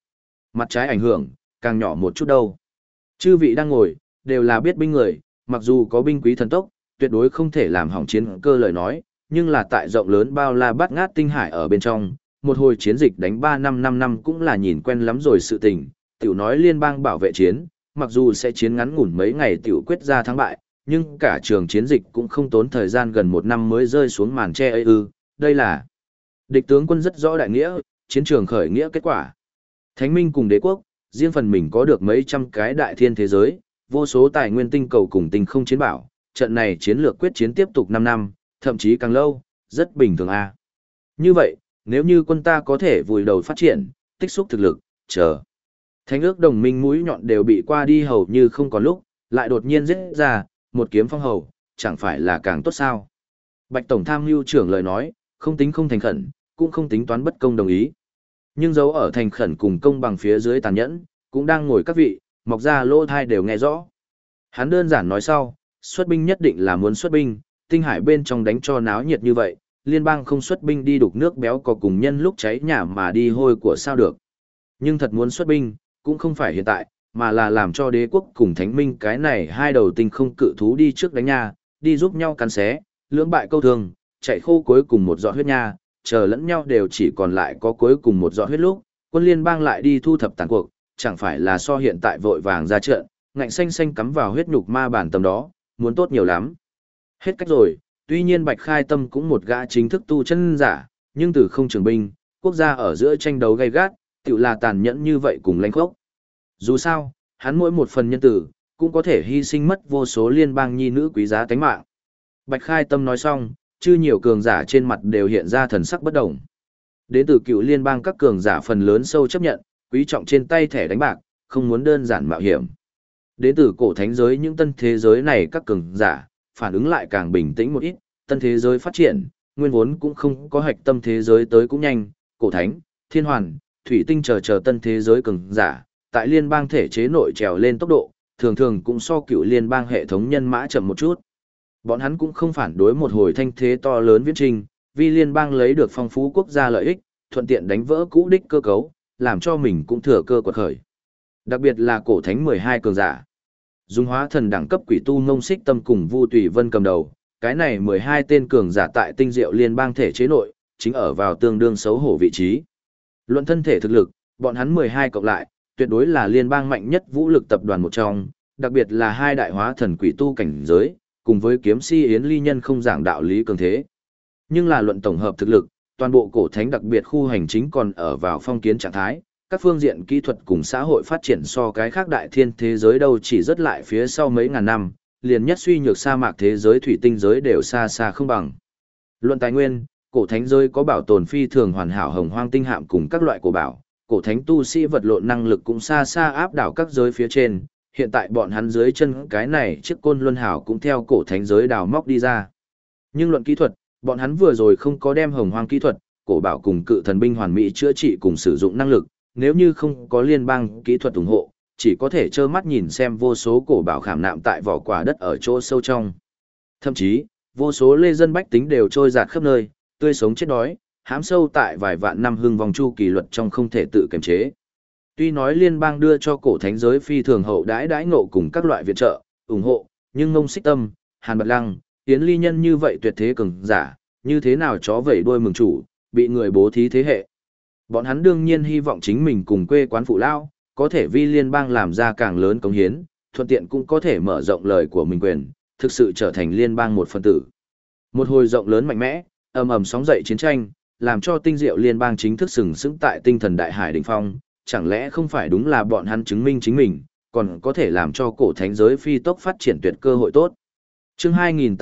Mặt trái ảnh hưởng, càng nhỏ một chút đâu. Chư vị đang ngồi, đều là biết binh người, mặc dù có binh quý thần tốc, tuyệt đối không thể làm hỏng chiến cơ lời nói, nhưng là tại rộng lớn bao la bát ngát tinh hải ở bên trong, một hồi chiến dịch đánh 3 năm 5 năm cũng là nhìn quen lắm rồi sự tình, tiểu nói liên bang bảo vệ chiến, mặc dù sẽ chiến ngắn ngủn mấy ngày tiểu quyết ra thắng bại, nhưng cả trường chiến dịch cũng không tốn thời gian gần 1 năm mới rơi xuống màn che ấy ư, đây là địch tướng quân rất rõ đại nghĩa, chiến trường khởi nghĩa kết quả. Thánh minh cùng đế quốc, riêng phần mình có được mấy trăm cái đại thiên thế giới, vô số tài nguyên tinh cầu cùng tinh không chiến bảo, trận này chiến lược quyết chiến tiếp tục 5 năm, thậm chí càng lâu, rất bình thường a. Như vậy, nếu như quân ta có thể vùi đầu phát triển, tích xúc thực lực, chờ. Thánh ước đồng minh mũi nhọn đều bị qua đi hầu như không còn lúc, lại đột nhiên giết ra, một kiếm phong hầu, chẳng phải là càng tốt sao. Bạch Tổng tham mưu trưởng lời nói, không tính không thành khẩn, cũng không tính toán bất công đồng ý. Nhưng dấu ở thành khẩn cùng công bằng phía dưới tàn nhẫn, cũng đang ngồi các vị, mọc ra lỗ thai đều nghe rõ. Hắn đơn giản nói sau, xuất binh nhất định là muốn xuất binh, tinh hải bên trong đánh cho náo nhiệt như vậy, liên bang không xuất binh đi đục nước béo có cùng nhân lúc cháy nhà mà đi hôi của sao được. Nhưng thật muốn xuất binh, cũng không phải hiện tại, mà là làm cho đế quốc cùng thánh minh cái này hai đầu tinh không cự thú đi trước đánh nha, đi giúp nhau cắn xé, lưỡng bại câu thương, chạy khô cuối cùng một giọt huyết nha, chờ lẫn nhau đều chỉ còn lại có cuối cùng một giọt huyết lúc, quân liên bang lại đi thu thập tàn cuộc, chẳng phải là so hiện tại vội vàng ra trận, ngạnh xanh xanh cắm vào huyết nhục ma bản tầm đó, muốn tốt nhiều lắm. Hết cách rồi, tuy nhiên Bạch Khai Tâm cũng một gã chính thức tu chân giả, nhưng từ không trường binh, quốc gia ở giữa tranh đấu gay gắt, tự là tàn nhẫn như vậy cùng lãnh khốc. Dù sao, hắn mỗi một phần nhân tử, cũng có thể hy sinh mất vô số liên bang nhi nữ quý giá tánh mạng. Bạch Khai Tâm nói xong, chư nhiều cường giả trên mặt đều hiện ra thần sắc bất động. Đến từ cựu liên bang các cường giả phần lớn sâu chấp nhận, quý trọng trên tay thẻ đánh bạc, không muốn đơn giản mạo hiểm. Đến từ cổ thánh giới những tân thế giới này các cường giả, phản ứng lại càng bình tĩnh một ít, tân thế giới phát triển, nguyên vốn cũng không có hạch tâm thế giới tới cũng nhanh, cổ thánh, thiên hoàn, thủy tinh chờ tân thế giới cường giả, tại liên bang thể chế nội trèo lên tốc độ, thường thường cũng so cựu liên bang hệ thống nhân mã chậm một chút. Bọn hắn cũng không phản đối một hồi thanh thế to lớn viễn trình, vì liên bang lấy được phong phú quốc gia lợi ích, thuận tiện đánh vỡ cũ đích cơ cấu, làm cho mình cũng thừa cơ quật khởi. Đặc biệt là cổ thánh 12 cường giả. Dung hóa thần đẳng cấp quỷ tu ngông xích tâm cùng Vu Tùy Vân cầm đầu, cái này 12 tên cường giả tại tinh diệu liên bang thể chế nội, chính ở vào tương đương xấu hổ vị trí. Luận thân thể thực lực, bọn hắn 12 cộng lại, tuyệt đối là liên bang mạnh nhất vũ lực tập đoàn một trong, đặc biệt là hai đại hóa thần quỷ tu cảnh giới, cùng với kiếm si yến ly nhân không giảng đạo lý cường thế. Nhưng là luận tổng hợp thực lực, toàn bộ cổ thánh đặc biệt khu hành chính còn ở vào phong kiến trạng thái, các phương diện kỹ thuật cùng xã hội phát triển so cái khác đại thiên thế giới đâu chỉ rất lại phía sau mấy ngàn năm, liền nhất suy nhược sa mạc thế giới thủy tinh giới đều xa xa không bằng. Luận tài nguyên, cổ thánh giới có bảo tồn phi thường hoàn hảo hồng hoang tinh hạm cùng các loại cổ bảo, cổ thánh tu sĩ vật lộn năng lực cũng xa xa áp đảo các giới phía trên, hiện tại bọn hắn dưới chân cái này chiếc côn luân hảo cũng theo cổ thánh giới đào móc đi ra. Nhưng luận kỹ thuật, bọn hắn vừa rồi không có đem hồng hoang kỹ thuật, cổ bảo cùng cự thần binh hoàn mỹ chữa trị cùng sử dụng năng lực, nếu như không có liên bang kỹ thuật ủng hộ, chỉ có thể trơ mắt nhìn xem vô số cổ bảo khảm nạm tại vỏ quả đất ở chỗ sâu trong. Thậm chí, vô số lê dân bách tính đều trôi dạt khắp nơi, tươi sống chết đói, hãm sâu tại vài vạn năm hưng vòng chu kỳ luật trong không thể tự kiềm chế. Tuy nói liên bang đưa cho cổ thánh giới phi thường hậu đãi ngộ cùng các loại viện trợ, ủng hộ, nhưng ngông xích tâm, hàn bật lăng, tiến ly nhân như vậy tuyệt thế cường giả, như thế nào chó vẩy đuôi mừng chủ, bị người bố thí thế hệ. Bọn hắn đương nhiên hy vọng chính mình cùng quê quán phụ lao, có thể vi liên bang làm ra càng lớn cống hiến, thuận tiện cũng có thể mở rộng lời của mình quyền, thực sự trở thành liên bang một phần tử. Một hồi rộng lớn mạnh mẽ, ầm ầm sóng dậy chiến tranh, làm cho tinh diệu liên bang chính thức sừng sững tại tinh thần đại hải đỉnh phong, chẳng lẽ không phải đúng là bọn hắn chứng minh chính mình, còn có thể làm cho cổ thánh giới phi tốc phát triển tuyệt cơ hội tốt. Chương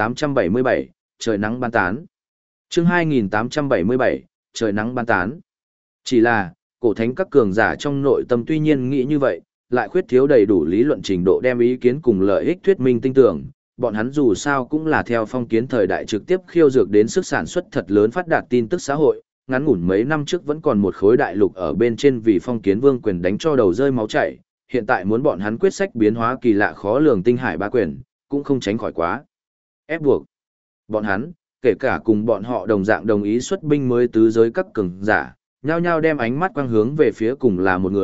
2877, trời nắng ban tán. Chương 2877, trời nắng ban tán. Chỉ là, cổ thánh các cường giả trong nội tâm tuy nhiên nghĩ như vậy, lại khuyết thiếu đầy đủ lý luận trình độ đem ý kiến cùng lợi ích thuyết minh tinh tưởng, bọn hắn dù sao cũng là theo phong kiến thời đại trực tiếp khiêu dược đến sức sản xuất thật lớn phát đạt tin tức xã hội, ngắn ngủn mấy năm trước vẫn còn một khối đại lục ở bên trên vì phong kiến vương quyền đánh cho đầu rơi máu chảy, hiện tại muốn bọn hắn quyết sách biến hóa kỳ lạ khó lường tinh hải ba quyền, cũng không tránh khỏi quá ép buộc. Bọn hắn, kể cả cùng bọn họ đồng dạng đồng ý xuất binh mới tứ giới các cường giả, nhao nhao đem ánh mắt quang hướng về phía cùng là một người,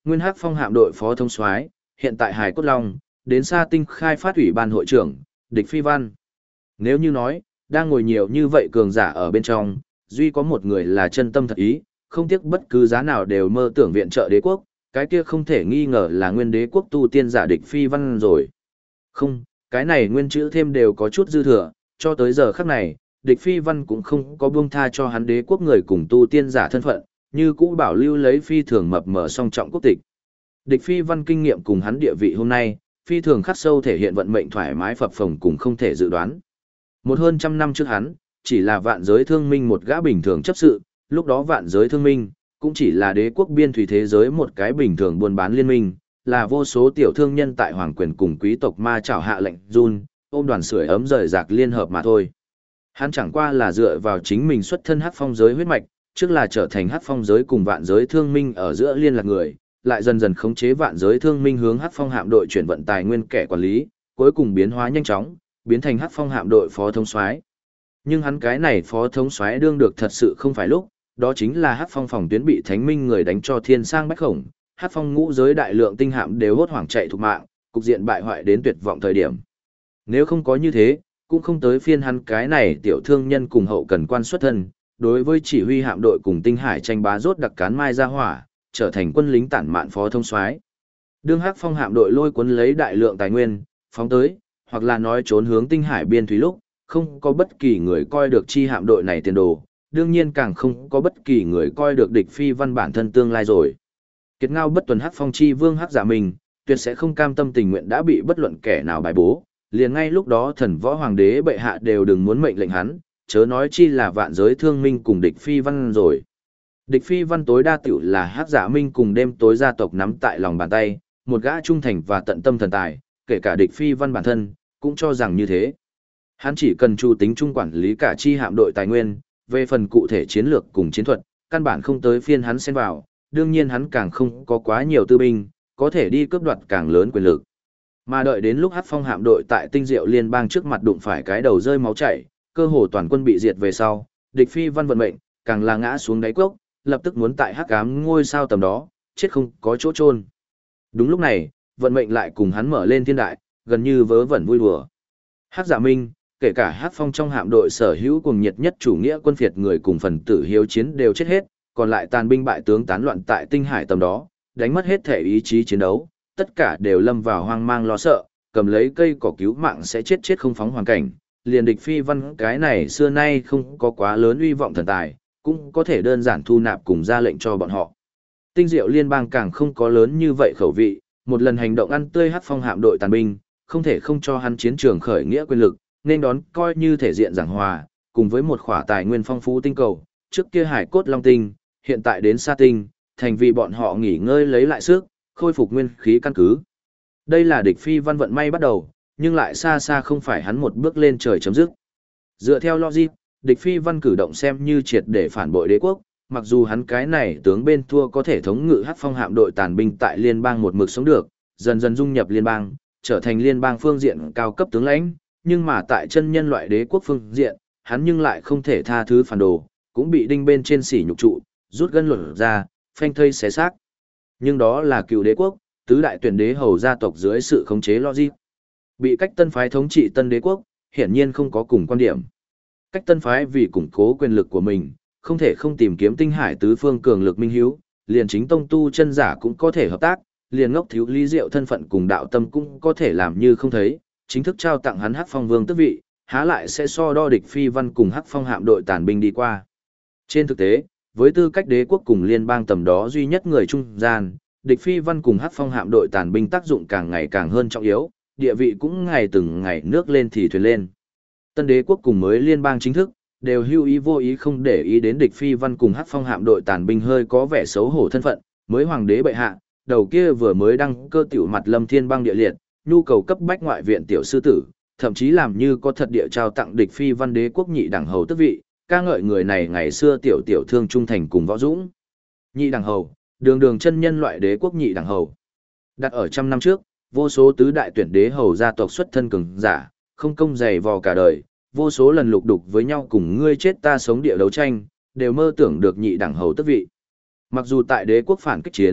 Nguyên Hắc Phong hạm đội phó thống soái, hiện tại Hải Cốt Long, đến Sa Tinh khai phát ủy ban hội trưởng, Địch Phi Văn. Nếu như nói, đang ngồi nhiều như vậy cường giả ở bên trong, duy có một người là chân tâm thật ý, không tiếc bất cứ giá nào đều mơ tưởng viện trợ đế quốc, cái kia không thể nghi ngờ là nguyên đế quốc tu tiên giả Địch Phi Văn rồi. Không, cái này nguyên chữ thêm đều có chút dư thừa, cho tới giờ khắc này, Địch Phi Văn cũng không có buông tha cho hắn đế quốc người cùng tu tiên giả thân phận, như cũ bảo lưu lấy phi thường mập mờ song trọng quốc tịch. Địch Phi Văn kinh nghiệm cùng hắn địa vị hôm nay, phi thường khắc sâu thể hiện vận mệnh thoải mái phập phồng cùng không thể dự đoán. Một hơn trăm năm trước hắn, chỉ là vạn giới thương minh một gã bình thường chấp sự, lúc đó vạn giới thương minh, cũng chỉ là đế quốc biên thủy thế giới một cái bình thường buôn bán liên minh, là vô số tiểu thương nhân tại hoàng quyền cùng quý tộc ma chảo hạ lệnh run, ôm đoàn sưởi ấm rời rạc liên hợp mà thôi. Hắn chẳng qua là dựa vào chính mình xuất thân hắc phong giới huyết mạch, trước là trở thành hắc phong giới cùng vạn giới thương minh ở giữa liên lạc người, lại dần dần khống chế vạn giới thương minh hướng hắc phong hạm đội chuyển vận tài nguyên kẻ quản lý, cuối cùng biến hóa nhanh chóng, biến thành hắc phong hạm đội phó thống soái. Nhưng hắn cái này phó thống soái đương được thật sự không phải lúc, đó chính là hắc phong phòng tuyến bị thánh minh người đánh cho thiên sang bách khổng, hắc phong ngũ giới đại lượng tinh hạm đều hốt hoảng chạy thục mạng, cục diện bại hoại đến tuyệt vọng thời điểm. Nếu không có như thế, cũng không tới phiên hắn cái này tiểu thương nhân cùng hậu cần quan xuất thân, đối với chỉ huy hạm đội cùng tinh hải tranh bá rốt đặc cán mai ra hỏa, trở thành quân lính tản mạn phó thống soái. Đương hắc phong hạm đội lôi cuốn lấy đại lượng tài nguyên, phóng tới, hoặc là nói trốn hướng tinh hải biên thủy lúc, không có bất kỳ người coi được chi hạm đội này tiền đồ, đương nhiên càng không có bất kỳ người coi được Địch Phi Văn bản thân tương lai rồi. Kiệt ngao bất tuần hắc phong chi vương hắc giả mình, tuyệt sẽ không cam tâm tình nguyện đã bị bất luận kẻ nào bài bố, liền ngay lúc đó thần võ hoàng đế bệ hạ đều đừng muốn mệnh lệnh hắn, chớ nói chi là vạn giới thương minh cùng Địch Phi Văn rồi. Địch Phi Văn tối đa tiểu là hắc giả minh cùng đêm tối gia tộc nắm tại lòng bàn tay, một gã trung thành và tận tâm thần tài, kể cả Địch Phi Văn bản thân, cũng cho rằng như thế. Hắn chỉ cần chu tính trung quản lý cả chi hạm đội tài nguyên, về phần cụ thể chiến lược cùng chiến thuật, căn bản không tới phiên hắn xen vào, đương nhiên hắn càng không có quá nhiều tư binh, có thể đi cướp đoạt càng lớn quyền lực. Mà đợi đến lúc hắc phong hạm đội tại tinh diệu liên bang trước mặt đụng phải cái đầu rơi máu chảy, cơ hồ toàn quân bị diệt về sau, Địch Phi Văn vận mệnh, càng là ngã xuống đáy cốc, lập tức muốn tại hắc ám ngôi sao tầm đó, chết không có chỗ chôn. Đúng lúc này, vận mệnh lại cùng hắn mở lên thiên đại, gần như vớ vẩn vui đùa. Hắc Giả Minh, kể cả Hắc Phong trong hạm đội sở hữu cuồng nhiệt nhất chủ nghĩa quân phiệt người cùng phần tử hiếu chiến đều chết hết, còn lại tàn binh bại tướng tán loạn tại tinh hải tầm đó, đánh mất hết thể ý chí chiến đấu, tất cả đều lâm vào hoang mang lo sợ, cầm lấy cây cỏ cứu mạng sẽ chết chết không phóng hoàn cảnh. Liền Địch Phi Văn cái này xưa nay không có quá lớn uy vọng thần tài, cũng có thể đơn giản thu nạp cùng ra lệnh cho bọn họ. Tinh diệu liên bang càng không có lớn như vậy khẩu vị, một lần hành động ăn tươi Hắc Phong hạm đội tàn binh, không thể không cho hắn chiến trường khởi nghĩa quyền lực, nên đón coi như thể diện giảng hòa, cùng với một khỏa tài nguyên phong phú tinh cầu, trước kia hải cốt long tinh, hiện tại đến sa tinh, thành vì bọn họ nghỉ ngơi lấy lại sức, khôi phục nguyên khí căn cứ. Đây là Địch Phi Văn vận may bắt đầu, nhưng lại xa xa không phải hắn một bước lên trời chấm dứt. Dựa theo logic, Địch Phi Văn cử động xem như triệt để phản bội đế quốc, mặc dù hắn cái này tướng bên thua có thể thống ngự Hắc Phong hạm đội tàn binh tại liên bang một mực sống được, dần dần dung nhập liên bang, trở thành liên bang phương diện cao cấp tướng lãnh, nhưng mà tại chân nhân loại đế quốc phương diện, hắn nhưng lại không thể tha thứ phản đồ, cũng bị đinh bên trên sỉ nhục trụ, rút gân lột ra, phanh thây xé xác. Nhưng đó là cựu đế quốc, tứ đại tuyển đế hầu gia tộc dưới sự khống chế logic. Bị cách tân phái thống trị tân đế quốc, hiển nhiên không có cùng quan điểm. Cách tân phái vì củng cố quyền lực của mình, không thể không tìm kiếm tinh hải tứ phương cường lực minh hiếu, liền chính tông tu chân giả cũng có thể hợp tác, liền ngốc thiếu lý diệu thân phận cùng đạo tâm cũng có thể làm như không thấy, chính thức trao tặng hắn Hắc Phong Vương tước vị, há lại sẽ so đo Địch Phi Văn cùng Hắc Phong hạm đội tàn binh đi qua. Trên thực tế, với tư cách đế quốc cùng liên bang tầm đó duy nhất người trung gian, Địch Phi Văn cùng Hắc Phong hạm đội tàn binh tác dụng càng ngày càng hơn trọng yếu, địa vị cũng ngày từng ngày nước lên thì thuyền lên. Tân đế quốc cùng mới liên bang chính thức, đều hưu ý vô ý không để ý đến Địch Phi Văn cùng Hắc Phong hạm đội tàn binh hơi có vẻ xấu hổ thân phận, mới hoàng đế bệ hạ, đầu kia vừa mới đăng cơ tiểu mặt lâm thiên băng địa liệt, nhu cầu cấp bách ngoại viện tiểu sư tử, thậm chí làm như có thật địa trao tặng Địch Phi Văn đế quốc nhị đẳng hầu tước vị, ca ngợi người này ngày xưa tiểu tiểu thương trung thành cùng võ dũng. Nhị đẳng hầu, đường đường chân nhân loại đế quốc nhị đẳng hầu. Đặt ở trăm năm trước, vô số tứ đại tuyển đế hầu gia tộc xuất thân cường giả, không công dày vò cả đời, vô số lần lục đục với nhau cùng ngươi chết ta sống địa đấu tranh, đều mơ tưởng được nhị đẳng hầu tước vị. Mặc dù tại đế quốc phản kích chiến,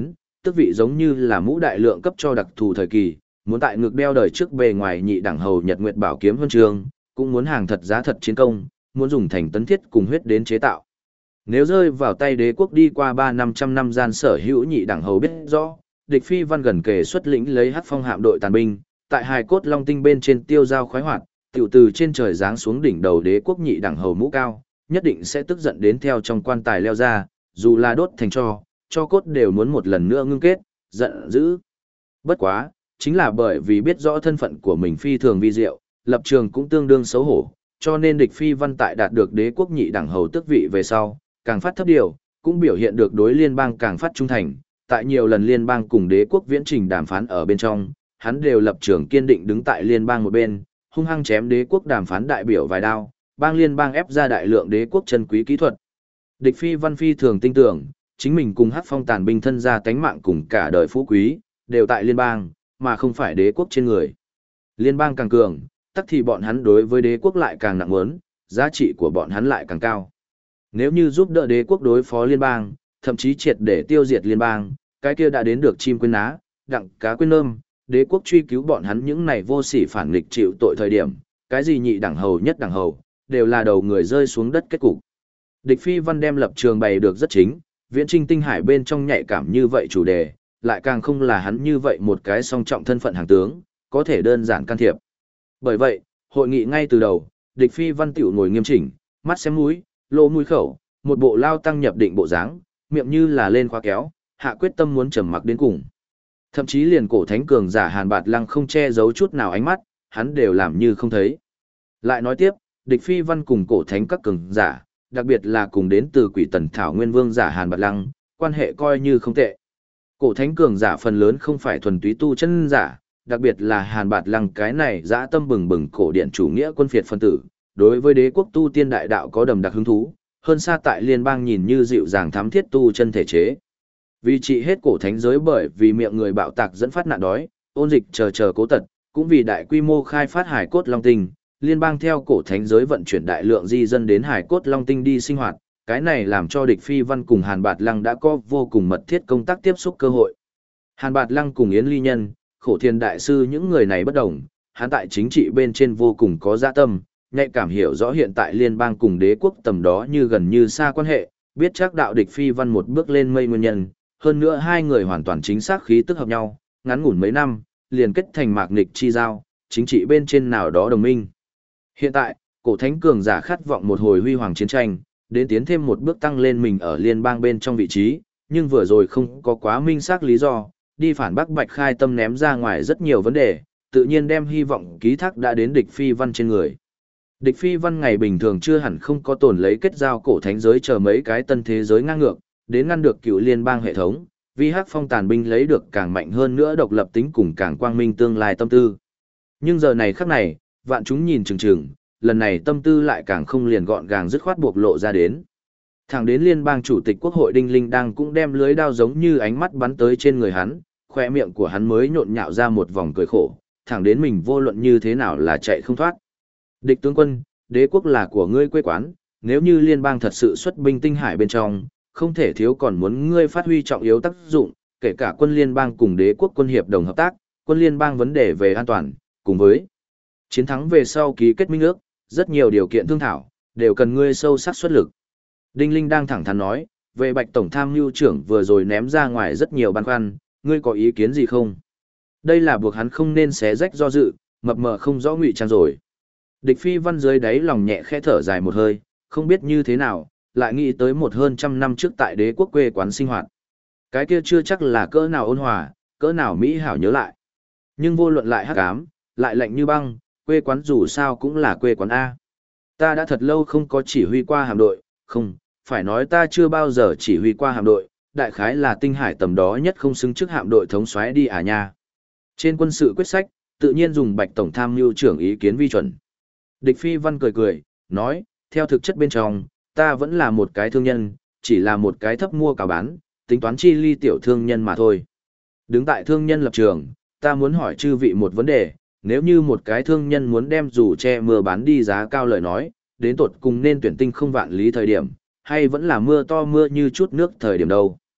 tước vị giống như là mũ đại lượng cấp cho đặc thù thời kỳ, muốn tại ngực đeo đời trước bề ngoài nhị đẳng hầu Nhật Nguyệt Bảo kiếm huân chương, cũng muốn hàng thật giá thật chiến công, muốn dùng thành tấn thiết cùng huyết đến chế tạo. Nếu rơi vào tay đế quốc đi qua 300-500 năm gian sở hữu nhị đẳng hầu biết rõ, địch phi văn gần kề xuất lĩnh lấy hắc phong hạm đội tàn binh, tại hài cốt long tinh bên trên tiêu giao khoái hoạt, tiểu từ trên trời giáng xuống đỉnh đầu đế quốc nhị đẳng hầu mũ cao, nhất định sẽ tức giận đến theo trong quan tài leo ra, dù là đốt thành cho cốt đều muốn một lần nữa ngưng kết, giận dữ. Bất quá, chính là bởi vì biết rõ thân phận của mình phi thường vi diệu, lập trường cũng tương đương xấu hổ, cho nên địch phi văn tại đạt được đế quốc nhị đẳng hầu tước vị về sau, càng phát thấp điều, cũng biểu hiện được đối liên bang càng phát trung thành, tại nhiều lần liên bang cùng đế quốc viễn trình đàm phán ở bên trong, hắn đều lập trường kiên định đứng tại liên bang một bên, hung hăng chém đế quốc đàm phán đại biểu vài đao, bang liên bang ép ra đại lượng đế quốc chân quý kỹ thuật. Địch phi văn phi thường tin tưởng, chính mình cùng hắc phong tàn binh thân ra tánh mạng cùng cả đời phú quý, đều tại liên bang, mà không phải đế quốc trên người. Liên bang càng cường, tắc thì bọn hắn đối với đế quốc lại càng nặng muốn, giá trị của bọn hắn lại càng cao. Nếu như giúp đỡ đế quốc đối phó liên bang, thậm chí triệt để tiêu diệt liên bang, cái kia đã đến được chim quên ná, đặng cá quên lơm, đế quốc truy cứu bọn hắn những này vô sỉ phản nghịch chịu tội thời điểm, cái gì nhị đẳng hầu nhất đẳng hầu, đều là đầu người rơi xuống đất kết cục. Địch phi văn đem lập trường bày được rất chính, viễn trinh tinh hải bên trong nhạy cảm như vậy chủ đề, lại càng không là hắn như vậy một cái song trọng thân phận hàng tướng, có thể đơn giản can thiệp. Bởi vậy, hội nghị ngay từ đầu, địch phi văn tiểu ngồi nghiêm chỉnh, mắt xem mũi, lỗ mũi khẩu, một bộ lao tăng nhập định bộ dáng, miệng như là lên khóa kéo, hạ quyết tâm muốn trầm mặc đến cùng. Thậm chí liền cổ thánh cường giả Hàn Bạt Lăng không che giấu chút nào ánh mắt, hắn đều làm như không thấy. Lại nói tiếp, địch phi văn cùng cổ thánh các cường giả, đặc biệt là cùng đến từ Quỷ Tần Thảo Nguyên Vương giả Hàn Bạt Lăng, quan hệ coi như không tệ. Cổ thánh cường giả phần lớn không phải thuần túy tu chân giả, đặc biệt là Hàn Bạt Lăng cái này dã tâm bừng bừng cổ điện chủ nghĩa quân phiệt phân tử, đối với đế quốc tu tiên đại đạo có đầm đặc hứng thú, hơn xa tại liên bang nhìn như dịu dàng thám thiết tu chân thể chế. Vì trị hết cổ thánh giới bởi vì miệng người bạo tạc dẫn phát nạn đói, ôn dịch chờ cố tật, cũng vì đại quy mô khai phát hải cốt long tinh, liên bang theo cổ thánh giới vận chuyển đại lượng di dân đến hải cốt long tinh đi sinh hoạt, cái này làm cho địch phi văn cùng Hàn Bạt Lăng đã có vô cùng mật thiết công tác tiếp xúc cơ hội. Hàn Bạt Lăng cùng Yến Ly Nhân, Khổ Thiên đại sư những người này bất đồng, hắn tại chính trị bên trên vô cùng có dạ tâm, nhạy cảm hiểu rõ hiện tại liên bang cùng đế quốc tầm đó như gần như xa quan hệ, biết chắc đạo địch phi văn một bước lên mây nguyên nhân, hơn nữa hai người hoàn toàn chính xác khí tức hợp nhau, ngắn ngủn mấy năm, liền kết thành mạc nghịch chi giao, chính trị bên trên nào đó đồng minh. Hiện tại, cổ thánh cường giả khát vọng một hồi huy hoàng chiến tranh, đến tiến thêm một bước tăng lên mình ở liên bang bên trong vị trí, nhưng vừa rồi không có quá minh xác lý do, đi phản bác Bạch Khai Tâm ném ra ngoài rất nhiều vấn đề, tự nhiên đem hy vọng ký thác đã đến địch phi văn trên người. Địch phi văn ngày bình thường chưa hẳn không có tồn lấy kết giao cổ thánh giới chờ mấy cái tân thế giới ngang ngược, đến ngăn được cựu liên bang hệ thống, vì hắc phong tàn binh lấy được càng mạnh hơn nữa độc lập tính cùng càng quang minh tương lai tâm tư. Nhưng giờ này khắc này, vạn chúng nhìn chừng chừng, lần này tâm tư lại càng không liền gọn gàng dứt khoát buộc lộ ra đến. Thẳng đến liên bang chủ tịch quốc hội Đinh Linh đang cũng đem lưới đao giống như ánh mắt bắn tới trên người hắn, khoe miệng của hắn mới nhộn nhạo ra một vòng cười khổ, thẳng đến mình vô luận như thế nào là chạy không thoát. Địch tướng quân, đế quốc là của ngươi quê quán, nếu như liên bang thật sự xuất binh tinh hải bên trong, không thể thiếu còn muốn ngươi phát huy trọng yếu tác dụng, kể cả quân liên bang cùng đế quốc quân hiệp đồng hợp tác, quân liên bang vấn đề về an toàn, cùng với chiến thắng về sau ký kết minh ước, rất nhiều điều kiện thương thảo, đều cần ngươi sâu sắc xuất lực. Đinh Linh đang thẳng thắn nói, về Bạch Tổng Tham mưu trưởng vừa rồi ném ra ngoài rất nhiều băn khoăn, ngươi có ý kiến gì không? Đây là buộc hắn không nên xé rách do dự, mập mờ không rõ ngụy trang rồi. Địch phi văn dưới đáy lòng nhẹ khẽ thở dài một hơi, không biết như thế nào, lại nghĩ tới một hơn trăm năm trước tại đế quốc quê quán sinh hoạt. Cái kia chưa chắc là cỡ nào ôn hòa, cỡ nào mỹ hảo nhớ lại. Nhưng vô luận lại hắc ám, lại lạnh như băng, quê quán dù sao cũng là quê quán A. Ta đã thật lâu không có chỉ huy qua hạm đội, không, phải nói ta chưa bao giờ chỉ huy qua hạm đội, đại khái là tinh hải tầm đó nhất không xứng trước hạm đội thống soái đi à nha. Trên quân sự quyết sách, tự nhiên dùng Bạch Tổng Tham mưu trưởng ý kiến vi chuẩn. Địch phi văn cười cười, nói, theo thực chất bên trong, ta vẫn là một cái thương nhân, chỉ là một cái thấp mua cào bán, tính toán chi ly tiểu thương nhân mà thôi. Đứng tại thương nhân lập trường, ta muốn hỏi chư vị một vấn đề, nếu như một cái thương nhân muốn đem dù che mưa bán đi giá cao lời nói, đến tột cùng nên tuyển tinh không vạn lý thời điểm, hay vẫn là mưa to mưa như chút nước thời điểm đâu.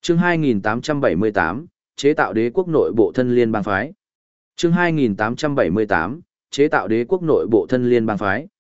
Chương 2878, chế tạo đế quốc nội bộ thân liên bang phái. Chương 2878, chế tạo đế quốc nội bộ thân liên bang phái.